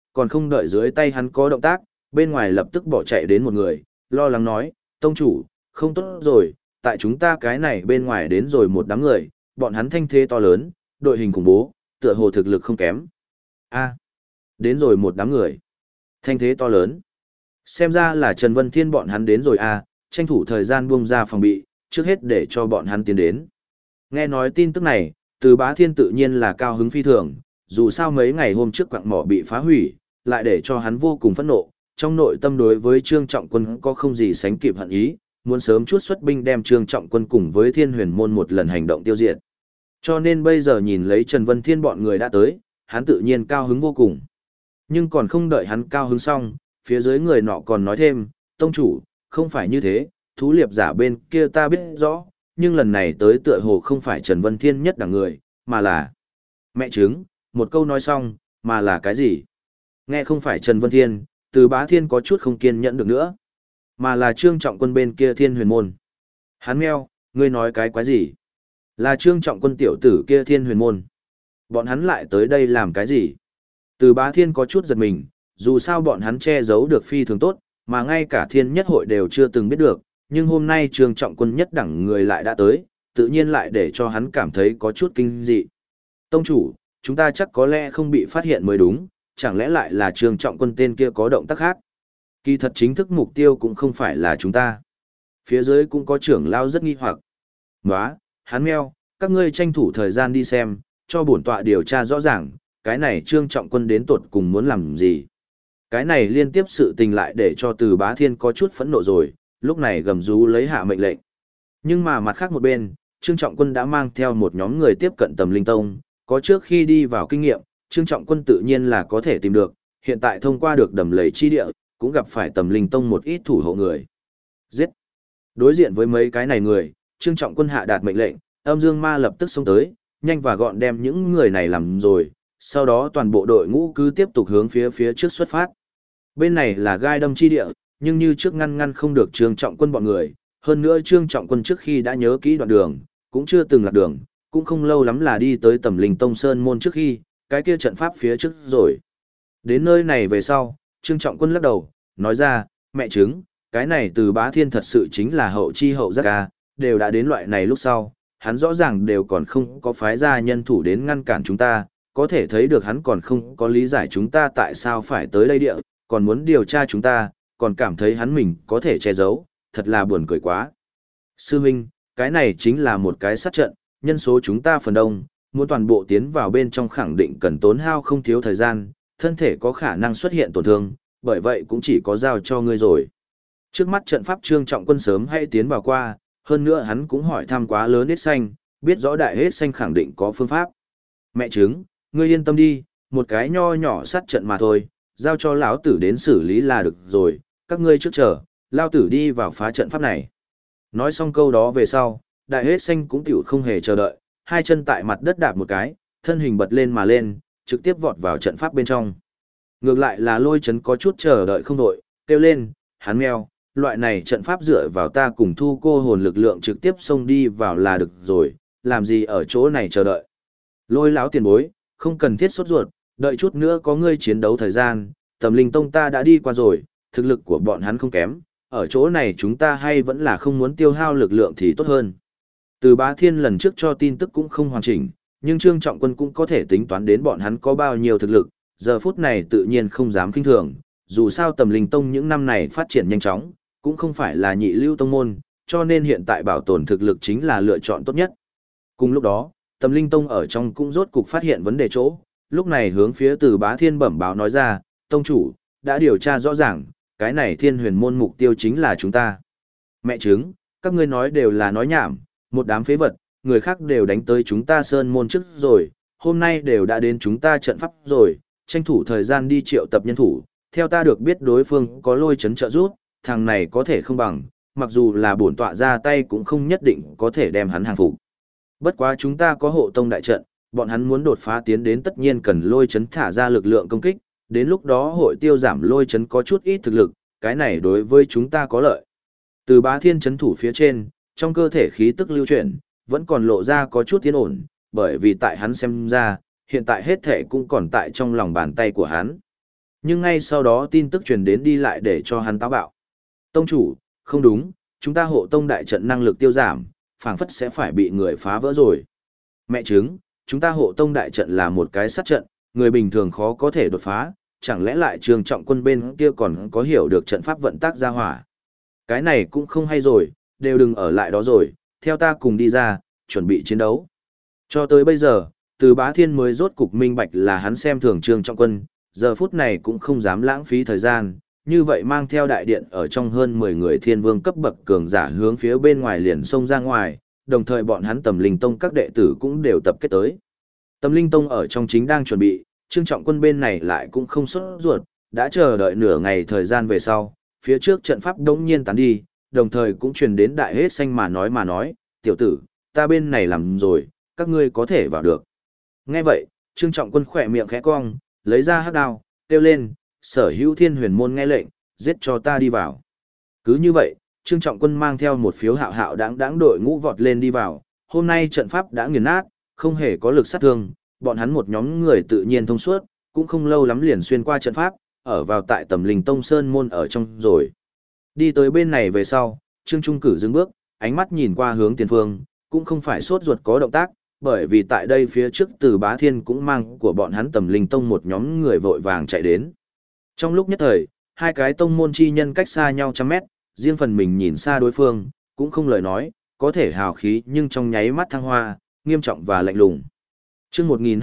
còn không đợi dưới tay hắn có động tác, bên ngoài lập tức bỏ chạy đến một người, lo lắng nói, tông chủ, không tốt rồi, tại chúng ta cái này bên ngoài đến rồi một đám người, bọn hắn thanh thế to lớn, đội hình khủng bố, tựa hồ thực lực không kém. A, đến rồi một đám người. Thanh thế to lớn. Xem ra là Trần Vân Thiên bọn hắn đến rồi a, tranh thủ thời gian buông ra phòng bị, trước hết để cho bọn hắn tiến đến. Nghe nói tin tức này, Từ Bá Thiên tự nhiên là cao hứng phi thường, dù sao mấy ngày hôm trước quặng mỏ bị phá hủy, lại để cho hắn vô cùng phẫn nộ, trong nội tâm đối với Trương Trọng Quân có không gì sánh kịp hận ý, muốn sớm chút xuất binh đem Trương Trọng Quân cùng với Thiên Huyền môn một lần hành động tiêu diệt. Cho nên bây giờ nhìn lấy Trần Vân Thiên bọn người đã tới, hắn tự nhiên cao hứng vô cùng. Nhưng còn không đợi hắn cao hứng xong, phía dưới người nọ còn nói thêm, tông chủ, không phải như thế, thú liệp giả bên kia ta biết rõ, nhưng lần này tới tựa hồ không phải Trần Vân Thiên nhất đẳng người, mà là mẹ chứng, một câu nói xong, mà là cái gì? Nghe không phải Trần Vân Thiên, Từ Bá Thiên có chút không kiên nhẫn được nữa, mà là Trương Trọng Quân bên kia Thiên Huyền môn. Hắn meo, ngươi nói cái quái gì? Là Trương Trọng Quân tiểu tử kia Thiên Huyền môn. Bọn hắn lại tới đây làm cái gì? Từ Bá Thiên có chút giật mình, dù sao bọn hắn che giấu được phi thường tốt, mà ngay cả Thiên Nhất hội đều chưa từng biết được, nhưng hôm nay Trương Trọng Quân nhất đẳng người lại đã tới, tự nhiên lại để cho hắn cảm thấy có chút kinh dị. Tông chủ, chúng ta chắc có lẽ không bị phát hiện mới đúng, chẳng lẽ lại là Trương Trọng Quân tên kia có động tác khác? Kỳ thật chính thức mục tiêu cũng không phải là chúng ta. Phía dưới cũng có trưởng lao rất nghi hoặc. Nóa, hắn meo, các ngươi tranh thủ thời gian đi xem, cho bổn tọa điều tra rõ ràng, cái này Trương Trọng Quân đến tột cùng muốn làm gì. Cái này liên tiếp sự tình lại để cho Từ Bá Thiên có chút phẫn nộ rồi, lúc này gầm rú lấy hạ mệnh lệnh. Nhưng mà mặt khác một bên, Trương Trọng Quân đã mang theo một nhóm người tiếp cận Tầm Linh Tông, có trước khi đi vào kinh nghiệm, Trương Trọng Quân tự nhiên là có thể tìm được, hiện tại thông qua được Đầm Lầy chi địa, cũng gặp phải Tầm Linh Tông một ít thủ hộ người. Giết! Đối diện với mấy cái này người, Trương Trọng Quân hạ đạt mệnh lệnh, Âm Dương Ma lập tức xông tới, nhanh và gọn đem những người này làm rồi, sau đó toàn bộ đội ngũ cứ tiếp tục hướng phía trước xuất phát. Bên này là gai đâm chi địa, nhưng như trước ngăn không được Trương Trọng Quân bọn người, hơn nữa Trương Trọng Quân trước khi đã nhớ kỹ đoạn đường, cũng chưa từng lạc đường, cũng không lâu lắm là đi tới Tầm Linh Tông Sơn môn trước khi, cái kia trận pháp phía trước rồi. Đến nơi này về sau, Trương Trọng Quân lắc đầu, nói ra, mẹ chứng, cái này Từ Bá Thiên thật sự chính là hậu chi hậu giác ca, đều đã đến loại này lúc sau, hắn rõ ràng đều còn không có phái ra nhân thủ đến ngăn cản chúng ta, có thể thấy được hắn còn không có lý giải chúng ta tại sao phải tới đây địa, còn muốn điều tra chúng ta, còn cảm thấy hắn mình có thể che giấu, thật là buồn cười quá. Sư huynh, cái này chính là một cái sát trận, nhân số chúng ta phần đông, muốn toàn bộ tiến vào bên trong khẳng định cần tốn hao không thiếu thời gian, thân thể có khả năng xuất hiện tổn thương, bởi vậy cũng chỉ có giao cho ngươi rồi. Trước mắt trận pháp Trương Trọng Quân sớm hay tiến vào qua, hơn nữa hắn cũng hỏi thăm quá lớn hết xanh, biết rõ đại hết xanh khẳng định có phương pháp. Mẹ chứng, ngươi yên tâm đi, một cái nho nhỏ sát trận mà thôi, giao cho lão tử đến xử lý là được rồi, các ngươi trước chờ, lão tử đi vào phá trận pháp này. Nói xong câu đó về sau, đại hết xanh cũng tiểu không hề chờ đợi, hai chân tại mặt đất đạp một cái, thân hình bật lên mà lên, trực tiếp vọt vào trận pháp bên trong. Ngược lại là Lôi Chấn có chút chờ đợi không đội, kêu lên, hắn meo, loại này trận pháp dựa vào ta cùng thu cô hồn lực lượng trực tiếp xông đi vào là được rồi, làm gì ở chỗ này chờ đợi. Lôi lão tiền bối, không cần thiết sốt ruột, đợi chút nữa có ngươi chiến đấu thời gian, Tầm Linh Tông ta đã đi qua rồi, thực lực của bọn hắn không kém, ở chỗ này chúng ta hay vẫn là không muốn tiêu hao lực lượng thì tốt hơn. Từ Bá Thiên lần trước cho tin tức cũng không hoàn chỉnh, nhưng Trương Trọng Quân cũng có thể tính toán đến bọn hắn có bao nhiêu thực lực, giờ phút này tự nhiên không dám kinh thường, dù sao Tầm Linh Tông những năm này phát triển nhanh chóng, cũng không phải là nhị lưu tông môn, cho nên hiện tại bảo tồn thực lực chính là lựa chọn tốt nhất. Cùng lúc đó, Tầm Linh Tông ở trong cũng rốt cục phát hiện vấn đề chỗ, lúc này hướng phía Từ Bá Thiên bẩm báo nói ra, tông chủ, đã điều tra rõ ràng, cái này Thiên Huyền môn mục tiêu chính là chúng ta. Mẹ chứng, các ngươi nói đều là nói nhảm, một đám phế vật, người khác đều đánh tới chúng ta sơn môn trước rồi, hôm nay đều đã đến chúng ta trận pháp rồi, tranh thủ thời gian đi triệu tập nhân thủ, theo ta được biết đối phương có Lôi Chấn trợ giúp, thằng này có thể không bằng, mặc dù là bổn tọa ra tay cũng không nhất định có thể đem hắn hàng phục. Bất quá chúng ta có hộ tông đại trận, bọn hắn muốn đột phá tiến đến tất nhiên cần Lôi Chấn thả ra lực lượng công kích, đến lúc đó hội tiêu giảm Lôi Chấn có chút ít thực lực, cái này đối với chúng ta có lợi. Từ Bá Thiên chấn thủ phía trên, trong cơ thể khí tức lưu chuyển, vẫn còn lộ ra có chút tiến ổn, bởi vì tại hắn xem ra, hiện tại hết thể cũng còn tại trong lòng bàn tay của hắn. Nhưng ngay sau đó tin tức truyền đến đi lại để cho hắn táo bạo. Tông chủ, không đúng, chúng ta hộ tông đại trận năng lực tiêu giảm, phảng phất sẽ phải bị người phá vỡ rồi. Mẹ chứng, chúng ta hộ tông đại trận là một cái sát trận, người bình thường khó có thể đột phá, chẳng lẽ lại Trương Trọng Quân bên kia còn có hiểu được trận pháp vận tác ra hỏa. Cái này cũng không hay rồi, đều đừng ở lại đó rồi, theo ta cùng đi ra, chuẩn bị chiến đấu. Cho tới bây giờ, Từ Bá Thiên mới rốt cục minh bạch là hắn xem thường Trương Trọng Quân, giờ phút này cũng không dám lãng phí thời gian, như vậy mang theo đại điện ở trong hơn 10 người thiên vương cấp bậc cường giả hướng phía bên ngoài liền xông ra ngoài, đồng thời bọn hắn Tầm Linh Tông các đệ tử cũng đều tập kết tới. Tầm Linh Tông ở trong chính đang chuẩn bị, Trương Trọng Quân bên này lại cũng không sốt ruột, đã chờ đợi nửa ngày thời gian về sau, phía trước trận pháp đống nhiên tán đi, đồng thời cũng truyền đến đại hết xanh mà nói, tiểu tử, ta bên này làm rồi, các ngươi có thể vào được. Nghe vậy, Trương Trọng Quân khỏe miệng khẽ cong, lấy ra hắc đao, kêu lên, sở hữu thiên huyền môn nghe lệnh, giết cho ta đi vào. Cứ như vậy, Trương Trọng Quân mang theo một phiếu hạo hạo đáng đội ngũ vọt lên đi vào, hôm nay trận pháp đã nghiền nát, không hề có lực sát thương, bọn hắn một nhóm người tự nhiên thông suốt, cũng không lâu lắm liền xuyên qua trận pháp, ở vào tại Tầm Linh Tông Sơn môn ở trong rồi. Đi tới bên này về sau, Trương Trung Cử dừng bước, ánh mắt nhìn qua hướng tiền phương, cũng không phải sốt ruột có động tác, bởi vì tại đây phía trước Từ Bá Thiên cũng mang của bọn hắn Tầm Linh Tông một nhóm người vội vàng chạy đến. Trong lúc nhất thời, hai cái tông môn chi nhân cách xa nhau trăm mét, riêng phần mình nhìn xa đối phương, cũng không lời nói, có thể hào khí nhưng trong nháy mắt thăng hoa, nghiêm trọng và lạnh lùng. Chương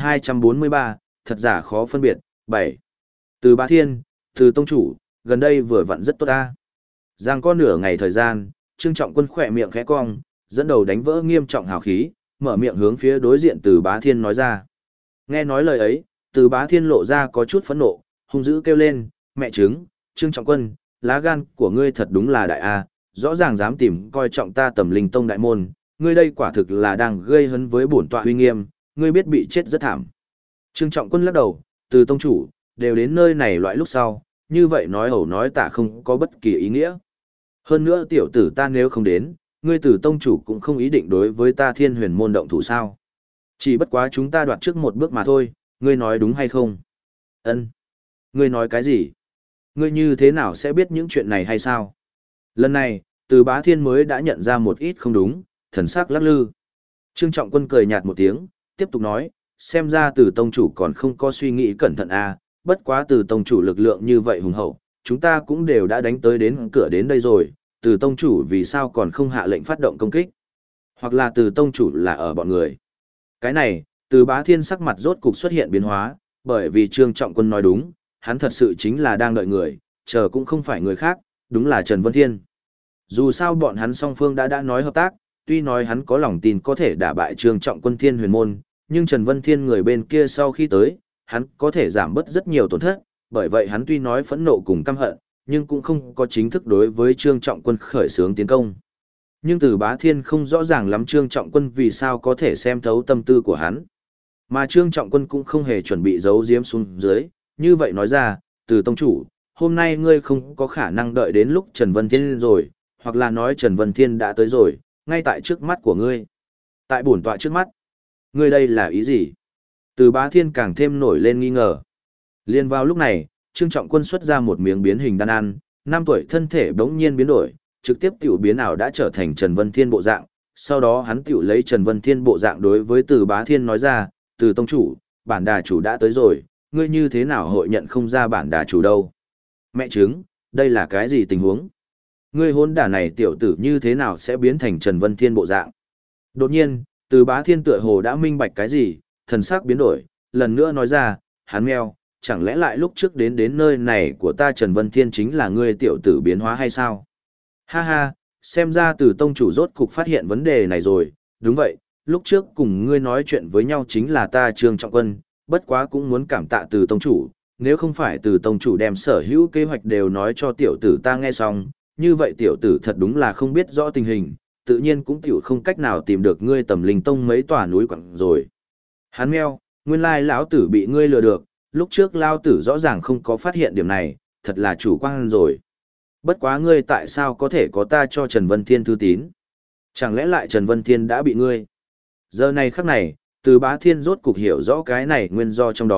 1243, thật giả khó phân biệt, 7. Từ Bá Thiên, từ tông chủ, gần đây vừa vặn rất tốt ta. Giang có nửa ngày thời gian, Trương Trọng Quân khỏe miệng khẽ cong, dẫn đầu đánh vỡ nghiêm trọng hào khí, mở miệng hướng phía đối diện Từ Bá Thiên nói ra. Nghe nói lời ấy, Từ Bá Thiên lộ ra có chút phẫn nộ, hung dữ kêu lên, mẹ chứng, Trương Trọng Quân, lá gan của ngươi thật đúng là đại a, rõ ràng dám tìm coi trọng ta Tầm Linh Tông đại môn, ngươi đây quả thực là đang gây hấn với bổn tọa uy nghiêm, ngươi biết bị chết rất thảm. Trương Trọng Quân lắc đầu, Từ tông chủ, đều đến nơi này loại lúc sau, như vậy nói ẩu nói tả không có bất kỳ ý nghĩa. Hơn nữa tiểu tử ta nếu không đến, ngươi Từ tông chủ cũng không ý định đối với ta Thiên Huyền môn động thủ sao? Chỉ bất quá chúng ta đoạt trước một bước mà thôi, ngươi nói đúng hay không? Ân, ngươi nói cái gì? Ngươi như thế nào sẽ biết những chuyện này hay sao? Lần này, Từ Bá Thiên mới đã nhận ra một ít không đúng, thần sắc lắc lư. Trương Trọng Quân cười nhạt một tiếng, tiếp tục nói, xem ra Từ tông chủ còn không có suy nghĩ cẩn thận à, bất quá Từ tông chủ lực lượng như vậy hùng hậu, chúng ta cũng đều đã đánh tới đến cửa đến đây rồi, Từ tông chủ vì sao còn không hạ lệnh phát động công kích? Hoặc là Từ tông chủ là ở bọn người. Cái này, Từ Bá Thiên sắc mặt rốt cục xuất hiện biến hóa, bởi vì Trương Trọng Quân nói đúng, hắn thật sự chính là đang đợi người, chờ cũng không phải người khác, đúng là Trần Vân Thiên. Dù sao bọn hắn song phương đã nói hợp tác, tuy nói hắn có lòng tin có thể đả bại Trương Trọng Quân Thiên Huyền môn, nhưng Trần Vân Thiên người bên kia sau khi tới, hắn có thể giảm bớt rất nhiều tổn thất, bởi vậy hắn tuy nói phẫn nộ cùng căm hận, nhưng cũng không có chính thức đối với Trương Trọng Quân khởi xướng tiến công. Nhưng Từ Bá Thiên không rõ ràng lắm Trương Trọng Quân vì sao có thể xem thấu tâm tư của hắn. Mà Trương Trọng Quân cũng không hề chuẩn bị giấu giếm xuống dưới, như vậy nói ra, Từ tông chủ, hôm nay ngươi không có khả năng đợi đến lúc Trần Vân Thiên rồi, hoặc là nói Trần Vân Thiên đã tới rồi, ngay tại trước mắt của ngươi. Tại bổn tọa trước mắt. Ngươi đây là ý gì? Từ Bá Thiên càng thêm nổi lên nghi ngờ. Liên vào lúc này, Trương Trọng Quân xuất ra một miếng biến hình đan ăn, 5 tuổi thân thể bỗng nhiên biến đổi, trực tiếp tiểu biến ảo đã trở thành Trần Vân Thiên bộ dạng. Sau đó hắn tiểu lấy Trần Vân Thiên bộ dạng đối với Từ Bá Thiên nói ra, Từ tông chủ, bản đà chủ đã tới rồi, ngươi như thế nào hội nhận không ra bản đà chủ đâu? Mẹ chứng, đây là cái gì tình huống? Ngươi hôn đả này tiểu tử như thế nào sẽ biến thành Trần Vân Thiên bộ dạng? Đột nhiên, Từ Bá Thiên tựa hồ đã minh bạch cái gì, thần sắc biến đổi, lần nữa nói ra, hắn meo, chẳng lẽ lại lúc trước đến nơi này của ta Trần Vân Thiên chính là ngươi tiểu tử biến hóa hay sao? Ha ha, xem ra Từ tông chủ rốt cục phát hiện vấn đề này rồi, đúng vậy, lúc trước cùng ngươi nói chuyện với nhau chính là ta Trương Trọng Quân, bất quá cũng muốn cảm tạ Từ tông chủ, nếu không phải Từ tông chủ đem sở hữu kế hoạch đều nói cho tiểu tử ta nghe xong, như vậy tiểu tử thật đúng là không biết rõ tình hình, tự nhiên cũng tiểu không cách nào tìm được ngươi Tầm Linh Tông mấy tòa núi quặng rồi. Hắn meo, nguyên lai lão tử bị ngươi lừa được, lúc trước lão tử rõ ràng không có phát hiện điểm này, thật là chủ quan rồi. Bất quá ngươi tại sao có thể có ta cho Trần Vân Thiên thư tín? Chẳng lẽ lại Trần Vân Thiên đã bị ngươi? Giờ này khắc này, Từ Bá Thiên rốt cục hiểu rõ cái này nguyên do trong đó,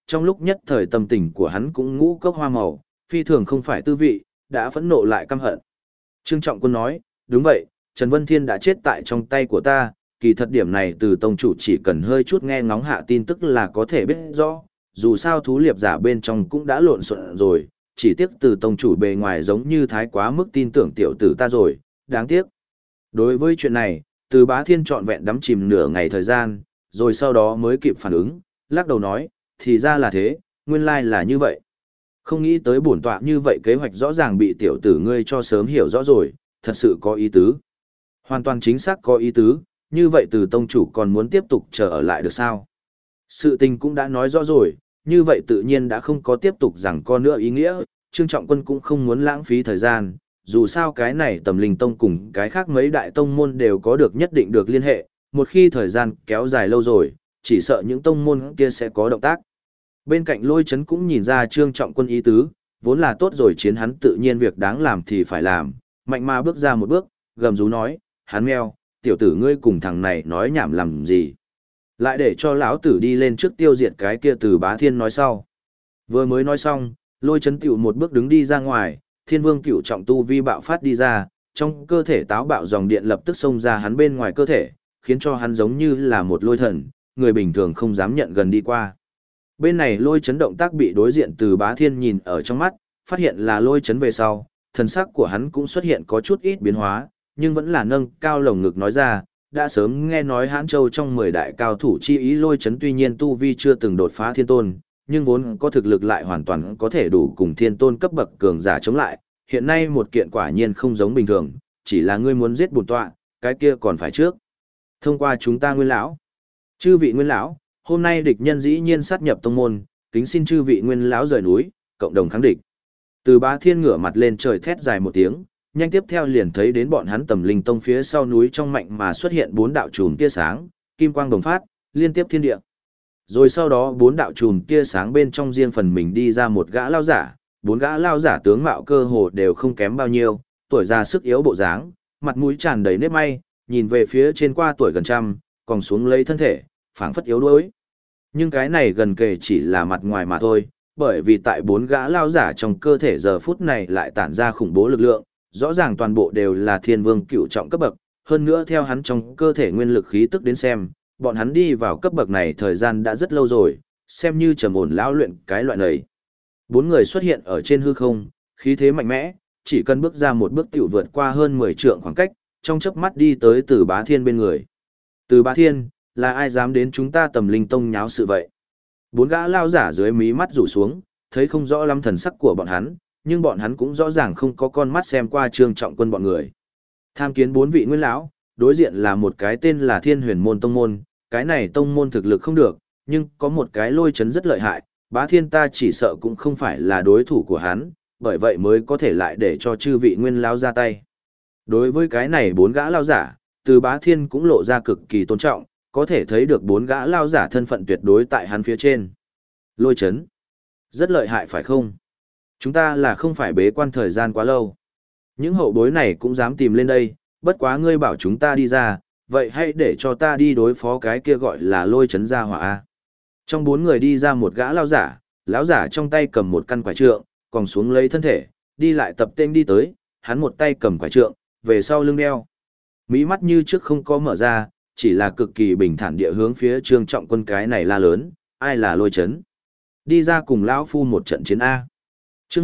trong lúc nhất thời tâm tình của hắn cũng ngũ cốc hoa màu, phi thường không phải tư vị, đã phẫn nộ lại căm hận. Trương Trọng Quân nói, đúng vậy, Trần Vân Thiên đã chết tại trong tay của ta, kỳ thật điểm này từ tông chủ chỉ cần hơi chút nghe ngóng hạ tin tức là có thể biết rõ, dù sao thú liệp giả bên trong cũng đã lộn xộn rồi, chỉ tiếc từ tông chủ bề ngoài giống như thái quá mức tin tưởng tiểu tử ta rồi, đáng tiếc. Đối với chuyện này, từ Bá Thiên trọn vẹn đắm chìm nửa ngày thời gian, rồi sau đó mới kịp phản ứng, lắc đầu nói, thì ra là thế, nguyên lai là như vậy. Không nghĩ tới bổn tọa như vậy kế hoạch rõ ràng bị tiểu tử ngươi cho sớm hiểu rõ rồi, thật sự có ý tứ. Hoàn toàn chính xác có ý tứ, như vậy từ tông chủ còn muốn tiếp tục chờ ở lại được sao? Sự tình cũng đã nói rõ rồi, như vậy tự nhiên đã không có tiếp tục rằng con nữa ý nghĩa, Trương Trọng Quân cũng không muốn lãng phí thời gian, dù sao cái này Tầm Linh Tông cùng cái khác mấy đại tông môn đều có được nhất định được liên hệ, một khi thời gian kéo dài lâu rồi, chỉ sợ những tông môn kia sẽ có động tác. Bên cạnh Lôi Chấn cũng nhìn ra Trương Trọng Quân ý tứ, vốn là tốt rồi chiến hắn tự nhiên việc đáng làm thì phải làm, mạnh mà bước ra một bước, gầm rú nói, hắn meo, tiểu tử ngươi cùng thằng này nói nhảm làm gì. Lại để cho lão tử đi lên trước tiêu diệt cái kia từ Bá Thiên nói sau. Vừa mới nói xong, Lôi Chấn tiểu một bước đứng đi ra ngoài, Thiên Vương Cửu trọng tu vi bạo phát đi ra, trong cơ thể táo bạo dòng điện lập tức xông ra hắn bên ngoài cơ thể, khiến cho hắn giống như là một lôi thần, người bình thường không dám nhận gần đi qua. Bên này Lôi Chấn động tác bị đối diện từ Bá Thiên nhìn ở trong mắt, phát hiện là Lôi Chấn về sau, thần sắc của hắn cũng xuất hiện có chút ít biến hóa, nhưng vẫn là nâng cao lồng ngực nói ra, đã sớm nghe nói Hãn Châu trong 10 đại cao thủ chi ý Lôi Chấn tuy nhiên tu vi chưa từng đột phá thiên tôn, nhưng vốn có thực lực lại hoàn toàn có thể đủ cùng thiên tôn cấp bậc cường giả chống lại, hiện nay một kiện quả nhiên không giống bình thường, chỉ là ngươi muốn giết bổn tọa, cái kia còn phải trước. Thông qua chúng ta Nguyên lão. Chư vị Nguyên lão, hôm nay địch nhân dĩ nhiên sát nhập tông môn, kính xin chư vị Nguyên lão rời núi, cộng đồng kháng địch. Từ Bá Thiên ngửa mặt lên trời thét dài một tiếng, nhanh tiếp theo liền thấy đến bọn hắn Tầm Linh Tông phía sau núi trong mạnh mà xuất hiện 4 đạo chùm tia sáng, kim quang đồng phát, liên tiếp thiên địa. Rồi sau đó 4 đạo chùm tia sáng bên trong riêng phần mình đi ra một gã lao giả, 4 gã lao giả tướng mạo cơ hồ đều không kém bao nhiêu, tuổi già sức yếu bộ dáng, mặt mũi tràn đầy nếp may, nhìn về phía trên qua tuổi gần trăm, còn xuống lấy thân thể, phảng phất yếu đuối. Nhưng cái này gần kề chỉ là mặt ngoài mà thôi, bởi vì tại 4 gã lao giả trong cơ thể giờ phút này lại tản ra khủng bố lực lượng, rõ ràng toàn bộ đều là Thiên Vương Cửu trọng cấp bậc, hơn nữa theo hắn trong cơ thể nguyên lực khí tức đến xem, bọn hắn đi vào cấp bậc này thời gian đã rất lâu rồi, xem như trầm ổn lão luyện cái loại này. 4 người xuất hiện ở trên hư không, khí thế mạnh mẽ, chỉ cần bước ra một bước tiểu vượt qua hơn 10 trượng khoảng cách, trong chớp mắt đi tới Từ Bá Thiên bên người. Từ Bá Thiên, là ai dám đến chúng ta Tầm Linh Tông nháo sự vậy? 4 gã lao giả dưới mí mắt rủ xuống, thấy không rõ lắm thần sắc của bọn hắn, nhưng bọn hắn cũng rõ ràng không có con mắt xem qua Trương Trọng Quân bọn người. Tham kiến 4 vị Nguyên lão, đối diện là một cái tên là Thiên Huyền Môn tông môn, cái này tông môn thực lực không được, nhưng có một cái Lôi Chấn rất lợi hại, Bá Thiên ta chỉ sợ cũng không phải là đối thủ của hắn, bởi vậy mới có thể lại để cho chư vị Nguyên lão ra tay. Đối với cái này 4 gã lao giả, Từ Bá Thiên cũng lộ ra cực kỳ tôn trọng, có thể thấy được 4 gã lao giả thân phận tuyệt đối tại hắn phía trên. Lôi Chấn, rất lợi hại phải không? Chúng ta là không phải bế quan thời gian quá lâu. Những hậu bối này cũng dám tìm lên đây, bất quá ngươi bảo chúng ta đi ra, vậy hãy để cho ta đi đối phó cái kia gọi là Lôi Chấn gia hỏa a. Trong 4 người đi ra một gã lao giả, lão giả trong tay cầm một căn quải trượng, còn xuống lấy thân thể, đi lại tập tên đi tới, hắn một tay cầm quải trượng, về sau lưng đeo. Mí mắt như trước không có mở ra, chỉ là cực kỳ bình thản địa hướng phía Trương Trọng Quân cái này la lớn, ai là Lôi Chấn? Đi ra cùng lão phu một trận chiến A. Chương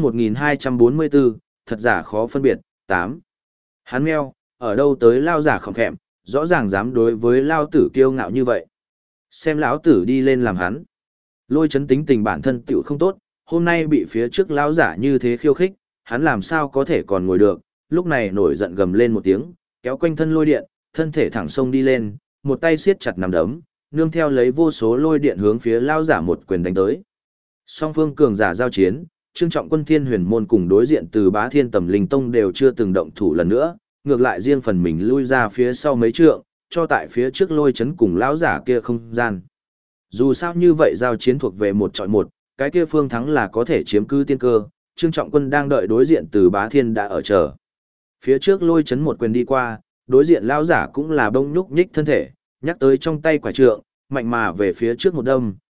1244, thật giả khó phân biệt, 8. Hắn meo, ở đâu tới lao giả khỏng khẹm, rõ ràng dám đối với lao tử kiêu ngạo như vậy. Xem lão tử đi lên làm hắn. Lôi Chấn tính tình bản thân tiểu không tốt, hôm nay bị phía trước lão giả như thế khiêu khích, hắn làm sao có thể còn ngồi được, lúc này nổi giận gầm lên một tiếng, kéo quanh thân lôi điện, thân thể thẳng sông đi lên, một tay siết chặt nắm đấm, nương theo lấy vô số lôi điện hướng phía lão giả một quyền đánh tới. Song phương cường giả giao chiến, Trương Trọng Quân Thiên Huyền Môn cùng đối diện Từ Bá Thiên Tầm Linh Tông đều chưa từng động thủ lần nữa, ngược lại riêng phần mình lui ra phía sau mấy trượng, cho tại phía trước Lôi Chấn cùng lão giả kia không gian. Dù sao như vậy giao chiến thuộc về một chọi một, cái kia phương thắng là có thể chiếm cứ tiên cơ, Trương Trọng Quân đang đợi đối diện Từ Bá Thiên đã ở chờ. Phía trước Lôi Chấn một quyền đi qua, đối diện lão giả cũng là bông nhúc nhích thân thể, nhắc tới trong tay quả trượng, mạnh mà về phía trước một đâm,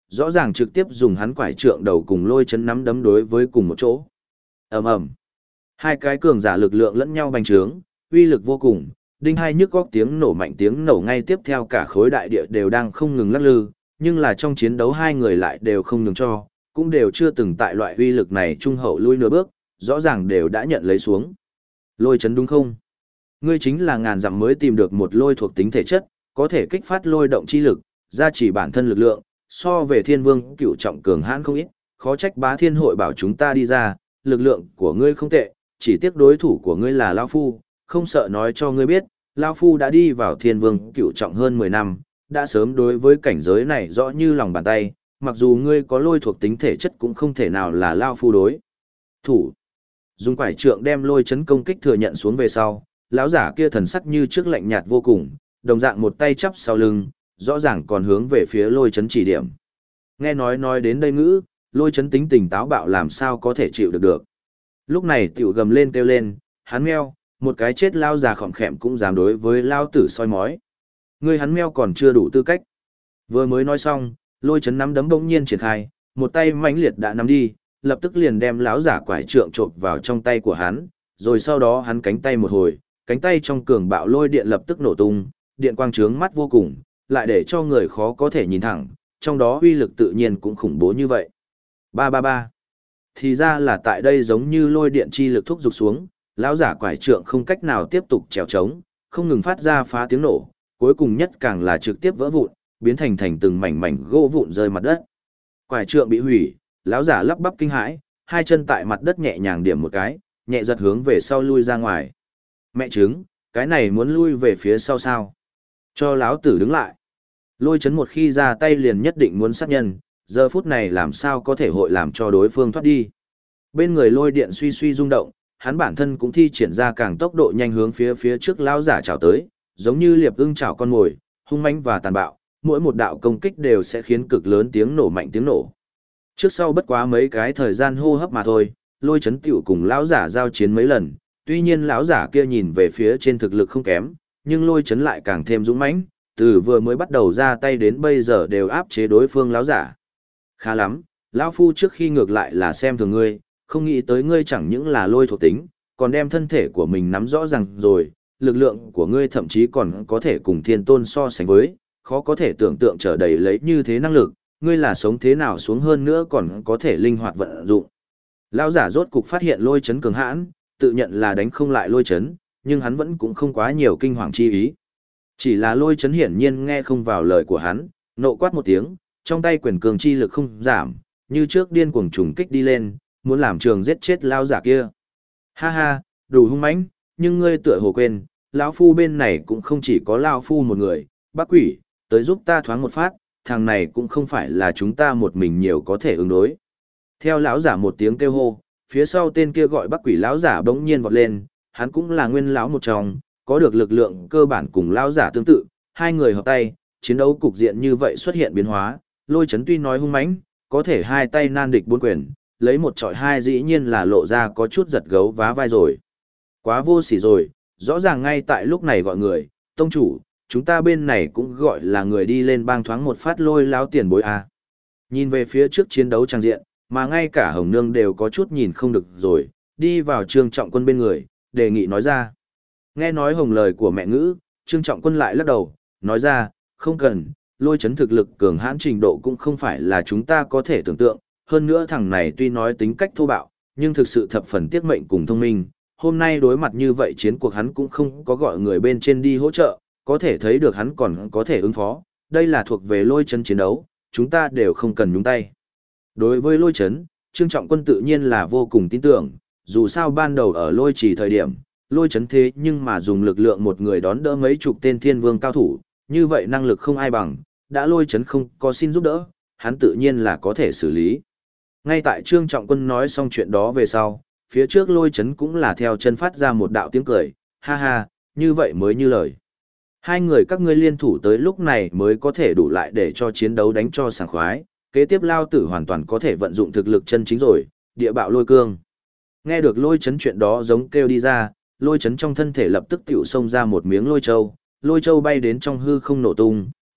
rõ ràng trực tiếp dùng hắn quải trượng đầu cùng lôi chấn nắm đấm đối với cùng một chỗ. Ầm ầm. Hai cái cường giả lực lượng lẫn nhau bành trướng, uy lực vô cùng, đinh hai nhức góc tiếng nổ ngay tiếp theo cả khối đại địa đều đang không ngừng lắc lư, nhưng là trong chiến đấu hai người lại đều không nhường cho, cũng đều chưa từng tại loại uy lực này trung hậu lui nửa bước, rõ ràng đều đã nhận lấy xuống. Lôi chấn đúng không? Ngươi chính là ngàn dặm mới tìm được một lôi thuộc tính thể chất, có thể kích phát lôi động chi lực, gia trì bản thân lực lượng, so về thiên vương cựu trọng cường hãn không ít, khó trách bá thiên hội bảo chúng ta đi ra, lực lượng của ngươi không tệ, chỉ tiếc đối thủ của ngươi là Lao Phu, không sợ nói cho ngươi biết, Lao Phu đã đi vào thiên vương cựu trọng hơn 10 năm, đã sớm đối với cảnh giới này rõ như lòng bàn tay, mặc dù ngươi có lôi thuộc tính thể chất cũng không thể nào là Lao Phu đối thủ. Dùng quải trượng đem lôi chấn công kích thừa nhận xuống về sau, lão giả kia thần sắc như trước lạnh nhạt vô cùng, đồng dạng một tay chắp sau lưng, rõ ràng còn hướng về phía lôi chấn chỉ điểm. Nghe nói đến đây ngữ, lôi chấn tính tình táo bạo làm sao có thể chịu được. Lúc này tiểu gầm lên kêu lên, hắn meo, một cái chết lao già khỏm khẹm cũng dám đối với lao tử soi mói. Ngươi hắn meo còn chưa đủ tư cách. Vừa mới nói xong, lôi chấn nắm đấm bỗng nhiên triển khai, một tay mãnh liệt đã nắm đi, lập tức liền đem lão giả quải trượng chộp vào trong tay của hắn, rồi sau đó hắn cánh tay một hồi, cánh tay trong cường bạo lôi điện lập tức nổ tung, điện quang trướng mắt vô cùng, lại để cho người khó có thể nhìn thẳng, trong đó uy lực tự nhiên cũng khủng bố như vậy. Ba ba ba. Thì ra là tại đây giống như lôi điện chi lực thúc giục xuống, lão giả quải trượng không cách nào tiếp tục trèo trống, không ngừng phát ra phá tiếng nổ, cuối cùng nhất càng là trực tiếp vỡ vụn, biến thành từng mảnh mảnh gỗ vụn rơi mặt đất. Quải trượng bị hủy, lão giả lắp bắp kinh hãi, hai chân tại mặt đất nhẹ nhàng điểm một cái, nhẹ giật hướng về sau lui ra ngoài. Mẹ trứng, cái này muốn lui về phía sau sao? Cho lão tử đứng lại. Lôi chấn một khi ra tay liền nhất định muốn sát nhân, giờ phút này làm sao có thể hội làm cho đối phương thoát đi. Bên người lôi điện suy suy rung động, hắn bản thân cũng thi triển ra càng tốc độ nhanh hướng phía trước lão giả chảo tới, giống như liệp ưng chảo con mồi, hung mãnh và tàn bạo, mỗi một đạo công kích đều sẽ khiến cực lớn tiếng nổ mạnh tiếng nổ. Trước sau bất quá mấy cái thời gian hô hấp mà thôi, lôi chấn tiểu cùng lão giả giao chiến mấy lần, tuy nhiên lão giả kia nhìn về phía trên thực lực không kém, nhưng lôi chấn lại càng thêm dũng mãnh, từ vừa mới bắt đầu ra tay đến bây giờ đều áp chế đối phương lão giả. Khá lắm, lão phu trước khi ngược lại là xem thường ngươi, không nghĩ tới ngươi chẳng những là lôi thuộc tính, còn đem thân thể của mình nắm rõ ràng rồi, lực lượng của ngươi thậm chí còn có thể cùng thiên tôn so sánh với, khó có thể tưởng tượng trở đầy lấy như thế năng lực, ngươi là sống thế nào xuống hơn nữa còn có thể linh hoạt vận dụng. Lão giả rốt cục phát hiện lôi chấn cường hãn, tự nhận là đánh không lại lôi chấn, nhưng hắn vẫn cũng không quá nhiều kinh hoàng chi ý. Chỉ là lôi chấn hiển nhiên nghe không vào lời của hắn, nộ quát một tiếng, trong tay quyền cường chi lực không giảm, như trước điên cuồng trùng kích đi lên, muốn làm trường giết chết lão giả kia. Ha ha, đủ hung mãnh, nhưng ngươi tựa hồ quên, lão phu bên này cũng không chỉ có lão phu một người, bác quỷ, tới giúp ta thoáng một phát, thằng này cũng không phải là chúng ta một mình nhiều có thể ứng đối. Theo lão giả một tiếng kêu hô, phía sau tên kia gọi bác quỷ lão giả bỗng nhiên vọt lên, hắn cũng là nguyên lão một trong, có được lực lượng cơ bản cùng lão giả tương tự, hai người hợp tay, chiến đấu cục diện như vậy xuất hiện biến hóa, lôi chấn tuy nói hung mãnh, có thể hai tay nan địch bốn quyền, lấy một trọi hai dĩ nhiên là lộ ra có chút giật gấu vá vai rồi. Quá vô sỉ rồi, rõ ràng ngay tại lúc này gọi người, tông chủ, chúng ta bên này cũng gọi là người đi lên bang thoáng một phát lôi láo tiền bối à. Nhìn về phía trước chiến đấu trang diện, mà ngay cả Hồng Nương đều có chút nhìn không được rồi, đi vào Trương Trọng Quân bên người, đề nghị nói ra. Nghe nói hồng lời của mẹ ngữ, Trương Trọng Quân lại lắc đầu, nói ra, không cần, lôi chấn thực lực cường hãn trình độ cũng không phải là chúng ta có thể tưởng tượng, hơn nữa thằng này tuy nói tính cách thô bạo, nhưng thực sự thập phần tiếc mệnh cùng thông minh, hôm nay đối mặt như vậy chiến cuộc hắn cũng không có gọi người bên trên đi hỗ trợ, có thể thấy được hắn còn có thể ứng phó, đây là thuộc về lôi chấn chiến đấu, chúng ta đều không cần nhúng tay. Đối với lôi chấn, Trương Trọng Quân tự nhiên là vô cùng tin tưởng, dù sao ban đầu ở lôi trì thời điểm, lôi chấn thế nhưng mà dùng lực lượng một người đón đỡ mấy chục tên thiên vương cao thủ, như vậy năng lực không ai bằng, đã lôi chấn không có xin giúp đỡ, hắn tự nhiên là có thể xử lý. Ngay tại Trương Trọng Quân nói xong chuyện đó về sau, phía trước lôi chấn cũng là theo chân phát ra một đạo tiếng cười, ha ha, như vậy mới như lời. Hai người các ngươi liên thủ tới lúc này mới có thể đủ lại để cho chiến đấu đánh cho sảng khoái, kế tiếp lao tử hoàn toàn có thể vận dụng thực lực chân chính rồi, địa bạo lôi cương. Nghe được lôi chấn chuyện đó giống kêu đi ra, lôi chấn trong thân thể lập tức tiểu xông ra một miếng lôi châu bay đến trong hư không nổ tung,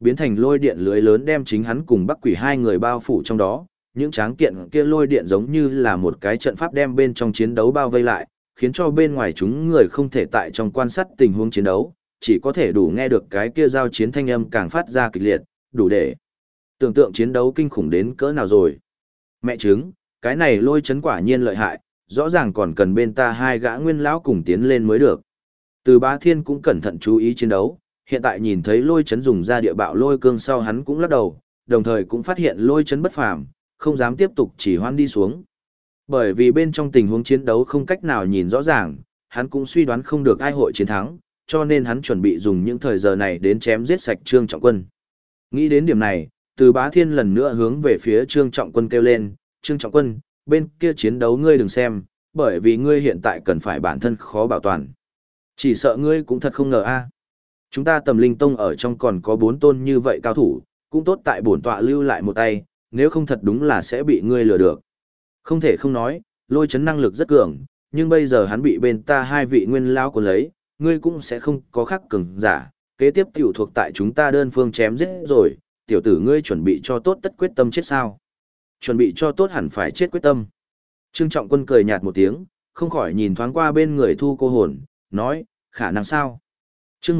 biến thành lôi điện lưới lớn đem chính hắn cùng Bắc Quỷ hai người bao phủ trong đó. Những tráng kiện kia lôi điện giống như là một cái trận pháp đem bên trong chiến đấu bao vây lại, khiến cho bên ngoài chúng người không thể tại trong quan sát tình huống chiến đấu, chỉ có thể đủ nghe được cái kia giao chiến thanh âm càng phát ra kịch liệt, đủ để tưởng tượng chiến đấu kinh khủng đến cỡ nào rồi. Mẹ chứng, cái này lôi chấn quả nhiên lợi hại, rõ ràng còn cần bên ta hai gã nguyên lão cùng tiến lên mới được. Từ Bá Thiên cũng cẩn thận chú ý chiến đấu, hiện tại nhìn thấy lôi chấn dùng ra địa bạo lôi cương sau hắn cũng lắc đầu, đồng thời cũng phát hiện lôi chấn bất phàm, không dám tiếp tục chỉ hoan đi xuống. Bởi vì bên trong tình huống chiến đấu không cách nào nhìn rõ ràng, hắn cũng suy đoán không được ai hội chiến thắng, cho nên hắn chuẩn bị dùng những thời giờ này đến chém giết sạch Trương Trọng Quân. Nghĩ đến điểm này, Từ Bá Thiên lần nữa hướng về phía Trương Trọng Quân kêu lên, Trương Trọng Quân, bên kia chiến đấu ngươi đừng xem, bởi vì ngươi hiện tại cần phải bản thân khó bảo toàn. Chỉ sợ ngươi cũng thật không ngờ a. Chúng ta Tầm Linh Tông ở trong còn có 4 tôn như vậy cao thủ, cũng tốt tại bổn tọa lưu lại một tay, nếu không thật đúng là sẽ bị ngươi lừa được. Không thể không nói, lôi chấn năng lực rất cường, nhưng bây giờ hắn bị bên ta hai vị nguyên lão của lấy, ngươi cũng sẽ không có khác cường giả, kế tiếp tiểu thuộc tại chúng ta đơn phương chém giết rồi, tiểu tử ngươi chuẩn bị cho tốt tất quyết tâm chết sao? Chuẩn bị cho tốt hẳn phải chết quyết tâm. Trương Trọng Quân cười nhạt một tiếng, không khỏi nhìn thoáng qua bên người Thu Cô Hồn, nói, khả năng sao? Chương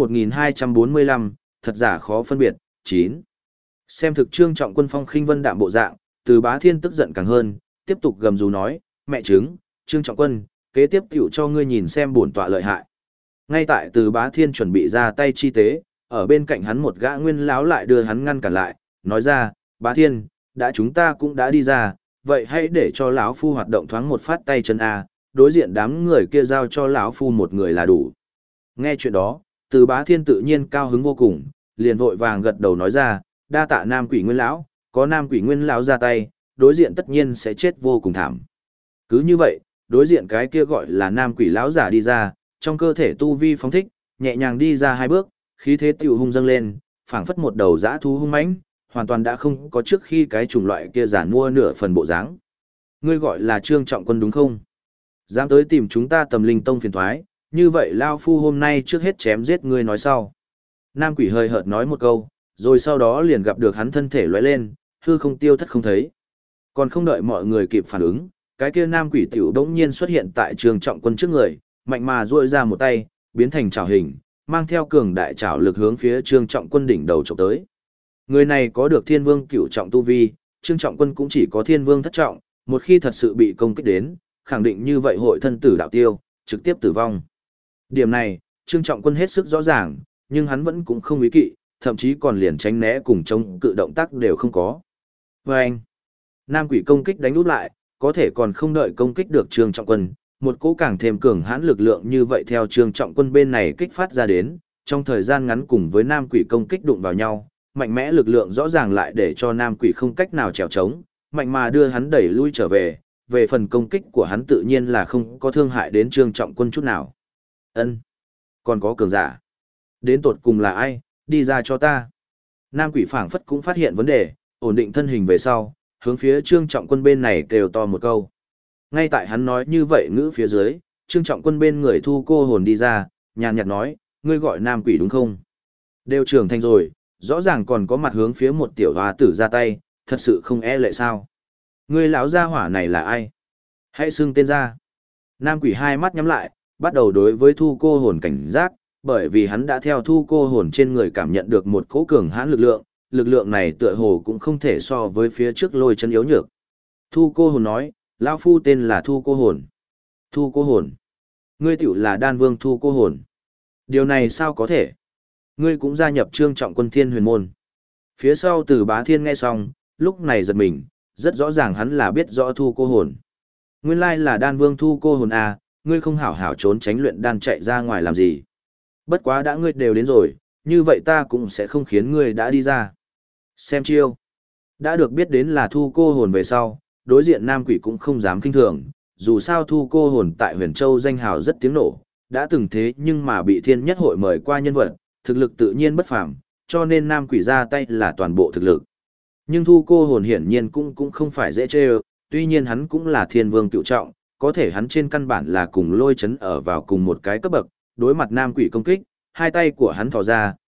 1245, thật giả khó phân biệt, 9. Xem thực Trương Trọng Quân phong khinh vân đạm bộ dạng, Từ Bá Thiên tức giận càng hơn, tiếp tục gầm rú nói, mẹ chứng, Trương Trọng Quân, kế tiếp tiểu cho ngươi nhìn xem bổn tọa lợi hại. Ngay tại Từ Bá Thiên chuẩn bị ra tay chi tế, ở bên cạnh hắn một gã nguyên lão lại đưa hắn ngăn cản lại, nói ra, Bá Thiên, đã chúng ta cũng đã đi ra, vậy hãy để cho lão phu hoạt động thoáng một phát tay chân a, đối diện đám người kia giao cho lão phu một người là đủ. Nghe chuyện đó, Từ Bá Thiên tự nhiên cao hứng vô cùng, liền vội vàng gật đầu nói ra, đa tạ Nam Quỷ Nguyên lão, có Nam Quỷ Nguyên lão ra tay, đối diện tất nhiên sẽ chết vô cùng thảm. Cứ như vậy, đối diện cái kia gọi là Nam Quỷ lão giả đi ra, trong cơ thể tu vi phóng thích, nhẹ nhàng đi ra 2 bước, khí thế tiểu hung dâng lên, phảng phất một đầu dã thú hung mãnh, hoàn toàn đã không có trước khi cái chủng loại kia giả mua nửa phần bộ dáng. Ngươi gọi là Trương Trọng Quân đúng không? Dám tới tìm chúng ta Tầm Linh Tông phiền toái, như vậy lao phu hôm nay trước hết chém giết ngươi nói sau. Nam Quỷ hơi hợt nói một câu, rồi sau đó liền gặp được hắn thân thể lóe lên, hư không tiêu thất không thấy. Còn không đợi mọi người kịp phản ứng, cái kia Nam Quỷ tiểu đống nhiên xuất hiện tại Trương Trọng Quân trước người, mạnh mà duỗi ra một tay, biến thành chảo hình, mang theo cường đại chảo lực hướng phía Trương Trọng Quân đỉnh đầu chụp tới. Người này có được Thiên Vương cửu trọng tu vi, Trương Trọng Quân cũng chỉ có Thiên Vương thất trọng, một khi thật sự bị công kích đến, khẳng định như vậy hội thân tử đạo tiêu, trực tiếp tử vong. Điểm này, Trương Trọng Quân hết sức rõ ràng, nhưng hắn vẫn cũng không ý kỵ, thậm chí còn liền tránh né cùng chống cự động tác đều không có. Và anh, Nam Quỷ công kích đánh úp lại, có thể còn không đợi công kích được Trương Trọng Quân, một cỗ càng thêm cường hãn lực lượng như vậy theo Trương Trọng Quân bên này kích phát ra đến, trong thời gian ngắn cùng với Nam Quỷ công kích đụng vào nhau, mạnh mẽ lực lượng rõ ràng lại để cho Nam Quỷ không cách nào trèo trống, mạnh mà đưa hắn đẩy lui trở về, về phần công kích của hắn tự nhiên là không có thương hại đến Trương Trọng Quân chút nào. Ân, còn có cường giả. Đến tột cùng là ai, đi ra cho ta. Nam Quỷ phảng phất cũng phát hiện vấn đề, ổn định thân hình về sau, hướng phía Trương Trọng Quân bên này kêu to một câu. Ngay tại hắn nói như vậy ngữ phía dưới, Trương Trọng Quân bên người Thu Cô Hồn đi ra, nhàn nhạt nói, ngươi gọi Nam Quỷ đúng không? Đều trưởng thành rồi, rõ ràng còn có mặt hướng phía một tiểu hoa tử ra tay, thật sự không e lệ sao? Ngươi lão gia hỏa này là ai? Hãy xưng tên ra. Nam Quỷ hai mắt nhắm lại, bắt đầu đối với Thu Cô Hồn cảnh giác, bởi vì hắn đã theo Thu Cô Hồn trên người cảm nhận được một cỗ cường hãn lực lượng này tựa hồ cũng không thể so với phía trước lôi chân yếu nhược. Thu Cô Hồn nói, lão phu tên là Thu Cô Hồn. Thu Cô Hồn. Ngươi tiểu là Đan Vương Thu Cô Hồn. Điều này sao có thể? Ngươi cũng gia nhập Trương Trọng Quân Thiên Huyền Môn. Phía sau Từ Bá Thiên nghe xong, lúc này giật mình, rất rõ ràng hắn là biết rõ Thu Cô Hồn. Nguyên lai là Đan Vương Thu Cô Hồn à, ngươi không hảo hảo trốn tránh luyện đan chạy ra ngoài làm gì. Bất quá đã ngươi đều đến rồi, như vậy ta cũng sẽ không khiến ngươi đã đi ra. Xem chiêu. Đã được biết đến là Thu Cô Hồn về sau, đối diện Nam Quỷ cũng không dám kinh thường, dù sao Thu Cô Hồn tại Huyền Châu danh hào rất tiếng nổ, đã từng thế nhưng mà bị Thiên Nhất Hội mời qua nhân vật, thực lực tự nhiên bất phàm, cho nên Nam Quỷ ra tay là toàn bộ thực lực. Nhưng Thu Cô Hồn hiển nhiên cũng không phải dễ chơi, tuy nhiên hắn cũng là Thiên Vương cựu trọng, có thể hắn trên căn bản là cùng lôi chấn ở vào cùng một cái cấp bậc, đối mặt Nam Quỷ công kích, hai tay của hắn thò ra,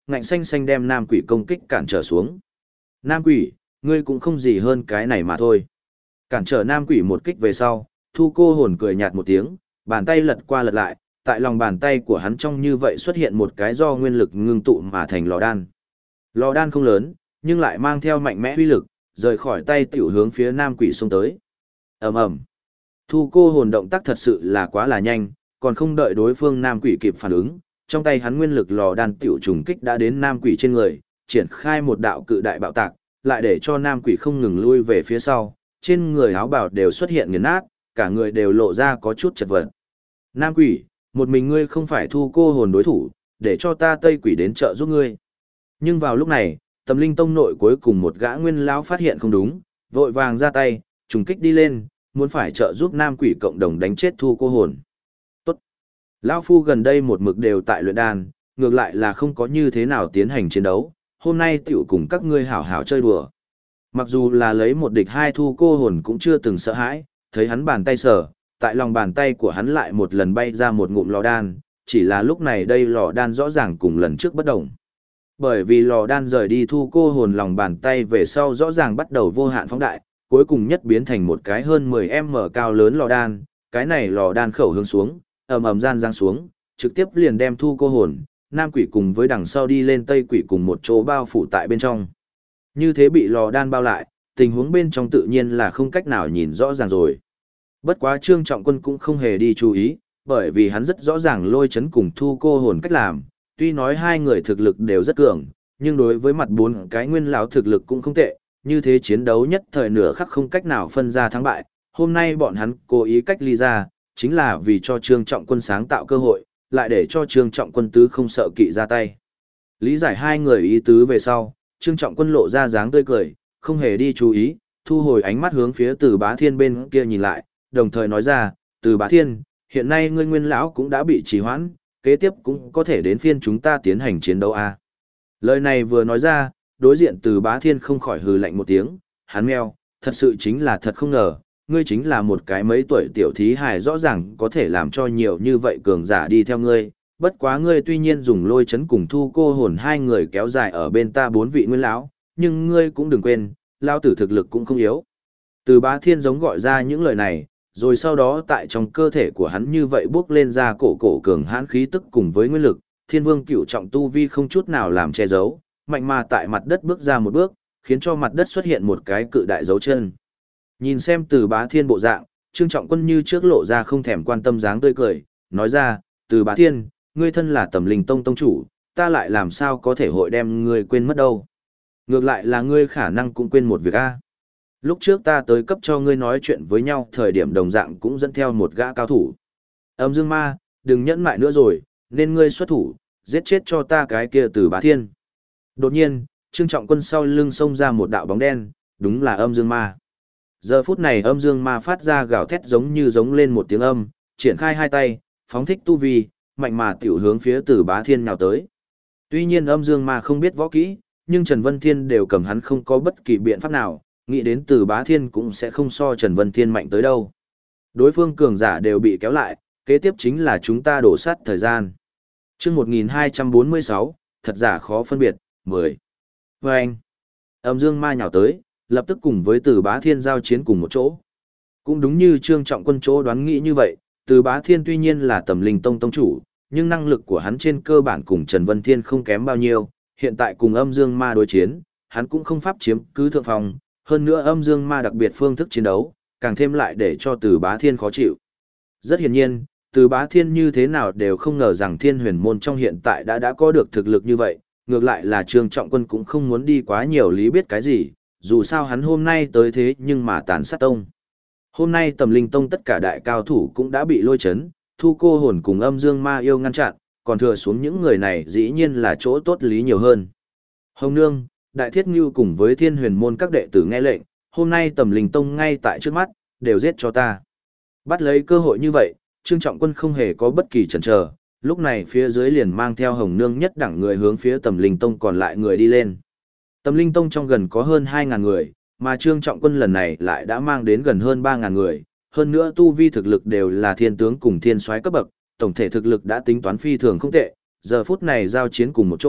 ngạnh xanh xanh đem nam quỷ công kích cản trở xuống. Nam quỷ, ngươi cũng không gì hơn cái này mà thôi. Cản trở nam quỷ một kích về sau, Thu Cô Hồn cười nhạt một tiếng, bàn tay lật qua lật lại, tại lòng bàn tay của hắn trong như vậy xuất hiện một cái do nguyên lực ngưng tụ mà thành lò đan. Lò đan không lớn, nhưng lại mang theo mạnh mẽ uy lực, rời khỏi tay tiểu hướng phía nam quỷ xông tới. Ầm ầm. Thu Cô Hồn động tác thật sự là quá là nhanh, còn không đợi đối phương nam quỷ kịp phản ứng, trong tay hắn nguyên lực lò đan tiểu trùng kích đã đến nam quỷ trên người, triển khai một đạo cự đại bạo tạc, lại để cho nam quỷ không ngừng lui về phía sau, trên người áo bào đều xuất hiện nghiền nát, cả người đều lộ ra có chút chật vật. Nam quỷ, một mình ngươi không phải Thu Cô Hồn đối thủ, để cho ta Tây quỷ đến trợ giúp ngươi. Nhưng vào lúc này, Tầm Linh Tông nội cuối cùng một gã nguyên lão phát hiện không đúng, vội vàng ra tay, trùng kích đi lên, muốn phải trợ giúp nam quỷ cộng đồng đánh chết Thu Cô Hồn. Tốt. Lão phu gần đây một mực đều tại luyện đan, ngược lại là không có như thế nào tiến hành chiến đấu, hôm nay tiểu cùng các ngươi hảo hảo chơi đùa. Mặc dù là lấy một địch hai Thu Cô Hồn cũng chưa từng sợ hãi, thấy hắn bàn tay sở, tại lòng bàn tay của hắn lại một lần bay ra một ngụm lò đan, chỉ là lúc này đây lò đan rõ ràng cùng lần trước bất đồng. Bởi vì lò đan rời đi Thu Cô Hồn lòng bàn tay về sau rõ ràng bắt đầu vô hạn phóng đại, cuối cùng nhất biến thành một cái hơn 10m cao lớn lò đan, cái này lò đan khẩu hướng xuống, ầm ầm gian giáng xuống, trực tiếp liền đem Thu Cô Hồn, nam quỷ cùng với đằng sau đi lên tây quỷ cùng một chỗ bao phủ tại bên trong. Như thế bị lò đan bao lại, tình huống bên trong tự nhiên là không cách nào nhìn rõ ràng rồi. Bất quá Trương Trọng Quân cũng không hề đi chú ý, bởi vì hắn rất rõ ràng Lôi Chấn cùng Thu Cô Hồn cách làm, tuy nói hai người thực lực đều rất cường, nhưng đối với mặt bốn cái nguyên lão thực lực cũng không tệ, như thế chiến đấu nhất thời nửa khắc không cách nào phân ra thắng bại. Hôm nay bọn hắn cố ý cách ly ra, chính là vì cho Trương Trọng Quân sáng tạo cơ hội, lại để cho Trương Trọng Quân tứ không sợ kỵ ra tay. Lý giải hai người ý tứ về sau, Trương Trọng Quân lộ ra dáng tươi cười, không hề đi chú ý, thu hồi ánh mắt hướng phía Từ Bá Thiên bên kia nhìn lại, đồng thời nói ra, Từ Bá Thiên, hiện nay ngươi nguyên lão cũng đã bị trì hoãn, kế tiếp cũng có thể đến phiên chúng ta tiến hành chiến đấu a. Lời này vừa nói ra, đối diện Từ Bá Thiên không khỏi hừ lạnh một tiếng, hắn meo, thật sự chính là thật không ngờ, ngươi chính là một cái mấy tuổi tiểu thí hài rõ ràng có thể làm cho nhiều như vậy cường giả đi theo ngươi, bất quá ngươi tuy nhiên dùng Lôi Chấn cùng Thu Cô Hồn hai người kéo dài ở bên ta bốn vị nguyên lão, nhưng ngươi cũng đừng quên, lão tử thực lực cũng không yếu. Từ Bá Thiên giống gọi ra những lời này, rồi sau đó tại trong cơ thể của hắn như vậy bước lên ra cổ cường hãn khí tức cùng với nguyên lực, Thiên Vương Cửu trọng tu vi không chút nào làm che giấu, mạnh mà tại mặt đất bước ra một bước, khiến cho mặt đất xuất hiện một cái cự đại dấu chân. Nhìn xem Từ Bá Thiên bộ dạng, Trương Trọng Quân như trước lộ ra không thèm quan tâm dáng tươi cười, nói ra, Từ Bá Thiên, ngươi thân là Tầm Linh Tông tông chủ, ta lại làm sao có thể hội đem ngươi quên mất đâu. Ngược lại là ngươi khả năng cũng quên một việc a. Lúc trước ta tới cấp cho ngươi nói chuyện với nhau thời điểm đồng dạng cũng dẫn theo một gã cao thủ. Âm Dương Ma, đừng nhẫn mại nữa rồi, nên ngươi xuất thủ, giết chết cho ta cái kia Từ Bá Thiên. Đột nhiên, Trương Trọng Quân sau lưng xông ra một đạo bóng đen, đúng là Âm Dương Ma. Giờ phút này Âm Dương Ma phát ra gào thét giống như giống lên một tiếng âm, triển khai hai tay, phóng thích tu vi, mạnh mà tiểu hướng phía Từ Bá Thiên nhào tới. Tuy nhiên Âm Dương Ma không biết võ kỹ, nhưng Trần Vân Thiên đều cầm hắn không có bất kỳ biện pháp nào, nghĩ đến Từ Bá Thiên cũng sẽ không so Trần Vân Thiên mạnh tới đâu. Đối phương cường giả đều bị kéo lại, kế tiếp chính là chúng ta đổ sát thời gian. Chương 1246, thật giả khó phân biệt, 10. Và anh, Âm Dương Ma nhào tới, lập tức cùng với Từ Bá Thiên giao chiến cùng một chỗ. Cũng đúng như Trương Trọng Quân chỗ đoán nghĩ như vậy, Từ Bá Thiên tuy nhiên là Tầm Linh Tông tông chủ, nhưng năng lực của hắn trên cơ bản cùng Trần Vân Thiên không kém bao nhiêu, hiện tại cùng Âm Dương Ma đối chiến, hắn cũng không pháp chiếm cứ thượng phòng, hơn nữa Âm Dương Ma đặc biệt phương thức chiến đấu, càng thêm lại để cho Từ Bá Thiên khó chịu. Rất hiển nhiên, Từ Bá Thiên như thế nào đều không ngờ rằng Thiên Huyền môn trong hiện tại đã có được thực lực như vậy, ngược lại là Trương Trọng Quân cũng không muốn đi quá nhiều lý biết cái gì, dù sao hắn hôm nay tới thế nhưng mà tàn sát tông. Hôm nay Tầm Linh Tông tất cả đại cao thủ cũng đã bị Lôi Chấn, Thu Cô Hồn cùng Âm Dương Ma yêu ngăn chặn, còn thừa xuống những người này dĩ nhiên là chỗ tốt lý nhiều hơn. Hồng Nương, Đại Thiết Ngưu cùng với Thiên Huyền môn các đệ tử nghe lệnh, hôm nay Tầm Linh Tông ngay tại trước mắt, đều giết cho ta. Bắt lấy cơ hội như vậy, Trương Trọng Quân không hề có bất kỳ chần chờ, lúc này phía dưới liền mang theo Hồng Nương nhất đẳng người hướng phía Tầm Linh Tông còn lại người đi lên. Tầm Linh Tông trong gần có hơn 2.000 người, mà Trương Trọng Quân lần này lại đã mang đến gần hơn 3.000 người, hơn nữa tu vi thực lực đều là thiên tướng cùng thiên soái cấp bậc, tổng thể thực lực đã tính toán phi thường không tệ, giờ phút này giao chiến cùng một chỗ,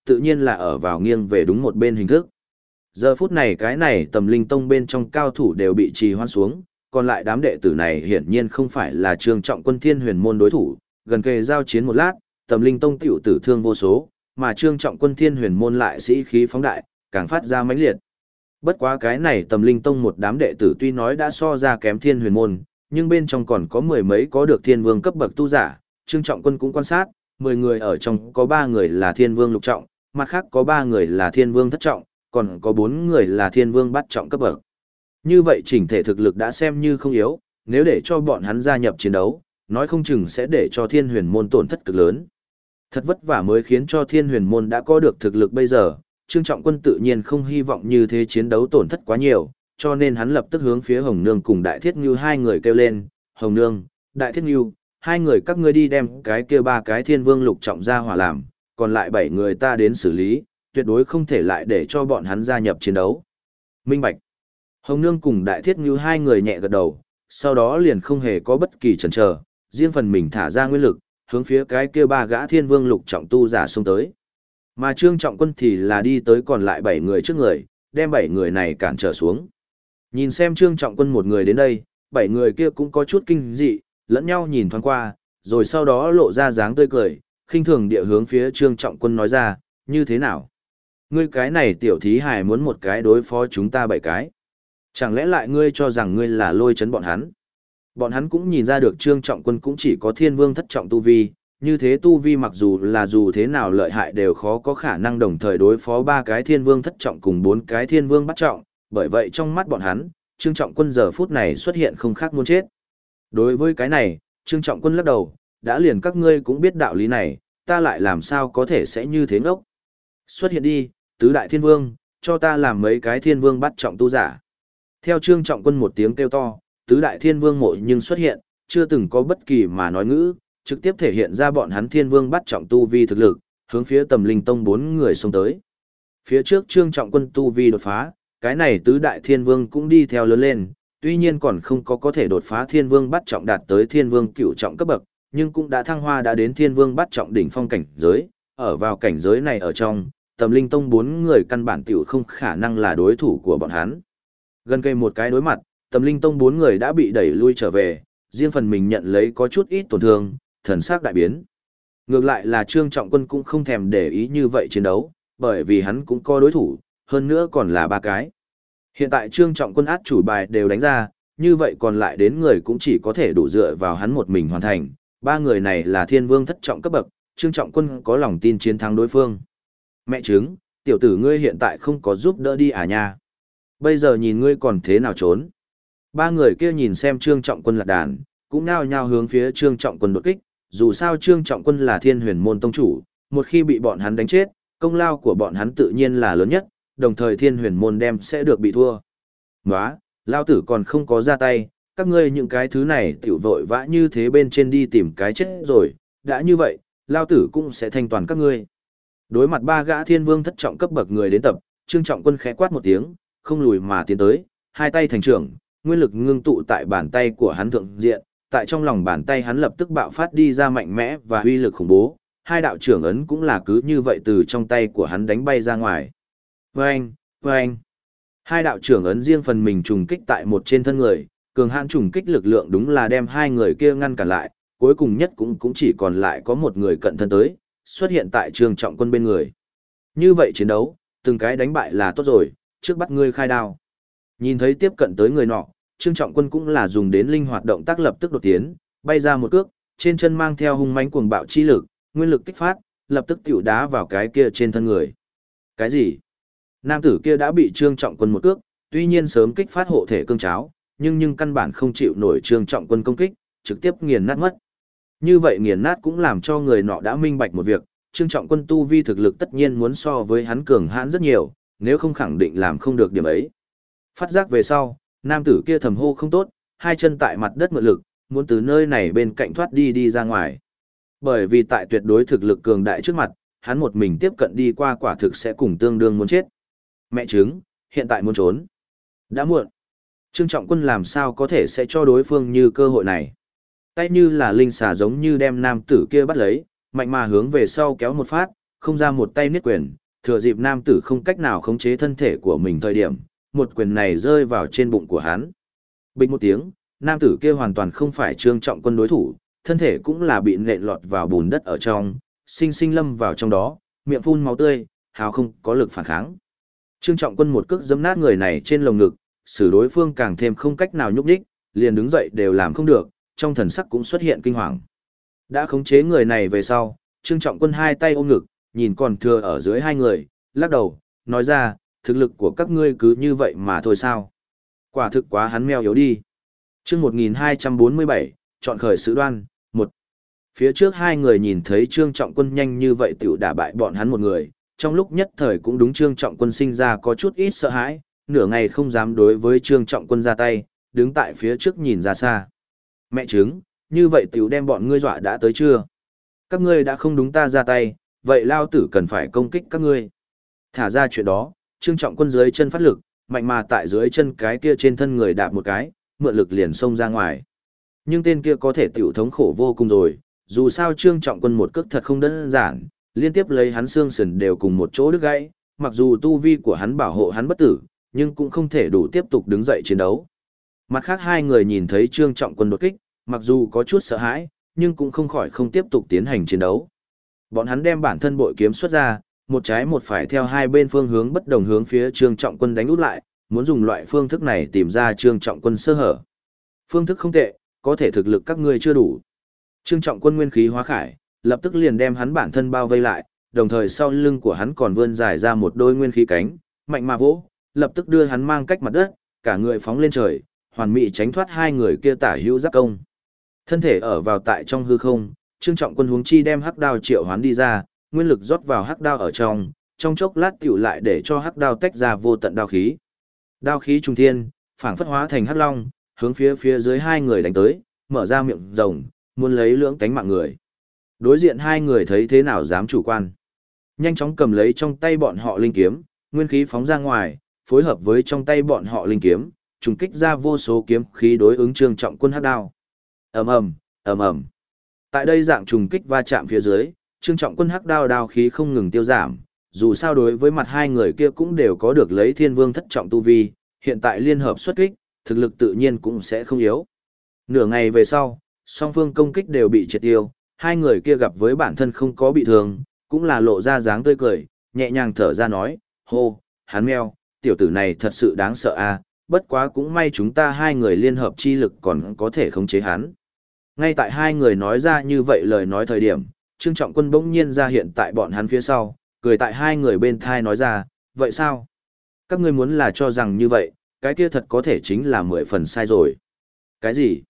tự nhiên là ở vào nghiêng về đúng một bên hình thức. Giờ phút này cái này Tầm Linh Tông bên trong cao thủ đều bị trì hoãn xuống, còn lại đám đệ tử này hiển nhiên không phải là Trương Trọng Quân Thiên Huyền môn đối thủ, gần kề giao chiến một lát, Tầm Linh Tông tiểu tử thương vô số, mà Trương Trọng Quân Thiên Huyền môn lại sĩ khí phóng đại, càng phát ra mãnh liệt. Bất quá cái này Tầm Linh Tông một đám đệ tử tuy nói đã so ra kém Thiên Huyền môn, nhưng bên trong còn có mười mấy có được Thiên Vương cấp bậc tu giả, Trương Trọng Quân cũng quan sát, 10 người ở trong có 3 người là Thiên Vương lục trọng, mặt khác có 3 người là Thiên Vương thất trọng, còn có 4 người là Thiên Vương bát trọng cấp bậc. Như vậy chỉnh thể thực lực đã xem như không yếu, nếu để cho bọn hắn gia nhập chiến đấu, nói không chừng sẽ để cho Thiên Huyền môn tổn thất cực lớn. Thật vất vả mới khiến cho Thiên Huyền môn đã có được thực lực bây giờ, Trương Trọng Quân tự nhiên không hy vọng như thế chiến đấu tổn thất quá nhiều, cho nên hắn lập tức hướng phía Hồng Nương cùng Đại Thiết Ngưu hai người kêu lên, Hồng Nương, Đại Thiết Ngưu, hai người các ngươi đi đem cái kia 3 cái Thiên Vương lục trọng ra hỏa làm, còn lại 7 người ta đến xử lý, tuyệt đối không thể lại để cho bọn hắn gia nhập chiến đấu. Minh Bạch. Hồng Nương cùng Đại Thiết Ngưu hai người nhẹ gật đầu, sau đó liền không hề có bất kỳ chần chờ, riêng phần mình thả ra nguyên lực, hướng phía cái kia 3 gã Thiên Vương lục trọng tu giả xông tới. Mà Trương Trọng Quân thì là đi tới còn lại 7 người trước người, đem 7 người này cản trở xuống. Nhìn xem Trương Trọng Quân một người đến đây, 7 người kia cũng có chút kinh dị, lẫn nhau nhìn thoáng qua, rồi sau đó lộ ra dáng tươi cười, khinh thường địa hướng phía Trương Trọng Quân nói ra, như thế nào? Ngươi cái này tiểu thí hài muốn một cái đối phó chúng ta 7 cái. Chẳng lẽ lại ngươi cho rằng ngươi là lôi chấn bọn hắn? Bọn hắn cũng nhìn ra được Trương Trọng Quân cũng chỉ có Thiên Vương thất trọng tu vi, như thế tu vi mặc dù thế nào lợi hại đều khó có khả năng đồng thời đối phó 3 cái Thiên Vương thất trọng cùng 4 cái Thiên Vương bát trọng, bởi vậy trong mắt bọn hắn, Trương Trọng Quân giờ phút này xuất hiện không khác muốn chết. Đối với cái này, Trương Trọng Quân lắc đầu, đã liền các ngươi cũng biết đạo lý này, ta lại làm sao có thể sẽ như thế ngốc. Xuất hiện đi, tứ đại Thiên Vương, cho ta làm mấy cái Thiên Vương bắt trọng tu giả. Theo Trương Trọng Quân một tiếng kêu to, tứ đại Thiên Vương mộ nhưng xuất hiện, chưa từng có bất kỳ mà nói ngữ, trực tiếp thể hiện ra bọn hắn Thiên Vương bắt trọng tu vi thực lực, hướng phía Tầm Linh Tông 4 người xông tới. Phía trước Trương Trọng Quân tu vi đột phá, cái này tứ đại Thiên Vương cũng đi theo lớn lên, tuy nhiên còn không có thể đột phá Thiên Vương bắt trọng đạt tới Thiên Vương cửu trọng cấp bậc, nhưng cũng đã thăng hoa đã đến Thiên Vương bắt trọng đỉnh phong cảnh giới, ở vào cảnh giới này ở trong, Tầm Linh Tông 4 người căn bản tiểu không khả năng là đối thủ của bọn hắn. Gần cây một cái đối mặt, Tầm Linh Tông 4 người đã bị đẩy lui trở về, riêng phần mình nhận lấy có chút ít tổn thương, thần sắc đại biến. Ngược lại là Trương Trọng Quân cũng không thèm để ý như vậy chiến đấu, bởi vì hắn cũng có đối thủ, hơn nữa còn là 3 cái. Hiện tại Trương Trọng Quân át chủ bài đều đánh ra, như vậy còn lại đến người cũng chỉ có thể đủ dựa vào hắn một mình hoàn thành. 3 người này là Thiên Vương thất trọng cấp bậc, Trương Trọng Quân có lòng tin chiến thắng đối phương. Mẹ chứng, tiểu tử ngươi hiện tại không có giúp đỡ đi à nha. Bây giờ nhìn ngươi còn thế nào trốn. 3 người kia nhìn xem Trương Trọng Quân lạc đàn, cũng nhao nhao hướng phía Trương Trọng Quân đột kích, dù sao Trương Trọng Quân là Thiên Huyền môn tông chủ, một khi bị bọn hắn đánh chết, công lao của bọn hắn tự nhiên là lớn nhất, đồng thời Thiên Huyền môn đem sẽ được bị thua. Nóa, lao tử còn không có ra tay, các ngươi những cái thứ này tiểu vội vã như thế bên trên đi tìm cái chết rồi, đã như vậy, lao tử cũng sẽ thanh toàn các ngươi. Đối mặt 3 gã Thiên Vương thất trọng cấp bậc người đến tập, Trương Trọng Quân khẽ quát một tiếng, không lùi mà tiến tới, hai tay thành trưởng, nguyên lực ngưng tụ tại bàn tay của hắn thượng diện, tại trong lòng bàn tay hắn lập tức bạo phát đi ra mạnh mẽ và uy lực khủng bố, hai đạo trưởng ấn cũng là cứ như vậy từ trong tay của hắn đánh bay ra ngoài. Vâng, vâng. Hai đạo trưởng ấn riêng phần mình trùng kích tại một trên thân người, cường hãn trùng kích lực lượng đúng là đem hai người kia ngăn cản lại, cuối cùng nhất cũng chỉ còn lại có một người cận thân tới, xuất hiện tại Trương Trọng Quân bên người. Như vậy chiến đấu, từng cái đánh bại là tốt rồi, trước bắt ngươi khai đao. Nhìn thấy tiếp cận tới người nọ, Trương Trọng Quân cũng là dùng đến linh hoạt động tác lập tức đột tiến, bay ra một cước, trên chân mang theo hung mãnh cuồng bạo chi lực, nguyên lực kích phát, lập tức tiểu đá vào cái kia trên thân người. Cái gì? Nam tử kia đã bị Trương Trọng Quân một cước, tuy nhiên sớm kích phát hộ thể cương cháo, nhưng căn bản không chịu nổi Trương Trọng Quân công kích, trực tiếp nghiền nát mất. Như vậy nghiền nát cũng làm cho người nọ đã minh bạch một việc, Trương Trọng Quân tu vi thực lực tất nhiên muốn so với hắn cường hãn rất nhiều, nếu không khẳng định làm không được điểm ấy. Phát giác về sau, nam tử kia thầm hô không tốt, hai chân tại mặt đất mượn lực, muốn từ nơi này bên cạnh thoát đi ra ngoài. Bởi vì tại tuyệt đối thực lực cường đại trước mặt, hắn một mình tiếp cận đi qua quả thực sẽ cùng tương đương muốn chết. Mẹ chứng, hiện tại muốn trốn. Đã muộn. Trương Trọng Quân làm sao có thể sẽ cho đối phương như cơ hội này. Tay như là linh xà giống như đem nam tử kia bắt lấy, mạnh mà hướng về sau kéo một phát, không ra một tay niết quyền, thừa dịp nam tử không cách nào khống chế thân thể của mình thời điểm, một quyền này rơi vào trên bụng của hắn. Bịch một tiếng, nam tử kia hoàn toàn không phải Trương Trọng Quân đối thủ, thân thể cũng là bị nện lọt vào bùn đất ở trong, sinh sinh lâm vào trong đó, miệng phun máu tươi, hào không có lực phản kháng. Trương Trọng Quân một cước giẫm nát người này trên lồng ngực, xử đối phương càng thêm không cách nào nhúc nhích, liền đứng dậy đều làm không được, trong thần sắc cũng xuất hiện kinh hoàng. Đã khống chế người này về sau, Trương Trọng Quân hai tay ôm ngực, nhìn còn thừa ở dưới hai người, lắc đầu, nói ra, thực lực của các ngươi cứ như vậy mà thôi sao. Quả thực quá hắn meo yếu đi. Chương 1247, chọn khởi sự đoan, 1. Phía trước hai người nhìn thấy Trương Trọng Quân nhanh như vậy tiểu đả bại bọn hắn một người, trong lúc nhất thời cũng đúng Trương Trọng Quân sinh ra có chút ít sợ hãi, nửa ngày không dám đối với Trương Trọng Quân ra tay, đứng tại phía trước nhìn ra xa. Mẹ chứng, như vậy tiểu đem bọn ngươi dọa đã tới chưa? Các ngươi đã không đúng ta ra tay, vậy lao tử cần phải công kích các ngươi. Thả ra chuyện đó, Trương Trọng Quân dưới chân phát lực, mạnh mà tại dưới chân cái kia trên thân người đạp một cái, mượn lực liền xông ra ngoài. Nhưng tên kia có thể tiểu thống khổ vô cùng rồi, dù sao Trương Trọng Quân một cước thật không đơn giản, liên tiếp lấy hắn xương sườn đều cùng một chỗ đứt gãy, mặc dù tu vi của hắn bảo hộ hắn bất tử, nhưng cũng không thể đủ tiếp tục đứng dậy chiến đấu. Mặt khác hai người nhìn thấy Trương Trọng Quân đột kích, mặc dù có chút sợ hãi, nhưng cũng không khỏi không tiếp tục tiến hành chiến đấu. Bọn hắn đem bản thân bội kiếm xuất ra, một trái một phải theo hai bên phương hướng bất đồng hướng phía Trương Trọng Quân đánh út lại, muốn dùng loại phương thức này tìm ra Trương Trọng Quân sơ hở. Phương thức không tệ, có thể thực lực các ngươi chưa đủ. Trương Trọng Quân nguyên khí hóa khải, lập tức liền đem hắn bản thân bao vây lại, đồng thời sau lưng của hắn còn vươn dài ra một đôi nguyên khí cánh, mạnh mà vỗ, lập tức đưa hắn mang cách mặt đất, cả người phóng lên trời, hoàn mỹ tránh thoát hai người kia tả hữu giáp công. Thân thể ở vào tại trong hư không, Trương Trọng Quân huống chi đem hắc đao triệu hoán đi ra, nguyên lực rót vào hắc đao ở trong chốc lát tiểu lại để cho hắc đao tách ra vô tận đao khí. Đao khí trùng thiên, phảng phất hóa thành hắc long, hướng phía dưới hai người đánh tới, mở ra miệng rồng, muốn lấy lưỡng tánh mạng người. Đối diện hai người thấy thế nào dám chủ quan. Nhanh chóng cầm lấy trong tay bọn họ linh kiếm, nguyên khí phóng ra ngoài, phối hợp với trong tay bọn họ linh kiếm, trùng kích ra vô số kiếm khí đối ứng Trương Trọng Quân hắc đao. Ầm ầm, ầm ầm. Tại đây dạng trùng kích va chạm phía dưới, Trương Trọng Quân hắc đao đao khí không ngừng tiêu giảm, dù sao đối với mặt hai người kia cũng đều có được lấy Thiên Vương thất trọng tu vi, hiện tại liên hợp xuất kích, thực lực tự nhiên cũng sẽ không yếu. Nửa ngày về sau, song phương công kích đều bị triệt tiêu, hai người kia gặp với bản thân không có bị thương, cũng là lộ ra dáng tươi cười, nhẹ nhàng thở ra nói, hô, hắn meo, tiểu tử này thật sự đáng sợ a, bất quá cũng may chúng ta hai người liên hợp chi lực còn có thể khống chế hắn. Ngay tại hai người nói ra như vậy lời nói thời điểm, Trương Trọng Quân bỗng nhiên ra hiện tại bọn hắn phía sau, cười tại hai người bên thai nói ra, vậy sao? Các ngươi muốn là cho rằng như vậy, cái kia thật có thể chính là 10 phần sai rồi. Cái gì?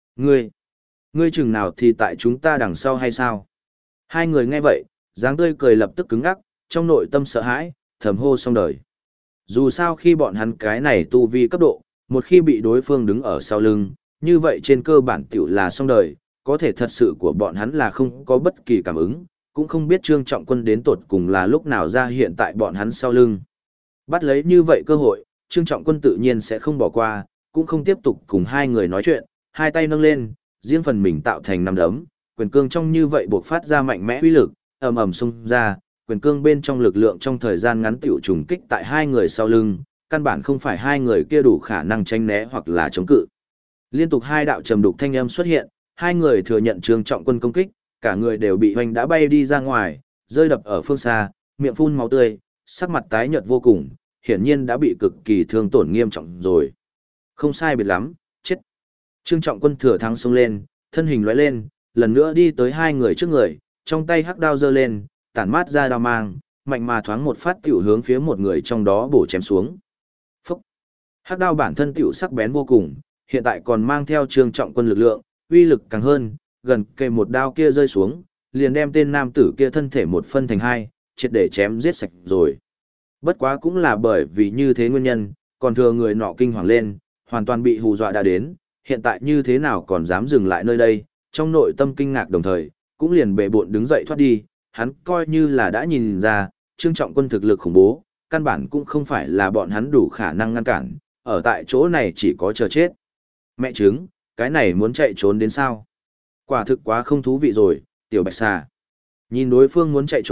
Ngươi chừng nào thì tại chúng ta đằng sau hay sao? Hai người nghe vậy, dáng tươi cười lập tức cứng ngắc, trong nội tâm sợ hãi, thầm hô xong đời. Dù sao khi bọn hắn cái này tu vi cấp độ, một khi bị đối phương đứng ở sau lưng, như vậy trên cơ bản tiểu là xong đời, có thể thật sự của bọn hắn là không có bất kỳ cảm ứng, cũng không biết Trương Trọng Quân đến tột cùng là lúc nào ra hiện tại bọn hắn sau lưng. Bắt lấy như vậy cơ hội, Trương Trọng Quân tự nhiên sẽ không bỏ qua, cũng không tiếp tục cùng hai người nói chuyện, hai tay nâng lên, riêng phần mình tạo thành năm đấm, quyền cương trong như vậy buộc phát ra mạnh mẽ uy lực, ầm ầm xung ra, quyền cương bên trong lực lượng trong thời gian ngắn tiểu trùng kích tại hai người sau lưng, căn bản không phải hai người kia đủ khả năng tránh né hoặc là chống cự. Liên tục hai đạo trầm đục thanh âm xuất hiện, hai người thừa nhận Trương Trọng Quân công kích, cả người đều bị hoành đã bay đi ra ngoài, rơi đập ở phương xa, miệng phun máu tươi, sắc mặt tái nhợt vô cùng, hiển nhiên đã bị cực kỳ thương tổn nghiêm trọng rồi. Không sai biệt lắm, chết. Trương Trọng Quân thừa thắng xông lên, thân hình lóe lên, lần nữa đi tới hai người trước người, trong tay hắc đao giơ lên, tản mát ra đao mang, mạnh mà thoáng một phát tiểu hướng phía một người trong đó bổ chém xuống. Phúc! Hắc đao bản thân tiểu sắc bén vô cùng, hiện tại còn mang theo Trương Trọng Quân lực lượng, uy lực càng hơn, gần kề một đao kia rơi xuống, liền đem tên nam tử kia thân thể một phân thành hai, triệt để chém giết sạch rồi. Bất quá cũng là bởi vì như thế nguyên nhân, còn thừa người nọ kinh hoàng lên, hoàn toàn bị hù dọa đã đến, hiện tại như thế nào còn dám dừng lại nơi đây, trong nội tâm kinh ngạc đồng thời, cũng liền bệ bộn đứng dậy thoát đi, hắn coi như là đã nhìn ra, Trương Trọng Quân thực lực khủng bố, căn bản cũng không phải là bọn hắn đủ khả năng ngăn cản, ở tại chỗ này chỉ có chờ chết. Mẹ chứng, cái này muốn chạy trốn đến sao? Quả thực quá không thú vị rồi, tiểu bạch xà. Nhìn đối phương muốn chạy trốn,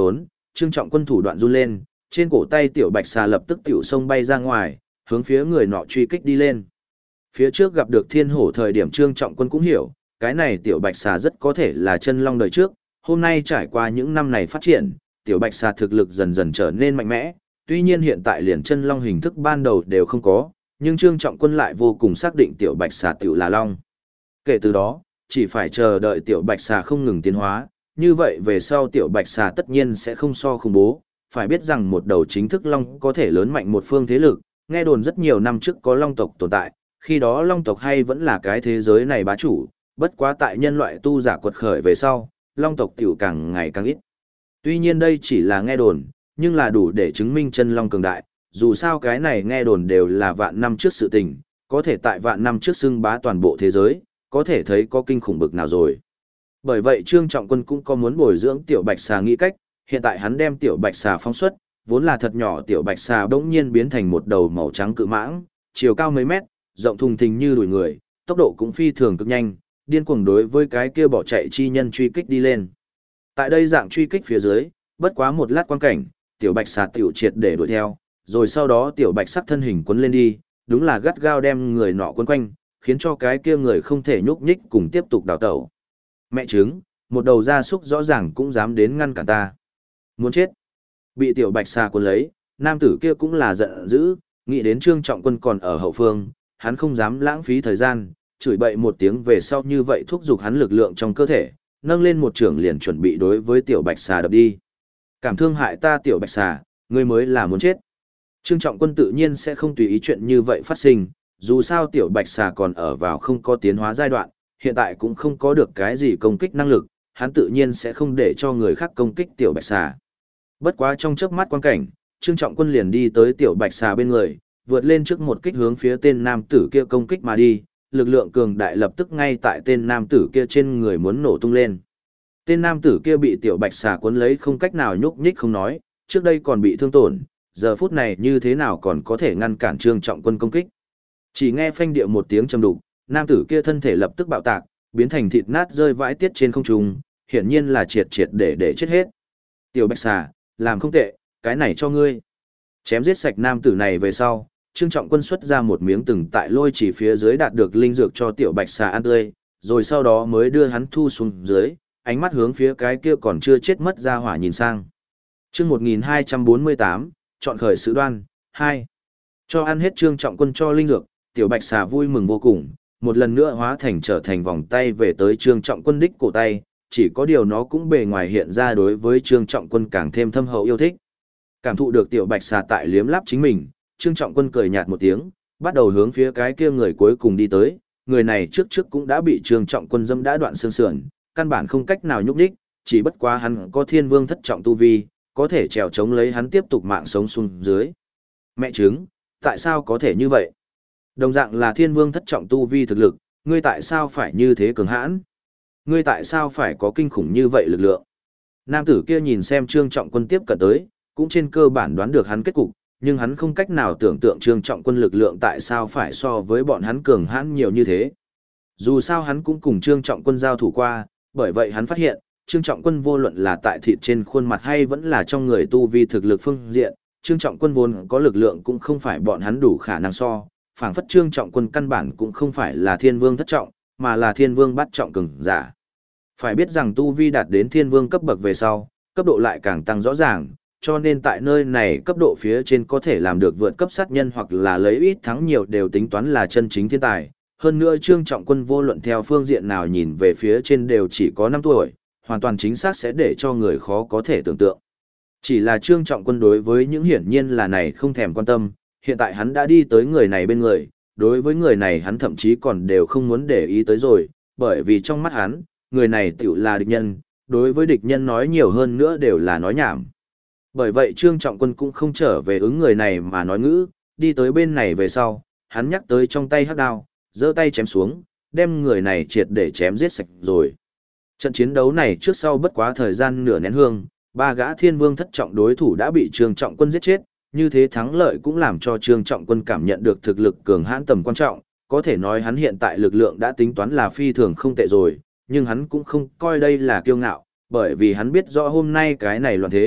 Trương Trọng Quân thủ đoạn run lên, trên cổ tay tiểu bạch xà lập tức tiểu xông bay ra ngoài, hướng phía người nọ truy kích đi lên. Phía trước gặp được thiên hổ thời điểm Trương Trọng Quân cũng hiểu, cái này tiểu bạch xà rất có thể là chân long đời trước, hôm nay trải qua những năm này phát triển, tiểu bạch xà thực lực dần dần trở nên mạnh mẽ, tuy nhiên hiện tại liền chân long hình thức ban đầu đều không có, nhưng Trương Trọng Quân lại vô cùng xác định tiểu bạch xà tiểu là long. Kể từ đó, chỉ phải chờ đợi tiểu bạch xà không ngừng tiến hóa, như vậy về sau tiểu bạch xà tất nhiên sẽ không so khủng bố, phải biết rằng một đầu chính thức long có thể lớn mạnh một phương thế lực, nghe đồn rất nhiều năm trước có long tộc tồn tại, khi đó long tộc hay vẫn là cái thế giới này bá chủ, bất quá tại nhân loại tu giả quật khởi về sau, long tộc tiểu càng ngày càng ít. Tuy nhiên đây chỉ là nghe đồn, nhưng là đủ để chứng minh chân long cường đại, dù sao cái này nghe đồn đều là vạn năm trước sự tình, có thể tại vạn năm trước xưng bá toàn bộ thế giới, có thể thấy có kinh khủng bực nào rồi. Bởi vậy Trương Trọng Quân cũng có muốn bồi dưỡng tiểu bạch xà nghĩ cách, hiện tại hắn đem tiểu bạch xà phóng xuất, vốn là thật nhỏ tiểu bạch xà bỗng nhiên biến thành một đầu màu trắng cự mãng, chiều cao mấy mét, rộng thùng thình như đùi người, tốc độ cũng phi thường cực nhanh, điên cuồng đối với cái kia bỏ chạy chi nhân truy kích đi lên. Tại đây dạng truy kích phía dưới, bất quá một lát quan cảnh, tiểu bạch xà tiểu triệt để đuổi theo, rồi sau đó tiểu bạch sắc thân hình quấn lên đi, đúng là gắt gao đem người nọ quấn quanh, khiến cho cái kia người không thể nhúc nhích cùng tiếp tục đào tẩu. Mẹ trứng, một đầu gia súc rõ ràng cũng dám đến ngăn cản ta. Muốn chết. Bị tiểu bạch xà cuốn lấy, nam tử kia cũng là giận dữ, nghĩ đến Trương Trọng Quân còn ở hậu phương, hắn không dám lãng phí thời gian, chửi bậy một tiếng về sau như vậy thúc giục hắn lực lượng trong cơ thể, nâng lên một trưởng liền chuẩn bị đối với tiểu bạch xà đập đi. Cảm thương hại ta tiểu bạch xà, ngươi mới là muốn chết. Trương Trọng Quân tự nhiên sẽ không tùy ý chuyện như vậy phát sinh, dù sao tiểu bạch xà còn ở vào không có tiến hóa giai đoạn, hiện tại cũng không có được cái gì công kích năng lực, hắn tự nhiên sẽ không để cho người khác công kích tiểu bạch xà. Bất quá trong chớp mắt quan cảnh, Trương Trọng Quân liền đi tới tiểu bạch xà bên người, vượt lên trước một kích hướng phía tên nam tử kia công kích mà đi, lực lượng cường đại lập tức ngay tại tên nam tử kia trên người muốn nổ tung lên. Tên nam tử kia bị tiểu bạch xà cuốn lấy không cách nào nhúc nhích không nói, trước đây còn bị thương tổn, giờ phút này như thế nào còn có thể ngăn cản Trương Trọng Quân công kích. Chỉ nghe phanh điệu một tiếng trầm đục, nam tử kia thân thể lập tức bạo tạc, biến thành thịt nát rơi vãi tiết trên không trung, hiển nhiên là triệt triệt để chết hết. Tiểu bạch xà, làm không tệ, cái này cho ngươi. Chém giết sạch nam tử này về sau, Trương Trọng Quân xuất ra một miếng từng tại lôi chỉ phía dưới đạt được linh dược cho tiểu bạch xà ăn tươi, rồi sau đó mới đưa hắn thu xuống dưới, ánh mắt hướng phía cái kia còn chưa chết mất ra hỏa nhìn sang. Chương 1248, chọn khởi sự đoan, 2. Cho ăn hết Trương Trọng Quân cho linh dược, tiểu bạch xà vui mừng vô cùng, một lần nữa hóa thành trở thành vòng tay về tới Trương Trọng Quân đích cổ tay, chỉ có điều nó cũng bề ngoài hiện ra đối với Trương Trọng Quân càng thêm thâm hậu yêu thích. Cảm thụ được tiểu bạch xà tại liếm láp chính mình, Trương Trọng Quân cười nhạt một tiếng, bắt đầu hướng phía cái kia người cuối cùng đi tới, người này trước cũng đã bị Trương Trọng Quân dâm đã đoạn xương sườn, căn bản không cách nào nhúc nhích, chỉ bất quá hắn có thiên vương thất trọng tu vi, có thể trèo chống lấy hắn tiếp tục mạng sống xuống dưới. Mẹ chứng, tại sao có thể như vậy? Đồng dạng là thiên vương thất trọng tu vi thực lực, ngươi tại sao phải như thế cường hãn? Ngươi tại sao phải có kinh khủng như vậy lực lượng? Nam tử kia nhìn xem Trương Trọng Quân tiếp cận tới, cũng trên cơ bản đoán được hắn kết cục, nhưng hắn không cách nào tưởng tượng Trương Trọng Quân lực lượng tại sao phải so với bọn hắn cường hãn nhiều như thế. Dù sao hắn cũng cùng Trương Trọng Quân giao thủ qua, bởi vậy hắn phát hiện, Trương Trọng Quân vô luận là tại thịt trên khuôn mặt hay vẫn là trong người tu vi thực lực phương diện, Trương Trọng Quân vốn có lực lượng cũng không phải bọn hắn đủ khả năng so, phảng phất Trương Trọng Quân căn bản cũng không phải là thiên vương thất trọng, mà là thiên vương bát trọng cường giả. Phải biết rằng tu vi đạt đến thiên vương cấp bậc về sau, cấp độ lại càng tăng rõ ràng, cho nên tại nơi này cấp độ phía trên có thể làm được vượt cấp sát nhân hoặc là lấy ít thắng nhiều đều tính toán là chân chính thiên tài. Hơn nữa Trương Trọng Quân vô luận theo phương diện nào nhìn về phía trên đều chỉ có 5 tuổi, hoàn toàn chính xác sẽ để cho người khó có thể tưởng tượng. Chỉ là Trương Trọng Quân đối với những hiển nhiên là này không thèm quan tâm, hiện tại hắn đã đi tới người này bên người, đối với người này hắn thậm chí còn đều không muốn để ý tới rồi, bởi vì trong mắt hắn, người này tiểu là địch nhân, đối với địch nhân nói nhiều hơn nữa đều là nói nhảm. Bởi vậy Trương Trọng Quân cũng không trở về ứng người này mà nói ngữ, đi tới bên này về sau, hắn nhắc tới trong tay hắc đao, giơ tay chém xuống, đem người này triệt để chém giết sạch rồi. Trận chiến đấu này trước sau bất quá thời gian nửa nén hương, 3 gã thiên vương thất trọng đối thủ đã bị Trương Trọng Quân giết chết, như thế thắng lợi cũng làm cho Trương Trọng Quân cảm nhận được thực lực cường hãn tầm quan trọng, có thể nói hắn hiện tại lực lượng đã tính toán là phi thường không tệ rồi, nhưng hắn cũng không coi đây là kiêu ngạo, bởi vì hắn biết rõ hôm nay cái này loạn thế,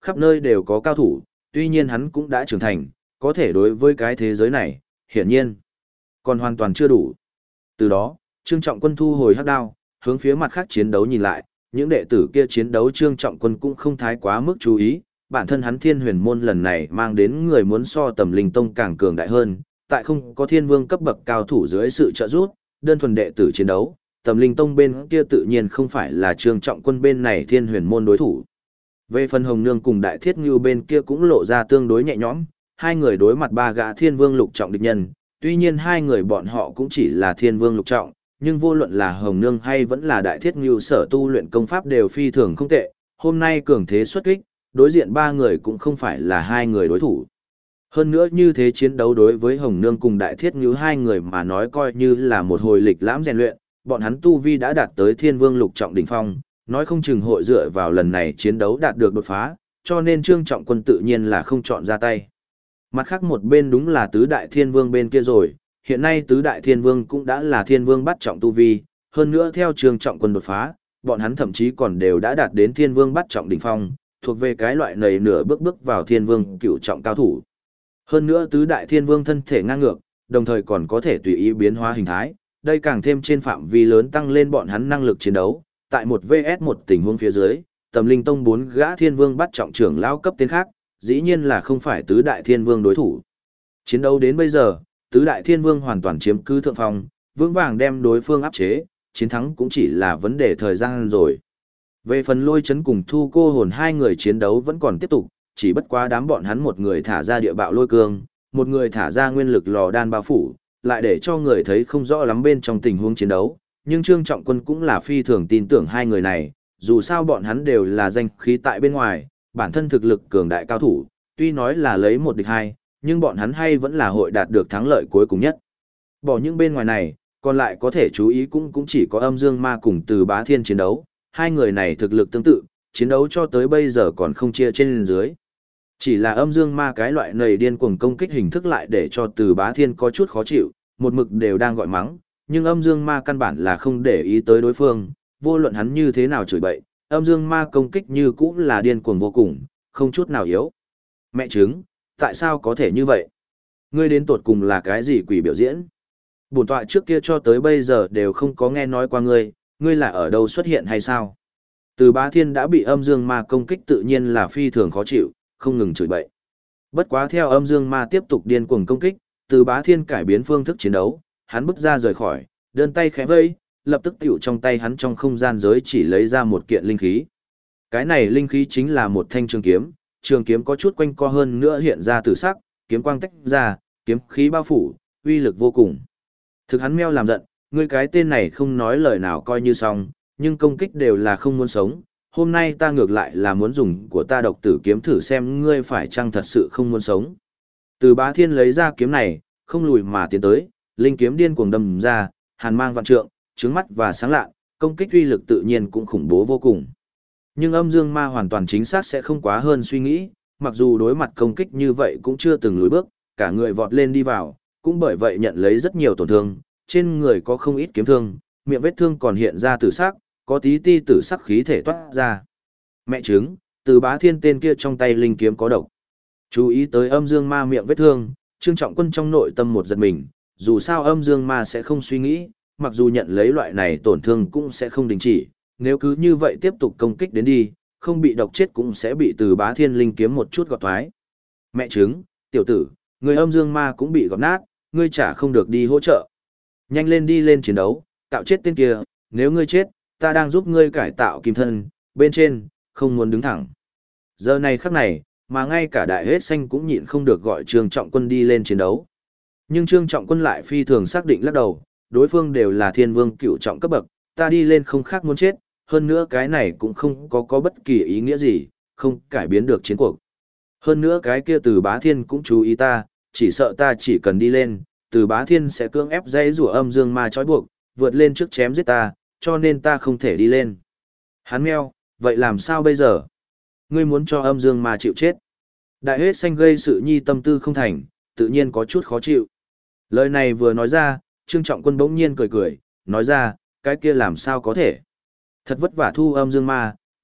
khắp nơi đều có cao thủ, tuy nhiên hắn cũng đã trưởng thành, có thể đối với cái thế giới này, hiển nhiên, còn hoàn toàn chưa đủ. Từ đó, Trương Trọng Quân thu hồi hắc đao, hướng phía mặt khác chiến đấu nhìn lại, những đệ tử kia chiến đấu Trương Trọng Quân cũng không thái quá mức chú ý, bản thân hắn Thiên Huyền môn lần này mang đến người muốn so Tầm Linh Tông càng cường đại hơn, tại không có Thiên Vương cấp bậc cao thủ dưới sự trợ giúp, đơn thuần đệ tử chiến đấu, Tầm Linh Tông bên kia tự nhiên không phải là Trương Trọng Quân bên này Thiên Huyền môn đối thủ. Về phần Hồng Nương cùng Đại Thiết Ngưu bên kia cũng lộ ra tương đối nhẹ nhõm, hai người đối mặt ba gã Thiên Vương lục trọng địch nhân, tuy nhiên hai người bọn họ cũng chỉ là Thiên Vương lục trọng, nhưng vô luận là Hồng Nương hay vẫn là Đại Thiết Ngưu sở tu luyện công pháp đều phi thường không tệ, hôm nay cường thế xuất kích, đối diện ba người cũng không phải là hai người đối thủ. Hơn nữa như thế chiến đấu đối với Hồng Nương cùng Đại Thiết Ngưu hai người mà nói coi như là một hồi lịch lãm rèn luyện, bọn hắn tu vi đã đạt tới Thiên Vương lục trọng đỉnh phong, nói không chừng hội dựa vào lần này chiến đấu đạt được đột phá, cho nên Trương Trọng Quân tự nhiên là không chọn ra tay. Mặt khác một bên đúng là tứ đại thiên vương bên kia rồi, hiện nay tứ đại thiên vương cũng đã là thiên vương bắt trọng tu vi, hơn nữa theo Trương Trọng Quân đột phá, bọn hắn thậm chí còn đều đã đạt đến thiên vương bắt trọng đỉnh phong, thuộc về cái loại này nửa bước vào thiên vương cửu trọng cao thủ. Hơn nữa tứ đại thiên vương thân thể ngang ngược, đồng thời còn có thể tùy ý biến hóa hình thái, đây càng thêm trên phạm vi lớn tăng lên bọn hắn năng lực chiến đấu, tại một vs một tình huống phía dưới, Tầm Linh Tông bốn gã thiên vương bắt trọng trưởng lão cấp tên khác, dĩ nhiên là không phải tứ đại thiên vương đối thủ. Chiến đấu đến bây giờ, tứ đại thiên vương hoàn toàn chiếm cứ thượng phong, vững vàng đem đối phương áp chế, chiến thắng cũng chỉ là vấn đề thời gian rồi. Về phần Lôi Chấn cùng Thu Cô Hồn hai người chiến đấu vẫn còn tiếp tục, chỉ bất quá đám bọn hắn một người thả ra địa bạo lôi cương, một người thả ra nguyên lực lò đan bao phủ, lại để cho người thấy không rõ lắm bên trong tình huống chiến đấu, nhưng Trương Trọng Quân cũng là phi thường tin tưởng hai người này, dù sao bọn hắn đều là danh khí tại bên ngoài, bản thân thực lực cường đại cao thủ, tuy nói là lấy một địch hai, nhưng bọn hắn hay vẫn là hội đạt được thắng lợi cuối cùng nhất. Bỏ những bên ngoài này, còn lại có thể chú ý cũng chỉ có Âm Dương Ma cùng Từ Bá Thiên chiến đấu, hai người này thực lực tương tự, chiến đấu cho tới bây giờ còn không chia trên dưới. Chỉ là Âm Dương Ma cái loại nầy điên cuồng công kích hình thức lại để cho Từ Bá Thiên có chút khó chịu, một mực đều đang gọi mắng, nhưng Âm Dương Ma căn bản là không để ý tới đối phương, vô luận hắn như thế nào chửi bậy, Âm Dương Ma công kích như cũ là điên cuồng vô cùng, không chút nào yếu. Mẹ chứng, tại sao có thể như vậy? Ngươi đến tột cùng là cái gì quỷ biểu diễn? Bổn tọa trước kia cho tới bây giờ đều không có nghe nói qua ngươi, ngươi là ở đâu xuất hiện hay sao? Từ Bá Thiên đã bị Âm Dương Ma công kích tự nhiên là phi thường khó chịu, không ngừng chửi bậy. Bất quá theo Âm Dương Ma tiếp tục điên cuồng công kích, Từ Bá Thiên cải biến phương thức chiến đấu, hắn bước ra rời khỏi, đơn tay khẽ vây, lập tức tiểu trong tay hắn trong không gian giới chỉ lấy ra một kiện linh khí. Cái này linh khí chính là một thanh trường kiếm có chút quanh co hơn nữa hiện ra tử sắc, kiếm quang tách ra, kiếm khí bao phủ, uy lực vô cùng. Thực hắn meo làm giận, ngươi cái tên này không nói lời nào coi như xong, nhưng công kích đều là không muốn sống, hôm nay ta ngược lại là muốn dùng của ta độc tử kiếm thử xem ngươi phải chăng thật sự không muốn sống. Từ Bá Thiên lấy ra kiếm này, không lùi mà tiến tới, linh kiếm điên cuồng đâm ra, hàn mang vạn trượng, trướng mắt và sáng lạ, công kích uy lực tự nhiên cũng khủng bố vô cùng. Nhưng Âm Dương Ma hoàn toàn chính xác sẽ không quá hơn suy nghĩ, mặc dù đối mặt công kích như vậy cũng chưa từng lùi bước, cả người vọt lên đi vào, cũng bởi vậy nhận lấy rất nhiều tổn thương, trên người có không ít kiếm thương, miệng vết thương còn hiện ra tử sắc, có tí ti tử sắc khí thể toát ra. Mẹ chứng, Từ Bá Thiên tên kia trong tay linh kiếm có độc. Chú ý tới Âm Dương Ma miệng vết thương, Trương Trọng Quân trong nội tâm một giật mình, dù sao Âm Dương Ma sẽ không suy nghĩ, mặc dù nhận lấy loại này tổn thương cũng sẽ không đình chỉ, nếu cứ như vậy tiếp tục công kích đến đi, không bị độc chết cũng sẽ bị Từ Bá Thiên linh kiếm một chút gọt thoái. Mẹ chứng, tiểu tử, người Âm Dương Ma cũng bị gọt nát, ngươi chả không được đi hỗ trợ. Nhanh lên đi lên chiến đấu, cạo chết tên kia, nếu ngươi chết, ta đang giúp ngươi cải tạo kim thân, bên trên, không muốn đứng thẳng. Giờ này khắc này, mà ngay cả Đại Hết Xanh cũng nhịn không được gọi Trương Trọng Quân đi lên chiến đấu. Nhưng Trương Trọng Quân lại phi thường xác định lắc đầu, đối phương đều là thiên vương cửu trọng cấp bậc, ta đi lên không khác muốn chết, hơn nữa cái này cũng không có bất kỳ ý nghĩa gì, không cải biến được chiến cuộc. Hơn nữa cái kia Từ Bá Thiên cũng chú ý ta, chỉ sợ ta chỉ cần đi lên, Từ Bá Thiên sẽ cưỡng ép dây rủa Âm Dương Ma trói buộc, vượt lên trước chém giết ta, cho nên ta không thể đi lên. Hắn meo, vậy làm sao bây giờ? Ngươi muốn cho Âm Dương Ma chịu chết. Đại Hết Xanh gây sự nhi tâm tư không thành, tự nhiên có chút khó chịu. Lời này vừa nói ra, Trương Trọng Quân bỗng nhiên cười cười, nói ra, cái kia làm sao có thể. Thật vất vả thu Âm Dương Ma,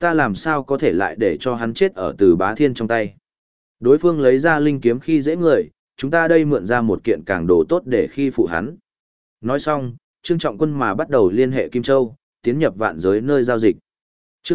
ta làm sao có thể lại để cho hắn chết ở Từ Bá Thiên trong tay. Đối phương lấy ra linh kiếm khi dễ người, chúng ta đây mượn ra một kiện càng đồ tốt để khi phụ hắn. Nói xong, Trương Trọng Quân mà bắt đầu liên hệ Kim Châu, tiến nhập vạn giới nơi giao dịch. Chương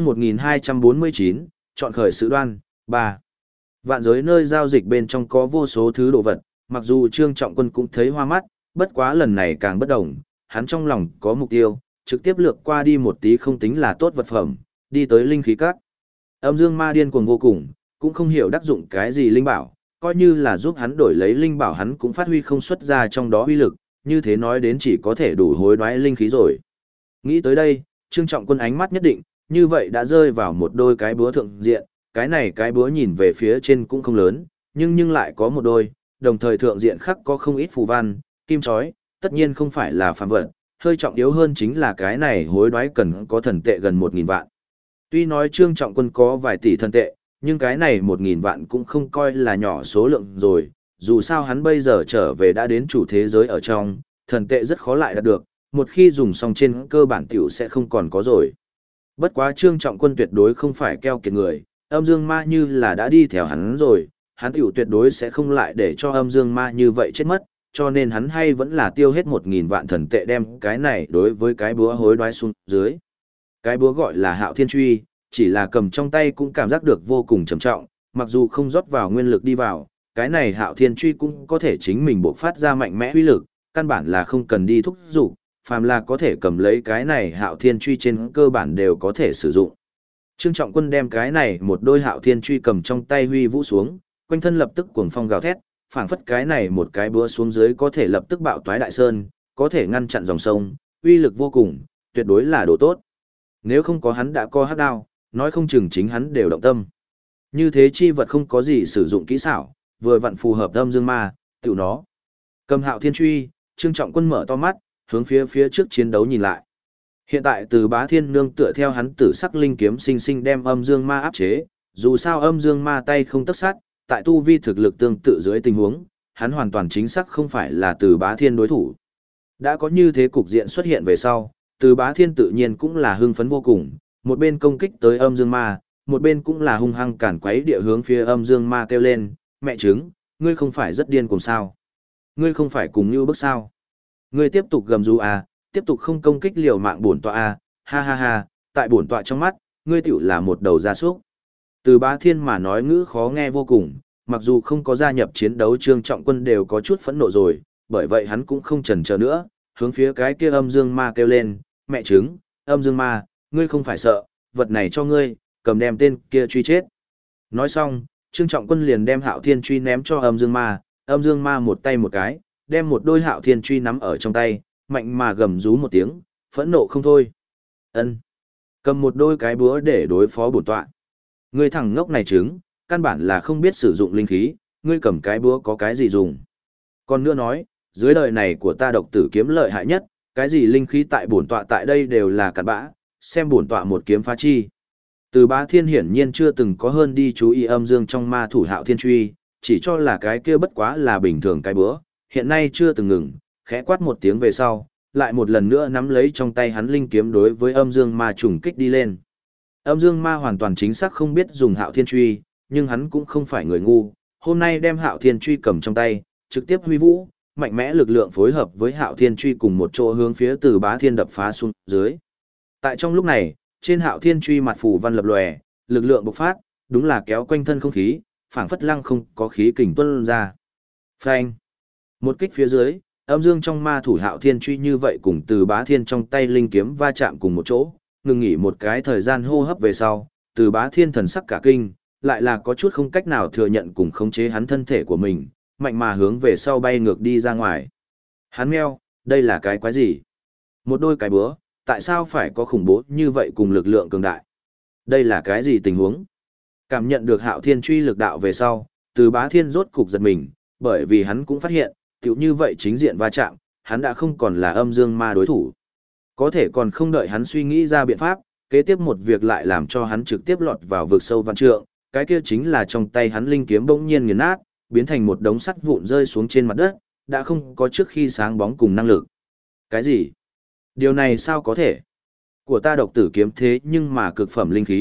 1249, chọn khởi sự đoan, 3. Vạn giới nơi giao dịch bên trong có vô số thứ đồ vật, mặc dù Trương Trọng Quân cũng thấy hoa mắt, bất quá lần này càng bất đồng, hắn trong lòng có mục tiêu, trực tiếp lược qua đi một tí không tính là tốt vật phẩm, đi tới linh khí các. Âm dương ma điên cuồng vô cùng, cũng không hiểu đắc dụng cái gì linh bảo, coi như là giúp hắn đổi lấy linh bảo hắn cũng phát huy không xuất ra trong đó uy lực, như thế nói đến chỉ có thể đủ hối đoái linh khí rồi. Nghĩ tới đây, Trương Trọng Quân ánh mắt nhất định, như vậy đã rơi vào một đôi cái búa thượng diện, cái này cái búa nhìn về phía trên cũng không lớn, nhưng lại có một đôi, đồng thời thượng diện khắc có không ít phù văn, kim chói, tất nhiên không phải là phàm vật, hơi trọng yếu hơn chính là cái này hối đoái cần có thần tệ gần 1.000 vạn. Tuy nói Trương Trọng Quân có vài tỷ thần tệ, nhưng cái này 1.000 vạn cũng không coi là nhỏ số lượng rồi, dù sao hắn bây giờ trở về đã đến chủ thế giới ở trong, thần tệ rất khó lại đạt được, một khi dùng xong trên cơ bản tiểu sẽ không còn có rồi. Bất quá Trương Trọng Quân tuyệt đối không phải keo kiệt người, âm dương ma như là đã đi theo hắn rồi, hắn tiểu tuyệt đối sẽ không lại để cho âm dương ma như vậy chết mất, cho nên hắn hay vẫn là tiêu hết 1.000 vạn thần tệ đem cái này đối với cái búa hối đoái xuống dưới. Cái búa gọi là Hạo Thiên Truy, chỉ là cầm trong tay cũng cảm giác được vô cùng trầm trọng, mặc dù không rót vào nguyên lực đi vào, cái này Hạo Thiên Truy cũng có thể chính mình bộc phát ra mạnh mẽ uy lực, căn bản là không cần đi thúc giục, phàm là có thể cầm lấy cái này Hạo Thiên Truy trên cơ bản đều có thể sử dụng. Trương Trọng Quân đem cái này một đôi Hạo Thiên Truy cầm trong tay huy vũ xuống, quanh thân lập tức cuồng phong gào thét, phảng phất cái này một cái búa xuống dưới có thể lập tức bạo toái đại sơn, có thể ngăn chặn dòng sông, uy lực vô cùng, tuyệt đối là đồ tốt. Nếu không có hắn đã có hắc đao, nói không chừng chính hắn đều động tâm. Như thế chi vật không có gì sử dụng kỹ xảo, vừa vặn phù hợp âm dương ma, tiểu nó. Cầm Hạo Thiên Truy, Trương Trọng Quân mở to mắt, hướng phía trước chiến đấu nhìn lại. Hiện tại Từ Bá Thiên nương tựa theo hắn tử sắc linh kiếm sinh sinh đem âm dương ma áp chế, dù sao âm dương ma tay không tấc sát, tại tu vi thực lực tương tự dưới tình huống, hắn hoàn toàn chính xác không phải là Từ Bá Thiên đối thủ. Đã có như thế cục diện xuất hiện về sau, Từ Bá Thiên tự nhiên cũng là hưng phấn vô cùng, một bên công kích tới âm dương ma, một bên cũng là hung hăng cản quấy địa hướng phía âm dương ma kêu lên, mẹ trứng, ngươi không phải rất điên cùng sao? Ngươi không phải cùng như bức sao? Ngươi tiếp tục gầm rú à, tiếp tục không công kích liều mạng bổn tọa à, ha ha ha, tại bổn tọa trong mắt, ngươi tiểu là một đầu gia súc. Từ Bá Thiên mà nói ngữ khó nghe vô cùng, mặc dù không có gia nhập chiến đấu Trương Trọng Quân đều có chút phẫn nộ rồi, bởi vậy hắn cũng không chần chờ nữa, hướng phía cái kia âm dương ma kêu lên, mẹ trứng, âm dương ma, ngươi không phải sợ, vật này cho ngươi, cầm đem tên kia truy chết. Nói xong, Trương Trọng Quân liền đem Hạo Thiên Truy ném cho âm dương ma một tay một cái, đem một đôi Hạo Thiên Truy nắm ở trong tay, mạnh mà gầm rú một tiếng, phẫn nộ không thôi. Ân, cầm một đôi cái búa để đối phó bổn tọa. Ngươi thằng ngốc này trứng, căn bản là không biết sử dụng linh khí, ngươi cầm cái búa có cái gì dùng. Còn nữa nói, dưới đời này của ta độc tử kiếm lợi hại nhất, cái gì linh khí tại bổn tọa tại đây đều là cặn bã, xem bổn tọa một kiếm phá chi. Từ Bá Thiên hiển nhiên chưa từng có hơn đi chú ý âm dương trong ma thủ Hạo Thiên Truy, chỉ cho là cái kia bất quá là bình thường cái búa, hiện nay chưa từng ngừng, khẽ quát một tiếng về sau, lại một lần nữa nắm lấy trong tay hắn linh kiếm đối với âm dương ma trùng kích đi lên. Âm dương ma hoàn toàn chính xác không biết dùng Hạo Thiên Truy, nhưng hắn cũng không phải người ngu, hôm nay đem Hạo Thiên Truy cầm trong tay, trực tiếp huy vũ, mạnh mẽ lực lượng phối hợp với Hạo Thiên Truy cùng một chỗ hướng phía Từ Bá Thiên đập phá xuống dưới. Tại trong lúc này, trên Hạo Thiên Truy mặt phù văn lập lòe, lực lượng bộc phát, đúng là kéo quanh thân không khí, phảng phất lăng không có khí kình tuôn ra. Phanh! Một kích phía dưới, âm dương trong ma thủ Hạo Thiên Truy như vậy cùng Từ Bá Thiên trong tay linh kiếm va chạm cùng một chỗ, ngừng nghỉ một cái thời gian hô hấp về sau, Từ Bá Thiên thần sắc cả kinh, lại là có chút không cách nào thừa nhận cùng khống chế hắn thân thể của mình, mạnh mà hướng về sau bay ngược đi ra ngoài. Hắn meo, đây là cái quái gì? Một đôi cái búa, tại sao phải có khủng bố như vậy cùng lực lượng cường đại? Đây là cái gì tình huống? Cảm nhận được Hạo Thiên Truy lực đạo về sau, Từ Bá Thiên rốt cục giật mình, bởi vì hắn cũng phát hiện, tiểu như vậy chính diện va chạm, hắn đã không còn là âm dương ma đối thủ. Có thể còn không đợi hắn suy nghĩ ra biện pháp, kế tiếp một việc lại làm cho hắn trực tiếp lọt vào vực sâu văn trượng, cái kia chính là trong tay hắn linh kiếm bỗng nhiên nghiền nát, biến thành một đống sắt vụn rơi xuống trên mặt đất, đã không có trước khi sáng bóng cùng năng lực. Cái gì? Điều này sao có thể? Của ta độc tử kiếm thế nhưng mà cực phẩm linh khí,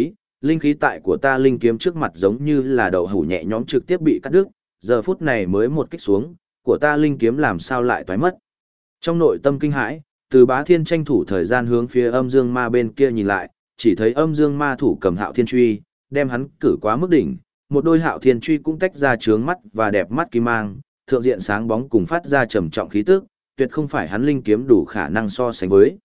Linh khí tại của ta linh kiếm trước mặt giống như là đậu hũ nhẹ nhõm trực tiếp bị cắt đứt, giờ phút này mới một kích xuống, của ta linh kiếm làm sao lại toái mất. Trong nội tâm kinh hãi, Từ Bá Thiên tranh thủ thời gian hướng phía Âm Dương Ma bên kia nhìn lại, chỉ thấy Âm Dương Ma thủ cầm Hạo Thiên truy, đem hắn cử quá mức đỉnh, một đôi Hạo Thiên truy cũng tách ra trướng mắt và đẹp mắt kim mang, thượng diện sáng bóng cùng phát ra trầm trọng khí tức, tuyệt không phải hắn linh kiếm đủ khả năng so sánh với.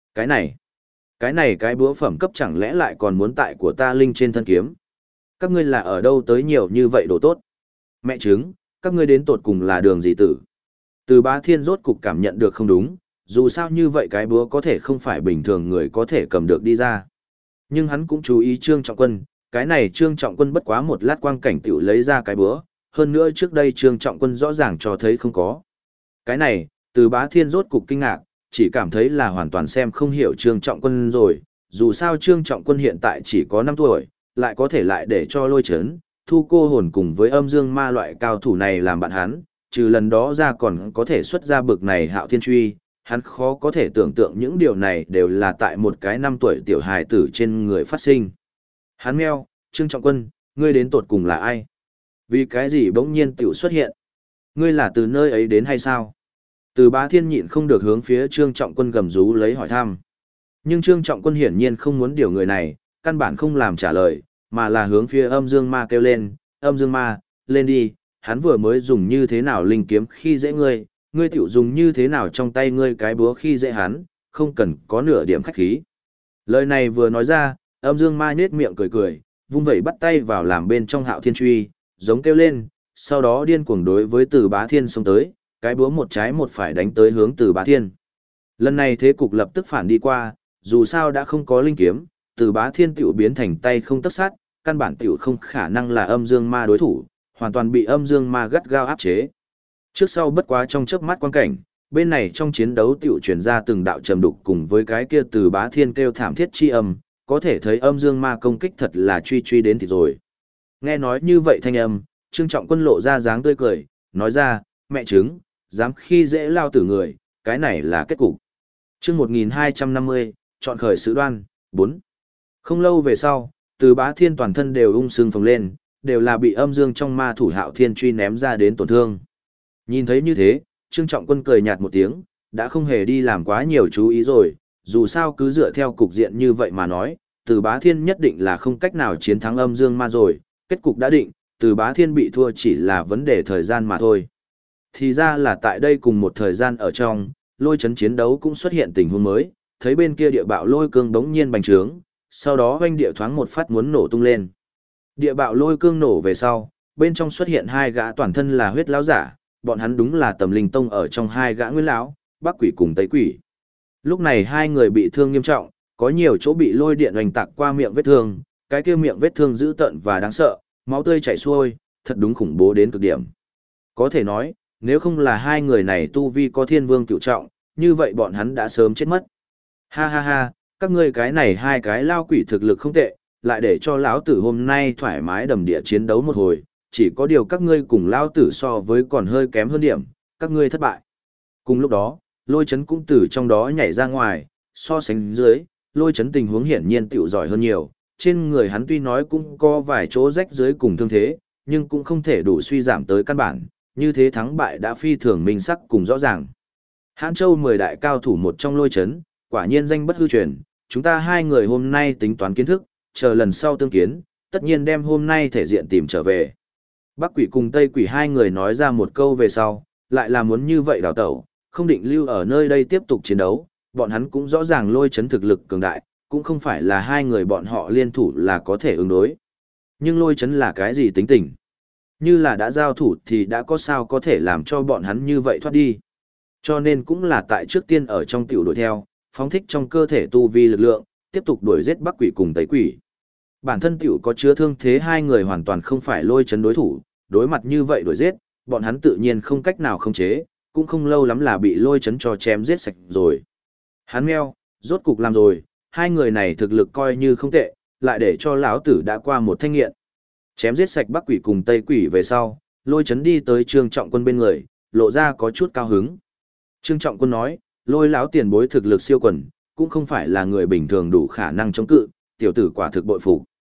Cái búa phẩm cấp chẳng lẽ lại còn muốn tại của ta linh trên thân kiếm? Các ngươi là ở đâu tới nhiều như vậy đồ tốt? Mẹ chứng, các ngươi đến tột cùng là đường gì tử? Từ Bá Thiên rốt cục cảm nhận được không đúng, dù sao như vậy cái búa có thể không phải bình thường người có thể cầm được đi ra. Nhưng hắn cũng chú ý Trương Trọng Quân, cái này Trương Trọng Quân bất quá một lát quang cảnh tiểu lấy ra cái búa, hơn nữa trước đây Trương Trọng Quân rõ ràng cho thấy không có. Cái này, Từ Bá Thiên rốt cục kinh ngạc, chỉ cảm thấy là hoàn toàn xem không hiểu Trương Trọng Quân rồi, dù sao Trương Trọng Quân hiện tại chỉ có 5 tuổi, lại có thể lại để cho Lôi Chấn, Thu Cô Hồn cùng với Âm Dương Ma loại cao thủ này làm bạn hắn, trừ lần đó ra còn có thể xuất ra bực này Hạo Thiên truy, hắn khó có thể tưởng tượng những điều này đều là tại một cái 5 tuổi tiểu hài tử trên người phát sinh. Hắn meo, Trương Trọng Quân, ngươi đến tột cùng là ai? Vì cái gì bỗng nhiên tiểu xuất hiện? Ngươi là từ nơi ấy đến hay sao? Từ Bá Thiên nhịn không được hướng phía Trương Trọng Quân gầm rú lấy hỏi thăm. Nhưng Trương Trọng Quân hiển nhiên không muốn điều người này, căn bản không làm trả lời, mà là hướng phía Âm Dương Ma kêu lên, Âm Dương Ma, lên đi, hắn vừa mới dùng như thế nào linh kiếm khi dễ ngươi, ngươi tiểu dùng như thế nào trong tay ngươi cái búa khi dễ hắn, không cần có nửa điểm khách khí. Lời này vừa nói ra, Âm Dương Ma nhếch miệng cười cười, vung vẩy bắt tay vào làm bên trong Hạo Thiên truy, giống kêu lên, sau đó điên cuồng đối với Từ Bá Thiên xông tới, cái búa một trái một phải đánh tới hướng Từ Bá Thiên. Lần này thế cục lập tức phản đi qua, dù sao đã không có linh kiếm, Từ Bá Thiên tiểu biến thành tay không tấc sắt, căn bản tiểu không khả năng là Âm Dương Ma đối thủ, hoàn toàn bị Âm Dương Ma gắt gao áp chế. Trước sau bất quá trong chớp mắt quan cảnh, bên này trong chiến đấu tiểu truyền ra từng đạo trầm đục cùng với cái kia Từ Bá Thiên kêu thảm thiết chi âm, có thể thấy Âm Dương Ma công kích thật là truy đến thì rồi. Nghe nói như vậy thanh âm, Trương Trọng Quân lộ ra dáng tươi cười, nói ra, mẹ chứng, dám khi dễ lao tử người, cái này là kết cục. Chương 1250, chọn khởi sự đoan, 4. Không lâu về sau, Từ Bá Thiên toàn thân đều ung sưng phồng lên, đều là bị Âm Dương trong ma thủ Hạo Thiên truy ném ra đến tổn thương. Nhìn thấy như thế, Trương Trọng Quân cười nhạt một tiếng, đã không hề đi làm quá nhiều chú ý rồi, dù sao cứ dựa theo cục diện như vậy mà nói, Từ Bá Thiên nhất định là không cách nào chiến thắng Âm Dương ma rồi, kết cục đã định, Từ Bá Thiên bị thua chỉ là vấn đề thời gian mà thôi. Thì ra là tại đây cùng một thời gian ở trong, Lôi Chấn chiến đấu cũng xuất hiện tình huống mới, thấy bên kia địa bạo lôi cương đống nhiên bành trướng, sau đó oanh địa thoáng một phát muốn nổ tung lên. Địa bạo lôi cương nổ về sau, bên trong xuất hiện hai gã toàn thân là huyết lão giả, bọn hắn đúng là Tầm Linh Tông ở trong hai gã nguyên lão, Bắc Quỷ cùng Tây Quỷ. Lúc này hai người bị thương nghiêm trọng, có nhiều chỗ bị lôi điện oanh tạc qua miệng vết thương, cái kia miệng vết thương dữ tợn và đáng sợ, máu tươi chảy xuôi, thật đúng khủng bố đến cực điểm. Có thể nói, nếu không là hai người này tu vi có thiên vương cựu trọng, như vậy bọn hắn đã sớm chết mất. Ha ha ha, các ngươi cái này hai cái lao quỷ thực lực không tệ, lại để cho lão tử hôm nay thoải mái đầm địa chiến đấu một hồi, chỉ có điều các ngươi cùng lao tử so với còn hơi kém hơn điểm, các ngươi thất bại. Cùng lúc đó, Lôi Chấn cũng từ trong đó nhảy ra ngoài, so sánh dưới, Lôi Chấn tình huống hiển nhiên tiểu giỏi hơn nhiều, trên người hắn tuy nói cũng có vài chỗ rách dưới cùng thương thế, nhưng cũng không thể đủ suy giảm tới căn bản, như thế thắng bại đã phi thường minh sắc cùng rõ ràng. Hãn Châu 10 đại cao thủ một trong Lôi Chấn, quả nhiên danh bất hư truyền, chúng ta hai người hôm nay tính toán kiến thức, chờ lần sau tương kiến, tất nhiên đem hôm nay thể diện tìm trở về. Bắc Quỷ cùng Tây Quỷ hai người nói ra một câu về sau, lại là muốn như vậy đào tẩu, không định lưu ở nơi đây tiếp tục chiến đấu, bọn hắn cũng rõ ràng Lôi Chấn thực lực cường đại, cũng không phải là hai người bọn họ liên thủ là có thể ứng đối. Nhưng Lôi Chấn là cái gì tính tình? Như là đã giao thủ thì đã có sao có thể làm cho bọn hắn như vậy thoát đi. Cho nên cũng là tại trước tiên ở trong tiểu đuổi theo, phóng thích trong cơ thể tu vi lực lượng, tiếp tục đuổi giết Bắc Quỷ cùng Tây Quỷ. Bản thân tiểu có chứa thương thế hai người hoàn toàn không phải Lôi Chấn đối thủ, đối mặt như vậy đuổi giết, bọn hắn tự nhiên không cách nào khống chế, cũng không lâu lắm là bị Lôi Chấn cho chém giết sạch rồi. Hắn meo, rốt cục làm rồi, hai người này thực lực coi như không tệ, lại để cho lão tử đã qua một thanh nghiện. Chém giết sạch Bắc Quỷ cùng Tây Quỷ về sau, Lôi Chấn đi tới Trương Trọng Quân bên người, lộ ra có chút cao hứng. Trương Trọng Quân nói, Lôi lão tiền bối thực lực siêu quần, cũng không phải là người bình thường đủ khả năng chống cự, tiểu tử quả thực bội phục.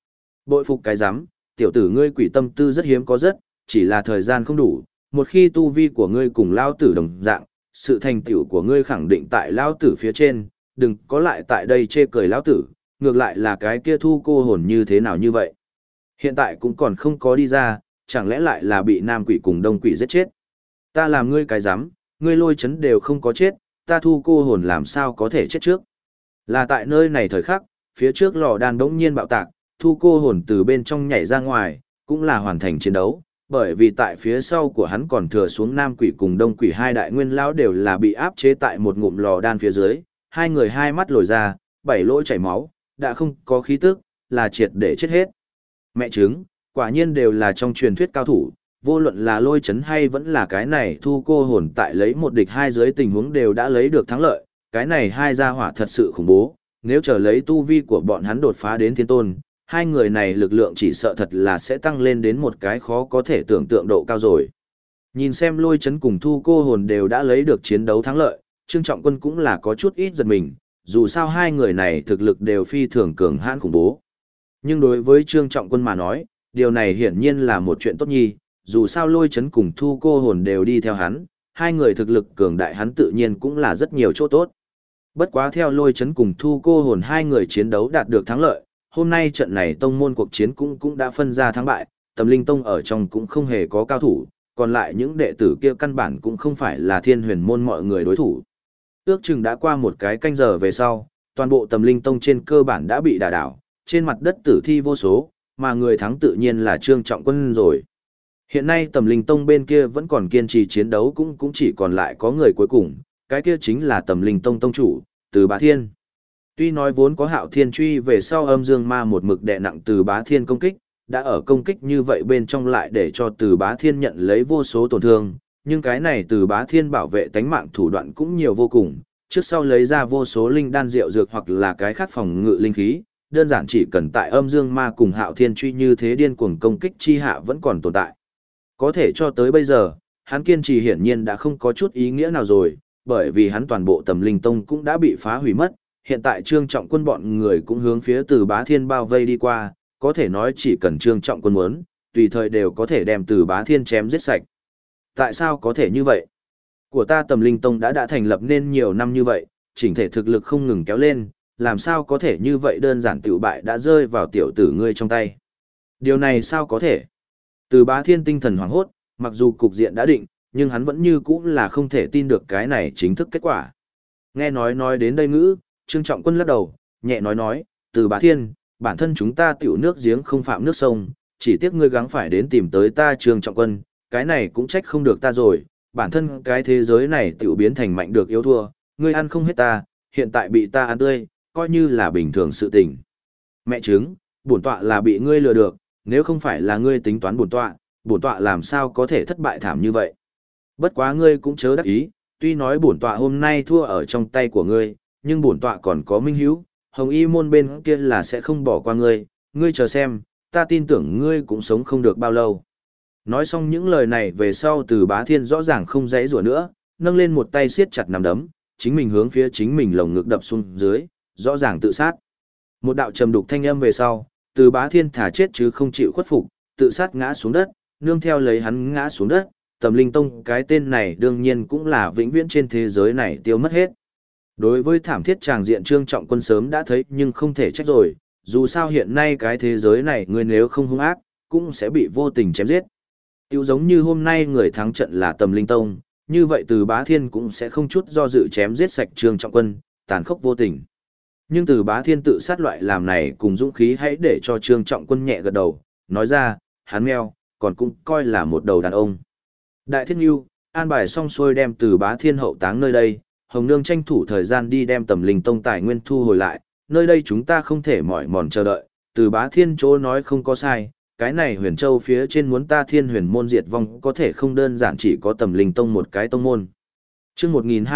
Bội phục cái rắm, tiểu tử ngươi quỷ tâm tư rất hiếm có rất, chỉ là thời gian không đủ, một khi tu vi của ngươi cùng lao tử đồng dạng, sự thành tựu của ngươi khẳng định tại lao tử phía trên, đừng có lại tại đây chê cười lao tử, ngược lại là cái kia thu cô hồn như thế nào như vậy. Hiện tại cũng còn không có đi ra, chẳng lẽ lại là bị nam quỷ cùng đông quỷ giết chết. Ta làm ngươi cái rắm, ngươi lôi chấn đều không có chết, ta thu cô hồn làm sao có thể chết trước. Là tại nơi này thời khắc, phía trước lò đan bỗng nhiên bạo tạc, thu cô hồn từ bên trong nhảy ra ngoài, cũng là hoàn thành chiến đấu, bởi vì tại phía sau của hắn còn thừa xuống nam quỷ cùng đông quỷ hai đại nguyên lão đều là bị áp chế tại một ngụm lò đan phía dưới, hai người hai mắt lồi ra, bảy lỗ chảy máu, đã không có khí tức, là triệt để chết hết. Mẹ chứng, quả nhiên đều là trong truyền thuyết cao thủ, vô luận là lôi chấn hay vẫn là cái này thu cô hồn tại lấy một địch hai dưới tình huống đều đã lấy được thắng lợi, cái này hai gia hỏa thật sự khủng bố, nếu chờ lấy tu vi của bọn hắn đột phá đến thiên tôn, hai người này lực lượng chỉ sợ thật là sẽ tăng lên đến một cái khó có thể tưởng tượng độ cao rồi. Nhìn xem lôi chấn cùng thu cô hồn đều đã lấy được chiến đấu thắng lợi, Trương Trọng Quân cũng là có chút ít giật mình, dù sao hai người này thực lực đều phi thường cường hãn khủng bố. Nhưng đối với Trương Trọng Quân mà nói, điều này hiển nhiên là một chuyện tốt nhi, dù sao lôi chấn cùng thu cô hồn đều đi theo hắn, hai người thực lực cường đại hắn tự nhiên cũng là rất nhiều chỗ tốt. Bất quá theo lôi chấn cùng thu cô hồn hai người chiến đấu đạt được thắng lợi, hôm nay trận này tông môn cuộc chiến cũng đã phân ra thắng bại, Tầm Linh Tông ở trong cũng không hề có cao thủ, còn lại những đệ tử kia căn bản cũng không phải là Thiên Huyền môn mọi người đối thủ. Ước chừng đã qua một cái canh giờ về sau, toàn bộ Tầm Linh Tông trên cơ bản đã bị đả đảo, trên mặt đất tử thi vô số, mà người thắng tự nhiên là Trương Trọng Quân rồi. Hiện nay Tầm Linh Tông bên kia vẫn còn kiên trì chiến đấu cũng chỉ còn lại có người cuối cùng, cái kia chính là Tầm Linh Tông tông chủ, Từ Bá Thiên. Tuy nói vốn có Hạo Thiên truy về sau âm dương ma một mực đè nặng Từ Bá Thiên công kích, đã ở công kích như vậy bên trong lại để cho Từ Bá Thiên nhận lấy vô số tổn thương, nhưng cái này Từ Bá Thiên bảo vệ tánh mạng thủ đoạn cũng nhiều vô cùng, trước sau lấy ra vô số linh đan rượu dược hoặc là cái khác phòng ngự linh khí, đơn giản chỉ cần tại âm dương ma cùng Hạo Thiên truy như thế điên cuồng công kích chi hạ vẫn còn tồn tại. Có thể cho tới bây giờ, hắn kiên trì hiển nhiên đã không có chút ý nghĩa nào rồi, bởi vì hắn toàn bộ Tầm Linh Tông cũng đã bị phá hủy mất, hiện tại Trương Trọng Quân bọn người cũng hướng phía Từ Bá Thiên bao vây đi qua, có thể nói chỉ cần Trương Trọng Quân muốn, tùy thời đều có thể đem Từ Bá Thiên chém giết sạch. Tại sao có thể như vậy? Của ta Tầm Linh Tông đã thành lập nên nhiều năm như vậy, chỉnh thể thực lực không ngừng kéo lên, làm sao có thể như vậy đơn giản tiểu bại đã rơi vào tiểu tử ngươi trong tay. Điều này sao có thể? Từ Bá Thiên tinh thần hoảng hốt, mặc dù cục diện đã định, nhưng hắn vẫn như cũ là không thể tin được cái này chính thức kết quả. Nghe nói đến đây ngữ, Trương Trọng Quân lắc đầu, nhẹ nói, Từ Bá Thiên, bản thân chúng ta tiểu nước giếng không phạm nước sông, chỉ tiếc ngươi gắng phải đến tìm tới ta Trương Trọng Quân, cái này cũng trách không được ta rồi, bản thân cái thế giới này tiểu biến thành mạnh được yếu thua, ngươi ăn không hết ta, hiện tại bị ta ăn tươi, coi như là bình thường sự tình. Mẹ chứng, bổn tọa là bị ngươi lừa được, nếu không phải là ngươi tính toán bổn tọa làm sao có thể thất bại thảm như vậy. Bất quá ngươi cũng chớ đắc ý, tuy nói bổn tọa hôm nay thua ở trong tay của ngươi, nhưng bổn tọa còn có minh hữu, Hồng Y môn bên kia là sẽ không bỏ qua ngươi, ngươi chờ xem, ta tin tưởng ngươi cũng sống không được bao lâu. Nói xong những lời này về sau Từ Bá Thiên rõ ràng không dãy rủa nữa, nâng lên một tay siết chặt nắm đấm, chính mình hướng phía chính mình lồng ngực đập xuống dưới, rõ ràng tự sát. Một đạo trầm đục thanh âm về sau, Từ Bá Thiên thả chết chứ không chịu khuất phục, tự sát ngã xuống đất, nương theo lấy hắn ngã xuống đất, Tầm Linh Tông cái tên này đương nhiên cũng là vĩnh viễn trên thế giới này tiêu mất hết. Đối với thảm thiết tràng diện Trương Trọng Quân sớm đã thấy nhưng không thể trách rồi, dù sao hiện nay cái thế giới này người nếu không hung ác, cũng sẽ bị vô tình chém giết. Tiêu giống như hôm nay người thắng trận là Tầm Linh Tông, như vậy Từ Bá Thiên cũng sẽ không chút do dự chém giết sạch Trương Trọng Quân, tàn khốc vô tình. Nhưng Từ Bá Thiên tự sát loại làm này cùng dũng khí hãy để cho Trương Trọng Quân nhẹ gật đầu, nói ra, hắn meo, còn cũng coi là một đầu đàn ông. Đại Thiết Nhu, an bài xong xuôi đem Từ Bá Thiên hậu táng nơi đây, Hồng Nương tranh thủ thời gian đi đem Tầm Linh Tông tài nguyên thu hồi lại, nơi đây chúng ta không thể mỏi mòn chờ đợi, Từ Bá Thiên chỗ nói không có sai, cái này Huyền Châu phía trên muốn ta Thiên Huyền môn diệt vong có thể không đơn giản chỉ có Tầm Linh Tông một cái tông môn. Chương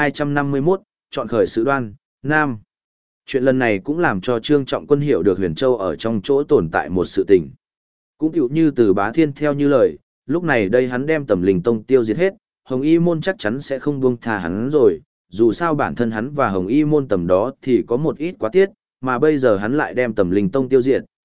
1251, chọn khởi sự đoan, Nam. Chuyện lần này cũng làm cho Trương Trọng Quân hiểu được Huyền Châu ở trong chỗ tồn tại một sự tình. Cũng kiểu như Từ Bá Thiên theo như lời, lúc này đây hắn đem Tầm Linh Tông tiêu diệt hết, Hồng Y môn chắc chắn sẽ không buông tha hắn rồi, dù sao bản thân hắn và Hồng Y môn tầm đó thì có một ít quá tiết, mà bây giờ hắn lại đem Tầm Linh Tông tiêu diệt,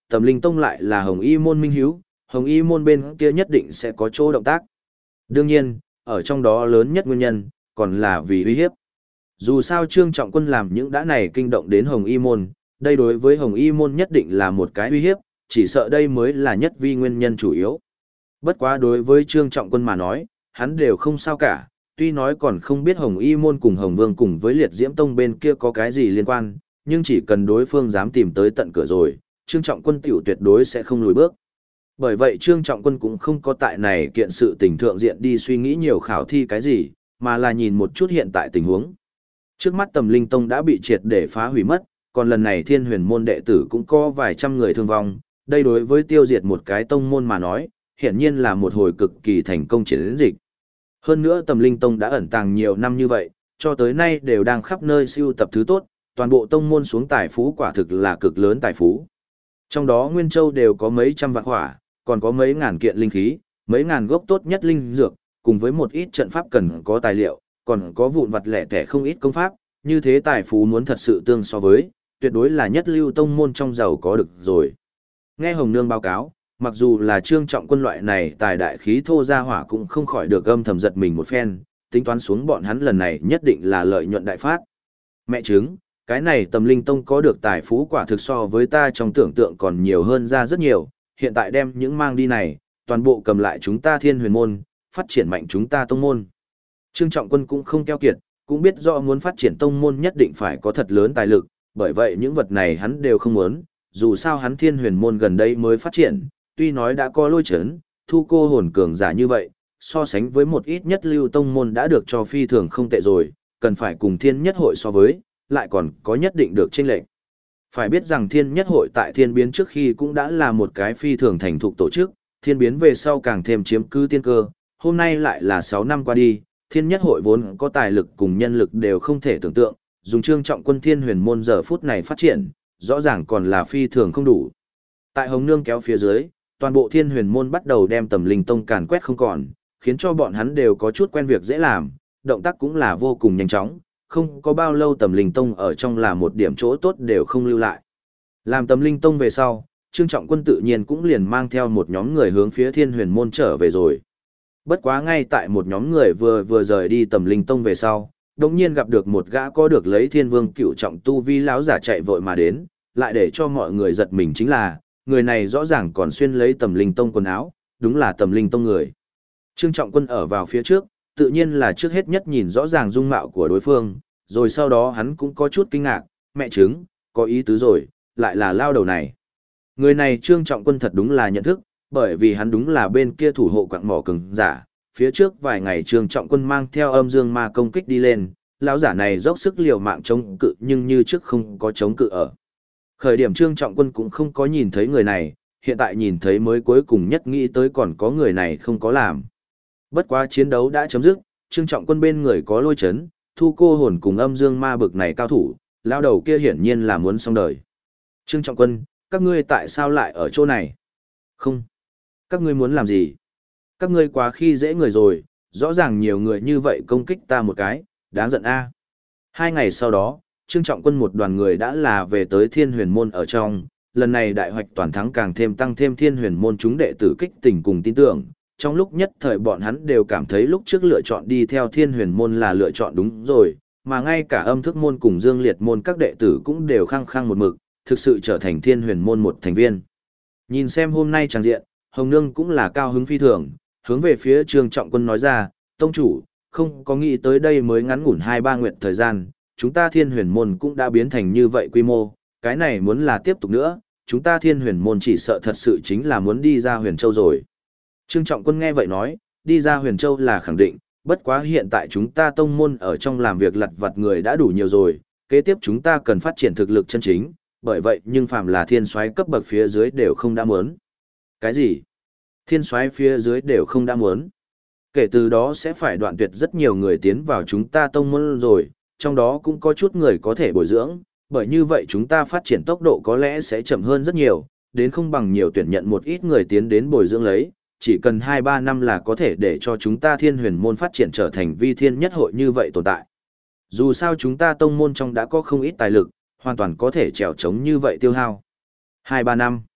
Tầm Linh Tông lại là Hồng Y môn minh hiếu, Hồng Y môn bên kia nhất định sẽ có chỗ động tác. Đương nhiên, ở trong đó lớn nhất nguyên nhân, còn là vì uy hiếp. Dù sao Trương Trọng Quân làm những đã này kinh động đến Hồng Y môn, đây đối với Hồng Y môn nhất định là một cái uy hiếp, chỉ sợ đây mới là nhất vi nguyên nhân chủ yếu. Bất quá đối với Trương Trọng Quân mà nói, hắn đều không sao cả, tuy nói còn không biết Hồng Y môn cùng Hồng Vương cùng với Liệt Diễm Tông bên kia có cái gì liên quan, nhưng chỉ cần đối phương dám tìm tới tận cửa rồi, Trương Trọng Quân tiểu tuyệt đối sẽ không lùi bước. Bởi vậy Trương Trọng Quân cũng không có tại này kiện sự tình thượng diện đi suy nghĩ nhiều khảo thi cái gì, mà là nhìn một chút hiện tại tình huống. Trước mắt Tầm Linh Tông đã bị triệt để phá hủy mất, còn lần này Thiên Huyền môn đệ tử cũng có vài trăm người thương vong, đây đối với tiêu diệt một cái tông môn mà nói, hiển nhiên là một hồi cực kỳ thành công chiến dịch. Hơn nữa Tầm Linh Tông đã ẩn tàng nhiều năm như vậy, cho tới nay đều đang khắp nơi sưu tập thứ tốt, toàn bộ tông môn xuống tài phú quả thực là cực lớn tài phú. Trong đó Nguyên Châu đều có mấy trăm vạn hỏa, còn có mấy ngàn kiện linh khí, mấy ngàn gốc tốt nhất linh dược, cùng với một ít trận pháp cần có tài liệu, còn có vụn vặt lẻ tẻ không ít công pháp, như thế tài phú muốn thật sự tương so với, tuyệt đối là nhất lưu tông môn trong giàu có được rồi. Nghe Hồng Nương báo cáo, mặc dù là Trương Trọng Quân loại này tài đại khí thô ra hỏa cũng không khỏi được âm thầm giật mình một phen, tính toán xuống bọn hắn lần này nhất định là lợi nhuận đại phát. Mẹ chứng, cái này Tầm Linh Tông có được tài phú quả thực so với ta trong tưởng tượng còn nhiều hơn ra rất nhiều, hiện tại đem những mang đi này, toàn bộ cầm lại chúng ta Thiên Huyền môn, phát triển mạnh chúng ta tông môn. Trương Trọng Quân cũng không keo kiệt, cũng biết rõ muốn phát triển tông môn nhất định phải có thật lớn tài lực, bởi vậy những vật này hắn đều không muốn, dù sao hắn Thiên Huyền môn gần đây mới phát triển, tuy nói đã có lôi chấn, thu cô hồn cường giả như vậy, so sánh với một ít nhất lưu tông môn đã được cho phi thường không tệ rồi, cần phải cùng Thiên Nhất hội so với, lại còn có nhất định được chênh lệch. Phải biết rằng Thiên Nhất hội tại Thiên biến trước khi cũng đã là một cái phi thường thành thục tổ chức, Thiên biến về sau càng thêm chiếm cứ tiên cơ, hôm nay lại là 6 năm qua đi, Thiên Nhất hội vốn có tài lực cùng nhân lực đều không thể tưởng tượng, dùng Trương Trọng Quân Thiên Huyền môn giờ phút này phát triển, rõ ràng còn là phi thường không đủ. Tại Hồng Nương kéo phía dưới, toàn bộ Thiên Huyền môn bắt đầu đem Tầm Linh Tông càn quét không còn, khiến cho bọn hắn đều có chút quen việc dễ làm, động tác cũng là vô cùng nhanh chóng, không có bao lâu Tầm Linh Tông ở trong là một điểm chỗ tốt đều không lưu lại. Làm Tầm Linh Tông về sau, Trương Trọng Quân tự nhiên cũng liền mang theo một nhóm người hướng phía Thiên Huyền môn trở về rồi. Bất quá ngay tại một nhóm người vừa rời đi Tầm Linh Tông về sau, đột nhiên gặp được một gã có được lấy Thiên Vương cựu trọng tu vi lão giả chạy vội mà đến, lại để cho mọi người giật mình chính là, người này rõ ràng còn xuyên lấy Tầm Linh Tông quần áo, đúng là Tầm Linh Tông người. Trương Trọng Quân ở vào phía trước, tự nhiên là trước hết nhất nhìn rõ ràng dung mạo của đối phương, rồi sau đó hắn cũng có chút kinh ngạc, mẹ chứng, có ý tứ rồi, lại là lao đầu này. Người này Trương Trọng Quân thật đúng là nhận thức, bởi vì hắn đúng là bên kia thủ hộ quạng mỏ cường giả, phía trước vài ngày Trương Trọng Quân mang theo âm dương ma công kích đi lên, lão giả này dốc sức liều mạng chống cự nhưng như trước không có chống cự ở. Khởi điểm Trương Trọng Quân cũng không có nhìn thấy người này, hiện tại nhìn thấy mới cuối cùng nhất nghĩ tới còn có người này không có làm. Bất quá chiến đấu đã chấm dứt, Trương Trọng Quân bên người có lôi chấn, thu cô hồn cùng âm dương ma bực này cao thủ, lão đầu kia hiển nhiên là muốn xong đời. Trương Trọng Quân, các ngươi tại sao lại ở chỗ này? Không. Các ngươi muốn làm gì? Các ngươi quá khi dễ người rồi, rõ ràng nhiều người như vậy công kích ta một cái, đáng giận a. 2 ngày sau đó, Trương Trọng Quân một đoàn người đã là về tới Thiên Huyền môn ở trong, lần này đại hoạch toàn thắng càng thêm tăng thêm Thiên Huyền môn chúng đệ tử kích tình cùng tin tưởng. Trong lúc nhất thời bọn hắn đều cảm thấy lúc trước lựa chọn đi theo Thiên Huyền môn là lựa chọn đúng rồi, mà ngay cả Âm Thức môn cùng Dương Liệt môn các đệ tử cũng đều khăng khăng một mực, thực sự trở thành Thiên Huyền môn một thành viên. Nhìn xem hôm nay tràng diện, Hồng Nương cũng là cao hứng phi thường, hướng về phía Trương Trọng Quân nói ra, tông chủ, không có nghĩ tới đây mới ngắn ngủn 2-3 nguyện thời gian, chúng ta Thiên Huyền môn cũng đã biến thành như vậy quy mô, cái này muốn là tiếp tục nữa, chúng ta Thiên Huyền môn chỉ sợ thật sự chính là muốn đi ra Huyền Châu rồi. Trương Trọng Quân nghe vậy nói, đi ra Huyền Châu là khẳng định, bất quá hiện tại chúng ta tông môn ở trong làm việc lặt vặt người đã đủ nhiều rồi, kế tiếp chúng ta cần phát triển thực lực chân chính, bởi vậy nhưng phàm là thiên soái cấp bậc phía dưới đều không đã muốn. Cái gì? Thiên soái phía dưới đều không đã muốn. Kể từ đó sẽ phải đoạn tuyệt rất nhiều người tiến vào chúng ta tông môn rồi, trong đó cũng có chút người có thể bồi dưỡng, bởi như vậy chúng ta phát triển tốc độ có lẽ sẽ chậm hơn rất nhiều, đến không bằng nhiều tuyển nhận một ít người tiến đến bồi dưỡng lấy, chỉ cần 2-3 năm là có thể để cho chúng ta Thiên Huyền môn phát triển trở thành vi thiên nhất hội như vậy tồn tại. Dù sao chúng ta tông môn trong đã có không ít tài lực, hoàn toàn có thể trèo chống như vậy tiêu hao. 2-3 năm.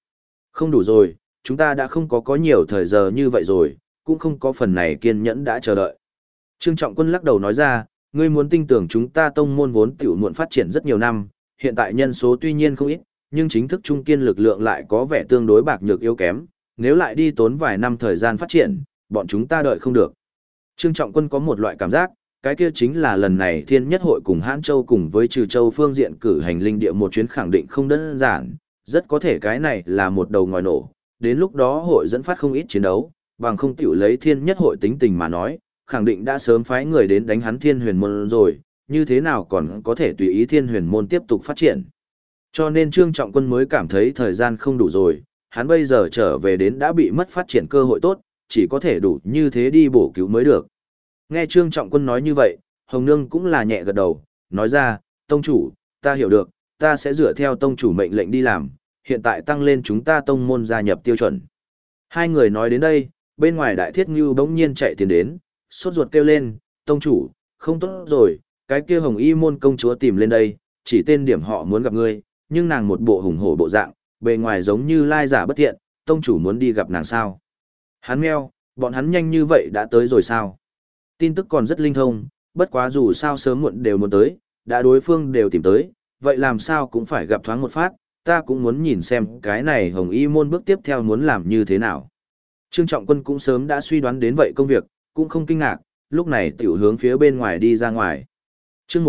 Không đủ rồi, chúng ta đã không có nhiều thời giờ như vậy rồi, cũng không có phần này kiên nhẫn đã chờ đợi. Trương Trọng Quân lắc đầu nói ra, ngươi muốn tin tưởng chúng ta tông môn vốn tiểu muộn phát triển rất nhiều năm, hiện tại nhân số tuy nhiên không ít, nhưng chính thức trung kiên lực lượng lại có vẻ tương đối bạc nhược yếu kém, nếu lại đi tốn vài năm thời gian phát triển, bọn chúng ta đợi không được. Trương Trọng Quân có một loại cảm giác, cái kia chính là lần này Thiên Nhất Hội cùng Hãn Châu cùng với Trừ Châu phương diện cử hành linh địa một chuyến khẳng định không đơn giản, rất có thể cái này là một đầu ngòi nổ, đến lúc đó hội dẫn phát không ít chiến đấu, bằng không tiểu lấy Thiên Nhất Hội tính tình mà nói, khẳng định đã sớm phái người đến đánh hắn Thiên Huyền Môn rồi, như thế nào còn có thể tùy ý Thiên Huyền Môn tiếp tục phát triển. Cho nên Trương Trọng Quân mới cảm thấy thời gian không đủ rồi, hắn bây giờ trở về đến đã bị mất phát triển cơ hội tốt, chỉ có thể đủ như thế đi bổ cứu mới được. Nghe Trương Trọng Quân nói như vậy, Hồng Nương cũng là nhẹ gật đầu, nói ra, tông chủ, ta hiểu được, ta sẽ dựa theo tông chủ mệnh lệnh đi làm, hiện tại tăng lên chúng ta tông môn gia nhập tiêu chuẩn. Hai người nói đến đây, bên ngoài Đại Thiết Ngưu bỗng nhiên chạy tiến đến, sốt ruột kêu lên, tông chủ, không tốt rồi, cái kia Hồng Y môn công chúa tìm lên đây, chỉ tên điểm họ muốn gặp ngươi, nhưng nàng một bộ hùng hổ bộ dạng, bề ngoài giống như lai giả bất thiện, tông chủ muốn đi gặp nàng sao. Hắn meo, bọn hắn nhanh như vậy đã tới rồi sao? Tin tức còn rất linh thông, bất quá dù sao sớm muộn đều muốn tới, đã đối phương đều tìm tới, vậy làm sao cũng phải gặp thoáng một phát, ta cũng muốn nhìn xem cái này Hồng Y môn bước tiếp theo muốn làm như thế nào. Trương Trọng Quân cũng sớm đã suy đoán đến vậy công việc, cũng không kinh ngạc, lúc này tiểu hướng phía bên ngoài đi ra ngoài. Chương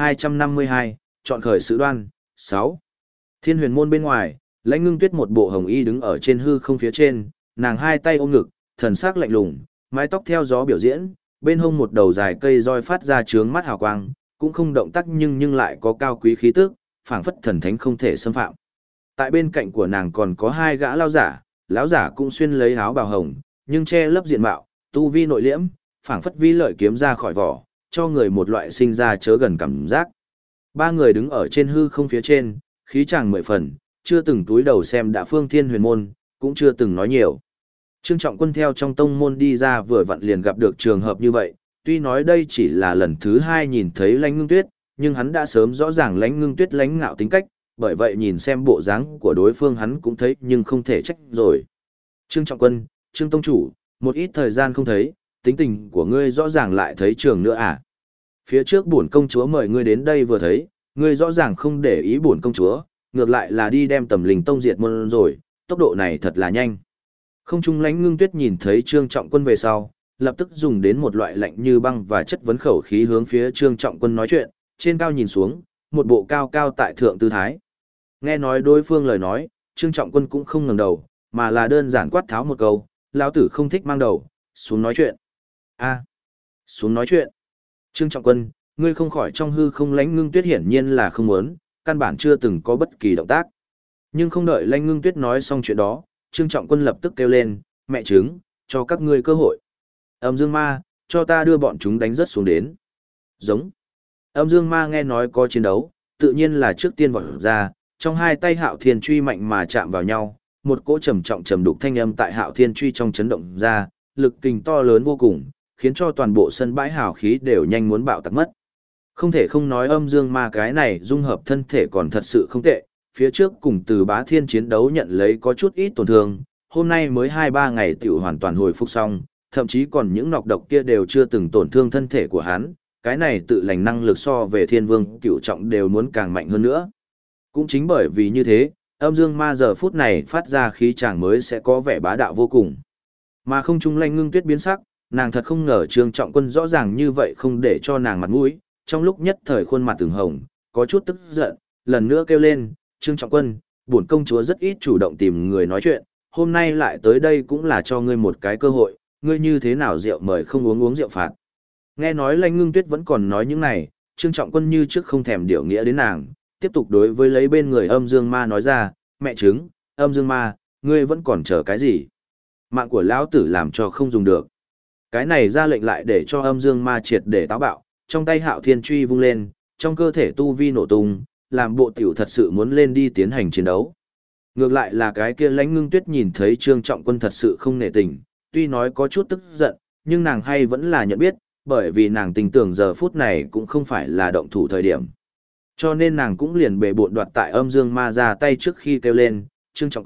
1252, chọn khởi sự đoan, 6. Thiên Huyền môn bên ngoài, Lãnh Ngưng Tuyết một bộ hồng y đứng ở trên hư không phía trên, nàng hai tay ôm ngực, thần sắc lạnh lùng, mái tóc theo gió biểu diễn, bên hông một đầu dài cây roi phát ra chướng mắt hào quang, cũng không động tác nhưng lại có cao quý khí tức, phảng phất thần thánh không thể xâm phạm. Tại bên cạnh của nàng còn có hai gã lão giả cũng xuyên lấy áo bào hồng, nhưng che lấp diện mạo, tu vi nội liễm, phảng phất vi lợi kiếm ra khỏi vỏ, cho người một loại sinh ra chớ gần cảm giác. Ba người đứng ở trên hư không phía trên, khí chàng mười phần, chưa từng túi đầu xem đã phương Thiên Huyền môn, cũng chưa từng nói nhiều. Trương Trọng Quân theo trong tông môn đi ra vừa vặn liền gặp được trường hợp như vậy, tuy nói đây chỉ là lần thứ hai nhìn thấy Lãnh Ngưng Tuyết, nhưng hắn đã sớm rõ ràng Lãnh Ngưng Tuyết lãnh ngạo tính cách, bởi vậy nhìn xem bộ dáng của đối phương hắn cũng thấy nhưng không thể trách rồi. Trương Trọng Quân, Trương Tông Chủ, một ít thời gian không thấy, tính tình của ngươi rõ ràng lại thấy trường nữa à? Phía trước bổn công chúa mời ngươi đến đây vừa thấy, ngươi rõ ràng không để ý bổn công chúa, ngược lại là đi đem Tầm Linh Tông diệt môn rồi, tốc độ này thật là nhanh. Không trung Lãnh Ngưng Tuyết nhìn thấy Trương Trọng Quân về sau, lập tức dùng đến một loại lạnh như băng và chất vấn khẩu khí hướng phía Trương Trọng Quân nói chuyện, trên cao nhìn xuống, một bộ cao cao tại thượng tư thái. Nghe nói đối phương lời nói, Trương Trọng Quân cũng không ngẩng đầu, mà là đơn giản quát tháo một câu, lão tử không thích mang đầu, xuống nói chuyện. A, xuống nói chuyện. Trương Trọng Quân, ngươi không khỏi trong hư không. Lãnh Ngưng Tuyết hiển nhiên là không muốn, căn bản chưa từng có bất kỳ động tác. Nhưng không đợi Lãnh Ngưng Tuyết nói xong chuyện đó, Trương Trọng Quân lập tức kêu lên, mẹ trứng, cho các ngươi cơ hội. Âm Dương Ma, cho ta đưa bọn chúng đánh rớt xuống đến. Giống. Âm Dương Ma nghe nói có chiến đấu, tự nhiên là trước tiên vọt ra, trong hai tay Hạo Thiên Truy mạnh mà chạm vào nhau, một cỗ trầm trọng trầm đục thanh âm tại Hạo Thiên Truy trong chấn động ra, lực kình to lớn vô cùng, khiến cho toàn bộ sân bãi hào khí đều nhanh muốn bạo tạc mất. Không thể không nói Âm Dương Ma cái này dung hợp thân thể còn thật sự không tệ, phía trước cùng Từ Bá Thiên chiến đấu nhận lấy có chút ít tổn thương, hôm nay mới 2-3 ngày tiểu hoàn toàn hồi phục xong, thậm chí còn những nọc độc kia đều chưa từng tổn thương thân thể của hắn, cái này tự lành năng lực so về Thiên Vương Cửu Trọng đều muốn càng mạnh hơn nữa. Cũng chính bởi vì như thế, Âm Dương Ma giờ phút này phát ra khí chàng mới sẽ có vẻ bá đạo vô cùng. Mà không trung Lãnh Ngưng Tuyết biến sắc, nàng thật không ngờ Trương Trọng Quân rõ ràng như vậy không để cho nàng mặt mũi, trong lúc nhất thời khuôn mặt ửng hồng, có chút tức giận, lần nữa kêu lên, Trương Trọng Quân, bổn công chúa rất ít chủ động tìm người nói chuyện, hôm nay lại tới đây cũng là cho ngươi một cái cơ hội, ngươi như thế nào rượu mời không uống uống rượu phạt. Nghe nói Lãnh Ngưng Tuyết vẫn còn nói những này, Trương Trọng Quân như trước không thèm điều nghĩa đến nàng, tiếp tục đối với lấy bên người Âm Dương Ma nói ra, mẹ trứng, Âm Dương Ma, ngươi vẫn còn chờ cái gì? Mạng của lão tử làm cho không dùng được. Cái này ra lệnh lại để cho Âm Dương Ma triệt để táo bạo, trong tay Hạo Thiên Truy vung lên, trong cơ thể tu vi nổ tung, làm bộ tiểu thật sự muốn lên đi tiến hành chiến đấu. Ngược lại là cái kia Lãnh Ngưng Tuyết nhìn thấy Trương Trọng Quân thật sự không nể tình, tuy nói có chút tức giận, nhưng nàng hay vẫn là nhận biết, bởi vì nàng tình tưởng giờ phút này cũng không phải là động thủ thời điểm. Cho nên nàng cũng liền bề bộn đoạt tại Âm Dương Ma ra tay trước khi kêu lên, Trương Trọng Quân,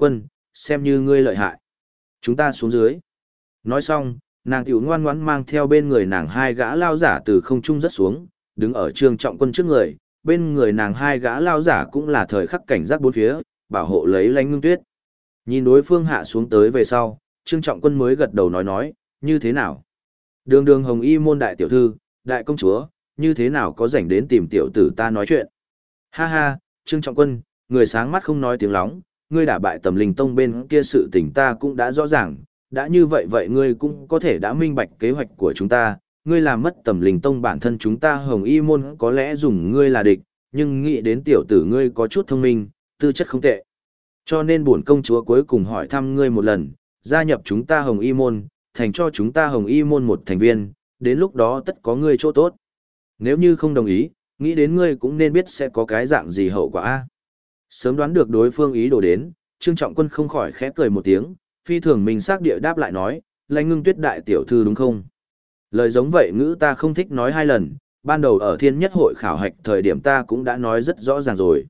xem như ngươi lợi hại. Chúng ta xuống dưới. Nói xong, nàng tiểu ngoan ngoãn mang theo bên người nàng hai gã lao giả từ không trung rất xuống, đứng ở Trương Trọng Quân trước người, bên người nàng hai gã lao giả cũng là thời khắc cảnh giác bốn phía, bảo hộ lấy Lãnh Ngưng Tuyết. Nhìn đối phương hạ xuống tới về sau, Trương Trọng Quân mới gật đầu nói, như thế nào? Đường đường Hồng Y môn đại tiểu thư, đại công chúa, như thế nào có rảnh đến tìm tiểu tử ta nói chuyện? Ha ha, Trương Trọng Quân, người sáng mắt không nói tiếng lóng, ngươi đả bại Tầm Linh Tông bên kia sự tình ta cũng đã rõ ràng, đã như vậy ngươi cũng có thể đã minh bạch kế hoạch của chúng ta, ngươi làm mất Tầm Linh Tông bản thân chúng ta Hồng Y môn có lẽ dùng ngươi là địch, nhưng nghĩ đến tiểu tử ngươi có chút thông minh, tư chất không tệ. Cho nên bổn công chúa cuối cùng hỏi thăm ngươi một lần, gia nhập chúng ta Hồng Y môn, thành cho chúng ta Hồng Y môn một thành viên, đến lúc đó tất có ngươi chỗ tốt. Nếu như không đồng ý, nghĩ đến ngươi cũng nên biết sẽ có cái dạng gì hậu quả a. Sớm đoán được đối phương ý đồ đến, Trương Trọng Quân không khỏi khẽ cười một tiếng, phi thường mình xác địa đáp lại nói, Lãnh Ngưng Tuyết đại tiểu thư đúng không? Lời giống vậy ngữ ta không thích nói hai lần, ban đầu ở Thiên Nhất hội khảo hạch thời điểm ta cũng đã nói rất rõ ràng rồi.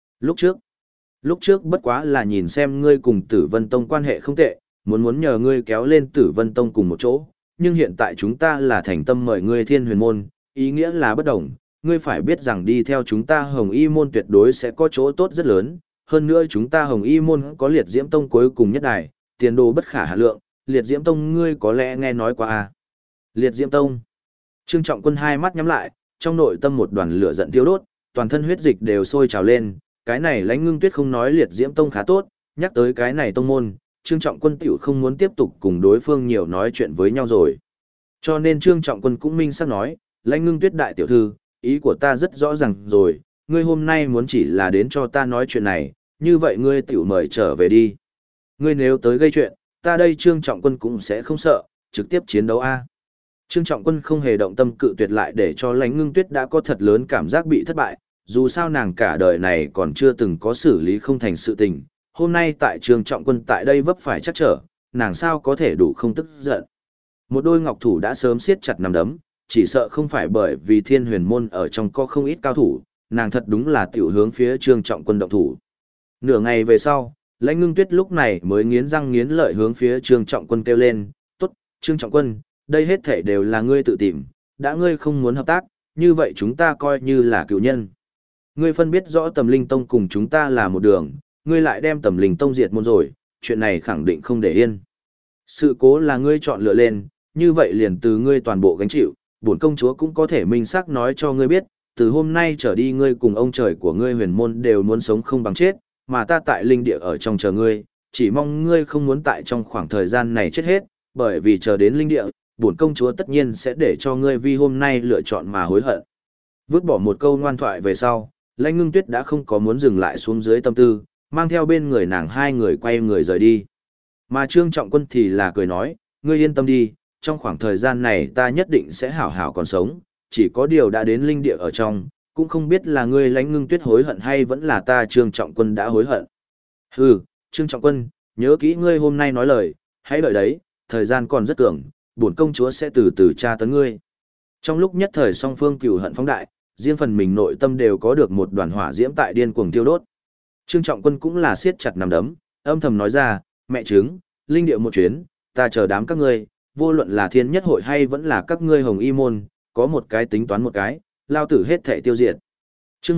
Lúc trước bất quá là nhìn xem ngươi cùng Tử Vân Tông quan hệ không tệ, muốn nhờ ngươi kéo lên Tử Vân Tông cùng một chỗ, nhưng hiện tại chúng ta là thành tâm mời ngươi Thiên Huyền môn, ý nghĩa là bất đồng, ngươi phải biết rằng đi theo chúng ta Hồng Y môn tuyệt đối sẽ có chỗ tốt rất lớn, hơn nữa chúng ta Hồng Y môn có Liệt Diễm Tông cuối cùng nhất đài, tiền đồ bất khả hạn lượng, Liệt Diễm Tông ngươi có lẽ nghe nói qua à? Liệt Diễm Tông. Trương Trọng Quân hai mắt nhắm lại, trong nội tâm một đoàn lửa giận thiêu đốt, toàn thân huyết dịch đều sôi trào lên, cái này Lãnh Ngưng Tuyết không nói Liệt Diễm Tông khá tốt, nhắc tới cái này tông môn, Trương Trọng Quân tiểu không muốn tiếp tục cùng đối phương nhiều nói chuyện với nhau rồi. Cho nên Trương Trọng Quân cũng minh xác nói, Lãnh Ngưng Tuyết đại tiểu thư, ý của ta rất rõ ràng rồi, ngươi hôm nay muốn chỉ là đến cho ta nói chuyện này, như vậy ngươi tiểu mời trở về đi. Ngươi nếu tới gây chuyện, ta đây Trương Trọng Quân cũng sẽ không sợ, trực tiếp chiến đấu a. Trương Trọng Quân không hề động tâm cự tuyệt lại để cho Lãnh Ngưng Tuyết đã có thật lớn cảm giác bị thất bại, dù sao nàng cả đời này còn chưa từng có xử lý không thành sự tình, hôm nay tại Trương Trọng Quân tại đây vấp phải chắc trở, nàng sao có thể đủ không tức giận. Một đôi ngọc thủ đã sớm siết chặt nắm đấm, chỉ sợ không phải bởi vì Thiên Huyền môn ở trong có không ít cao thủ, nàng thật đúng là tiểu hướng phía Trương Trọng Quân động thủ. Nửa ngày về sau, Lãnh Ngưng Tuyết lúc này mới nghiến răng nghiến lợi hướng phía Trương Trọng Quân kêu lên, "Tốt, Trương Trọng Quân, đây hết thảy đều là ngươi tự tìm, đã ngươi không muốn hợp tác, như vậy chúng ta coi như là cựu nhân. Ngươi phân biết rõ Tầm Linh Tông cùng chúng ta là một đường, ngươi lại đem Tầm Linh Tông diệt môn rồi, chuyện này khẳng định không để yên. Sự cố là ngươi chọn lựa lên, như vậy liền từ ngươi toàn bộ gánh chịu, bổn công chúa cũng có thể minh xác nói cho ngươi biết, từ hôm nay trở đi ngươi cùng ông trời của ngươi huyền môn đều muốn sống không bằng chết, mà ta tại linh địa ở trong chờ ngươi, chỉ mong ngươi không muốn tại trong khoảng thời gian này chết hết, bởi vì chờ đến linh địa, bổn công chúa tất nhiên sẽ để cho ngươi vì hôm nay lựa chọn mà hối hận." Vứt bỏ một câu ngoan thoại về sau, Lãnh Ngưng Tuyết đã không có muốn dừng lại xuống dưới tâm tư, mang theo bên người nàng hai người quay người rời đi. Mà Trương Trọng Quân thì là cười nói, "Ngươi yên tâm đi, trong khoảng thời gian này ta nhất định sẽ hảo hảo còn sống, chỉ có điều đã đến linh địa ở trong, cũng không biết là ngươi Lãnh Ngưng Tuyết hối hận hay vẫn là ta Trương Trọng Quân đã hối hận." "Hừ, Trương Trọng Quân, nhớ kỹ ngươi hôm nay nói lời, hãy đợi đấy, thời gian còn rất cường, bổn công chúa sẽ từ từ tra tấn ngươi." Trong lúc nhất thời song phương cừu hận phóng đại, riêng phần mình nội tâm đều có được một đoàn hỏa diễm tại điên cuồng tiêu đốt. Trương Trọng Quân cũng là siết chặt nắm đấm, âm thầm nói ra, "Mẹ trứng, linh địa một chuyến, ta chờ đám các ngươi, vô luận là Thiên Nhất hội hay vẫn là các ngươi Hồng Y môn, có một cái tính toán một cái, lao tử hết thảy tiêu diệt." Chương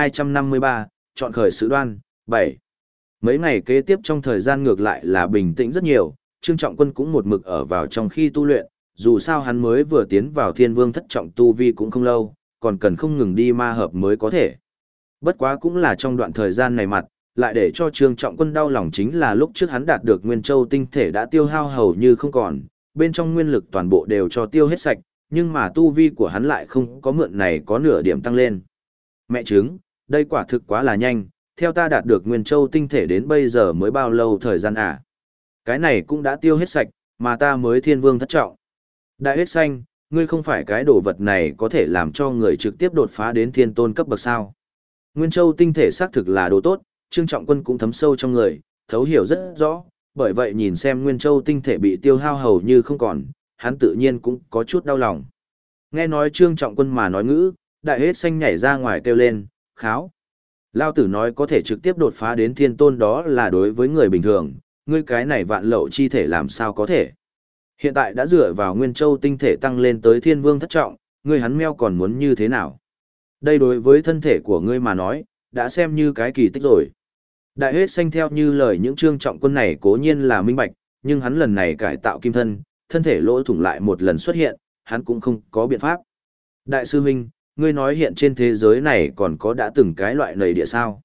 1253, chọn khởi sự đoan, 7. Mấy ngày kế tiếp trong thời gian ngược lại là bình tĩnh rất nhiều, Trương Trọng Quân cũng một mực ở vào trong khi tu luyện, dù sao hắn mới vừa tiến vào Thiên Vương thất trọng tu vi cũng không lâu, còn cần không ngừng đi ma hợp mới có thể. Bất quá cũng là trong đoạn thời gian này mặt, lại để cho Trương Trọng Quân đau lòng chính là lúc trước hắn đạt được Nguyên Châu tinh thể đã tiêu hao hầu như không còn, bên trong nguyên lực toàn bộ đều cho tiêu hết sạch, nhưng mà tu vi của hắn lại không có mượn này có nửa điểm tăng lên. Mẹ chứng, đây quả thực quá là nhanh, theo ta đạt được Nguyên Châu tinh thể đến bây giờ mới bao lâu thời gian à? Cái này cũng đã tiêu hết sạch, mà ta mới Thiên Vương thất trọng. Đại hết xanh, ngươi không phải cái đồ vật này có thể làm cho người trực tiếp đột phá đến thiên tôn cấp bậc sao? Nguyên Châu tinh thể xác thực là đồ tốt, Trương Trọng Quân cũng thấm sâu trong người, thấu hiểu rất rõ, bởi vậy nhìn xem Nguyên Châu tinh thể bị tiêu hao hầu như không còn, hắn tự nhiên cũng có chút đau lòng. Nghe nói Trương Trọng Quân mà nói ngữ, đại hết xanh nhảy ra ngoài kêu lên, "Kháo! Lao tử nói có thể trực tiếp đột phá đến thiên tôn đó là đối với người bình thường, ngươi cái này vạn lậu chi thể làm sao có thể? Hiện tại đã dựa vào Nguyên Châu tinh thể tăng lên tới Thiên Vương thất trọng, ngươi hắn meo còn muốn như thế nào? Đây đối với thân thể của ngươi mà nói, đã xem như cái kỳ tích rồi. Đại hết xanh theo như lời những Trương Trọng Quân này cố nhiên là minh bạch, nhưng hắn lần này cải tạo kim thân, thân thể lỗ thủng lại một lần xuất hiện, hắn cũng không có biện pháp. Đại sư huynh, ngươi nói hiện trên thế giới này còn có đã từng cái loại nầy địa sao?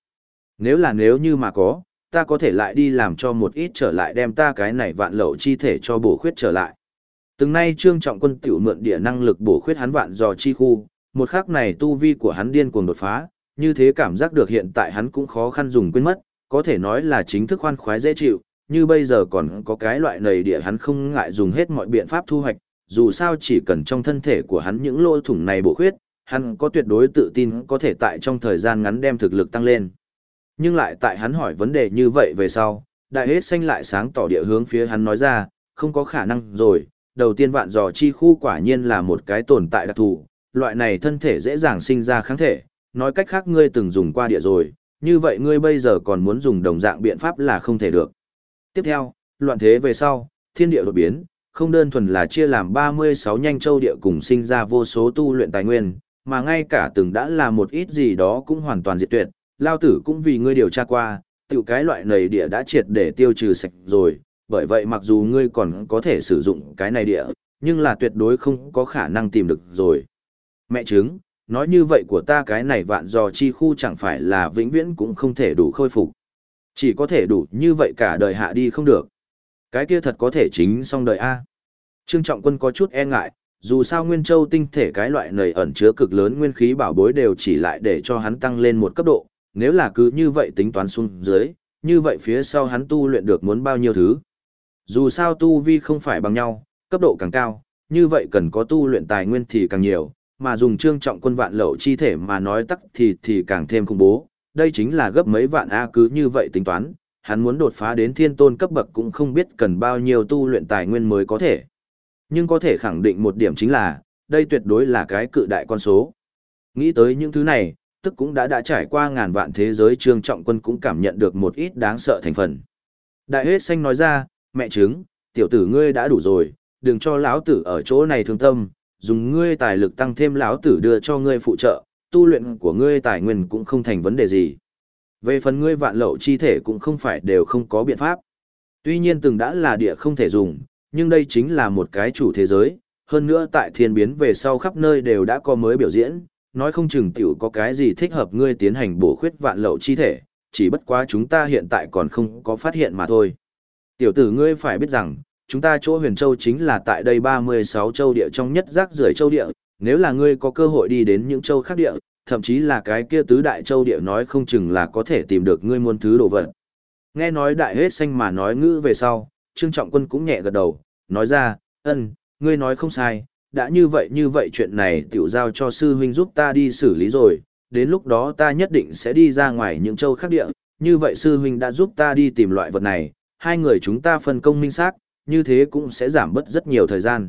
Nếu như mà có, ta có thể lại đi làm cho một ít trở lại đem ta cái này vạn lậu chi thể cho bổ khuyết trở lại. Từng nay Trương Trọng Quân tiểu mượn địa năng lực bổ khuyết hắn vạn dò chi khu, một khắc này tu vi của hắn điên cuồng đột phá, như thế cảm giác được hiện tại hắn cũng khó khăn dùng quên mất, có thể nói là chính thức khoan khoái dễ chịu, như bây giờ còn có cái loại nầy địa hắn không ngại dùng hết mọi biện pháp thu hoạch, dù sao chỉ cần trong thân thể của hắn những lỗ thủng này bổ khuyết, hắn có tuyệt đối tự tin có thể tại trong thời gian ngắn đem thực lực tăng lên. Nhưng lại tại hắn hỏi vấn đề như vậy về sau, đại hết xanh lại sáng tỏ địa hướng phía hắn nói ra, không có khả năng rồi, đầu tiên vạn dò chi khu quả nhiên là một cái tồn tại đặc thù, loại này thân thể dễ dàng sinh ra kháng thể, nói cách khác ngươi từng dùng qua địa rồi, như vậy ngươi bây giờ còn muốn dùng đồng dạng biện pháp là không thể được. Tiếp theo, loạn thế về sau, thiên địa đột biến, không đơn thuần là chia làm 36 nhanh châu địa cùng sinh ra vô số tu luyện tài nguyên, mà ngay cả từng đã là một ít gì đó cũng hoàn toàn diệt tuyệt, lao tử cũng vì ngươi điều tra qua, tiểu cái loại này địa đã triệt để tiêu trừ sạch rồi, bởi vậy mặc dù ngươi còn có thể sử dụng cái này địa, nhưng là tuyệt đối không có khả năng tìm được rồi. Mẹ chứng, nói như vậy của ta cái này vạn dò chi khu chẳng phải là vĩnh viễn cũng không thể đủ khôi phục. Chỉ có thể đủ như vậy cả đời hạ đi không được. Cái kia thật có thể chính xong đời A. Trương Trọng Quân có chút e ngại, dù sao Nguyên Châu tinh thể cái loại nầy ẩn chứa cực lớn nguyên khí bảo bối đều chỉ lại để cho hắn tăng lên một cấp độ, nếu là cứ như vậy tính toán xuống dưới, như vậy phía sau hắn tu luyện được muốn bao nhiêu thứ. Dù sao tu vi không phải bằng nhau, cấp độ càng cao, như vậy cần có tu luyện tài nguyên thì càng nhiều, mà dùng Trương Trọng Quân vạn lậu chi thể mà nói tắc thì càng thêm khủng bố, đây chính là gấp mấy vạn A cứ như vậy tính toán, hắn muốn đột phá đến thiên tôn cấp bậc cũng không biết cần bao nhiêu tu luyện tài nguyên mới có thể. Nhưng có thể khẳng định một điểm chính là, đây tuyệt đối là cái cự đại con số. Nghĩ tới những thứ này, tức cũng đã trải qua ngàn vạn thế giới Trương Trọng Quân cũng cảm nhận được một ít đáng sợ thành phần. Đại hết xanh nói ra, mẹ chứng, tiểu tử ngươi đã đủ rồi, đừng cho lão tử ở chỗ này thương tâm, dùng ngươi tài lực tăng thêm lão tử đưa cho ngươi phụ trợ, tu luyện của ngươi tài nguyên cũng không thành vấn đề gì. Về phần ngươi vạn lậu chi thể cũng không phải đều không có biện pháp. Tuy nhiên từng đã là địa không thể dùng, nhưng đây chính là một cái chủ thế giới, hơn nữa tại thiên biến về sau khắp nơi đều đã có mới biểu diễn, nói không chừng tiểu có cái gì thích hợp ngươi tiến hành bổ khuyết vạn lậu chi thể, chỉ bất quá chúng ta hiện tại còn không có phát hiện mà thôi. Tiểu tử ngươi phải biết rằng, chúng ta chỗ Huyền Châu chính là tại đây 36 châu địa trong nhất rác rưởi châu địa, nếu là ngươi có cơ hội đi đến những châu khác địa, thậm chí là cái kia tứ đại châu địa nói không chừng là có thể tìm được ngươi muôn thứ đồ vật. Nghe nói đại hết xanh mà nói ngữ về sau, Trương Trọng Quân cũng nhẹ gật đầu, nói ra, ngươi nói không sai, đã như vậy chuyện này tiểu giao cho sư huynh giúp ta đi xử lý rồi, đến lúc đó ta nhất định sẽ đi ra ngoài những châu khác địa, như vậy sư huynh đã giúp ta đi tìm loại vật này, hai người chúng ta phân công minh xác, như thế cũng sẽ giảm bớt rất nhiều thời gian.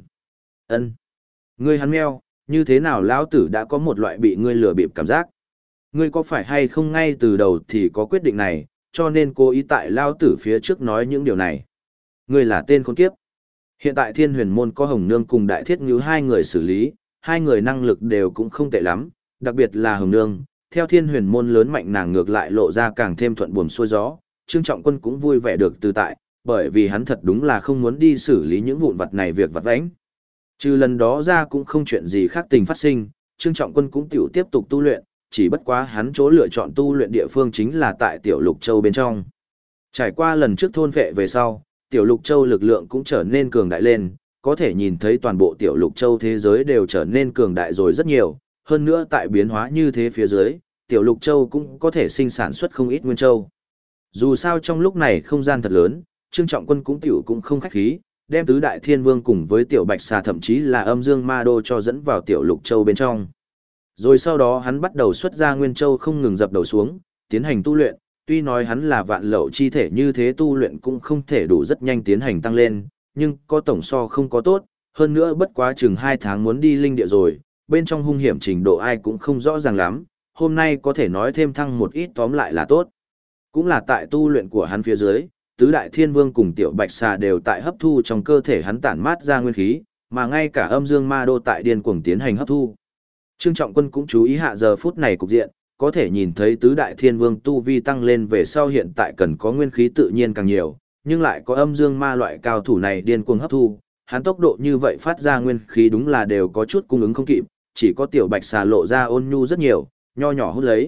Ngươi hắn meo, như thế nào lão tử đã có một loại bị ngươi lừa bịp cảm giác. Ngươi có phải hay không ngay từ đầu thì có quyết định này, cho nên cố ý tại lão tử phía trước nói những điều này. Ngươi là tên khốn kiếp. Hiện tại Thiên Huyền Môn có Hồng Nương cùng Đại Thiết Ngưu hai người xử lý, hai người năng lực đều cũng không tệ lắm, đặc biệt là Hồng Nương, theo Thiên Huyền Môn lớn mạnh nàng ngược lại lộ ra càng thêm thuận buồm xuôi gió, Trương Trọng Quân cũng vui vẻ được tự tại, bởi vì hắn thật đúng là không muốn đi xử lý những vụn vặt này việc vặt vãnh. Trừ lần đó ra cũng không chuyện gì khác tình phát sinh, Trương Trọng Quân cũng tiểu tiếp tục tu luyện, chỉ bất quá hắn chỗ lựa chọn tu luyện địa phương chính là tại Tiểu Lục Châu bên trong. Trải qua lần trước thôn vệ về sau, Tiểu Lục Châu lực lượng cũng trở nên cường đại lên, có thể nhìn thấy toàn bộ Tiểu Lục Châu thế giới đều trở nên cường đại rồi rất nhiều, hơn nữa tại biến hóa như thế phía dưới, Tiểu Lục Châu cũng có thể sinh sản xuất không ít nguyên châu. Dù sao trong lúc này không gian thật lớn, Trương Trọng Quân cũng không khách khí, đem tứ đại thiên vương cùng với Tiểu Bạch Xà thậm chí là âm dương ma đô cho dẫn vào Tiểu Lục Châu bên trong. Rồi sau đó hắn bắt đầu xuất ra nguyên châu không ngừng dập đầu xuống, tiến hành tu luyện, tuy nói hắn là vạn lậu chi thể như thế tu luyện cũng không thể đủ rất nhanh tiến hành tăng lên, nhưng có tổng so không có tốt, hơn nữa bất quá chừng 2 tháng muốn đi linh địa rồi, bên trong hung hiểm trình độ ai cũng không rõ ràng lắm, hôm nay có thể nói thêm thăng một ít tóm lại là tốt. Cũng là tại tu luyện của hắn phía dưới, tứ đại thiên vương cùng tiểu bạch xà đều tại hấp thu trong cơ thể hắn tản mát ra nguyên khí, mà ngay cả âm dương ma đô tại điên cuồng tiến hành hấp thu. Trương Trọng Quân cũng chú ý hạ giờ phút này cục diện, có thể nhìn thấy tứ đại thiên vương tu vi tăng lên về sau hiện tại cần có nguyên khí tự nhiên càng nhiều, nhưng lại có âm dương ma loại cao thủ này điên cuồng hấp thu, hắn tốc độ như vậy phát ra nguyên khí đúng là đều có chút cung ứng không kịp, chỉ có tiểu bạch xà lộ ra ôn nhu rất nhiều, nho nhỏ hút lấy.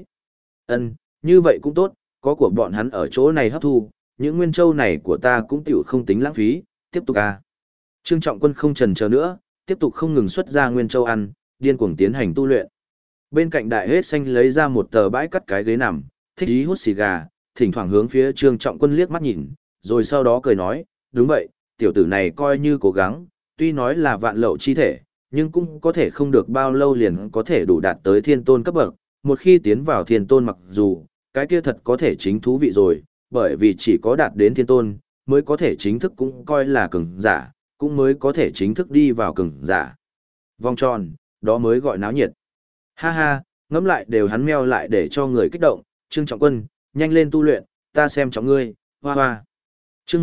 Như vậy cũng tốt, có của bọn hắn ở chỗ này hấp thu, những nguyên châu này của ta cũng tiểu không tính lãng phí, tiếp tục à. Trương Trọng Quân không chần chờ nữa, tiếp tục không ngừng xuất ra nguyên châu ăn, điên cuồng tiến hành tu luyện. Bên cạnh đại hết xanh lấy ra một tờ bãi cắt cái ghế nằm, thích ý hút xì gà, thỉnh thoảng hướng phía Trương Trọng Quân liếc mắt nhìn, rồi sau đó cười nói, đúng vậy, tiểu tử này coi như cố gắng, tuy nói là vạn lậu chi thể, nhưng cũng có thể không được bao lâu liền có thể đủ đạt tới thiên tôn cấp bậc, một khi tiến vào thiên tôn mặc dù, cái kia thật có thể chính thú vị rồi, bởi vì chỉ có đạt đến thiên tôn, mới có thể chính thức cũng coi là cường giả, cũng mới có thể chính thức đi vào cường giả. Vòng tròn, đó mới gọi náo nhiệt. Ha ha, ngẫm lại đều hắn meo lại để cho người kích động, Trương Trọng Quân, nhanh lên tu luyện, ta xem trọng ngươi, hoa hoa. Chương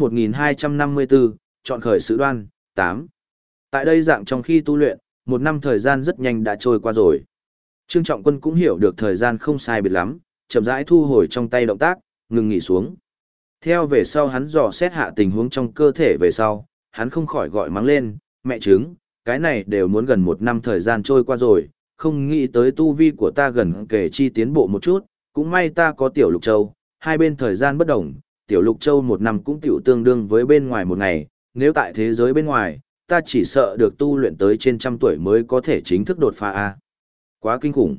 1254, chọn khởi sự đoan, 8. Tại đây dạng trong khi tu luyện, một năm thời gian rất nhanh đã trôi qua rồi. Trương Trọng Quân cũng hiểu được thời gian không sai biệt lắm, chậm rãi thu hồi trong tay động tác, ngừng nghỉ xuống. Theo về sau hắn dò xét hạ tình huống trong cơ thể về sau, hắn không khỏi gọi mắng lên, mẹ trứng, cái này đều muốn gần một năm thời gian trôi qua rồi, không nghĩ tới tu vi của ta gần kể chi tiến bộ một chút, cũng may ta có tiểu lục châu, hai bên thời gian bất đồng, tiểu lục châu một năm cũng tiểu tương đương với bên ngoài một ngày, nếu tại thế giới bên ngoài, ta chỉ sợ được tu luyện tới trên 100 tuổi mới có thể chính thức đột phá a. Quá kinh khủng.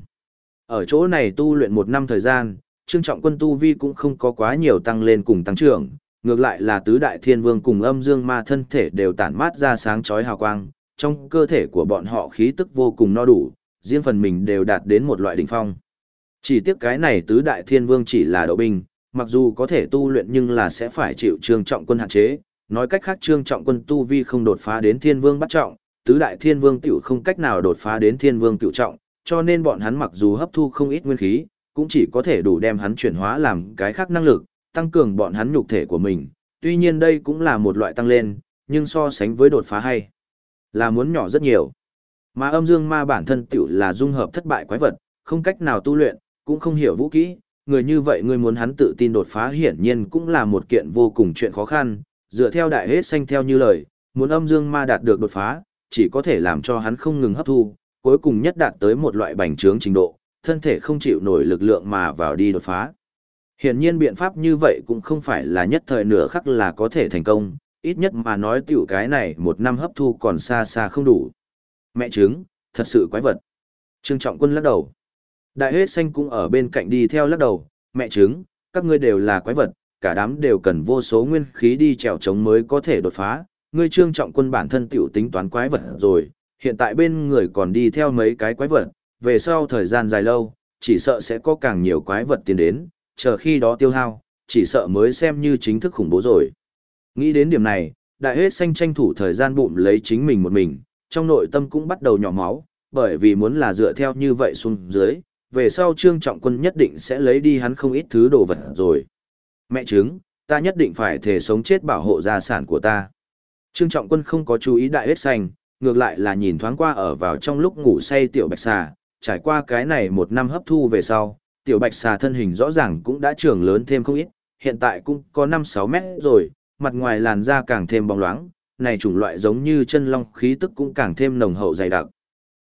Ở chỗ này tu luyện một năm thời gian, Trương Trọng Quân tu vi cũng không có quá nhiều tăng lên cùng tăng trưởng, ngược lại là tứ đại thiên vương cùng âm dương ma thân thể đều tản mát ra sáng chói hào quang, trong cơ thể của bọn họ khí tức vô cùng no đủ, riêng phần mình đều đạt đến một loại đỉnh phong. Chỉ tiếc cái này tứ đại thiên vương chỉ là đậu binh, mặc dù có thể tu luyện nhưng là sẽ phải chịu Trương Trọng Quân hạn chế, nói cách khác Trương Trọng Quân tu vi không đột phá đến thiên vương bắt trọng, tứ đại thiên vương tiểu không cách nào đột phá đến thiên vương cửu trọng, cho nên bọn hắn mặc dù hấp thu không ít nguyên khí, cũng chỉ có thể đủ đem hắn chuyển hóa làm cái khác năng lực, tăng cường bọn hắn nhục thể của mình. Tuy nhiên đây cũng là một loại tăng lên, nhưng so sánh với đột phá hay là muốn nhỏ rất nhiều. Mà âm dương ma bản thân tiểu là dung hợp thất bại quái vật, không cách nào tu luyện, cũng không hiểu vũ kỹ, người như vậy người muốn hắn tự tin đột phá hiển nhiên cũng là một kiện vô cùng chuyện khó khăn, dựa theo đại hết xanh theo như lời, muốn âm dương ma đạt được đột phá, chỉ có thể làm cho hắn không ngừng hấp thu, cuối cùng nhất đạt tới một loại bành trướng trình độ, thân thể không chịu nổi lực lượng mà vào đi đột phá. Hiển nhiên biện pháp như vậy cũng không phải là nhất thời nửa khắc là có thể thành công, ít nhất mà nói tiểu cái này một năm hấp thu còn xa xa không đủ. Mẹ trứng, thật sự quái vật. Trương Trọng Quân lắc đầu. Đại hết xanh cũng ở bên cạnh đi theo lắc đầu, mẹ trứng, các ngươi đều là quái vật, cả đám đều cần vô số nguyên khí đi trèo chống mới có thể đột phá, ngươi Trương Trọng Quân bản thân tiểu tính toán quái vật rồi, hiện tại bên người còn đi theo mấy cái quái vật, về sau thời gian dài lâu, chỉ sợ sẽ có càng nhiều quái vật tiến đến, chờ khi đó tiêu hao, chỉ sợ mới xem như chính thức khủng bố rồi. Nghĩ đến điểm này, đại hết xanh tranh thủ thời gian bụng lấy chính mình một mình, trong nội tâm cũng bắt đầu nhỏ máu, bởi vì muốn là dựa theo như vậy xuống dưới, về sau Trương Trọng Quân nhất định sẽ lấy đi hắn không ít thứ đồ vật rồi. Mẹ trứng, ta nhất định phải thể sống chết bảo hộ gia sản của ta. Trương Trọng Quân không có chú ý đại hết xanh, ngược lại là nhìn thoáng qua ở vào trong lúc ngủ say tiểu bạch xà, trải qua cái này một năm hấp thu về sau, tiểu bạch xà thân hình rõ ràng cũng đã trưởng lớn thêm không ít, hiện tại cũng có 5-6 mét rồi, mặt ngoài làn da càng thêm bóng loáng, này chủng loại giống như chân long khí tức cũng càng thêm nồng hậu dày đặc.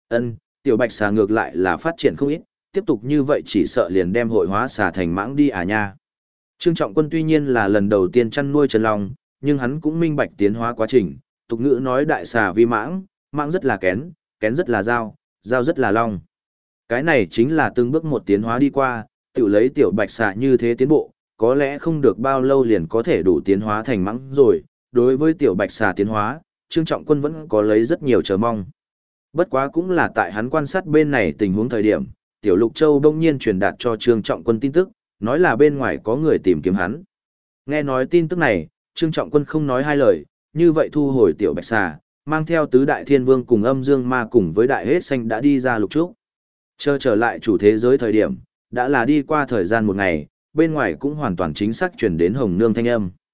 Tiểu bạch xà ngược lại là phát triển không ít, tiếp tục như vậy chỉ sợ liền đem hội hóa xà thành mãng đi à nha. Trương Trọng Quân tuy nhiên là lần đầu tiên chăn nuôi chân long, nhưng hắn cũng minh bạch tiến hóa quá trình, tục ngữ nói đại xà vi mãng, mãng rất là kén, kén rất là dao, dao rất là long. Cái này chính là từng bước một tiến hóa đi qua, tự lấy tiểu bạch xà như thế tiến bộ, có lẽ không được bao lâu liền có thể đủ tiến hóa thành mãng rồi. Đối với tiểu bạch xà tiến hóa, Trương Trọng Quân vẫn có lấy rất nhiều chờ mong. Bất quá cũng là tại hắn quan sát bên này tình huống thời điểm, tiểu Lục Châu bỗng nhiên truyền đạt cho Trương Trọng Quân tin tức, nói là bên ngoài có người tìm kiếm hắn. Nghe nói tin tức này, Trương Trọng Quân không nói hai lời, như vậy thu hồi tiểu bạch xà, mang theo tứ đại thiên vương cùng âm dương ma cùng với đại hết xanh đã đi ra lục trúc. Chờ trở lại chủ thế giới thời điểm, đã là đi qua thời gian một ngày, bên ngoài cũng hoàn toàn chính xác truyền đến hồng nương thanh âm.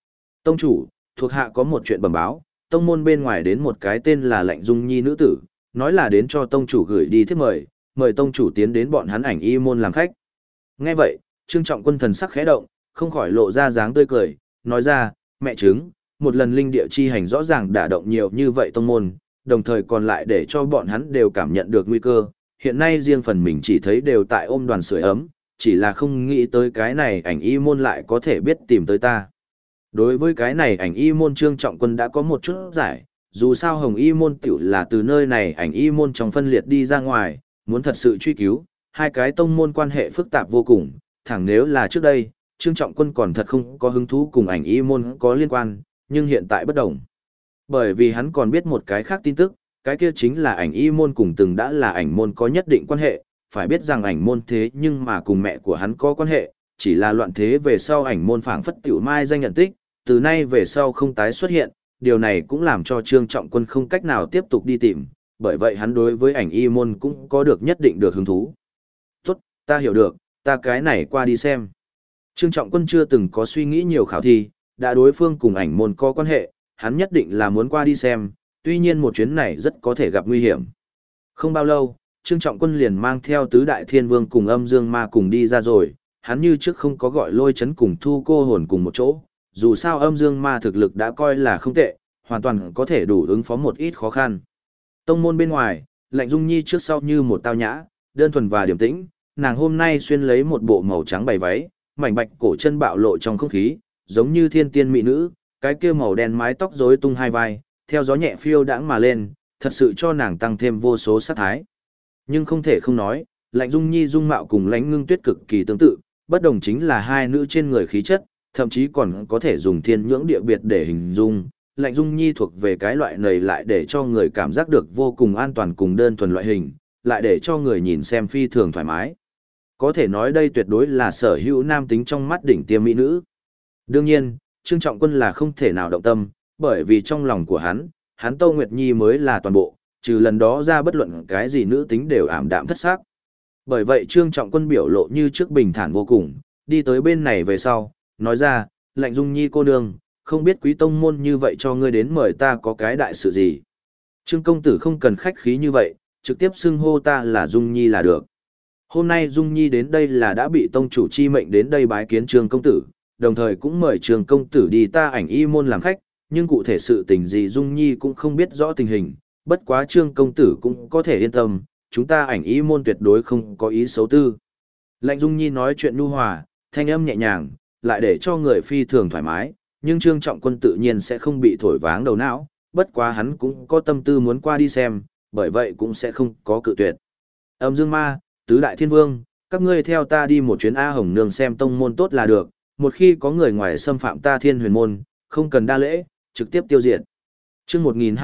Tông chủ, thuộc hạ có một chuyện bẩm báo, tông môn bên ngoài đến một cái tên là Lạnh Dung Nhi nữ tử, nói là đến cho tông chủ gửi đi thiếp mời, mời tông chủ tiến đến bọn hắn ảnh y môn làm khách. Nghe vậy, Trương Trọng Quân thần sắc khẽ động, không khỏi lộ ra dáng tươi cười, nói ra, mẹ chứng, một lần linh địa chi hành rõ ràng đả động nhiều như vậy tông môn, đồng thời còn lại để cho bọn hắn đều cảm nhận được nguy cơ. Hiện nay riêng phần mình chỉ thấy đều tại ôm đoàn sưởi ấm, chỉ là không nghĩ tới cái này ảnh y môn lại có thể biết tìm tới ta. Đối với cái này ảnh y môn Trương Trọng Quân đã có một chút giải, dù sao hồng y môn tiểu là từ nơi này ảnh y môn trong phân liệt đi ra ngoài, muốn thật sự truy cứu, hai cái tông môn quan hệ phức tạp vô cùng, thẳng nếu là trước đây, Trương Trọng Quân còn thật không có hứng thú cùng ảnh y môn có liên quan, nhưng hiện tại bất đồng. Bởi vì hắn còn biết một cái khác tin tức, cái kia chính là ảnh y môn cùng từng đã là ảnh môn có nhất định quan hệ, phải biết rằng ảnh môn thế nhưng mà cùng mẹ của hắn có quan hệ, chỉ là loạn thế về sau ảnh môn phảng phất tiểu mai danh nhận tích, từ nay về sau không tái xuất hiện, điều này cũng làm cho Trương Trọng Quân không cách nào tiếp tục đi tìm, bởi vậy hắn đối với ảnh y môn cũng có được nhất định được hứng thú. Tốt, ta hiểu được, ta cái này qua đi xem. Trương Trọng Quân chưa từng có suy nghĩ nhiều khảo thi, đã đối phương cùng ảnh môn có quan hệ, hắn nhất định là muốn qua đi xem, tuy nhiên một chuyến này rất có thể gặp nguy hiểm. Không bao lâu, Trương Trọng Quân liền mang theo tứ đại thiên vương cùng âm dương ma cùng đi ra rồi, hắn như trước không có gọi lôi chấn cùng thu cô hồn cùng một chỗ, dù sao âm dương ma thực lực đã coi là không tệ, hoàn toàn có thể đủ ứng phó một ít khó khăn. Tông môn bên ngoài, Lạnh Dung Nhi trước sau như một tao nhã, đơn thuần và điềm tĩnh, nàng hôm nay xuyên lấy một bộ màu trắng bày váy, mảnh bạch cổ chân bạo lộ trong không khí, giống như thiên tiên mỹ nữ, cái kia màu đen mái tóc rối tung hai vai, theo gió nhẹ phiêu đãng mà lên, thật sự cho nàng tăng thêm vô số sát thái. Nhưng không thể không nói, Lạnh Dung Nhi dung mạo cùng Lãnh Ngưng Tuyết cực kỳ tương tự, bất đồng chính là hai nữ trên người khí chất, thậm chí còn có thể dùng thiên nhưỡng địa biệt để hình dung. Lạnh Dung Nhi thuộc về cái loại này lại để cho người cảm giác được vô cùng an toàn cùng đơn thuần loại hình, lại để cho người nhìn xem phi thường thoải mái. Có thể nói đây tuyệt đối là sở hữu nam tính trong mắt đỉnh tiêm mỹ nữ. Đương nhiên, Trương Trọng Quân là không thể nào động tâm, bởi vì trong lòng của hắn Tô Nguyệt Nhi mới là toàn bộ, trừ lần đó ra bất luận cái gì nữ tính đều ảm đạm thất xác. Bởi vậy Trương Trọng Quân biểu lộ như trước bình thản vô cùng, đi tới bên này về sau, nói ra, Lạnh Dung Nhi cô nương, không biết quý tông môn như vậy cho ngươi đến mời ta có cái đại sự gì. Trương công tử không cần khách khí như vậy, trực tiếp xưng hô ta là Dung Nhi là được. Hôm nay Dung Nhi đến đây là đã bị tông chủ chi mệnh đến đây bái kiến Trương công tử, đồng thời cũng mời Trương công tử đi ta ảnh y môn làm khách, nhưng cụ thể sự tình gì Dung Nhi cũng không biết rõ tình hình, bất quá Trương công tử cũng có thể yên tâm, chúng ta ảnh y môn tuyệt đối không có ý xấu tư. Lạnh Dung Nhi nói chuyện nhu hòa, thanh âm nhẹ nhàng, lại để cho người phi thường thoải mái, nhưng Trương Trọng Quân tự nhiên sẽ không bị thổi váng đầu não, bất quá hắn cũng có tâm tư muốn qua đi xem, bởi vậy cũng sẽ không có cự tuyệt. Âm Dương Ma, tứ đại thiên vương, các ngươi theo ta đi một chuyến A Hồng Nương xem tông môn tốt là được, một khi có người ngoài xâm phạm ta Thiên Huyền môn, không cần đa lễ, trực tiếp tiêu diệt. Chương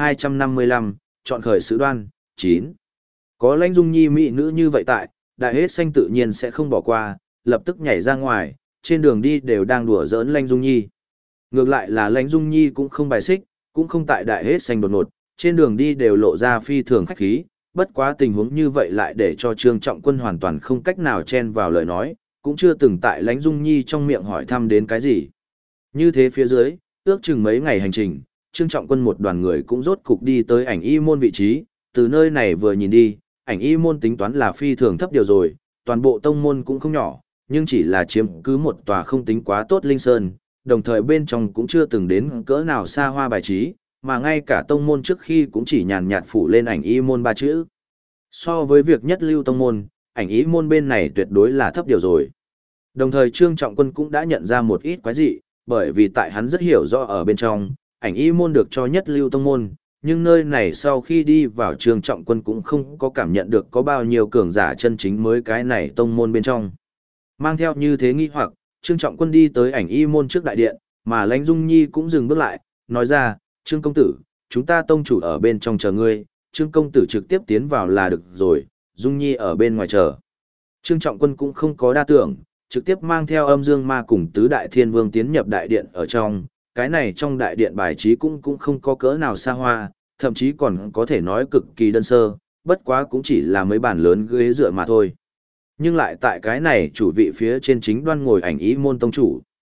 1255, chọn khởi sự đoan, 9. Có Lãnh Dung Nhi mỹ nữ như vậy tại, đại hết xanh tự nhiên sẽ không bỏ qua, lập tức nhảy ra ngoài, trên đường đi đều đang đùa giỡn Lãnh Dung Nhi. Ngược lại là Lãnh Dung Nhi cũng không bài xích, cũng không tại đại hết xanh đột ngột, trên đường đi đều lộ ra phi thường khách khí, bất quá tình huống như vậy lại để cho Trương Trọng Quân hoàn toàn không cách nào chen vào lời nói, cũng chưa từng tại Lãnh Dung Nhi trong miệng hỏi thăm đến cái gì. Như thế phía dưới, ước chừng mấy ngày hành trình, Trương Trọng Quân một đoàn người cũng rốt cục đi tới ảnh y môn vị trí, từ nơi này vừa nhìn đi, ảnh y môn tính toán là phi thường thấp điều rồi, toàn bộ tông môn cũng không nhỏ, nhưng chỉ là chiếm cứ một tòa không tính quá tốt linh sơn, đồng thời bên trong cũng chưa từng đến cỡ nào xa hoa bài trí, mà ngay cả tông môn trước khi cũng chỉ nhàn nhạt phủ lên ảnh y môn ba chữ. So với việc nhất lưu tông môn, ảnh y môn bên này tuyệt đối là thấp điều rồi. Đồng thời Trương Trọng Quân cũng đã nhận ra một ít quái dị, bởi vì tại hắn rất hiểu rõ ở bên trong, ảnh y môn được cho nhất lưu tông môn, nhưng nơi này sau khi đi vào Trương Trọng Quân cũng không có cảm nhận được có bao nhiêu cường giả chân chính mới cái này tông môn bên trong. Mang theo như thế nghi hoặc, Trương Trọng Quân đi tới ảnh y môn trước đại điện, mà Lãnh Dung Nhi cũng dừng bước lại, nói ra, Trương công tử, chúng ta tông chủ ở bên trong chờ ngươi, Trương công tử trực tiếp tiến vào là được rồi, Dung Nhi ở bên ngoài chờ. Trương Trọng Quân cũng không có đa tưởng, trực tiếp mang theo Âm Dương Ma cùng tứ đại thiên vương tiến nhập đại điện ở trong, cái này trong đại điện bài trí cũng không có cỡ nào xa hoa, thậm chí còn có thể nói cực kỳ đơn sơ, bất quá cũng chỉ là mấy bàn lớn ghế dựa mà thôi. Nhưng lại tại cái này chủ vị phía trên chính đoan ngồi ảnh ý môn tông chủ.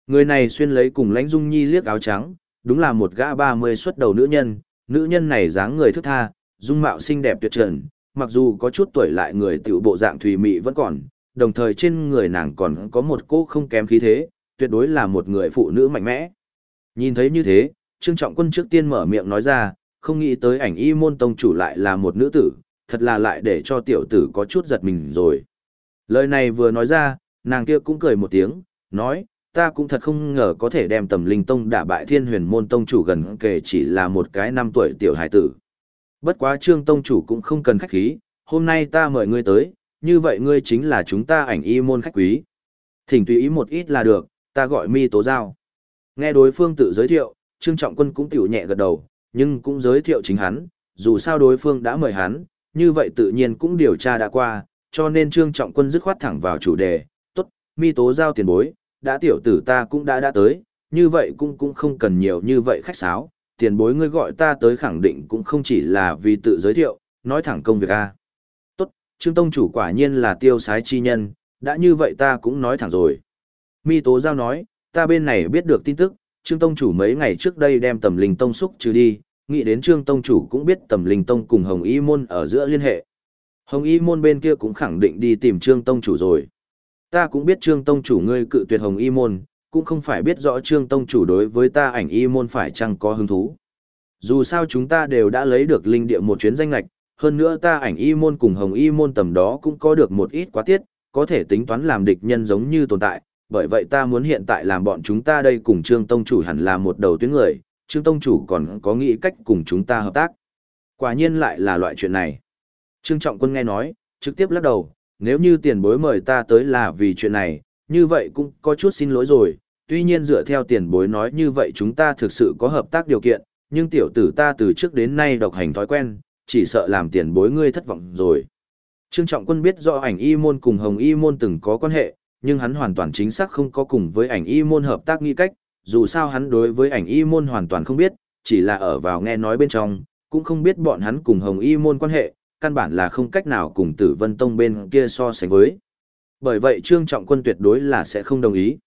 Người này xuyên lấy cùng Lãnh Dung Nhi liếc áo trắng, đúng là một gã 30 xuất đầu nữ nhân này dáng người thướt tha, dung mạo xinh đẹp tuyệt trần, mặc dù có chút tuổi lại người tiểu bộ dạng thùy mị vẫn còn, đồng thời trên người nàng còn có một cô không kém khí thế, tuyệt đối là một người phụ nữ mạnh mẽ. Nhìn thấy như thế, Trương Trọng Quân trước tiên mở miệng nói ra, không nghĩ tới Ảnh Y môn tông chủ lại là một nữ tử, thật là lại để cho tiểu tử có chút giật mình rồi. Lời này vừa nói ra, nàng kia cũng cười một tiếng, nói, ta cũng thật không ngờ có thể đem Tầm Linh Tông đả bại Thiên Huyền môn tông chủ gần kể chỉ là một cái 5 tuổi tiểu hải tử. Bất quá Trương tông chủ cũng không cần khách khí, hôm nay ta mời ngươi tới, như vậy ngươi chính là chúng ta Ảnh Y môn khách quý. Thỉnh tùy ý một ít là được, ta gọi Mi Tố Giao. Nghe đối phương tự giới thiệu, Trương Trọng Quân cũng tiểu nhẹ gật đầu, nhưng cũng giới thiệu chính hắn, dù sao đối phương đã mời hắn, như vậy tự nhiên cũng điều tra đã qua, cho nên Trương Trọng Quân dứt khoát thẳng vào chủ đề, tốt, Mi Tố Giao tiền bối, đã tiểu tử ta cũng đã tới, như vậy cũng không cần nhiều như vậy khách sáo, tiền bối ngươi gọi ta tới khẳng định cũng không chỉ là vì tự giới thiệu, nói thẳng công việc a. Tốt, Trương tông chủ quả nhiên là tiêu sái chi nhân, đã như vậy ta cũng nói thẳng rồi. Mi Tố Giao nói, ta bên này biết được tin tức, Trương tông chủ mấy ngày trước đây đem Tầm Linh Tông xúc trừ đi, nghĩ đến Trương tông chủ cũng biết Tầm Linh Tông cùng Hồng Y môn ở giữa liên hệ. Hồng Y môn bên kia cũng khẳng định đi tìm Trương tông chủ rồi. Ta cũng biết Trương tông chủ ngươi cự tuyệt Hồng Y môn, cũng không phải biết rõ Trương tông chủ đối với ta Ảnh Y môn phải chăng có hứng thú. Dù sao chúng ta đều đã lấy được linh địa một chuyến danh lệch, hơn nữa ta Ảnh Y môn cùng Hồng Y môn tầm đó cũng có được một ít quá tiết, có thể tính toán làm địch nhân giống như tồn tại, bởi vậy ta muốn hiện tại làm bọn chúng ta đây cùng Trương tông chủ hẳn là một đầu tuyến người, Trương tông chủ còn có nghĩ cách cùng chúng ta hợp tác. Quả nhiên lại là loại chuyện này. Trương Trọng Quân nghe nói, trực tiếp lắc đầu, nếu như tiền bối mời ta tới là vì chuyện này, như vậy cũng có chút xin lỗi rồi, tuy nhiên dựa theo tiền bối nói như vậy chúng ta thực sự có hợp tác điều kiện, nhưng tiểu tử ta từ trước đến nay độc hành thói quen, chỉ sợ làm tiền bối ngươi thất vọng rồi. Trương Trọng Quân biết rõ Ảnh Y môn cùng Hồng Y môn từng có quan hệ, nhưng hắn hoàn toàn chính xác không có cùng với Ảnh Y môn hợp tác nghĩ cách, dù sao hắn đối với Ảnh Y môn hoàn toàn không biết, chỉ là ở vào nghe nói bên trong, cũng không biết bọn hắn cùng Hồng Y môn quan hệ, căn bản là không cách nào cùng Tử Vân Tông bên kia so sánh với. Bởi vậy Trương Trọng Quân tuyệt đối là sẽ không đồng ý.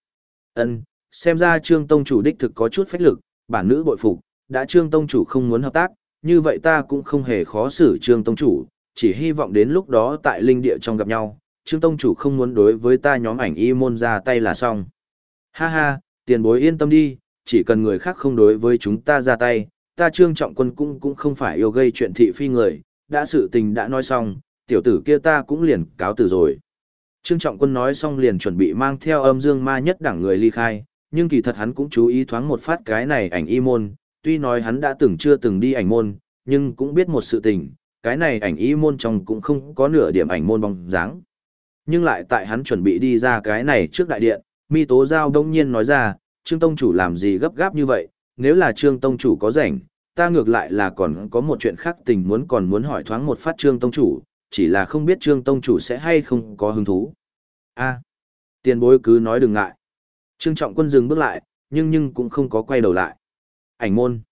Xem ra Trương tông chủ đích thực có chút phách lực, bản nữ bội phục, đã Trương tông chủ không muốn hợp tác, như vậy ta cũng không hề khó xử Trương tông chủ, chỉ hy vọng đến lúc đó tại linh địa trong gặp nhau, Trương tông chủ không muốn đối với ta nhóm Ảnh Y môn ra tay là xong. Ha ha, tiền bối yên tâm đi, chỉ cần người khác không đối với chúng ta ra tay, ta Trương Trọng Quân cũng không phải yêu gây chuyện thị phi người, đã sự tình đã nói xong, tiểu tử kia ta cũng liền cáo từ rồi. Trương Trọng Quân nói xong liền chuẩn bị mang theo Âm Dương Ma nhất đẳng người ly khai, nhưng kỳ thật hắn cũng chú ý thoáng một phát cái này Ảnh Y môn, tuy nói hắn đã chưa từng đi ảnh môn, nhưng cũng biết một sự tình, cái này Ảnh Y môn trong cũng không có nửa điểm ảnh môn bóng dáng. Nhưng lại tại hắn chuẩn bị đi ra cái này trước đại điện, Mi Tố Giao đông nhiên nói ra, Trương tông chủ làm gì gấp gáp như vậy, nếu là Trương tông chủ có rảnh, ta ngược lại là còn có một chuyện khác tình muốn hỏi thoáng một phát Trương tông chủ, chỉ là không biết Trương tông chủ sẽ hay không có hứng thú. A, tiền bối cứ nói đừng ngại. Trương Trọng Quân dừng bước lại, nhưng cũng không có quay đầu lại. Ảnh môn.